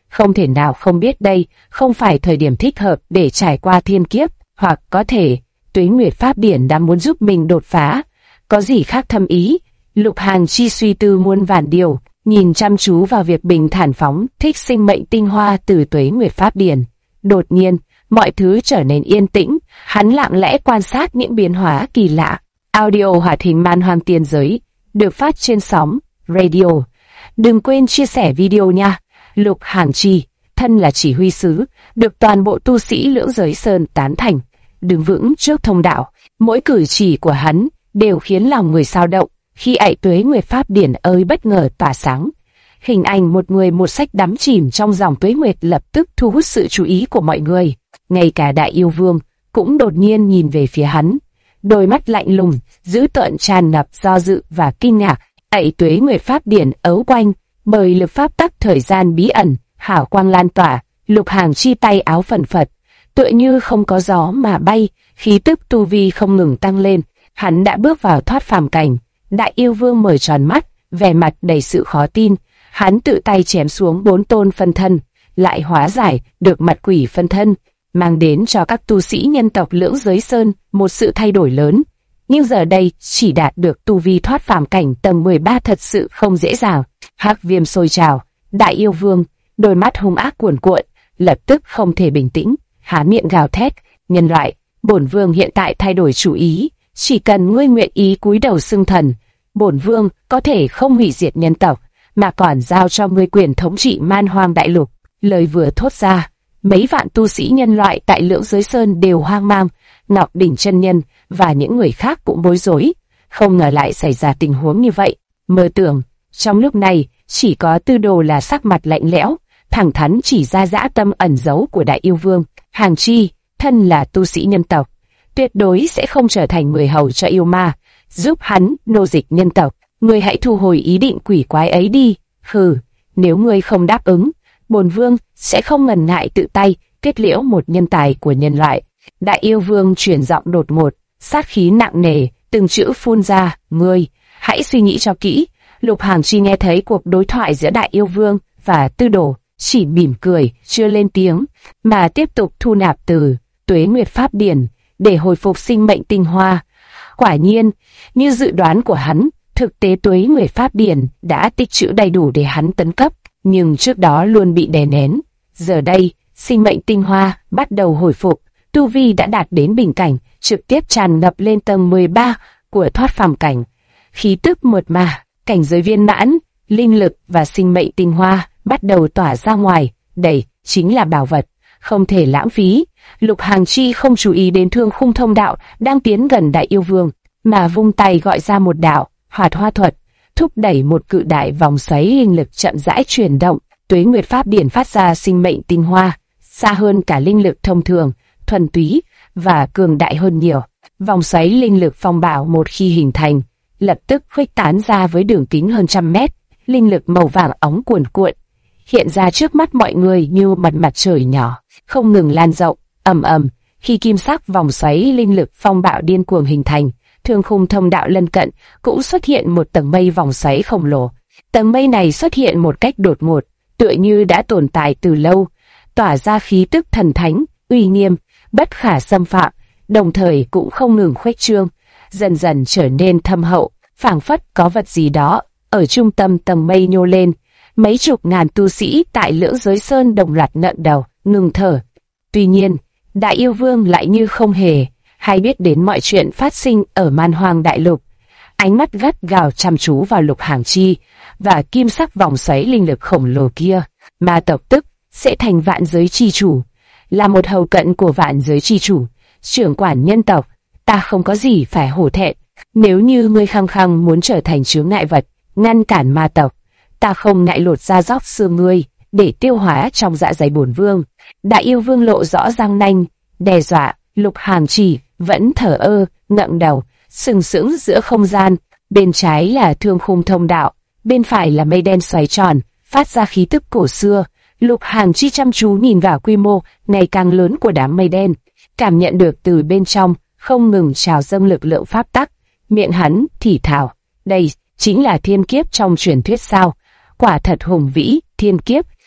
[SPEAKER 1] không thể nào không biết đây không phải thời điểm thích hợp để trải qua thiên kiếp, hoặc có thể Tuế Nguyệt Pháp Điển đã muốn giúp mình đột phá. Có gì khác thâm ý? Lục Hàn Chi suy tư muôn vàn điều, nhìn chăm chú vào việc bình thản phóng thích sinh mệnh tinh hoa từ Tuế Nguyệt Pháp Điển. Đột nhiên, mọi thứ trở nên yên tĩnh, hắn lặng lẽ quan sát những biến hóa kỳ lạ. Audio hoạt hình Man Hoang Tiên Giới được phát trên sóng radio. Đừng quên chia sẻ video nha. Lục Hàn Chi, thân là chỉ huy sứ, được toàn bộ tu sĩ Lưỡng Giới Sơn tán thành, đứng vững trước thông đạo. Mỗi cử chỉ của hắn đều khiến lòng người xao động. Khi ạy Tuế Nguyệt Pháp Điển ơi bất ngờ tỏa sáng, hình ảnh một người một sách đắm chìm trong dòng tuế nguyệt lập tức thu hút sự chú ý của mọi người. Ngay cả Đại Yêu Vương cũng đột nhiên nhìn về phía hắn, đôi mắt lạnh lùng, dữ tợn tràn ngập do dự và kinh ngạc. Ạy Tuế Nguyệt Pháp Điển ấu quanh bởi lực pháp tắc thời gian bí ẩn, hào quang lan tỏa. Lục Hàn Chi tay áo phần phật, tựa như không có gió mà bay, khí tức tu vi không ngừng tăng lên. Hắn đã bước vào thoát phàm cảnh. Đại Yêu Vương mở tròn mắt, vẻ mặt đầy sự khó tin. Hắn tự tay chém xuống 4 tôn phân thân, lại hóa giải được mặt quỷ phân thân, mang đến cho các tu sĩ nhân tộc Lưỡng Giới Sơn một sự thay đổi lớn. Nhưng giờ đây chỉ đạt được tu vi thoát phàm cảnh tầng 13 thật sự không dễ dàng. Hắc viêm sôi trào, Đại Yêu Vương, đôi mắt hung ác cuồn cuộn, lập tức không thể bình tĩnh, há miệng gào thét: "Nhân loại, bổn vương hiện tại thay đổi chủ ý, chỉ cần ngươi nguyện ý cúi đầu xưng thần, bổn vương có thể không hủy diệt nhân tộc, mà còn giao cho ngươi quyền thống trị Man Hoang đại lục." Lời vừa thốt ra, mấy vạn tu sĩ nhân loại tại Lưỡng Giới Sơn đều hoang mang. Ngọc Đỉnh chân nhân và những người khác cũng bối rối, không ngờ lại xảy ra tình huống như vậy. Mơ tưởng. Trong lúc này, chỉ có Tư Đồ là sắc mặt lạnh lẽo, thẳng thắn chỉ ra dã tâm ẩn giấu của Đại Yêu Vương. Hàn Chi, thân là tu sĩ nhân tộc, tuyệt đối sẽ không trở thành người hầu cho yêu ma, giúp hắn nô dịch nhân tộc. Ngươi hãy thu hồi ý định quỷ quái ấy đi. Hừ, nếu ngươi không đáp ứng, bổn vương sẽ không ngần ngại tự tay kết liễu một nhân tài của nhân loại. Đại Yêu Vương chuyển giọng đột ngột, sát khí nặng nề, từng chữ phun ra: "Ngươi hãy suy nghĩ cho kỹ." Lục Hàn Chi nghe thấy cuộc đối thoại giữa Đại Yêu Vương và Tư Đồ, chỉ mỉm cười, chưa lên tiếng, mà tiếp tục thu nạp từ Tuế Nguyệt Pháp Điển để hồi phục sinh mệnh tinh hoa. Quả nhiên, như dự đoán của hắn, thực tế Tuế Nguyệt Pháp Điển đã tích trữ đầy đủ để hắn tấn cấp, nhưng trước đó luôn bị đè nén. Giờ đây, sinh mệnh tinh hoa bắt đầu hồi phục, tu vi đã đạt đến bình cảnh, trực tiếp tràn ngập lên tầng 13 của thoát phàm cảnh. Khí tức mượt mà, cảnh giới viên mãn, linh lực và sinh mệnh tinh hoa bắt đầu tỏa ra ngoài. Đây chính là bảo vật, không thể lãng phí. Lục Hàn Chi không chú ý đến Thương Khung Thông Đạo đang tiến gần Đại Yêu Vương, mà vung tay gọi ra một đạo Hoạt Hoa Thuật, thúc đẩy một cự đại vòng xoáy linh lực chậm rãi chuyển động. Tuế Nguyệt Pháp Điển phát ra sinh mệnh tinh hoa, xa hơn cả linh lực thông thường, thuần túy và cường đại hơn nhiều. Vòng xoáy linh lực phong bạo một khi hình thành, lập tức khuếch tán ra với đường kính hơn 100 mét. Linh lực màu vàng óng cuồn cuộn hiện ra trước mắt mọi người như mặt trời nhỏ, không ngừng lan rộng. Ầm ầm, khi kim sắc vòng xoáy linh lực phong bạo điên cuồng hình thành, Thương Khung Thông Đạo lân cận cũng xuất hiện một tầng mây vòng xoáy khổng lồ. Tầng mây này xuất hiện một cách đột ngột, tựa như đã tồn tại từ lâu, tỏa ra khí tức thần thánh, uy nghiêm, bất khả xâm phạm, đồng thời cũng không ngừng khuếch trương, dần dần trở nên thâm hậu, phảng phất có vật gì đó ở trung tâm tầng mây nhô lên. Mấy chục ngàn tu sĩ tại Lưỡng Giới Sơn đồng loạt ngẩng đầu, ngừng thở. Tuy nhiên, Đại Yêu Vương lại như không hề hay biết đến mọi chuyện phát sinh ở Man Hoang đại lục. Ánh mắt gắt gao chăm chú vào Lục Hàn Chi và kim sắc vòng xoáy linh lực khổng lồ kia. Ma tộc tức sẽ thành Vạn Giới chi chủ, là một hầu cận của Vạn Giới chi chủ, trưởng quản nhân tộc. Ta không có gì phải hổ thẹn. Nếu như ngươi khăng khăng muốn trở thành chướng ngại vật, ngăn cản ma tộc, ta không ngại lột da róc xương ngươi để tiêu hóa trong dạ dày bổn vương. Đại Yêu Vương lộ rõ răng nanh, đe dọa. Lục Hàn Chi vẫn thở ơ, ngẩng đầu, sừng sững giữa không gian. Bên trái là Thương Khung Thông Đạo, bên phải là mây đen xoáy tròn, phát ra khí tức cổ xưa. Lục Hàn Chi chăm chú nhìn vào quy mô ngày càng lớn của đám mây đen, cảm nhận được từ bên trong không ngừng trào dâng lực lượng pháp tắc. Miệng hắn thì thào: đây chính là thiên kiếp trong truyền thuyết sao? Quả thật hùng vĩ. Thiên kiếp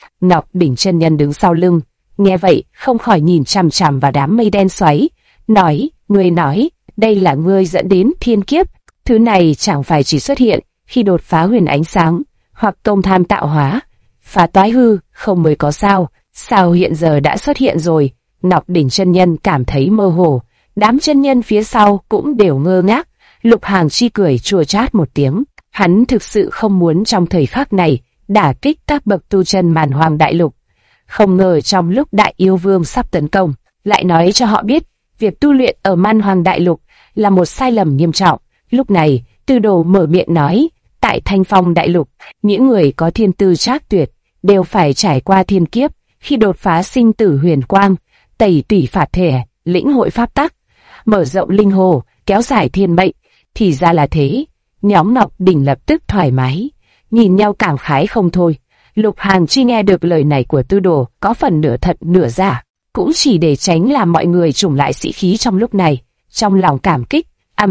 [SPEAKER 1] Ngọc Đỉnh chân nhân đứng sau lưng, nghe vậy không khỏi nhìn chằm chằm vào đám mây đen xoáy, nói, ngươi nói, đây là ngươi dẫn đến thiên kiếp, thứ này chẳng phải chỉ xuất hiện khi đột phá huyền ánh sáng, hoặc công tham tạo hóa, phá toái hư, không mới có sao hiện giờ đã xuất hiện rồi. Ngọc Đỉnh chân nhân cảm thấy mơ hồ, đám chân nhân phía sau cũng đều ngơ ngác. Lục Hàng Chi cười chua chát một tiếng, hắn thực sự không muốn trong thời khắc này đả kích các bậc tu chân Màn Hoàng đại lục. Không ngờ trong lúc Đại Yêu Vương sắp tấn công, lại nói cho họ biết việc tu luyện ở Man Hoàng đại lục là một sai lầm nghiêm trọng. Lúc này, Tư Đồ mở miệng nói, tại Thanh Phong đại lục, những người có thiên tư trác tuyệt đều phải trải qua thiên kiếp khi đột phá sinh tử huyền quang, tẩy tủy phạt thể, lĩnh hội pháp tắc, mở rộng linh hồ, kéo dài thiên mệnh. Thì ra là thế. Nhóm Ngọc Đỉnh lập tức thoải mái, nhìn nhau cảm khái không thôi. Lục Hàng Chi nghe được lời này của Tư Đồ có phần nửa thật nửa giả, cũng chỉ để tránh làm mọi người trùng lại sĩ khí trong lúc này. Trong lòng cảm kích,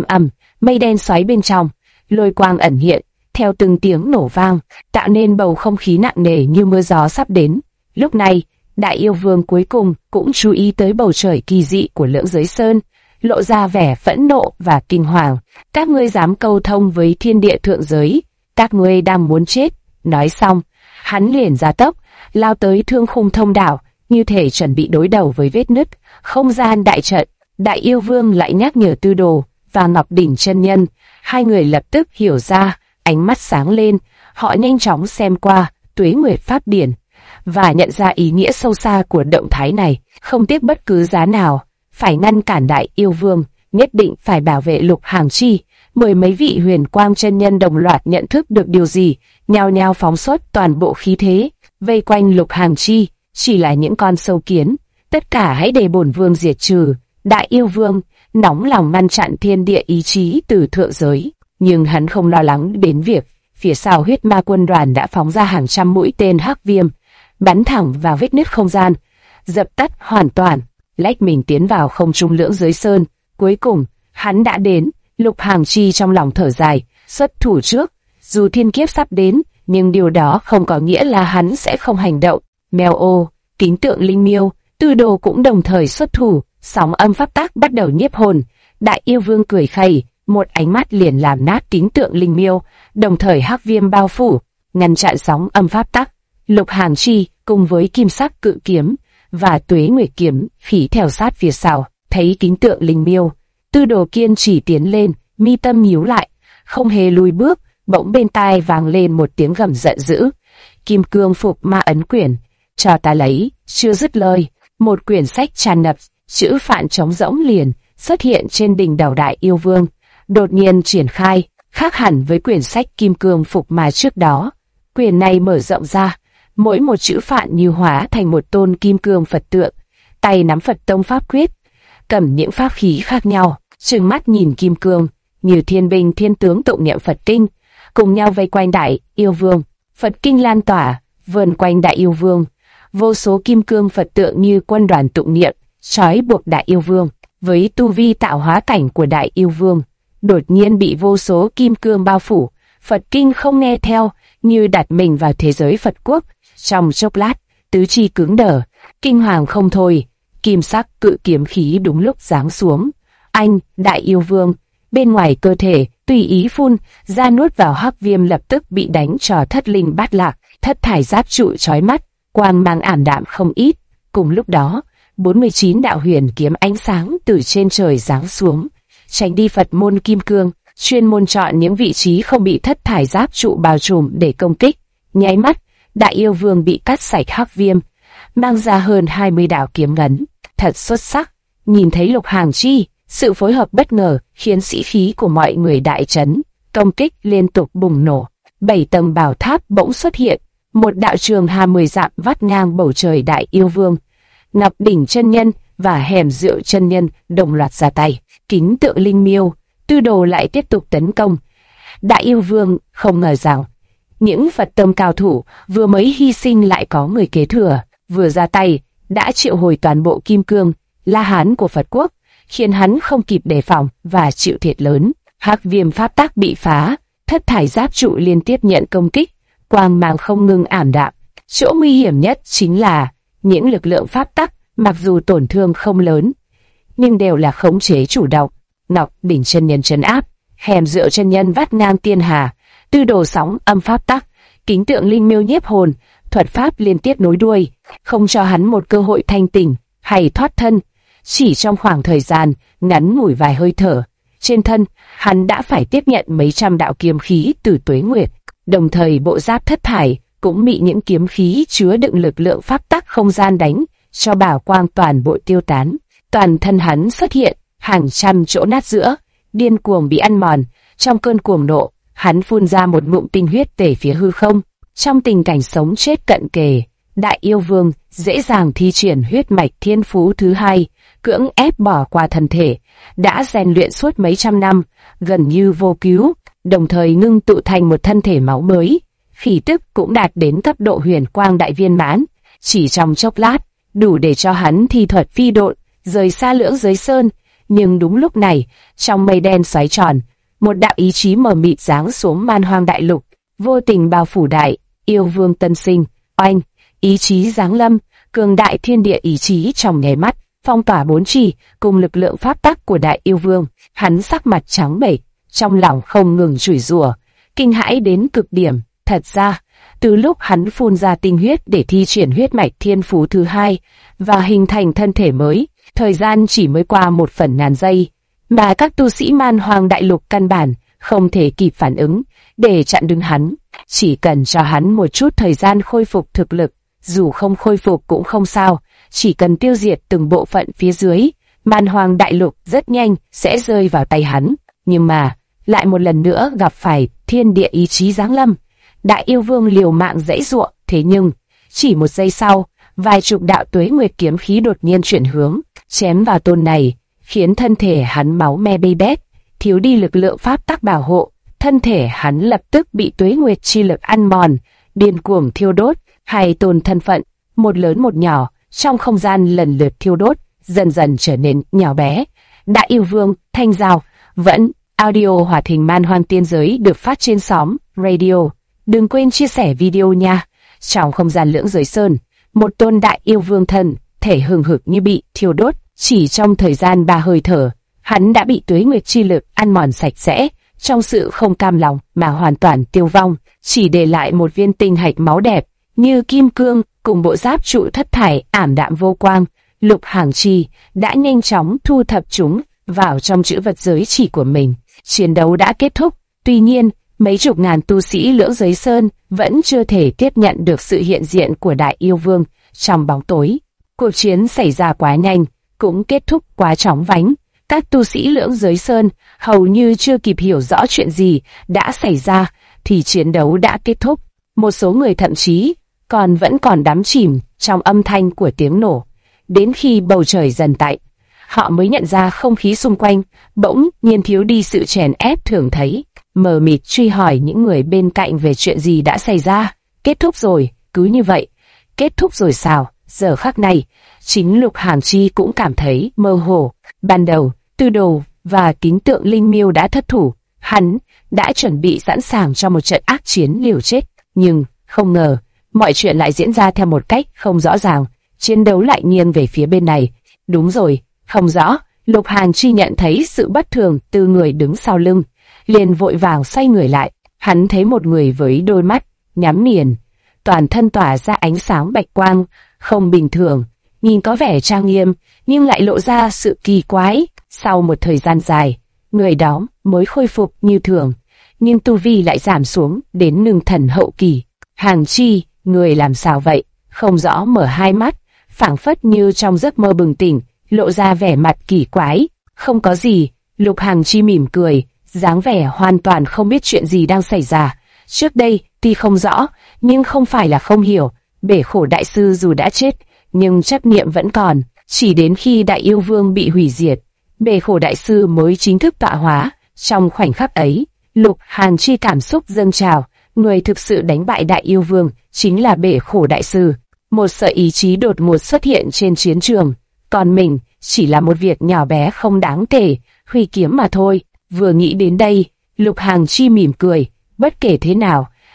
[SPEAKER 1] mây đen xoáy bên trong, lôi quang ẩn hiện, theo từng tiếng nổ vang, tạo nên bầu không khí nặng nề như mưa gió sắp đến. Lúc này, Đại Yêu Vương cuối cùng cũng chú ý tới bầu trời kỳ dị của Lưỡng Giới Sơn, lộ ra vẻ phẫn nộ và kinh hoàng. Các ngươi dám câu thông với thiên địa thượng giới, các ngươi đang muốn chết. Nói xong, hắn liền ra tốc, lao tới Thương Khung thông đạo, như thể chuẩn bị đối đầu với vết nứt không gian đại trận. Đại Yêu Vương lại nhắc nhở Tư Đồ và Ngọc Đỉnh chân nhân, hai người lập tức hiểu ra, ánh mắt sáng lên, họ nhanh chóng xem qua Tuế Nguyệt Pháp Điển và nhận ra ý nghĩa sâu xa của động thái này, không tiếc bất cứ giá nào phải ngăn cản Đại Yêu Vương, nhất định phải bảo vệ Lục Hàng Chi. Mười mấy vị huyền quang chân nhân đồng loạt nhận thức được điều gì, nhao nhao phóng xuất toàn bộ khí thế, vây quanh Lục Hàng Chi. Chỉ là những con sâu kiến, tất cả hãy để bổn vương diệt trừ. Đại Yêu Vương nóng lòng ngăn chặn thiên địa ý chí từ thượng giới, nhưng hắn không lo lắng đến việc phía sau huyết ma quân đoàn đã phóng ra hàng trăm mũi tên hắc viêm, bắn thẳng vào vết nứt không gian, dập tắt hoàn toàn, lách mình tiến vào không trung Lưỡng Giới Sơn. Cuối cùng, hắn đã đến. Lục Hàng Chi trong lòng thở dài, xuất thủ trước. Dù thiên kiếp sắp đến, nhưng điều đó không có nghĩa là hắn sẽ không hành động. Mèo ô, kính tượng linh miêu, Tư Đồ cũng đồng thời xuất thủ, sóng âm pháp tắc bắt đầu nhiếp hồn. Đại Yêu Vương cười khẩy, một ánh mắt liền làm nát kính tượng linh miêu, đồng thời hắc viêm bao phủ, ngăn chặn sóng âm pháp tắc. Lục Hàng Chi cùng với kim sắc cự kiếm và Tuế Nguyệt kiếm khí theo sát phía sau, thấy kính tượng linh miêu, Tư Đồ kiên trì tiến lên, mi tâm nhíu lại, không hề lùi bước. Bỗng bên tai vang lên một tiếng gầm giận dữ, Kim Cương Phục Ma Ấn Quyển, cho ta lấy. Chưa dứt lời, một quyển sách tràn ngập chữ phạn trống rỗng liền xuất hiện trên đỉnh đầu Đại Yêu Vương, đột nhiên triển khai, khác hẳn với quyển sách Kim Cương Phục Ma trước đó. Quyển này mở rộng ra, mỗi một chữ phạn như hóa thành một tôn kim cương Phật tượng, tay nắm Phật tông pháp quyết, cầm những pháp khí khác nhau, trừng mắt nhìn kim cương, như thiên binh thiên tướng tụng niệm Phật kinh, cùng nhau vây quanh Đại Yêu Vương. Phật kinh lan tỏa, vờn quanh Đại Yêu Vương, vô số kim cương Phật tượng như quân đoàn tụng niệm, trói buộc Đại Yêu Vương. Với tu vi tạo hóa cảnh của Đại Yêu Vương, đột nhiên bị vô số kim cương bao phủ, Phật kinh không nghe theo, như đặt mình vào thế giới Phật quốc. Trong chốc lát, tứ chi cứng đờ, kinh hoàng không thôi. Kim sắc cự kiếm khí đúng lúc giáng xuống. Anh, Đại Yêu Vương, bên ngoài cơ thể tùy ý phun ra nuốt vào hắc viêm, lập tức bị đánh cho thất linh bát lạc, thất thải giáp trụ chói mắt, quang mang ảm đạm không ít. Cùng lúc đó, 49 đạo huyền kiếm ánh sáng từ trên trời giáng xuống, tránh đi Phật môn kim cương, chuyên môn chọn những vị trí không bị thất thải giáp trụ bao trùm để công kích. Nháy mắt, Đại Yêu Vương bị cắt sạch hắc viêm, mang ra hơn 20 đạo kiếm ngấn, thật xuất sắc. Nhìn thấy Lục Hàng Chi, sự phối hợp bất ngờ khiến sĩ khí của mọi người đại chấn, công kích liên tục bùng nổ. 7 tầng bảo tháp bỗng xuất hiện, một đạo trường 20 dặm vắt ngang bầu trời. Đại Yêu Vương, Ngọc Đỉnh chân nhân và Hẻm Rượu chân nhân đồng loạt ra tay. Kính tượng linh miêu, Tư Đồ lại tiếp tục tấn công. Đại Yêu Vương không ngờ rằng những Phật tông cao thủ vừa mới hy sinh lại có người kế thừa, vừa ra tay đã triệu hồi toàn bộ kim cương La Hán của Phật quốc, khiến hắn không kịp đề phòng và chịu thiệt lớn. Hắc viêm pháp tắc bị phá, thất thải giáp trụ liên tiếp nhận công kích, quang mang không ngừng ảm đạm. Chỗ nguy hiểm nhất chính là những lực lượng pháp tắc, mặc dù tổn thương không lớn, nhưng đều là khống chế chủ động. Ngọc đỉnh chân nhân trấn áp, hẻm rượu chân nhân vắt ngang tiên hà, tư đồ sóng âm pháp tắc, kính tượng linh miêu nhiếp hồn, thuật pháp liên tiếp nối đuôi, không cho hắn một cơ hội thanh tỉnh hay thoát thân. Chỉ trong khoảng thời gian ngắn ngủi vài hơi thở, trên thân hắn đã phải tiếp nhận mấy trăm đạo kiếm khí từ tuế nguyệt, đồng thời bộ giáp thất thải cũng bị những kiếm khí chứa đựng lực lượng pháp tắc không gian đánh cho bảo quang toàn bộ tiêu tán. Toàn thân hắn xuất hiện hàng trăm chỗ nát giữa, điên cuồng bị ăn mòn. Trong cơn cuồng nộ, hắn phun ra một ngụm tinh huyết về phía hư không. Trong tình cảnh sống chết cận kề, Đại Yêu Vương dễ dàng thi triển huyết mạch thiên phú thứ hai, cưỡng ép bỏ qua thân thể đã rèn luyện suốt mấy trăm năm, gần như vô cứu, đồng thời ngưng tụ thành một thân thể máu mới. Khí tức cũng đạt đến cấp độ huyền quang đại viên mãn, chỉ trong chốc lát, đủ để cho hắn thi thuật phi độn, rời xa Lưỡng Giới Sơn. Nhưng đúng lúc này, trong mây đen xoáy tròn, một đạo ý chí mờ mịt giáng xuống Man Hoang đại lục, vô tình bao phủ Đại Yêu Vương tân sinh. Oanh, ý chí giáng lâm, cường đại thiên địa ý chí trong nháy mắt phong tỏa bốn chỉ cùng lực lượng pháp tắc của Đại Yêu Vương. Hắn sắc mặt trắng bệch, trong lòng không ngừng chửi rủa, kinh hãi đến cực điểm. Thật ra, từ lúc hắn phun ra tinh huyết để thi triển huyết mạch thiên phú thứ hai và hình thành thân thể mới, thời gian chỉ mới qua 1/1000 giây, mà các tu sĩ Man Hoang đại lục căn bản không thể kịp phản ứng để chặn đứng hắn. Chỉ cần cho hắn một chút thời gian khôi phục thực lực, dù không khôi phục cũng không sao, chỉ cần tiêu diệt từng bộ phận phía dưới, Man Hoang đại lục rất nhanh sẽ rơi vào tay hắn. Nhưng mà, lại một lần nữa gặp phải thiên địa ý chí giáng lâm. Đại Yêu Vương liều mạng giãy giụa, thế nhưng chỉ một giây sau, vài chục đạo tuế nguyệt kiếm khí đột nhiên chuyển hướng, chém vào tôn này, khiến thân thể hắn máu me bê bết, thiếu đi lực lượng pháp tắc bảo hộ. Thân thể hắn lập tức bị tuế nguyệt chi lực ăn mòn, điên cuồng thiêu đốt. Hai tôn thân phận, một lớn một nhỏ, trong không gian lần lượt thiêu đốt, dần dần trở nên nhỏ bé. Đại Yêu Vương, thanh giao, vẫn. Audio hoạt hình Man Hoang tiên giới được phát trên xóm radio. Đừng quên chia sẻ video nha. Trong không gian Lưỡng Giới Sơn, một tôn Đại Yêu Vương thân thể hừng hực như bị thiêu đốt, chỉ trong thời gian 3 hơi thở, hắn đã bị tuế nguyệt chi lực ăn mòn sạch sẽ. Trong sự không cam lòng mà hoàn toàn tiêu vong, chỉ để lại một viên tinh hạch máu đẹp như kim cương cùng bộ giáp trụ thất thải ảm đạm vô quang. Lục Hàng Chi đã nhanh chóng thu thập chúng vào trong trữ vật giới chỉ của mình. Chiến đấu đã kết thúc, tuy nhiên mấy chục ngàn tu sĩ Lưỡng Giới Sơn vẫn chưa thể tiếp nhận được sự hiện diện của Đại Yêu Vương trong bóng tối. Cuộc chiến xảy ra quá nhanh, cũng kết thúc quá chóng vánh. Các tu sĩ Lưỡng Giới Sơn hầu như chưa kịp hiểu rõ chuyện gì đã xảy ra thì chiến đấu đã kết thúc. Một số người thậm chí vẫn còn đắm chìm trong âm thanh của tiếng nổ. Đến khi bầu trời dần tạnh, họ mới nhận ra không khí xung quanh bỗng nhiên thiếu đi sự chèn ép thường thấy. Mờ mịt truy hỏi những người bên cạnh về chuyện gì đã xảy ra. Kết thúc rồi, cứ như vậy. Kết thúc rồi sao? Giờ khắc này, chính Lục Hàn Chi cũng cảm thấy mơ hồ. Ban đầu, Tư Đồ và Kính Tượng Linh Miêu đã thất thủ. Hắn đã chuẩn bị sẵn sàng cho một trận ác chiến liều chết. Nhưng, không ngờ, mọi chuyện lại diễn ra theo một cách không rõ ràng. Chiến đấu lại nghiêng về phía bên này. Đúng rồi, không rõ. Lục Hàn Chi nhận thấy sự bất thường từ người đứng sau lưng, liền vội vàng xoay người lại. Hắn thấy một người với đôi mắt nhắm nghiền, toàn thân tỏa ra ánh sáng bạch quang, không bình thường, nhìn có vẻ trang nghiêm, nhưng lại lộ ra sự kỳ quái. Sau một thời gian dài, người đó mới khôi phục như thường, nhưng tu vi lại giảm xuống đến ngưng thần hậu kỳ. Hàng Chi, người làm sao vậy? Không rõ mở hai mắt, phảng phất như trong giấc mơ bừng tỉnh, lộ ra vẻ mặt kỳ quái. Không có gì, Lục Hàng Chi mỉm cười, dáng vẻ hoàn toàn không biết chuyện gì đang xảy ra. Trước đây, tuy không rõ, nhưng không phải là không hiểu. Bể Khổ Đại Sư dù đã chết, nhưng chấp niệm vẫn còn. Chỉ đến khi Đại Yêu Vương bị hủy diệt, Bể Khổ Đại Sư mới chính thức tọa hóa. Trong khoảnh khắc ấy, Lục Hàn Chi cảm xúc dâng trào. Người thực sự đánh bại Đại Yêu Vương chính là Bể Khổ Đại Sư. Một sợi ý chí đột ngột xuất hiện trên chiến trường. Còn mình, chỉ là một việc nhỏ bé không đáng kể, huy kiếm mà thôi. Vừa nghĩ đến đây, Lục Hàn Chi mỉm cười. Bất kể thế nào,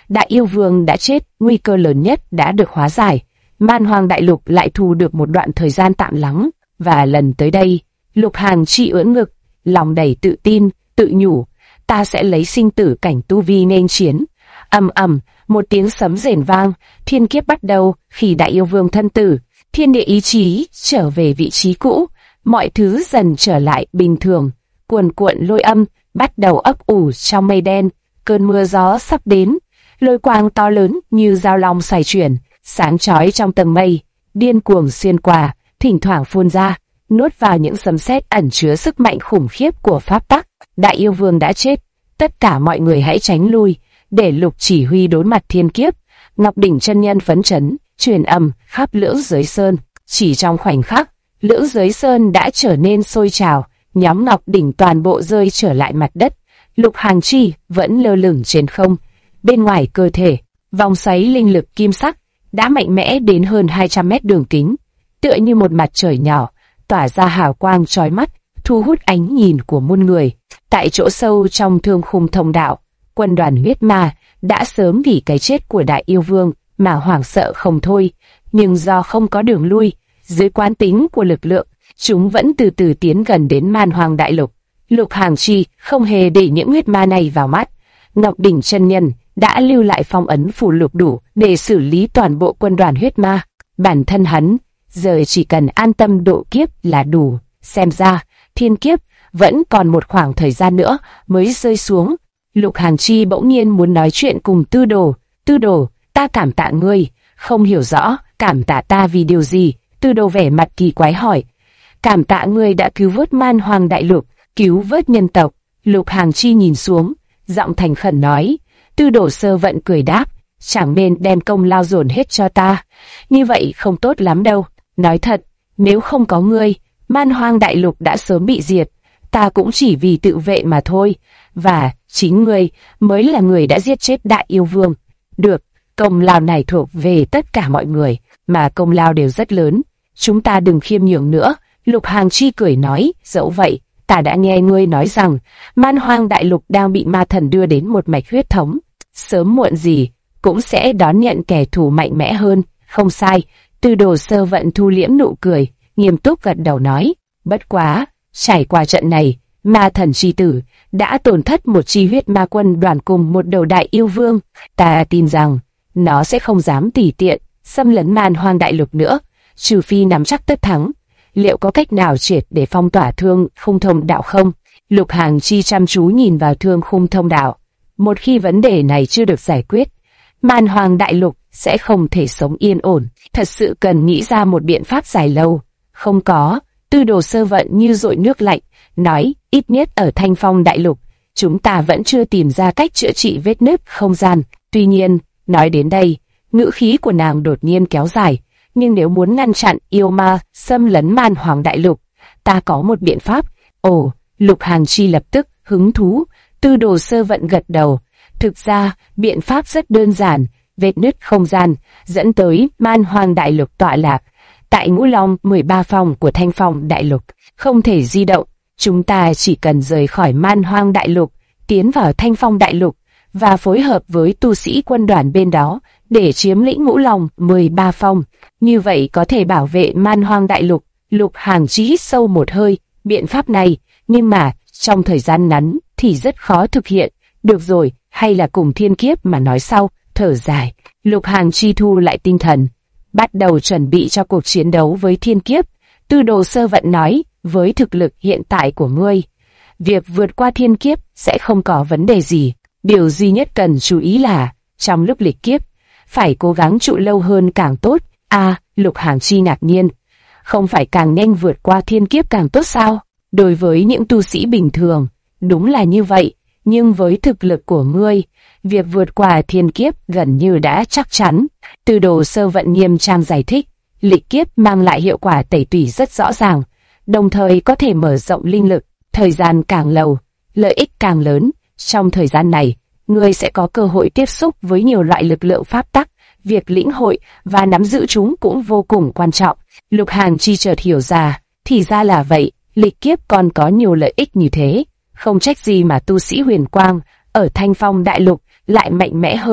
[SPEAKER 1] Đại yêu vương đã chết, nguy cơ lớn nhất đã được hóa giải. Man Hoang Đại Lục lại thu được một đoạn thời gian tạm lắng, và lần tới đây, Lục Hàng Chi ưỡn ngực, lòng đầy tự tin, tự nhủ, ta sẽ lấy sinh tử cảnh tu vi nên chiến. Ầm ầm, một tiếng sấm rền vang, thiên kiếp bắt đầu khi Đại yêu vương thân tử, thiên địa ý chí trở về vị trí cũ, mọi thứ dần trở lại bình thường. Cuồn cuộn lôi âm bắt đầu ấp ủ trong mây đen, cơn mưa gió sắp đến, lôi quang to lớn như dao long xoay chuyển, sáng chói trong tầng mây, điên cuồng xuyên qua, thỉnh thoảng phun ra, nuốt vào những sấm sét ẩn chứa sức mạnh khủng khiếp của pháp tắc. Đại yêu vương đã chết, tất cả mọi người hãy tránh lui, để Lục chỉ huy đối mặt thiên kiếp. Ngọc Đỉnh chân nhân phấn chấn, truyền âm khắp Lưỡng Giới Sơn. Chỉ trong khoảnh khắc, Lưỡng Giới Sơn đã trở nên sôi trào, nhóm Ngọc Đỉnh toàn bộ rơi trở lại mặt đất. Lục Hàng Chi vẫn lơ lửng trên không. Bên ngoài cơ thể, vòng xoáy linh lực kim sắc đã mạnh mẽ đến hơn 200 mét đường kính, tựa như một mặt trời nhỏ, tỏa ra hào quang chói mắt, thu hút ánh nhìn của muôn người. Tại chỗ sâu trong thương khung thông đạo, quân đoàn huyết ma đã sớm vì cái chết của Đại yêu vương mà hoảng sợ không thôi, nhưng do không có đường lui, dưới quán tính của lực lượng, chúng vẫn từ từ tiến gần đến Man Hoang Đại Lục. Lục Hàng Chi không hề để những huyết ma này vào mắt. Ngọc Đỉnh chân nhân đã lưu lại phong ấn phù lục đủ để xử lý toàn bộ quân đoàn huyết ma. Bản thân hắn giờ chỉ cần an tâm độ kiếp là đủ. Xem ra thiên kiếp vẫn còn một khoảng thời gian nữa mới rơi xuống. Lục Hàng Chi bỗng nhiên muốn nói chuyện cùng Tư Đồ. Tư Đồ, ta cảm tạ ngươi. Không hiểu rõ cảm tạ ta vì điều gì. Tư Đồ vẻ mặt kỳ quái hỏi. Cảm tạ ngươi đã cứu vớt Man Hoang Đại Lục, cứu vớt nhân tộc. Lục Hàng Chi nhìn xuống, giọng thành khẩn nói. Tư Đồ Sơ Vận cười đáp, chẳng nên đem công lao dồn hết cho ta, như vậy không tốt lắm đâu. Nói thật, nếu không có ngươi, Man Hoang Đại Lục đã sớm bị diệt, ta cũng chỉ vì tự vệ mà thôi, và chính ngươi mới là người đã giết chết Đại yêu vương. Được, công lao này thuộc về tất cả mọi người, mà công lao đều rất lớn, chúng ta đừng khiêm nhường nữa. Lục Hàng Chi cười nói, dẫu vậy, ta đã nghe ngươi nói rằng Man Hoang Đại Lục đang bị ma thần đưa đến một mạch huyết thống, sớm muộn gì cũng sẽ đón nhận kẻ thù mạnh mẽ hơn. Không sai. Tư Đồ Sơ Vận thu liễm nụ cười, nghiêm túc gật đầu nói, bất quá, trải qua trận này, ma thần chi tử đã tổn thất một chi huyết ma quân đoàn cùng một đầu Đại yêu vương, ta tin rằng nó sẽ không dám tùy tiện xâm lấn Man Hoang Đại Lục nữa, trừ phi nắm chắc tất thắng. Liệu có cách nào triệt để phong tỏa thương khung thông đạo không? Lục Hàng Chi chăm chú nhìn vào thương khung thông đạo. Một khi vấn đề này chưa được giải quyết, Man Hoang Đại Lục sẽ không thể sống yên ổn. Thật sự cần nghĩ ra một biện pháp dài lâu. Không có. Tư Đồ Sơ Vận như dội nước lạnh, nói, ít nhất ở Thanh Phong Đại Lục, chúng ta vẫn chưa tìm ra cách chữa trị vết nứt không gian. Tuy nhiên, nói đến đây, ngữ khí của nàng đột nhiên kéo dài. Nhưng nếu muốn ngăn chặn yêu ma xâm lấn Man Hoang Đại Lục, ta có một biện pháp. Ồ, Lục Hàng Chi lập tức hứng thú. Tư Đồ Sơ Vận gật đầu. Thực ra, biện pháp rất đơn giản. Vết nứt không gian dẫn tới Man Hoang Đại Lục tọa lạc tại Ngũ Long 13 phòng của Thanh Phong Đại Lục, không thể di động. Chúng ta chỉ cần rời khỏi Man Hoang Đại Lục, tiến vào Thanh Phong Đại Lục và phối hợp với tu sĩ quân đoàn bên đó để chiếm lĩnh Ngũ Long 13 phòng. Như vậy có thể bảo vệ Man Hoang Đại Lục. Lục Hàng Chi hít sâu một hơi. Biện pháp này, nhưng mà trong thời gian ngắn thì rất khó thực hiện. Được rồi, hay là cùng thiên kiếp mà nói sau. Thở dài, Lục Hàng Chi thu lại tinh thần, bắt đầu chuẩn bị cho cuộc chiến đấu với thiên kiếp. Tư Đồ Sơ Vận nói, với thực lực hiện tại của ngươi, việc vượt qua thiên kiếp sẽ không có vấn đề gì. Điều duy nhất cần chú ý là, trong lúc lịch kiếp, phải cố gắng trụ lâu hơn càng tốt. Lục Hàng Chi ngạc nhiên, không phải càng nhanh vượt qua thiên kiếp càng tốt sao? Đối với những tu sĩ bình thường, đúng là như vậy, nhưng với thực lực của ngươi, việc vượt qua thiên kiếp gần như đã chắc chắn. Tư Đồ Sơ Vận nghiêm trang giải thích, lịch kiếp mang lại hiệu quả tẩy tủy rất rõ ràng, đồng thời có thể mở rộng linh lực, thời gian càng lâu, lợi ích càng lớn. Trong thời gian này, ngươi sẽ có cơ hội tiếp xúc với nhiều loại lực lượng pháp tắc, việc lĩnh hội và nắm giữ chúng cũng vô cùng quan trọng. Lục Hàng Chi chợt hiểu ra, thì ra là vậy, lịch kiếp còn có nhiều lợi ích như thế. Không trách gì mà tu sĩ huyền quang ở Thanh Phong Đại Lục lại mạnh mẽ hơn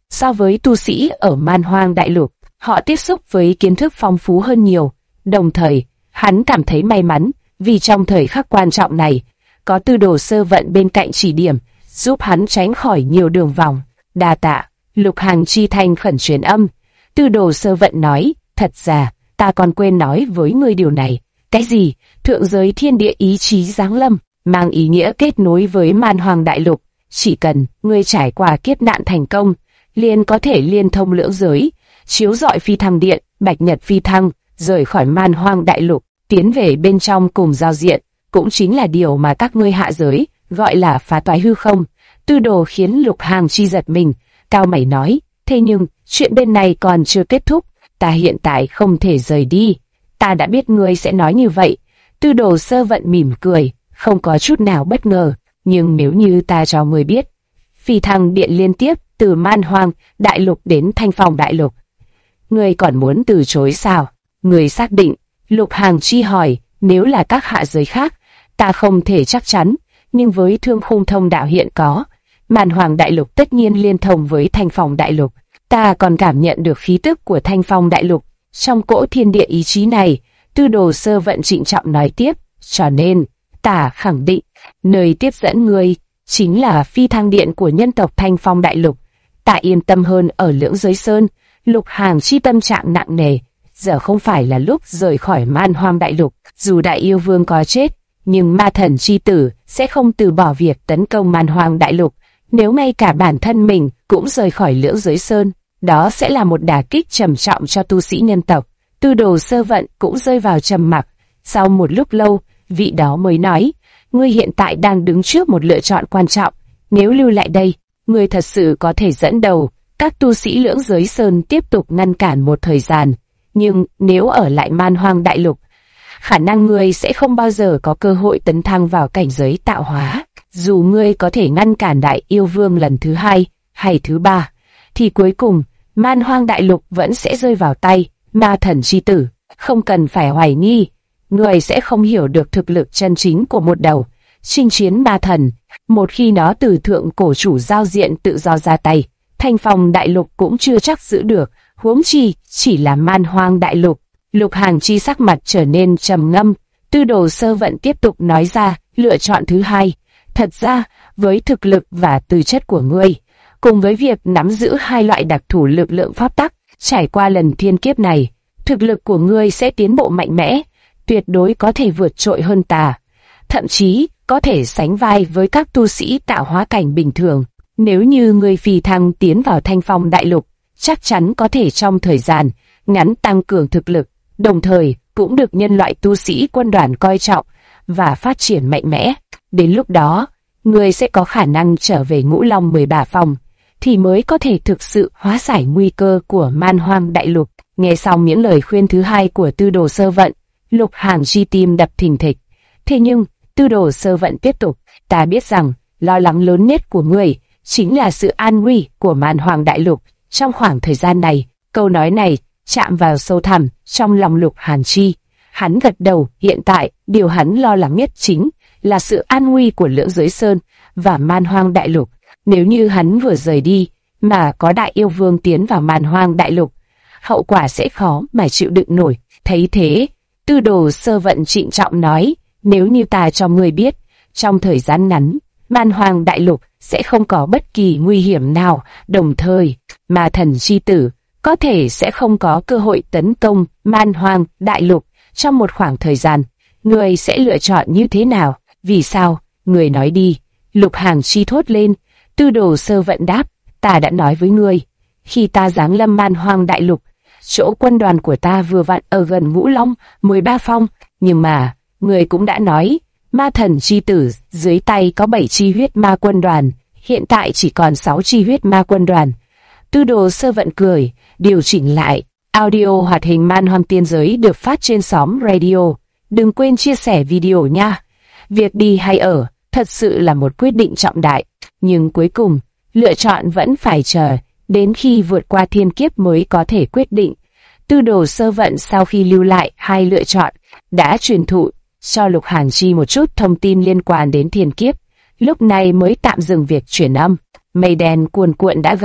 [SPEAKER 1] So với tu sĩ ở Man Hoang Đại Lục, họ tiếp xúc với kiến thức phong phú hơn nhiều. Đồng thời, hắn cảm thấy may mắn vì trong thời khắc quan trọng này, có Tư Đồ Sơ Vận bên cạnh chỉ điểm, giúp hắn tránh khỏi nhiều đường vòng. Đa tạ. Lục Hàng Chi thành khẩn truyền âm. Tư Đồ Sơ Vận nói, thật ra, ta còn quên nói với ngươi điều này. Cái gì? Thượng giới thiên địa ý chí giáng lâm, mang ý nghĩa kết nối với Man Hoang Đại Lục. Chỉ cần ngươi trải qua kiếp nạn thành công, liền có thể liên thông lưỡng giới, chiếu rọi phi thăng điện, bạch nhật phi thăng, rời khỏi Man Hoang Đại Lục, tiến về bên trong cùng giao diện, cũng chính là điều mà các ngươi hạ giới gọi là phá toái hư không. Tư Đồ khiến Lục Hàng Chi giật mình, cao mày nói, thế nhưng chuyện bên này còn chưa kết thúc, ta hiện tại không thể rời đi. Ta đã biết ngươi sẽ nói như vậy. Tư Đồ Sơ Vận mỉm cười, không có chút nào bất ngờ, nhưng nếu như ta cho ngươi biết, phi thăng điện liên tiếp từ Man Hoang Đại Lục đến Thanh Phong Đại Lục, ngươi còn muốn từ chối sao? Ngươi xác định? Lục Hàng Chi hỏi. Nếu là các hạ giới khác, ta không thể chắc chắn, nhưng với Thương Khung Thông đạo hiện có, Man Hoang Đại Lục tất nhiên liên thông với Thanh Phong Đại Lục. Ta còn cảm nhận được khí tức của Thanh Phong Đại Lục trong cỗ thiên địa ý chí này. Tư Đồ Sơ Vận trịnh trọng nói tiếp, cho nên ta khẳng định nơi tiếp dẫn ngươi chính là phi thăng điện của nhân tộc Thanh Phong Đại Lục. Ta yên tâm hơn ở Lưỡng Giới Sơn. Lục Hàng Chi tâm trạng nặng nề. Giờ không phải là lúc rời khỏi Man Hoang Đại Lục. Dù Đại Yêu Vương có chết, nhưng Ma Thần Chi Tử sẽ không từ bỏ việc tấn công Man Hoang Đại Lục. Nếu ngay cả bản thân mình cũng rời khỏi Lưỡng Giới Sơn, đó sẽ là một đả kích trầm trọng cho tu sĩ nhân tộc. Tư Đồ Sơ Vận cũng rơi vào trầm mặc. Sau một lúc lâu, vị đó mới nói, ngươi hiện tại đang đứng trước một lựa chọn quan trọng. Nếu lưu lại đây, ngươi thật sự có thể dẫn đầu các tu sĩ Lưỡng Giới Sơn tiếp tục ngăn cản một thời gian. Nhưng nếu ở lại Man Hoang Đại Lục, khả năng ngươi sẽ không bao giờ có cơ hội tấn thăng vào cảnh giới tạo hóa. Dù ngươi có thể ngăn cản Đại Yêu Vương lần thứ 2 hay thứ 3, thì cuối cùng Man Hoang Đại Lục vẫn sẽ rơi vào tay Ma Thần Chi Tử. Không cần phải hoài nghi, ngươi sẽ không hiểu được thực lực chân chính của một đầu chinh chiến ma thần. Một khi nó từ thượng cổ chủ giao diện tự do ra tay, Thanh Phong Đại Lục cũng chưa chắc giữ được, huống chi chỉ là Man Hoang Đại Lục. Lục Hàng Chi sắc mặt trở nên trầm ngâm. Tư Đồ Sơ Vận tiếp tục nói ra lựa chọn thứ 2. Thật ra, với thực lực và tư chất của ngươi, cùng với việc nắm giữ 2 loại đặc thù lực lượng pháp tắc, trải qua lần thiên kiếp này, thực lực của ngươi sẽ tiến bộ mạnh mẽ, tuyệt đối có thể vượt trội hơn ta, thậm chí có thể sánh vai với các tu sĩ tạo hóa cảnh bình thường. Nếu như ngươi phi thăng tiến vào Thanh Phong Đại Lục, chắc chắn có thể trong thời gian ngắn tăng cường thực lực, đồng thời cũng được nhân loại tu sĩ quân đoàn coi trọng và phát triển mạnh mẽ. Đến lúc đó, ngươi sẽ có khả năng trở về Ngũ Long 13 phòng, thì mới có thể thực sự hóa giải nguy cơ của Man Hoang Đại Lục. Nghe xong những lời khuyên thứ 2 của Tư Đồ Sơ Vận, Lục Hàng Chi tim đập thình thịch. Thế nhưng, Tư Đồ Sơ Vận tiếp tục, ta biết rằng lo lắng lớn nhất của ngươi chính là sự an nguy của Man Hoang Đại Lục trong khoảng thời gian này. Câu nói này chạm vào sâu thẳm trong lòng Lục Hàng Chi. Hắn gật đầu, hiện tại điều hắn lo lắng nhất chính là sự an nguy của Lưỡng Giới Sơn và Man Hoang Đại Lục. Nếu như hắn vừa rời đi mà có Đại Yêu Vương tiến vào Man Hoang Đại Lục, hậu quả sẽ khó mà chịu đựng nổi. Thấy thế, Tư Đồ Sơ Vận trịnh trọng nói, nếu như ta cho ngươi biết, trong thời gian ngắn, Man Hoang Đại Lục sẽ không có bất kỳ nguy hiểm nào, đồng thời, Ma Thần Chi Tử có thể sẽ không có cơ hội tấn công Man Hoang Đại Lục trong một khoảng thời gian. Ngươi sẽ lựa chọn như thế nào? Vì sao? Ngươi nói đi. Lục Hàng Chi thốt lên. Tư Đồ Sơ Vận đáp, ta đã nói với ngươi, khi ta giáng lâm Man Hoang Đại Lục, chỗ quân đoàn của ta vừa vặn ở gần Ngũ Long 13 phong, nhưng mà, ngươi cũng đã nói, Ma Thần Chi Tử dưới tay có 7 chi huyết ma quân đoàn, hiện tại chỉ còn 6 chi huyết ma quân đoàn. Tư Đồ Sơ Vận cười, điều chỉnh lại. Audio hoạt hình Man Hoang Tiên Giới được phát trên xóm radio. Đừng quên chia sẻ video nha. Việc đi hay ở, thật sự là một quyết định trọng đại. Nhưng cuối cùng, lựa chọn vẫn phải chờ đến khi vượt qua thiên kiếp mới có thể quyết định. Tư Đồ Sơ Vận sau khi lưu lại 2 lựa chọn, đã truyền thụ cho Lục Hàng Chi một chút thông tin liên quan đến thiên kiếp. Lúc này mới tạm dừng việc truyền âm. Mây đen cuồn cuộn đã gần,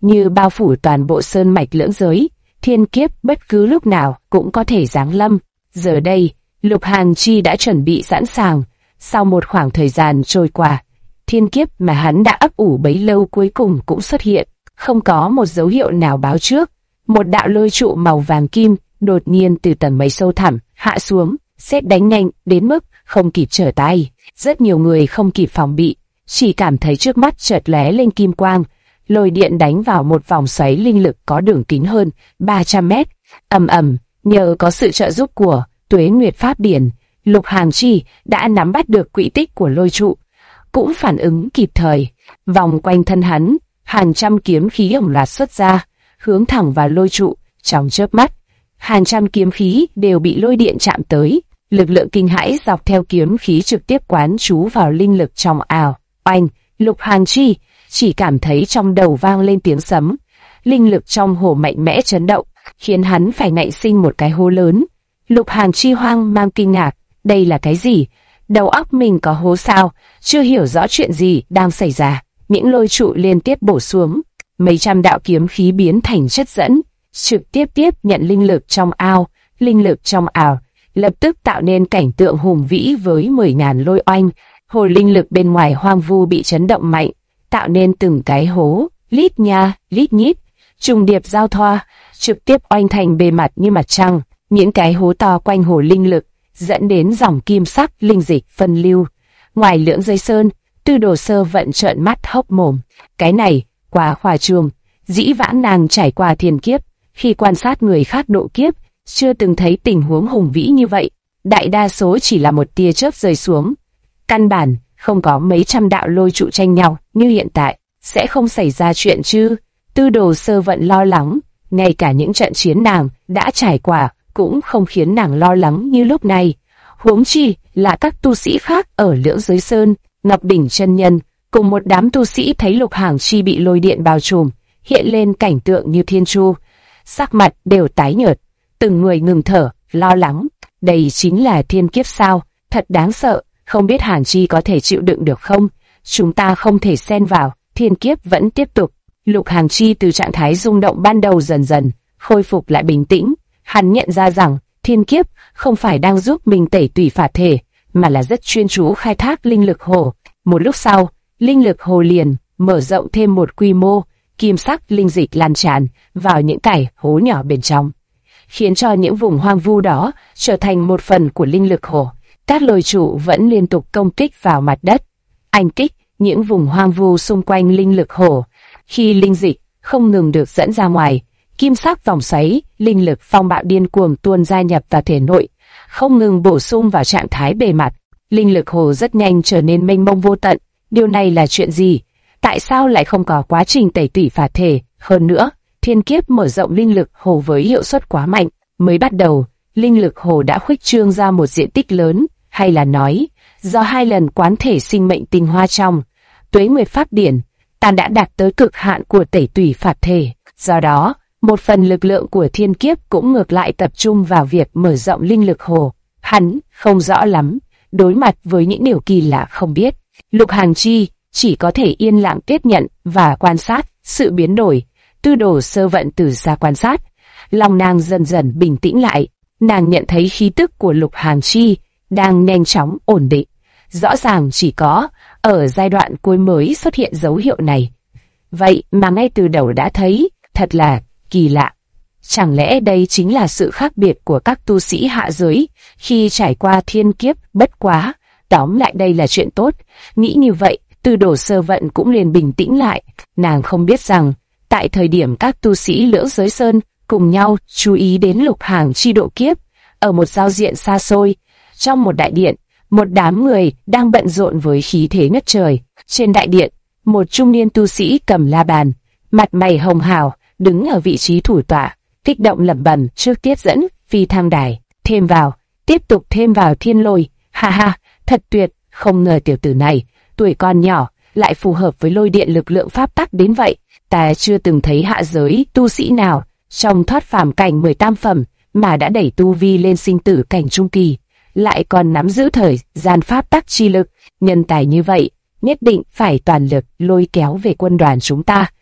[SPEAKER 1] như bao phủ toàn bộ sơn mạch lưỡng giới, thiên kiếp bất cứ lúc nào cũng có thể giáng lâm. Giờ đây, Lục Hàn Chi đã chuẩn bị sẵn sàng. Sau một khoảng thời gian trôi qua, thiên kiếp mà hắn đã ấp ủ bấy lâu cuối cùng cũng xuất hiện, không có một dấu hiệu nào báo trước. Một đạo lôi trụ màu vàng kim đột nhiên từ tầng mây sâu thẳm hạ xuống, sét đánh nhanh đến mức không kịp trở tay. Rất nhiều người không kịp phòng bị, chỉ cảm thấy trước mắt chợt lóe lên kim quang, lôi điện đánh vào một vòng xoáy linh lực có đường kính hơn 300 mét. Ầm ầm, nhờ có sự trợ giúp của Tuế Nguyệt Pháp Điển, Lục Hàn Chi đã nắm bắt được quỹ tích của lôi trụ, cũng phản ứng kịp thời. Vòng quanh thân hắn, hàng trăm kiếm khí ổng loạt xuất ra, hướng thẳng vào lôi trụ. Trong chớp mắt, hàng trăm kiếm khí đều bị lôi điện chạm tới. Lực lượng kinh hãi dọc theo kiếm khí trực tiếp quán trú vào linh lực trong ảo. Oanh, Lục Hàn Chi chỉ cảm thấy trong đầu vang lên tiếng sấm. Linh lực trong hồ mạnh mẽ chấn động, khiến hắn phải nảy sinh một cái hố lớn. Lục Hàn Chi hoang mang kinh ngạc, đây là cái gì? Đầu óc mình có hố sao? Chưa hiểu rõ chuyện gì đang xảy ra. Những lôi trụ liên tiếp bổ xuống, mấy trăm đạo kiếm khí biến thành chất dẫn, trực tiếp nhận linh lực trong ao. Linh lực trong ảo lập tức tạo nên cảnh tượng hùng vĩ với 10.000 lôi oanh. Hồ linh lực bên ngoài hoang vu bị chấn động mạnh, tạo nên từng cái hố, lít nha, lít nhít, trùng điệp giao thoa, trực tiếp oanh thành bề mặt như mặt trăng. Những cái hố to quanh hồ linh lực dẫn đến dòng kim sắc linh dịch phân lưu. Ngoài Lưỡng Giới Sơn, Tư Đồ Sơ Vận trợn mắt hốc mồm. Cái này quá khoa trương. Dĩ vãng nàng trải qua thiên kiếp, khi quan sát người khác độ kiếp, chưa từng thấy tình huống hùng vĩ như vậy. Đại đa số chỉ là một tia chớp rơi xuống, căn bản không có mấy trăm đạo lôi trụ tranh nhau như hiện tại. Sẽ không xảy ra chuyện chứ? Tư Đồ Sơ Vận lo lắng. Ngay cả những trận chiến nàng đã trải qua cũng không khiến nàng lo lắng như lúc này. Huống chi là các tu sĩ khác ở Lưỡng Giới Sơn. Ngọc Đỉnh chân nhân cùng một đám tu sĩ thấy Lục Hàn Chi bị lôi điện bao trùm, hiện lên cảnh tượng như thiên chu, sắc mặt đều tái nhợt, từng người ngừng thở, lo lắng. Đây chính là thiên kiếp sao? Thật đáng sợ, không biết Hàn Chi có thể chịu đựng được không? Chúng ta không thể xen vào, thiên kiếp vẫn tiếp tục. Lục Hàn Chi từ trạng thái rung động ban đầu dần dần khôi phục lại bình tĩnh. Hắn nhận ra rằng thiên kiếp không phải đang giúp mình tẩy tủy phạt thể, mà là rất chuyên chú khai thác linh lực hồ. Một lúc sau, linh lực hồ liền mở rộng thêm một quy mô, kim sắc linh dịch lan tràn vào những cái hố nhỏ bên trong, khiến cho những vùng hoang vu đó trở thành một phần của linh lực hồ. Các lôi trụ vẫn liên tục công kích vào mặt đất, anh kích những vùng hoang vu xung quanh linh lực hồ. Khi linh dịch không ngừng được dẫn ra ngoài, kim sắc vòng xoáy linh lực phong bạo điên cuồng tuôn gia nhập vào thể nội, không ngừng bổ sung vào trạng thái bề mặt. Linh lực hồ rất nhanh trở nên mênh mông vô tận. Điều này là chuyện gì? Tại sao lại không có quá trình tẩy tủy phạt thể? Hơn nữa, thiên kiếp mở rộng linh lực hồ với hiệu suất quá mạnh. Mới bắt đầu, linh lực hồ đã khuếch trương ra một diện tích lớn, hay là nói, do 2 lần quán thể sinh mệnh tinh hoa trong Tuế Nguyệt Pháp Điển, ta đã đạt tới cực hạn của tẩy tủy phạt thể. Do đó, một phần lực lượng của thiên kiếp cũng ngược lại tập trung vào việc mở rộng linh lực hồ. Hắn không rõ lắm, đối mặt với những điều kỳ lạ không biết, Lục Hàn Chi chỉ có thể yên lặng tiếp nhận và quan sát sự biến đổi. Tư Đồ Sơ Vận từ xa quan sát, lòng nàng dần dần bình tĩnh lại. Nàng nhận thấy khí tức của Lục Hàn Chi đang nhanh chóng ổn định. Rõ ràng chỉ có ở giai đoạn cuối mới xuất hiện dấu hiệu này. Vậy mà ngay từ đầu đã thấy, thật là kỳ lạ. Chẳng lẽ đây chính là sự khác biệt của các tu sĩ hạ giới khi trải qua thiên kiếp? Bất quá, tóm lại đây là chuyện tốt. Nghĩ như vậy, Tư Đồ Sơ Vận cũng liền bình tĩnh lại. Nàng không biết rằng, tại thời điểm các tu sĩ Lưỡng Giới Sơn cùng nhau chú ý đến Lục Hàn Chi độ kiếp, ở một giao diện xa xôi, trong một đại điện, một đám người đang bận rộn với khí thế ngất trời. Trên đại điện, một trung niên tu sĩ cầm la bàn, mặt mày hồng hào, đứng ở vị trí thủ tọa, kích động lẩm bẩm trước tiếp dẫn phi thăng đài, thêm vào, tiếp tục thêm vào thiên lôi. Ha ha, thật tuyệt, không ngờ tiểu tử này tuổi còn nhỏ lại phù hợp với lôi điện lực lượng pháp tắc đến vậy. Ta chưa từng thấy hạ giới tu sĩ nào trong thoát phàm cảnh 18 phẩm mà đã đẩy tu vi lên sinh tử cảnh trung kỳ, lại còn nắm giữ thời gian pháp tắc chi lực. Nhân tài như vậy nhất định phải toàn lực lôi kéo về quân đoàn chúng ta.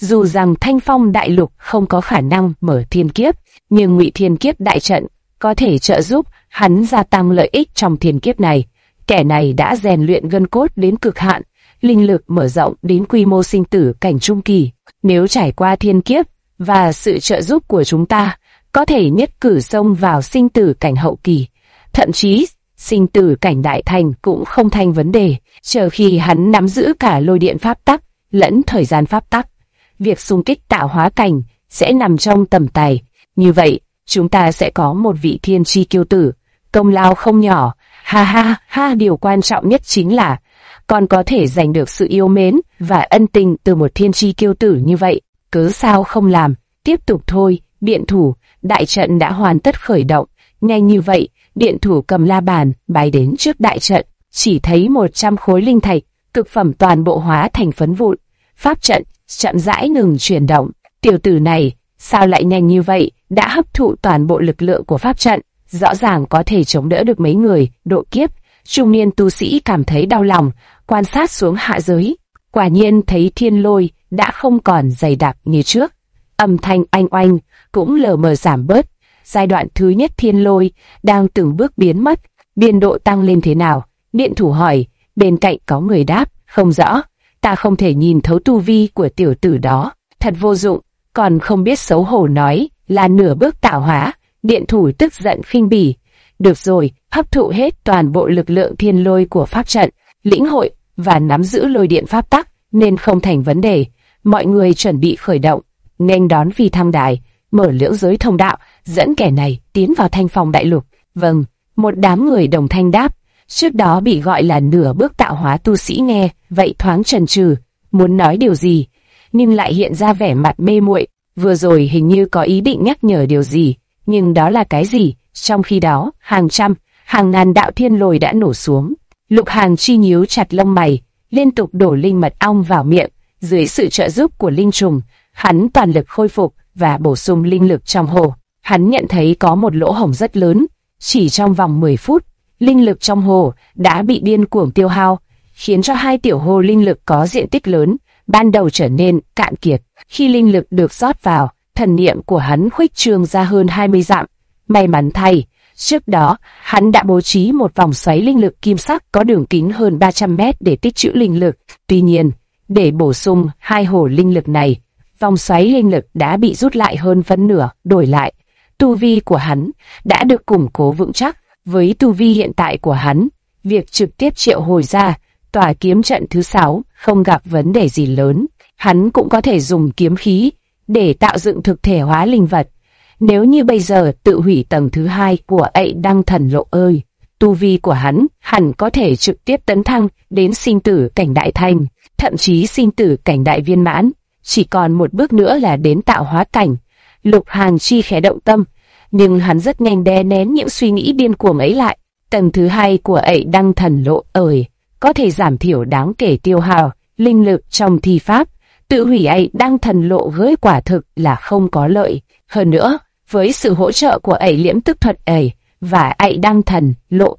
[SPEAKER 1] Dù rằng Thanh Phong Đại Lục không có khả năng mở thiên kiếp, nhưng Ngụy Thiên Kiếp đại trận có thể trợ giúp hắn gia tăng lợi ích trong thiên kiếp này. Kẻ này đã rèn luyện gân cốt đến cực hạn, linh lực mở rộng đến quy mô sinh tử cảnh trung kỳ. Nếu trải qua thiên kiếp và sự trợ giúp của chúng ta, có thể nhất cử xông vào sinh tử cảnh hậu kỳ, thậm chí sinh tử cảnh đại thành cũng không thành vấn đề, chờ khi hắn nắm giữ cả lôi điện pháp tắc lẫn thời gian pháp tắc. Việc xung kích tạo hóa cảnh sẽ nằm trong tầm tay. Như vậy, chúng ta sẽ có một vị thiên chi kiêu tử, công lao không nhỏ. Ha ha ha, điều quan trọng nhất chính là còn có thể giành được sự yêu mến và ân tình từ một thiên chi kiêu tử như vậy. Cớ sao không làm, tiếp tục thôi. Điện thủ, đại trận đã hoàn tất khởi động. Nhanh như vậy, điện thủ cầm la bàn bay đến trước đại trận, chỉ thấy 100 khối linh thạch cực phẩm toàn bộ hóa thành phấn vụn. Pháp trận chậm rãi ngừng chuyển động. Tiểu tử này sao lại nhanh như vậy, đã hấp thụ toàn bộ lực lượng của pháp trận, rõ ràng có thể chống đỡ được mấy người độ kiếp. Trung niên tu sĩ cảm thấy đau lòng, quan sát xuống hạ giới, quả nhiên thấy thiên lôi đã không còn dày đặc như trước. Âm thanh oanh oanh cũng lờ mờ giảm bớt. Giai đoạn thứ nhất thiên lôi đang từng bước biến mất. Biên độ tăng lên thế nào? Điện thủ hỏi. Bên cạnh có người đáp, không rõ, ta không thể nhìn thấu tu vi của tiểu tử đó, thật vô dụng, còn không biết xấu hổ nói là nửa bước tạo hóa. Điện thủ tức giận khinh bỉ. Được rồi, hấp thụ hết toàn bộ lực lượng thiên lôi của pháp trận, lĩnh hội và nắm giữ lôi điện pháp tắc nên không thành vấn đề. Mọi người chuẩn bị khởi động, nghênh đón phi thăng đài, mở liễu giới thông đạo, dẫn kẻ này tiến vào Thanh Phong Đại Lục. Vâng, một đám người đồng thanh đáp. Trước đó bị gọi là nửa bước tạo hóa tu sĩ nghe vậy thoáng chần chừ, muốn nói điều gì, nhưng lại hiện ra vẻ mặt mê muội. Vừa rồi hình như có ý định nhắc nhở điều gì, nhưng đó là cái gì? Trong khi đó, hàng trăm, hàng ngàn đạo thiên lôi đã nổ xuống. Lục Hàng chi nhíu chặt lông mày, liên tục đổ linh mật ong vào miệng. Dưới sự trợ giúp của linh trùng, hắn toàn lực khôi phục và bổ sung linh lực trong hồ. Hắn nhận thấy có một lỗ hổng rất lớn. Chỉ trong vòng 10 phút, linh lực trong hồ đã bị điên cuồng tiêu hao, khiến cho hai tiểu hồ linh lực có diện tích lớn ban đầu trở nên cạn kiệt. Khi linh lực được rót vào, thần niệm của hắn khuếch trương ra hơn 20 dặm. May mắn thay, trước đó hắn đã bố trí một vòng xoáy linh lực kim sắc có đường kính hơn 300 mét để tích trữ linh lực. Tuy nhiên, để bổ sung hai hồ linh lực này, vòng xoáy linh lực đã bị rút lại hơn phân nửa. Đổi lại, tu vi của hắn đã được củng cố vững chắc. Với tu vi hiện tại của hắn, việc trực tiếp triệu hồi ra tòa kiếm trận thứ 6 không gặp vấn đề gì lớn. Hắn cũng có thể dùng kiếm khí để tạo dựng thực thể hóa linh vật. Nếu như bây giờ tự hủy tầng thứ 2 của Ệ Đăng Thần Lộ ơi, tu vi của hắn hẳn có thể trực tiếp tấn thăng đến sinh tử cảnh đại thành, thậm chí sinh tử cảnh đại viên mãn. Chỉ còn một bước nữa là đến tạo hóa cảnh. Lục Hàng chi khẽ động tâm, nhưng hắn rất nhanh đè nén những suy nghĩ điên cuồng ấy lại. Tầng thứ 2 của Ệ Đăng Thần Lộ ơi, có thể giảm thiểu đáng kể tiêu hao linh lực trong thi pháp. Tự hủy Ệ Đăng Thần Lộ với quả thực là không có lợi. Hơn nữa, với sự hỗ trợ của Ệ Liễm Tức Thuật và Ệ Đăng Thần Lộ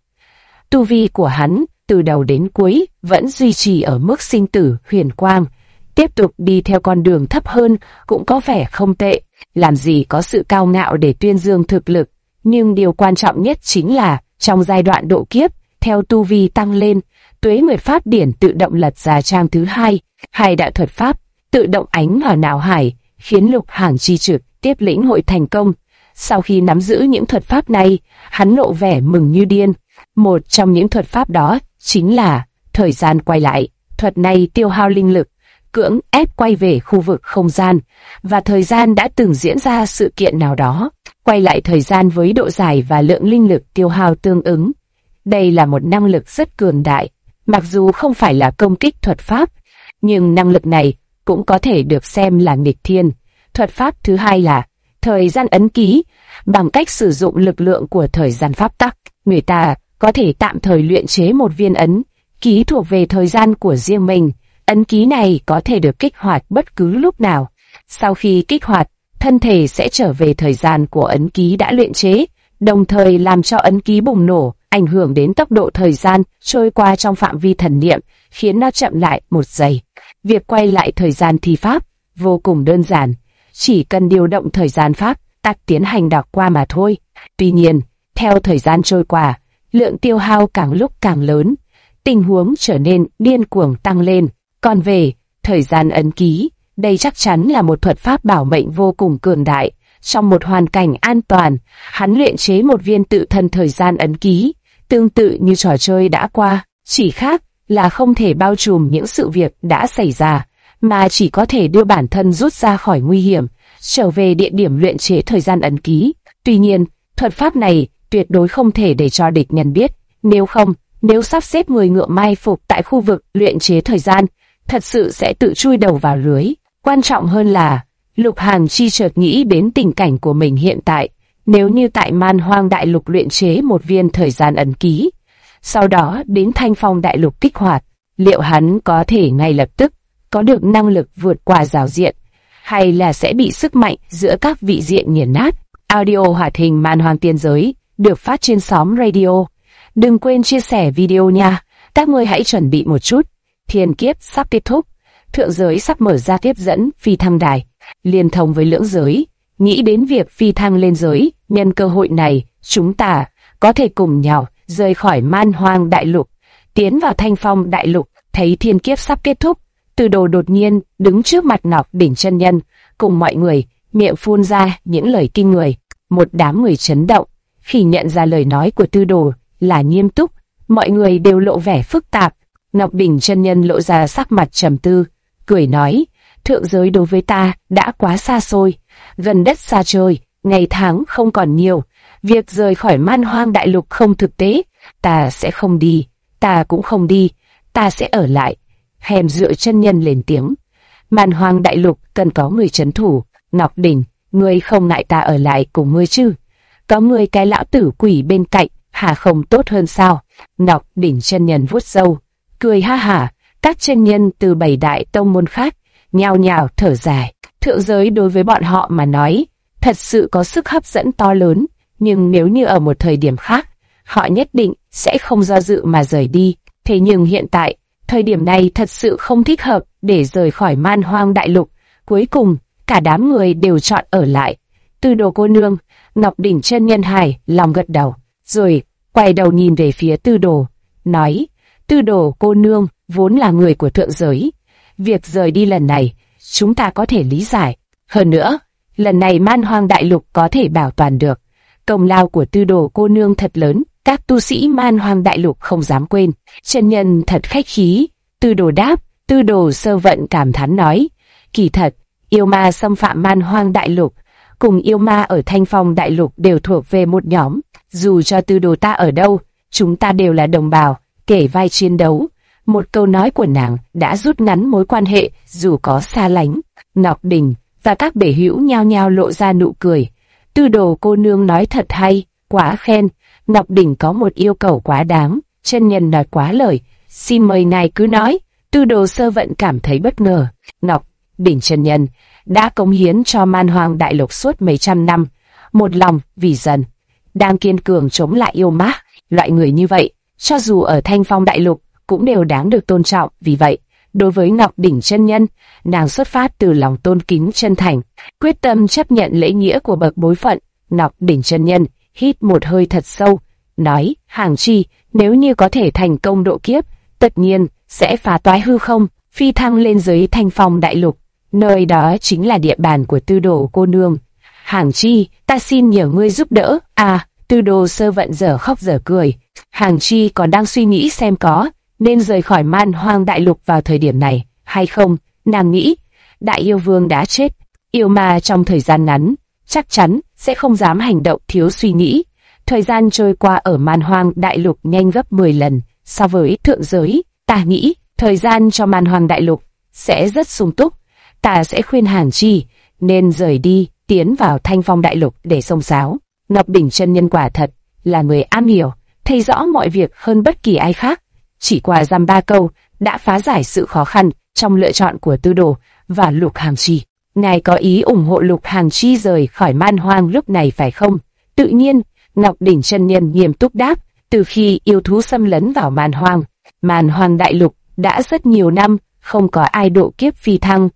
[SPEAKER 1] tu vi của hắn từ đầu đến cuối vẫn duy trì ở mức sinh tử huyền quang. Tiếp tục đi theo con đường thấp hơn cũng có vẻ không tệ. Làm gì có sự cao ngạo để tuyên dương thực lực, nhưng điều quan trọng nhất chính là trong giai đoạn độ kiếp, theo tu vi tăng lên, Tuế Nguyệt Pháp Điển tự động lật ra trang thứ 2, hai đạo thuật pháp tự động ánh vào não hải, khiến Lục Hàng chi trực tiếp lĩnh hội thành công. Sau khi nắm giữ những thuật pháp này, hắn lộ vẻ mừng như điên. Một trong những thuật pháp đó chính là thời gian quay lại. Thuật này tiêu hao linh lực, cưỡng ép quay về khu vực không gian và thời gian đã từng diễn ra sự kiện nào đó, quay lại thời gian với độ dài và lượng linh lực tiêu hao tương ứng. Đây là một năng lực rất cường đại, mặc dù không phải là công kích thuật pháp, nhưng năng lực này cũng có thể được xem là nghịch thiên. Thuật pháp thứ 2 là thời gian ấn ký. Bằng cách sử dụng lực lượng của thời gian pháp tắc, người ta có thể tạm thời luyện chế một viên ấn ký thuộc về thời gian của riêng mình. Ấn ký này có thể được kích hoạt bất cứ lúc nào. Sau khi kích hoạt, thân thể sẽ trở về thời gian của ấn ký đã luyện chế, đồng thời làm cho ấn ký bùng nổ, ảnh hưởng đến tốc độ thời gian trôi qua trong phạm vi thần niệm, khiến nó chậm lại 1 giây. Việc quay lại thời gian thi pháp vô cùng đơn giản, chỉ cần điều động thời gian pháp tắc tiến hành đọc qua mà thôi. Tuy nhiên, theo thời gian trôi qua, lượng tiêu hao càng lúc càng lớn, tình huống trở nên điên cuồng tăng lên. Còn về thời gian ấn ký, đây chắc chắn là một thuật pháp bảo mệnh vô cùng cường đại. Trong một hoàn cảnh an toàn, hắn luyện chế một viên tự thân thời gian ấn ký, tương tự như trò chơi đã qua, chỉ khác là không thể bao trùm những sự việc đã xảy ra, mà chỉ có thể đưa bản thân rút ra khỏi nguy hiểm, trở về địa điểm luyện chế thời gian ấn ký. Tuy nhiên, thuật pháp này tuyệt đối không thể để cho địch nhân biết, nếu sắp xếp 10 ngựa mai phục tại khu vực luyện chế thời gian, thật sự sẽ tự chui đầu vào lưới. Quan trọng hơn là, Lục Hàn Chi chợt nghĩ đến tình cảnh của mình hiện tại, nếu như tại Man Hoang Đại Lục luyện chế một viên thời gian ấn ký, sau đó đến Thanh Phong Đại Lục kích hoạt, liệu hắn có thể ngay lập tức có được năng lực vượt qua rào diện, hay là sẽ bị sức mạnh giữa các vị diện nghiền nát? Audio hoạt hình Man Hoang Tiên Giới được phát trên xóm radio. Đừng quên chia sẻ video nha. Các ngươi hãy chuẩn bị một chút. Thiên kiếp sắp kết thúc, thượng giới sắp mở ra tiếp dẫn phi thăng đài, liên thông với lưỡng giới. Nghĩ đến việc phi thăng lên giới, nhân cơ hội này, chúng ta có thể cùng nhau rời khỏi Man Hoang Đại Lục, tiến vào Thanh Phong Đại Lục. Thấy thiên kiếp sắp kết thúc, Tư Đồ đột nhiên đứng trước mặt Ngọc Đỉnh chân nhân, cùng mọi người, miệng phun ra những lời kinh người. Một đám người chấn động, khi nhận ra lời nói của Tư Đồ là nghiêm túc, mọi người đều lộ vẻ phức tạp. Ngọc Đỉnh chân nhân lộ ra sắc mặt trầm tư, cười nói, thượng giới đối với ta đã quá xa xôi, gần đất xa trời, ngày tháng không còn nhiều, việc rời khỏi Man Hoang Đại Lục không thực tế, ta sẽ không đi, ta cũng không đi, ta sẽ ở lại. Hèm dựa chân nhân lên tiếng, Man Hoang Đại Lục cần có người trấn thủ. Ngọc Đỉnh, ngươi không ngại ta ở lại cùng ngươi chứ? Có ngươi cái lão tử quỷ bên cạnh, hả không tốt hơn sao? Ngọc Đỉnh chân nhân vuốt râu, cười ha hả. Các chân nhân từ 7 đại tông môn khác nhao nhao thở dài. Thượng giới đối với bọn họ mà nói, thật sự có sức hấp dẫn to lớn, nhưng nếu như ở một thời điểm khác, họ nhất định sẽ không do dự mà rời đi. Thế nhưng hiện tại, thời điểm này thật sự không thích hợp để rời khỏi Man Hoang Đại Lục. Cuối cùng, cả đám người đều chọn ở lại. Tư Đồ cô nương, Ngọc Đỉnh chân nhân hài lòng gật đầu, rồi quay đầu nhìn về phía Tư Đồ, nói, Tư Đồ cô nương vốn là người của thượng giới, việc rời đi lần này chúng ta có thể lý giải. Hơn nữa, lần này Man Hoang Đại Lục có thể bảo toàn được, công lao của Tư Đồ cô nương thật lớn, các tu sĩ Man Hoang Đại Lục không dám quên. Chân nhân thật khách khí. Tư Đồ đáp. Tư Đồ Sơ Vận cảm thán nói, kỳ thật, yêu ma xâm phạm Man Hoang Đại Lục cùng yêu ma ở Thanh Phong Đại Lục đều thuộc về một nhóm. Dù cho Tư Đồ ta ở đâu, chúng ta đều là đồng bào, kể vai chiến đấu. Một câu nói của nàng đã rút ngắn mối quan hệ dù có xa lánh. Ngọc Đỉnh và các bể hữu nhao nhao lộ ra nụ cười. Tư Đồ cô nương nói thật hay, quá khen. Ngọc Đỉnh có một yêu cầu quá đáng, chân nhân nói quá lời, xin mời ngài cứ nói. Tư Đồ Sơ Vận cảm thấy bất ngờ. Ngọc Đỉnh chân nhân đã cống hiến cho Man Hoang Đại Lục suốt mấy trăm năm, một lòng vì dân, đang kiên cường chống lại yêu ma. Loại người như vậy, cho dù ở Thanh Phong Đại Lục cũng đều đáng được tôn trọng. Vì vậy, đối với Ngọc Đỉnh chân nhân, nàng xuất phát từ lòng tôn kính chân thành, quyết tâm chấp nhận lễ nghĩa của bậc bối phận. Ngọc Đỉnh chân nhân hít một hơi thật sâu, nói, Hàng Chi, nếu như có thể thành công độ kiếp, tất nhiên sẽ phá toái hư không, phi thăng lên dưới Thanh Phong Đại Lục, nơi đó chính là địa bàn của Tư Đồ cô nương. Hàng Chi, ta xin nhờ ngươi giúp đỡ. À, Tư Đồ Sơ Vận dở khóc dở cười. Hàng Chi còn đang suy nghĩ xem có nên rời khỏi Man Hoang Đại Lục vào thời điểm này hay không. Nàng nghĩ, Đại Yêu Vương đã chết, yêu ma trong thời gian ngắn chắc chắn sẽ không dám hành động thiếu suy nghĩ. Thời gian trôi qua ở Man Hoang Đại Lục nhanh gấp 10 lần so với thượng giới. Ta nghĩ thời gian cho Man Hoang Đại Lục sẽ rất sung túc. Ta sẽ khuyên Hàng Chi nên rời đi, tiến vào Thanh Phong Đại Lục để xông xáo. Ngọc Đỉnh chân nhân quả thật là người am hiểu, thấy rõ mọi việc hơn bất kỳ ai khác. Chỉ qua dăm ba câu đã phá giải sự khó khăn trong lựa chọn của Tư Đồ và Lục Hàng Chi. Ngài có ý ủng hộ Lục Hàng Chi rời khỏi Man Hoang lúc này phải không? Tự nhiên, Ngọc Đỉnh chân nhân nghiêm túc đáp. Từ khi yêu thú xâm lấn vào Man Hoang Đại Lục đã rất nhiều năm không có ai độ kiếp phi thăng.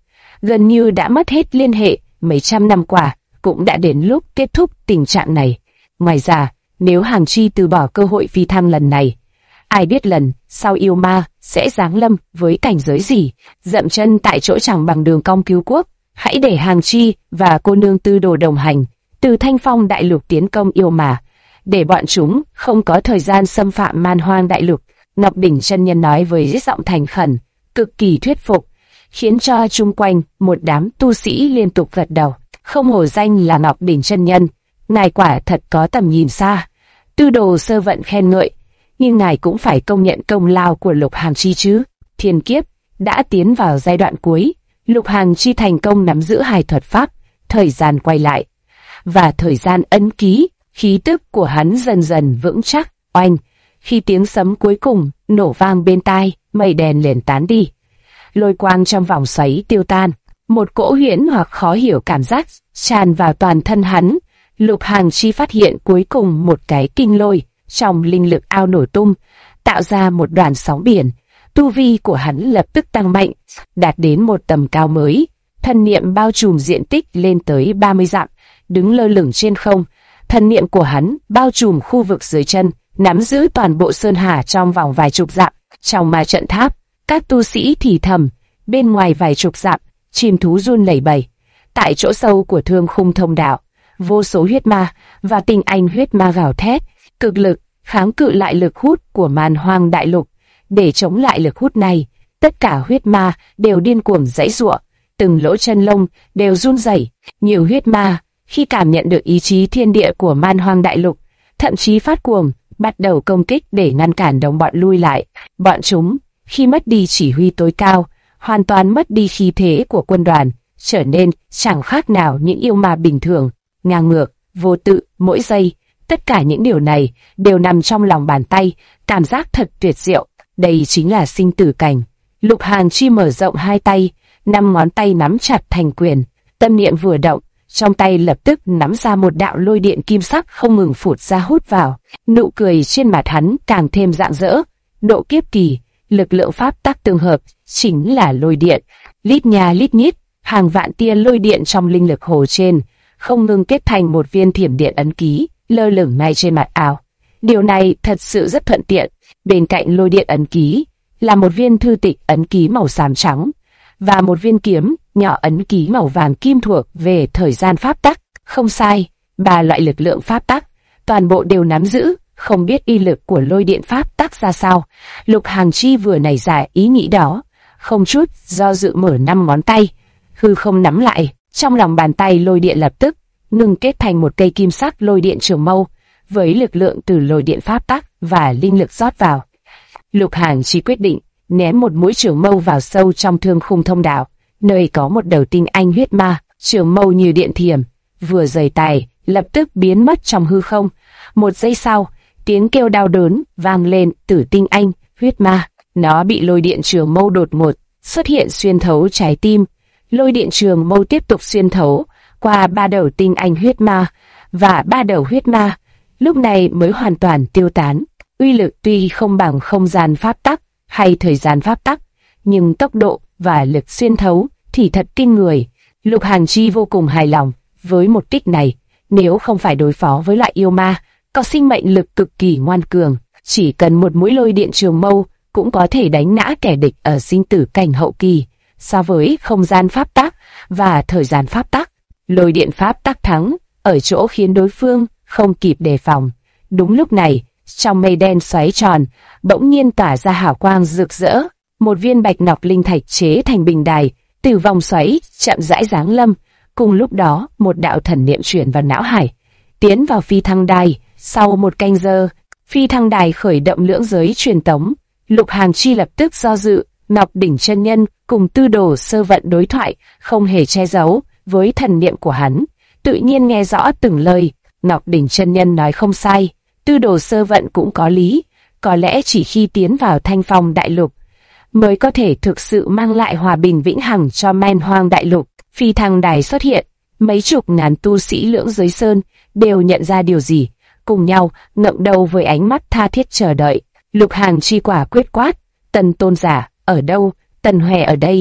[SPEAKER 1] gần như đã mất hết liên hệ, mấy trăm năm qua, cũng đã đến lúc kết thúc tình trạng này. Ngoài ra, nếu Hàng Chi từ bỏ cơ hội phi thăng lần này, ai biết lần sau yêu ma sẽ giáng lâm với cảnh giới gì, dậm chân tại chỗ chẳng bằng đường cong cứu quốc. Hãy để Hàng Chi và cô nương Tư Đồ đồng hành, từ Thanh Phong đại lục tiến công yêu ma, để bọn chúng không có thời gian xâm phạm Man Hoang đại lục. Ngọc Đỉnh chân nhân nói với giọng thành khẩn, cực kỳ thuyết phục, khiến cho chung quanh một đám tu sĩ liên tục gật đầu. Không hổ danh là Ngọc Đỉnh chân nhân, ngài quả thật có tầm nhìn xa. Tư Đồ Sơ Vận khen ngợi, nhưng ngài cũng phải công nhận công lao của Lục Hàng Chi chứ. Thiên kiếp đã tiến vào giai đoạn cuối, Lục Hàng Chi thành công nắm giữ hai thuật pháp, thời gian quay lại và thời gian ấn ký. Khí tức của hắn dần dần vững chắc. Oanh, khi tiếng sấm cuối cùng nổ vang bên tai, mây đen liền tán đi, lôi quang trong vòng xoáy tiêu tan. Một cỗ huyễn hoặc khó hiểu cảm giác tràn vào toàn thân hắn. Lục Hàng Chi phát hiện cuối cùng một cái kinh lôi trong linh lực ao nổ tung, tạo ra một đoàn sóng biển. Tu vi của hắn lập tức tăng mạnh, đạt đến một tầm cao mới. Thần niệm bao trùm diện tích lên tới 30 dặm, đứng lơ lửng trên không. Thần niệm của hắn bao trùm khu vực dưới chân, nắm giữ toàn bộ sơn hà trong vòng vài chục dặm. Trong ma trận tháp, các tu sĩ thì thầm, bên ngoài vài chục dặm, chim thú run lẩy bẩy. Tại chỗ sâu của Thương Khung Thông Đạo, vô số huyết ma và tinh anh huyết ma gào thét, cực lực kháng cự lại lực hút của Man Hoang đại lục. Để chống lại lực hút này, tất cả huyết ma đều điên cuồng giãy giụa, từng lỗ chân lông đều run rẩy. Nhiều huyết ma khi cảm nhận được ý chí thiên địa của Man Hoang đại lục, thậm chí phát cuồng, bắt đầu công kích để ngăn cản đồng bọn lui lại. Bọn chúng khi mất đi chỉ huy tối cao, hoàn toàn mất đi khí thế của quân đoàn, trở nên chẳng khác nào những yêu ma bình thường, ngang ngược, vô tự, mỗi giây. Tất cả những điều này đều nằm trong lòng bàn tay, cảm giác thật tuyệt diệu. Đây chính là sinh tử cảnh. Lục Hàng Chi mở rộng hai tay, 5 ngón tay nắm chặt thành quyền, tâm niệm vừa động, trong tay lập tức nắm ra một đạo lôi điện kim sắc không ngừng phụt ra hút vào. Nụ cười trên mặt hắn càng thêm rạng rỡ. Độ kiếp kỳ, lực lượng pháp tắc tương hợp chính là lôi điện. Lít nha lít nhít, hàng vạn tia lôi điện trong linh lực hồ trên không ngừng kết thành một viên thiểm điện ấn ký, lơ lửng ngay trên mặt ảo. Điều này thật sự rất thuận tiện. Bên cạnh lôi điện ấn ký là một viên thư tịch ấn ký màu xám trắng và một viên kiếm nhỏ ấn ký màu vàng kim thuộc về thời gian pháp tắc. Không sai, 3 loại lực lượng pháp tắc, toàn bộ đều nắm giữ. Không biết uy lực của lôi điện pháp tắc ra sao, Lục Hàng Chi vừa nảy ra ý nghĩ đó, không chút do dự mở 5 ngón tay, hư không nắm lại. Trong lòng bàn tay lôi điện lập tức ngừng kết thành một cây kim sắc lôi điện trường mâu, với lực lượng từ lôi điện pháp tắc và linh lực rót vào. Lục Hàng Chi quyết định ném một mũi trường mâu vào sâu trong Thương Khung Thông Đạo, nơi có một đầu tinh anh huyết ma. Trường mâu như điện thiểm, vừa rời tay lập tức biến mất trong hư không. Một giây sau, tiếng kêu đau đớn vang lên từ tinh anh huyết ma. Nó bị lôi điện trường mâu đột ngột xuất hiện xuyên thấu trái tim. Lôi điện trường mâu tiếp tục xuyên thấu qua 3 đầu tinh anh huyết ma và 3 đầu huyết ma, lúc này mới hoàn toàn tiêu tán. Uy lực tuy không bằng không gian pháp tắc hay thời gian pháp tắc, nhưng tốc độ và lực xuyên thấu thì thật kinh người. Lục Hàng Chi vô cùng hài lòng với một kích này. Nếu không phải đối phó với loại yêu ma có sinh mệnh lực cực kỳ ngoan cường, chỉ cần một mũi lôi điện trường mâu cũng có thể đánh ngã kẻ địch ở sinh tử cảnh hậu kỳ. So với không gian pháp tắc và thời gian pháp tắc, lôi điện pháp tắc thắng ở chỗ khiến đối phương không kịp đề phòng. Đúng lúc này, trong mây đen xoáy tròn, bỗng nhiên tỏa ra hào quang rực rỡ. Một viên bạch ngọc linh thạch chế thành bình đài từ vòng xoáy chậm rãi giáng lâm. Cùng lúc đó, một đạo thần niệm chuyển vào não hải, tiến vào phi thăng đài. Sau một canh giờ, phi thăng đài khởi động lưỡng giới truyền tống. Lục Hàng Chi lập tức do dự. Ngọc Đỉnh chân nhân cùng Tư Đồ Sơ Vận đối thoại không hề che giấu với thần niệm của hắn, tự nhiên nghe rõ từng lời. Ngọc Đỉnh chân nhân nói không sai, Tư Đồ Sơ Vận cũng có lý. Có lẽ chỉ khi tiến vào Thanh Phong đại lục mới có thể thực sự mang lại hòa bình vĩnh hằng cho Man Hoang đại lục. Phi thăng đài xuất hiện, mấy chục ngàn tu sĩ lưỡng giới sơn đều nhận ra điều gì, cùng nhau ngậm đầu với ánh mắt tha thiết chờ đợi. Lục Hàng Chi quả quyết quát: Tần tôn giả ở đâu? Tần Hoè ở đây.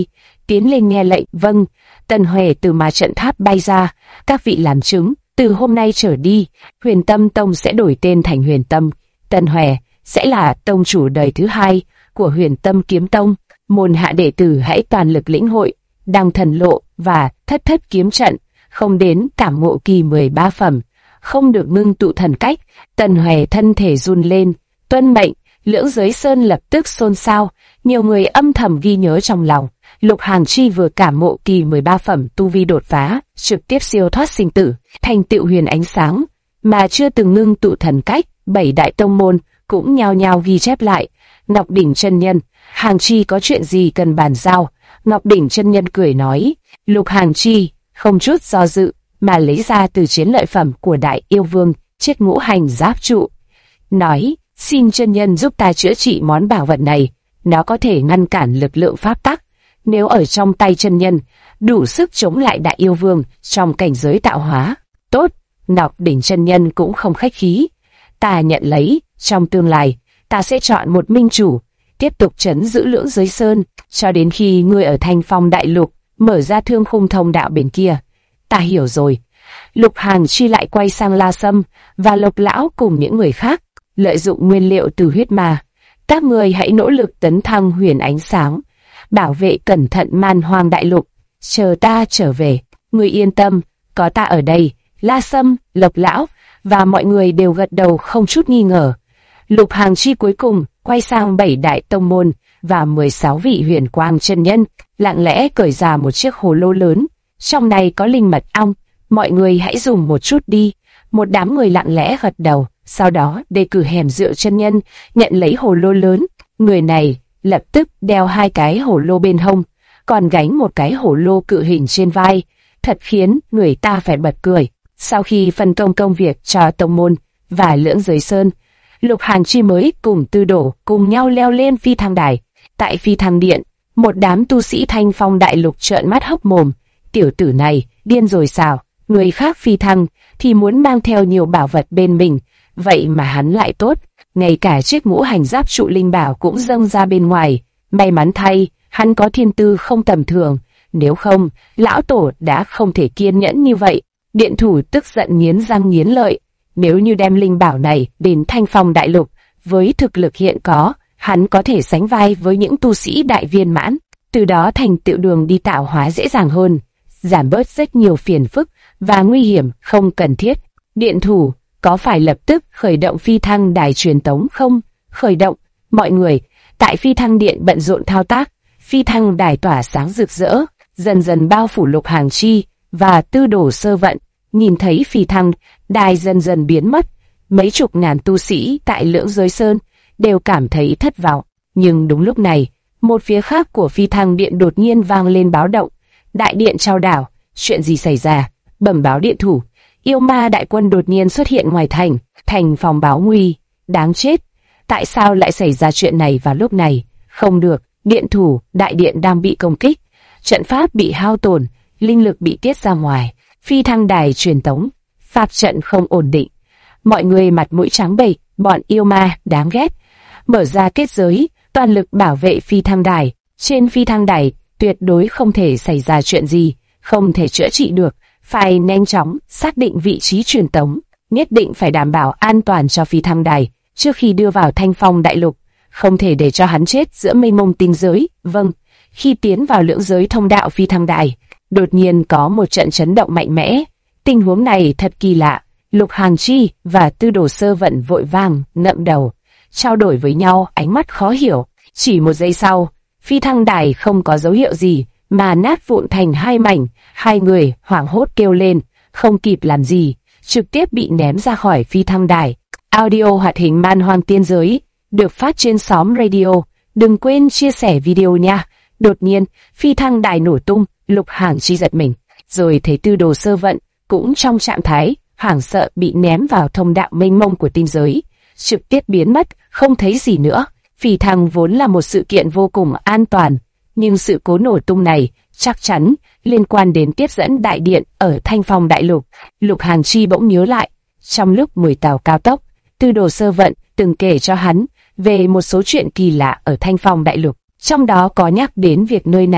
[SPEAKER 1] tiến lên nghe lệnh. Vâng. Tần Huệ từ ma trận tháp bay ra. Các vị làm chứng, từ hôm nay trở đi, Huyền Tâm Tông sẽ đổi tên thành Huyền Tâm. Tần Huệ sẽ là tông chủ đời thứ 2 của Huyền Tâm Kiếm Tông. Môn hạ đệ tử hãy toàn lực lĩnh hội Đăng Thần Lộ và Thất Thất Kiếm Trận, không đến cảm ngộ kỳ 13 phẩm, không được ngưng tụ thần cách. Tần Huệ thân thể run lên, tuân mệnh. Lưỡng Giới Sơn lập tức xôn xao, nhiều người âm thầm ghi nhớ trong lòng. Lục Hàn Chi vừa cảm ngộ kỳ 13 phẩm tu vi đột phá, trực tiếp siêu thoát sinh tử, thành tựu huyền ánh sáng, mà chưa từng ngưng tụ thần cách. 7 đại tông môn cũng nhao nhao ghi chép lại. Ngọc Đỉnh chân nhân, Hàn Chi có chuyện gì cần bàn giao? Ngọc Đỉnh chân nhân cười nói. Lục Hàn Chi không chút do dự mà lấy ra từ chiến lợi phẩm của Đại Yêu Vương chiếc ngũ hành giáp trụ, nói: xin chân nhân giúp ta chữa trị món bảo vật này, nó có thể ngăn cản lực lượng pháp tắc. Nếu ở trong tay chân nhân, đủ sức chống lại Đại Yêu Vương trong cảnh giới tạo hóa. Tốt. Ngọc Đỉnh chân nhân cũng không khách khí. Ta nhận lấy, trong tương lai, ta sẽ chọn một minh chủ, tiếp tục trấn giữ Lưỡng Giới Sơn, cho đến khi ngươi ở Thanh Phong Đại Lục mở ra Thương Khung thông đạo bên kia. Ta hiểu rồi. Lục Hàn Chi lại quay sang La Sâm và Lộc Lão cùng những người khác, lợi dụng nguyên liệu từ huyết ma. Các ngươi hãy nỗ lực tấn thăng huyền ánh sáng, bảo vệ cẩn thận Man Hoang Đại Lục, chờ ta trở về. Ngươi yên tâm, có ta ở đây. La Sâm, Lộc Lão và mọi người đều gật đầu không chút nghi ngờ. Lục Hàn Chi cuối cùng quay sang 7 đại tông môn và 16 vị huyền quang chân nhân, lặng lẽ cởi ra một chiếc hồ lô lớn. Trong này có linh mật ong, mọi người hãy dùng một chút đi. Một đám người lặng lẽ gật đầu, sau đó đề cử Hẻm Rượu chân nhân nhận lấy hồ lô lớn. Người này lập tức đeo 2 cái hồ lô bên hông, còn gánh một cái hồ lô cự hình trên vai, thật khiến người ta phải bật cười. Sau khi phân công việc cho tông môn và Lưỡng Giới Sơn, Lục Hàn Chi mới cùng Tư Đổ cùng nhau leo lên phi thăng đài. Tại phi thăng điện, một đám tu sĩ Thanh Phong Đại Lục trợn mắt hốc mồm. Tiểu tử này điên rồi sao? Người khác phi thăng thì muốn mang theo nhiều bảo vật bên mình, vậy mà hắn lại tốt, ngay cả chiếc ngũ hành giáp trụ linh bảo cũng dâng ra bên ngoài. May mắn thay, hắn có thiên tư không tầm thường, nếu không, lão tổ đã không thể kiên nhẫn như vậy. Điện thủ tức giận nghiến răng nghiến lợi. Nếu như đem linh bảo này đến Thanh Phong Đại Lục, với thực lực hiện có, hắn có thể sánh vai với những tu sĩ đại viên mãn, từ đó thành tựu đường đi tạo hóa dễ dàng hơn, giảm bớt rất nhiều phiền phức và nguy hiểm không cần thiết. Điện thủ, có phải lập tức khởi động phi thăng đài truyền tống không? Khởi động. Mọi người tại phi thăng điện bận rộn thao tác. Phi thăng đài tỏa sáng rực rỡ, dần dần bao phủ Lục Hàn Chi và Tư Đồ Sơ Vận. Nhìn thấy phi thăng đài dần dần biến mất, mấy chục ngàn tu sĩ tại Lưỡng Giới Sơn đều cảm thấy thất vọng. Nhưng đúng lúc này, một phía khác của phi thăng điện đột nhiên vang lên báo động. Đại điện trao đảo, chuyện gì xảy ra? Bẩm báo điện thủ, yêu ma đại quân đột nhiên xuất hiện ngoài thành, thành phòng báo nguy. Đáng chết, tại sao lại xảy ra chuyện này vào lúc này? Không được, điện thủ, đại điện đang bị công kích, trận pháp bị hao tổn, linh lực bị tiết ra ngoài, phi thăng đài truyền tống, pháp trận không ổn định. Mọi người mặt mũi trắng bệch, bọn yêu ma đáng ghét. Mở ra kết giới, toàn lực bảo vệ phi thăng đài. Trên phi thăng đài tuyệt đối không thể xảy ra chuyện gì, không thể chữa trị được, phải nhanh chóng xác định vị trí truyền tống, nhất định phải đảm bảo an toàn cho phi thăng đài trước khi đưa vào Thanh Phong Đại Lục, không thể để cho hắn chết giữa mênh mông tinh giới. Vâng. Khi tiến vào Lưỡng Giới thông đạo phi thăng đài, đột nhiên có một trận chấn động mạnh mẽ. Tình huống này thật kỳ lạ. Lục Hàn Chi và Tư Đồ Sơ Vận vội vàng ngậm đầu, trao đổi với nhau ánh mắt khó hiểu. Chỉ một giây sau, phi thăng đài không có dấu hiệu gì mà nát vụn thành 2 mảnh. 2 người hoảng hốt kêu lên, không kịp làm gì, trực tiếp bị ném ra khỏi phi thăng đài. Audio hoạt hình Man Hoang Tiên Giới được phát trên xóm radio. Đừng quên chia sẻ video nha. Đột nhiên, phi thăng đài nổ tung. Lục Hàn Chi giật mình, rồi thấy Tư Đồ Sơ Vận cũng trong trạng thái hoảng sợ bị ném vào thông đạo mênh mông của tinh giới, trực tiếp biến mất, không thấy gì nữa. Phi thăng vốn là một sự kiện vô cùng an toàn, nhưng sự cố nổ tung này chắc chắn liên quan đến tiếp dẫn đại điện ở Thanh Phong Đại Lục. Lục Hàn Chi bỗng nhớ lại, trong lúc ngồi tàu cao tốc, Tư Đồ Sơ Vận từng kể cho hắn về một số chuyện kỳ lạ ở Thanh Phong Đại Lục, trong đó có nhắc đến việc nơi này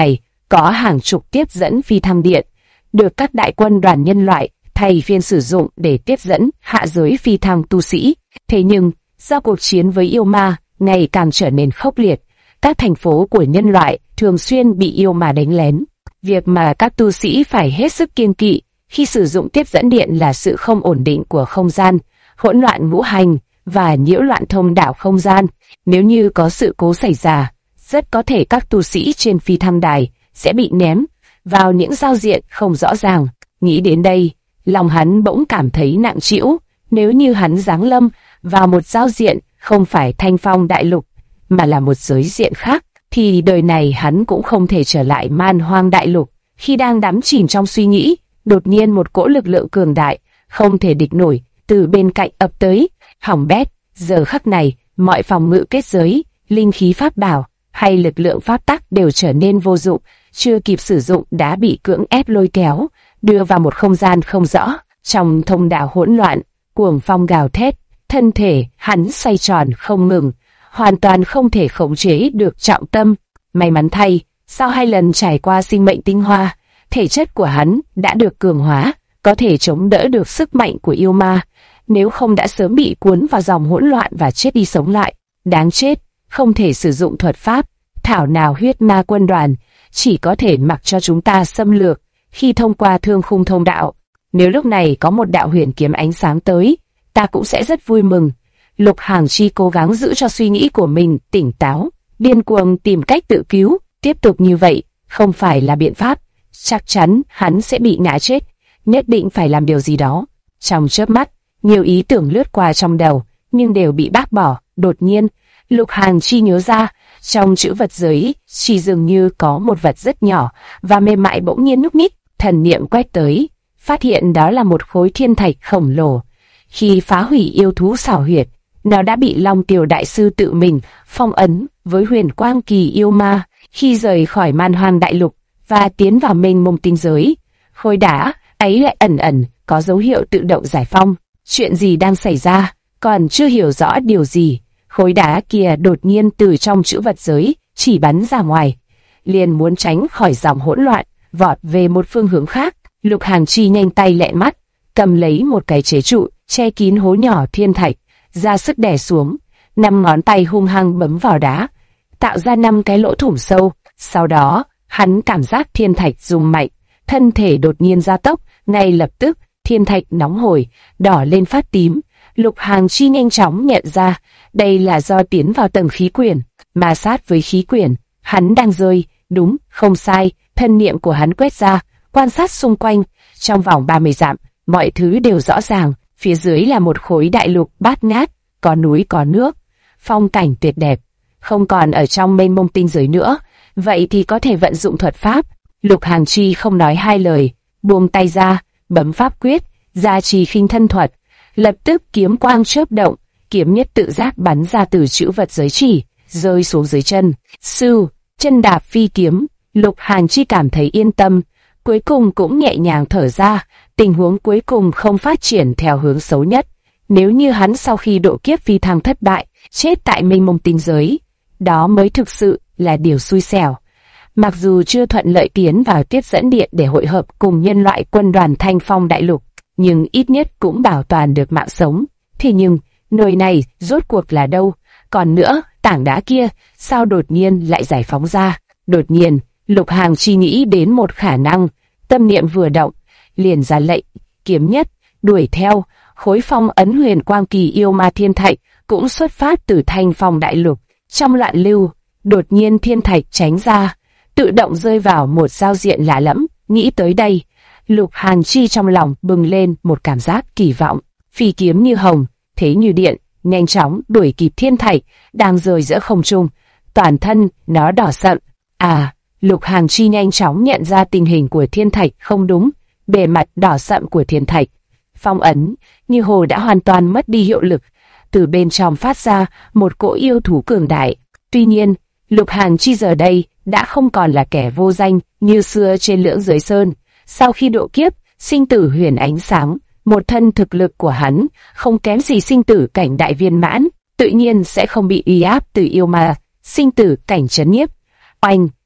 [SPEAKER 1] có hàng chục tiếp dẫn phi thăng điện, được các đại quân đoàn nhân loại thay phiên sử dụng để tiếp dẫn hạ giới phi thăng tu sĩ. Thế nhưng, do cuộc chiến với yêu ma ngày càng trở nên khốc liệt, các thành phố của nhân loại thường xuyên bị yêu ma đánh lén. Việc mà các tu sĩ phải hết sức kiêng kỵ khi sử dụng tiếp dẫn điện là sự không ổn định của không gian, hỗn loạn ngũ hành và nhiễu loạn thông đạo không gian. Nếu như có sự cố xảy ra, rất có thể các tu sĩ trên phi thăng đài sẽ bị ném vào những giao diện không rõ ràng. Nghĩ đến đây, lòng hắn bỗng cảm thấy nặng trĩu. Nếu như hắn giáng lâm vào một giao diện không phải Thanh Phong đại lục, mà là một giới diện khác, thì đời này hắn cũng không thể trở lại Man Hoang đại lục. Khi đang đắm chìm trong suy nghĩ, đột nhiên một cỗ lực lượng cường đại, không thể địch nổi, từ bên cạnh ập tới. Hỏng bét, giờ khắc này, mọi phòng ngự kết giới, linh khí pháp bảo hay lực lượng pháp tắc đều trở nên vô dụng, chưa kịp sử dụng đã bị cưỡng ép lôi kéo, đưa vào một không gian không rõ. Trong thông đạo hỗn loạn, cuồng phong gào thét, thân thể hắn xoay tròn không ngừng, hoàn toàn không thể khống chế được trọng tâm. May mắn thay, sau 2 lần trải qua sinh mệnh tinh hoa, thể chất của hắn đã được cường hóa, có thể chống đỡ được sức mạnh của yêu ma, nếu không đã sớm bị cuốn vào dòng hỗn loạn và chết đi sống lại. Đáng chết, không thể sử dụng thuật pháp, thảo nào huyết ma quân đoàn, chỉ có thể mặc cho chúng ta xâm lược khi thông qua thương khung thông đạo. Nếu lúc này có một đạo huyền kiếm ánh sáng tới, ta cũng sẽ rất vui mừng. Lục Hàng Chi cố gắng giữ cho suy nghĩ của mình tỉnh táo, điên cuồng tìm cách tự cứu. Tiếp tục như vậy không phải là biện pháp, chắc chắn hắn sẽ bị ngã chết. Nhất định phải làm điều gì đó. Trong chớp mắt, nhiều ý tưởng lướt qua trong đầu, nhưng đều bị bác bỏ. Đột nhiên, Lục Hàng Chi nhớ ra, trong chữ vật giới chỉ dường như có một vật rất nhỏ và mềm mại bỗng nhiên nhúc nhích. Thần niệm quét tới, phát hiện đó là một khối thiên thạch khổng lồ. Khi phá hủy yêu thú xảo huyệt, nó đã bị Long Kiều đại sư tự mình phong ấn với huyền quang kỳ yêu ma. Khi rời khỏi Man Hoang đại lục và tiến vào mênh mông tinh giới, khối đá ấy lại ẩn ẩn có dấu hiệu tự động giải phong. Chuyện gì đang xảy ra? Còn chưa hiểu rõ điều gì, khối đá kia đột nhiên từ trong chữ vật giới chỉ bắn ra ngoài, liền muốn tránh khỏi dòng hỗn loạn, vọt về một phương hướng khác. Lục Hàng Chi nhanh tay lẹ mắt, cầm lấy một cái chế trụ che kín hố nhỏ thiên thạch, ra sức đè xuống, 5 ngón tay hung hăng bấm vào đá, tạo ra 5 cái lỗ thủng sâu. Sau đó, hắn cảm giác thiên thạch rung mạnh, thân thể đột nhiên gia tốc, ngay lập tức, thiên thạch nóng hổi, đỏ lên phát tím. Lục Hàng Chi nhanh chóng nhận ra, đây là do tiến vào tầng khí quyển, ma sát với khí quyển, hắn đang rơi. Đúng, không sai, thân niệm của hắn quét ra, quan sát xung quanh, trong vòng 30 dặm, mọi thứ đều rõ ràng. Phía dưới là một khối đại lục bát ngát, có núi có nước, phong cảnh tuyệt đẹp, không còn ở trong mênh mông tinh giới nữa. Vậy thì có thể vận dụng thuật pháp. Lục Hàng Chi không nói hai lời, buông tay ra, bấm pháp quyết, gia trì khinh thân thuật. Lập tức kiếm quang chớp động, kiếm nhất tự giác bắn ra từ chữ vật giới chỉ, rơi xuống dưới chân. Sư, chân đạp phi kiếm. Lục Hàng Chi cảm thấy yên tâm, cuối cùng cũng nhẹ nhàng thở ra. Tình huống cuối cùng không phát triển theo hướng xấu nhất. Nếu như hắn sau khi độ kiếp phi thăng thất bại, chết tại mênh mông tinh giới, đó mới thực sự là điều xui xẻo. Mặc dù chưa thuận lợi tiến vào tiếp dẫn điện để hội hợp cùng nhân loại quân đoàn Thanh Phong đại lục, nhưng ít nhất cũng bảo toàn được mạng sống. Thế nhưng, nơi này rốt cuộc là đâu? Còn nữa, tảng đá kia, sao đột nhiên lại giải phóng ra? Đột nhiên, Lục Hàng Chi nghĩ đến một khả năng, tâm niệm vừa động, liền ra lệnh, kiếm nhất, đuổi theo. Khối phong ấn huyền quang kỳ yêu ma thiên thạch cũng xuất phát từ Thanh Phong đại lục. Trong loạn lưu, đột nhiên thiên thạch tránh ra, tự động rơi vào một giao diện lạ lẫm. Nghĩ tới đây, Lục Hàng Chi trong lòng bừng lên một cảm giác kỳ vọng. Phi kiếm như hồng, thế như điện, nhanh chóng đuổi kịp thiên thạch đang rơi giữa không trung. Toàn thân nó đỏ sậm. Lục Hàng Chi nhanh chóng nhận ra tình hình của thiên thạch không đúng. Bề mặt đỏ sậm của thiên thạch, phong ấn như hồ đã hoàn toàn mất đi hiệu lực. Từ bên trong phát ra một cỗ yêu thú cường đại. Tuy nhiên, Lục Hàng Chi giờ đây đã không còn là kẻ vô danh như xưa trên Lưỡng Giới Sơn. Sau khi độ kiếp, sinh tử huyền ánh sáng, một thân thực lực của hắn không kém gì sinh tử cảnh đại viên mãn, tự nhiên sẽ không bị uy áp từ yêu ma, sinh tử cảnh trấn nhiếp. Oanh,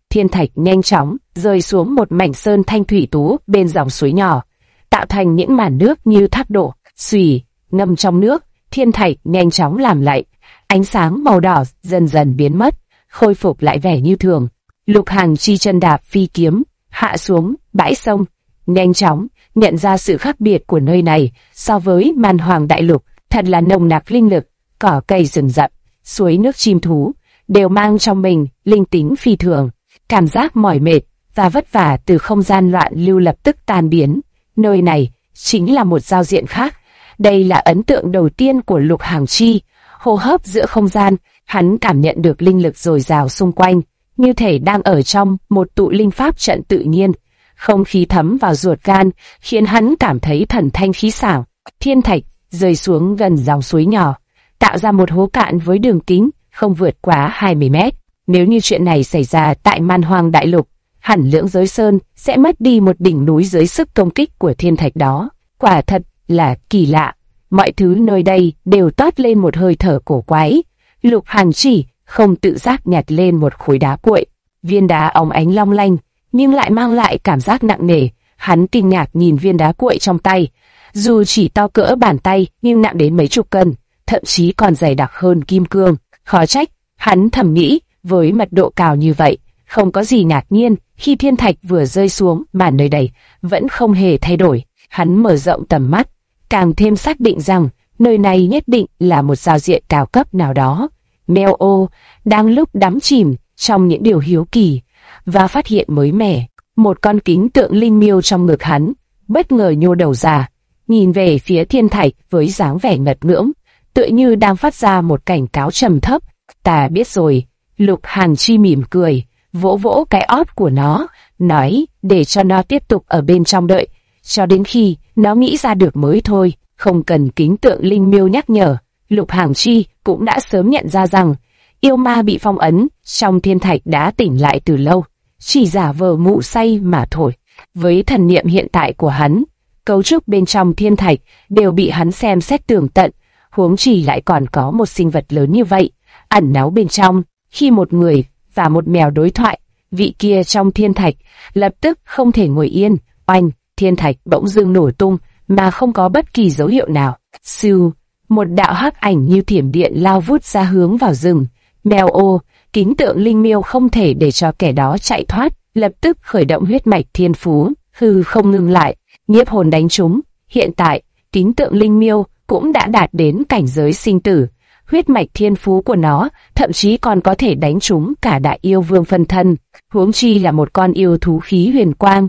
[SPEAKER 1] thiên thạch nhanh chóng rơi xuống một mảnh sơn thanh thủy tú bên dòng suối nhỏ, tạo thành những màn nước như thác đổ, xùy, ngâm trong nước. Thiên thạch nhanh chóng làm lạnh, ánh sáng màu đỏ dần dần biến mất, khôi phục lại vẻ như thường. Lục Hằng Chi chân đạp phi kiếm, hạ xuống bãi sông, nhanh chóng nhận ra sự khác biệt của nơi này so với Man Hoàng Đại Lục, thật là nồng nặc linh lực, cỏ cây rừng rậm, suối nước chim thú, đều mang trong mình linh tính phi thường. Cảm giác mỏi mệt và vất vả từ không gian loạn lưu lập tức tan biến. Nơi này chính là một giao diện khác. Đây là ấn tượng đầu tiên của Lục Hằng Chi. Hô hấp giữa không gian, hắn cảm nhận được linh lực dồi dào xung quanh, như thể đang ở trong một tụ linh pháp trận tự nhiên. Không khí thấm vào ruột gan, khiến hắn cảm thấy thần thanh khí sảng. Thiên thạch rơi xuống gần dòng suối nhỏ, tạo ra một hố cạn với đường kính không vượt quá 20 mét. Nếu như chuyện này xảy ra tại Man Hoang Đại Lục, hẳn Lưỡng Giới Sơn sẽ mất đi một đỉnh núi dưới sức công kích của thiên thạch đó. Quả thật là kỳ lạ, mọi thứ nơi đây đều toát lên một hơi thở cổ quái. Lục Hằng Chi không tự giác nhặt lên một khối đá cuội, viên đá óng ánh long lanh, nhưng lại mang lại cảm giác nặng nề. Hắn kinh ngạc nhìn viên đá cuội trong tay, dù chỉ to cỡ bàn tay nhưng nặng đến mấy chục cân, thậm chí còn dày đặc hơn kim cương. Khó trách, hắn thầm nghĩ, với mật độ cao như vậy, không có gì ngạc nhiên khi thiên thạch vừa rơi xuống mà nơi đây vẫn không hề thay đổi. Hắn mở rộng tầm mắt, càng thêm xác định rằng nơi này nhất định là một giao diện cao cấp nào đó. Meo ô đang lúc đắm chìm trong những điều hiếu kỳ và phát hiện mới mẻ. Một con kính tượng linh miêu trong ngực hắn bất ngờ nhô đầu ra, nhìn về phía thiên thạch với dáng vẻ ngật ngưỡng, tựa như đang phát ra một cảnh cáo trầm thấp. Ta biết rồi. Lục Hằng Chi mỉm cười, vỗ vỗ cái ót của nó, nói để cho nó tiếp tục ở bên trong đợi, cho đến khi nó nghĩ ra được mới thôi. Không cần kính tượng linh miêu nhắc nhở, Lục Hằng Chi cũng đã sớm nhận ra rằng yêu ma bị phong ấn trong thiên thạch đã tỉnh lại từ lâu, chỉ giả vờ ngủ say mà thôi. Với thần niệm hiện tại của hắn, cấu trúc bên trong thiên thạch đều bị hắn xem xét tường tận, huống chỉ lại còn có một sinh vật lớn như vậy ẩn náu bên trong. Khi một người và một mèo đối thoại, vị kia trong thiên thạch lập tức không thể ngồi yên. Oanh, thiên thạch bỗng dưng nổ tung mà không có bất kỳ dấu hiệu nào. Siêu, một đạo hắc ảnh như thiểm điện lao vút ra hướng vào rừng. Mèo ô, kính tượng linh miêu không thể để cho kẻ đó chạy thoát, lập tức khởi động huyết mạch thiên phú, hư không ngừng lại, nhiếp hồn đánh chúng. Hiện tại, kính tượng linh miêu cũng đã đạt đến cảnh giới sinh tử. Huyết mạch thiên phú của nó thậm chí còn có thể đánh trúng cả đại yêu vương phân thân, huống chi là một con yêu thú khí huyền quang.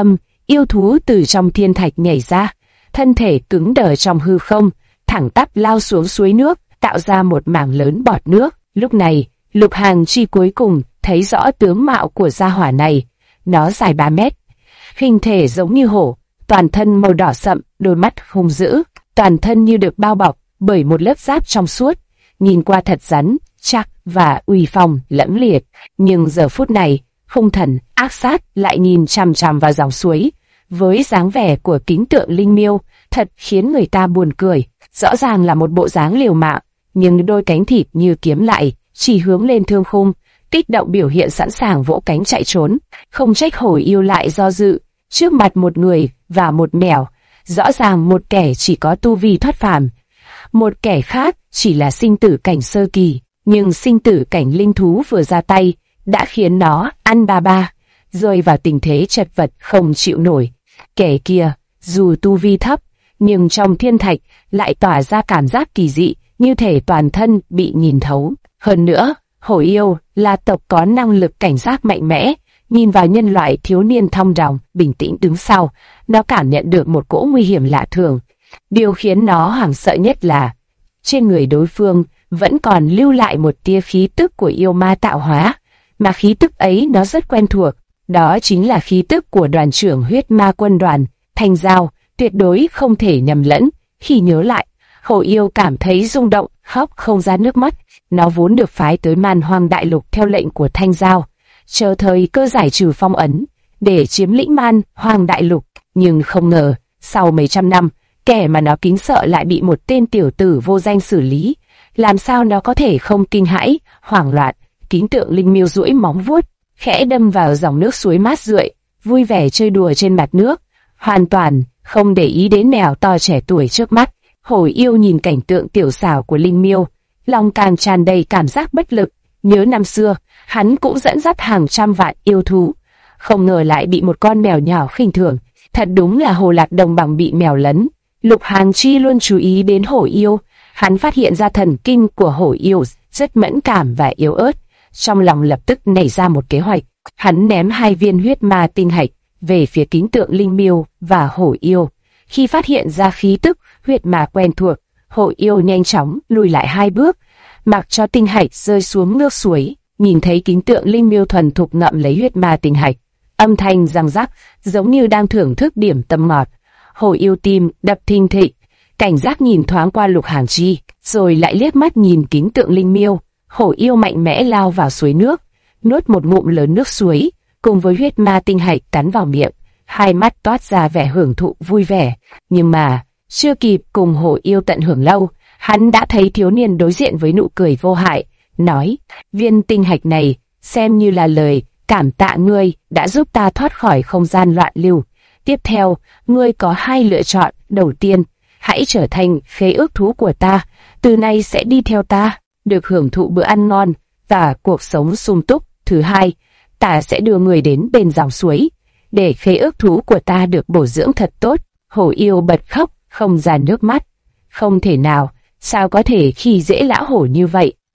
[SPEAKER 1] Yêu thú từ trong thiên thạch nhảy ra, thân thể cứng đờ trong hư không, thẳng tắp lao xuống suối nước, tạo ra một mảng lớn bọt nước. Lúc này, Lục Hằng Chi cuối cùng thấy rõ tướng mạo của gia hỏa này. Nó dài 3 mét, hình thể giống như hổ, toàn thân màu đỏ sậm, đôi mắt hung dữ, toàn thân như được bao bọc bởi một lớp giáp trong suốt, nhìn qua thật rắn, chắc và uy phong lẫm liệt. Nhưng giờ phút này, hung thần ác sát lại nhìn chằm chằm vào dòng suối, với dáng vẻ của kính tượng linh miêu, thật khiến người ta buồn cười. Rõ ràng là một bộ dáng liều mạng, nhưng đôi cánh thịt như kiếm lại, chỉ hướng lên thương khung, kích động biểu hiện sẵn sàng vỗ cánh chạy trốn. Không trách hổ yêu lại do dự, trước mặt một người và một mèo, rõ ràng một kẻ chỉ có tu vi thoát phàm, một kẻ khác chỉ là sinh tử cảnh sơ kỳ, nhưng sinh tử cảnh linh thú vừa ra tay đã khiến nó ăn ba, rơi vào tình thế chật vật không chịu nổi. Kẻ kia dù tu vi thấp, nhưng trong thiên thạch lại tỏa ra cảm giác kỳ dị, như thể toàn thân bị nhìn thấu. Hơn nữa, hổ yêu là tộc có năng lực cảnh giác mạnh mẽ. Nhìn vào nhân loại thiếu niên thong dong, bình tĩnh đứng sau, nó cảm nhận được một cỗ nguy hiểm lạ thường. Điều khiến nó hoảng sợ nhất là trên người đối phương vẫn còn lưu lại một tia khí tức của yêu ma tạo hóa, mà khí tức ấy nó rất quen thuộc. Đó chính là khí tức của đoàn trưởng huyết ma quân đoàn, Thanh Giao, tuyệt đối không thể nhầm lẫn. Khi nhớ lại, hổ yêu cảm thấy rung động, khóc không ra nước mắt. Nó vốn được phái tới Man Hoang Đại Lục theo lệnh của Thanh Giao, chờ thời cơ giải trừ phong ấn, để chiếm lĩnh Man Hoang Đại Lục. Nhưng không ngờ, sau mấy trăm năm, kẻ mà nó kính sợ lại bị một tên tiểu tử vô danh xử lý. Làm sao nó có thể không kinh hãi, hoảng loạn? Kính tượng linh miêu duỗi móng vuốt, khẽ đâm vào dòng nước suối mát rượi, vui vẻ chơi đùa trên mặt nước, hoàn toàn không để ý đến mèo to trẻ tuổi trước mắt. Hổ yêu nhìn cảnh tượng tiểu xảo của Linh Miêu, lòng càng tràn đầy cảm giác bất lực. Nhớ năm xưa, hắn cũng dẫn dắt hàng trăm vạn yêu thú, không ngờ lại bị một con mèo nhỏ khinh thường. Thật đúng là Hồ Lạc Đồng bằng bị mèo lấn. Lục Hàng Chi luôn chú ý đến hổ yêu, hắn phát hiện ra thần kinh của hổ yêu rất mẫn cảm và yếu ớt. Trong lòng lập tức nảy ra một kế hoạch, hắn ném 2 viên huyết ma tinh hạch về phía kính tượng Linh Miêu và hổ yêu. Khi phát hiện ra khí tức huyết ma quen thuộc, hổ yêu nhanh chóng lùi lại 2 bước, mặc cho tinh hạch rơi xuống nước suối. Nhìn thấy kính tượng Linh Miêu thuần thục ngậm lấy huyết ma tinh hạch, âm thanh răng rắc giống như đang thưởng thức điểm tâm ngọt. Hổ yêu tim đập thình thịch, cảnh giác nhìn thoáng qua Lục Hàng Chi, rồi lại liếc mắt nhìn kính tượng Linh Miêu. Hổ yêu mạnh mẽ lao vào suối nước, nuốt một ngụm lớn nước suối, cùng với huyết ma tinh hạch cắn vào miệng, hai mắt toát ra vẻ hưởng thụ vui vẻ. Nhưng mà chưa kịp cùng hổ yêu tận hưởng lâu, hắn đã thấy thiếu niên đối diện với nụ cười vô hại, nói: viên tinh hạch này xem như là lời cảm tạ ngươi đã giúp ta thoát khỏi không gian loạn lưu. Tiếp theo, ngươi có 2 lựa chọn. Đầu tiên, hãy trở thành khế ước thú của ta, từ nay sẽ đi theo ta, được hưởng thụ bữa ăn ngon và cuộc sống sung túc. Thứ hai, ta sẽ đưa người đến bên dòng suối, để khế ước thú của ta được bổ dưỡng thật tốt. Hổ yêu bật khóc, không ra nước mắt. Không thể nào, sao có thể khi dễ lão hổ như vậy.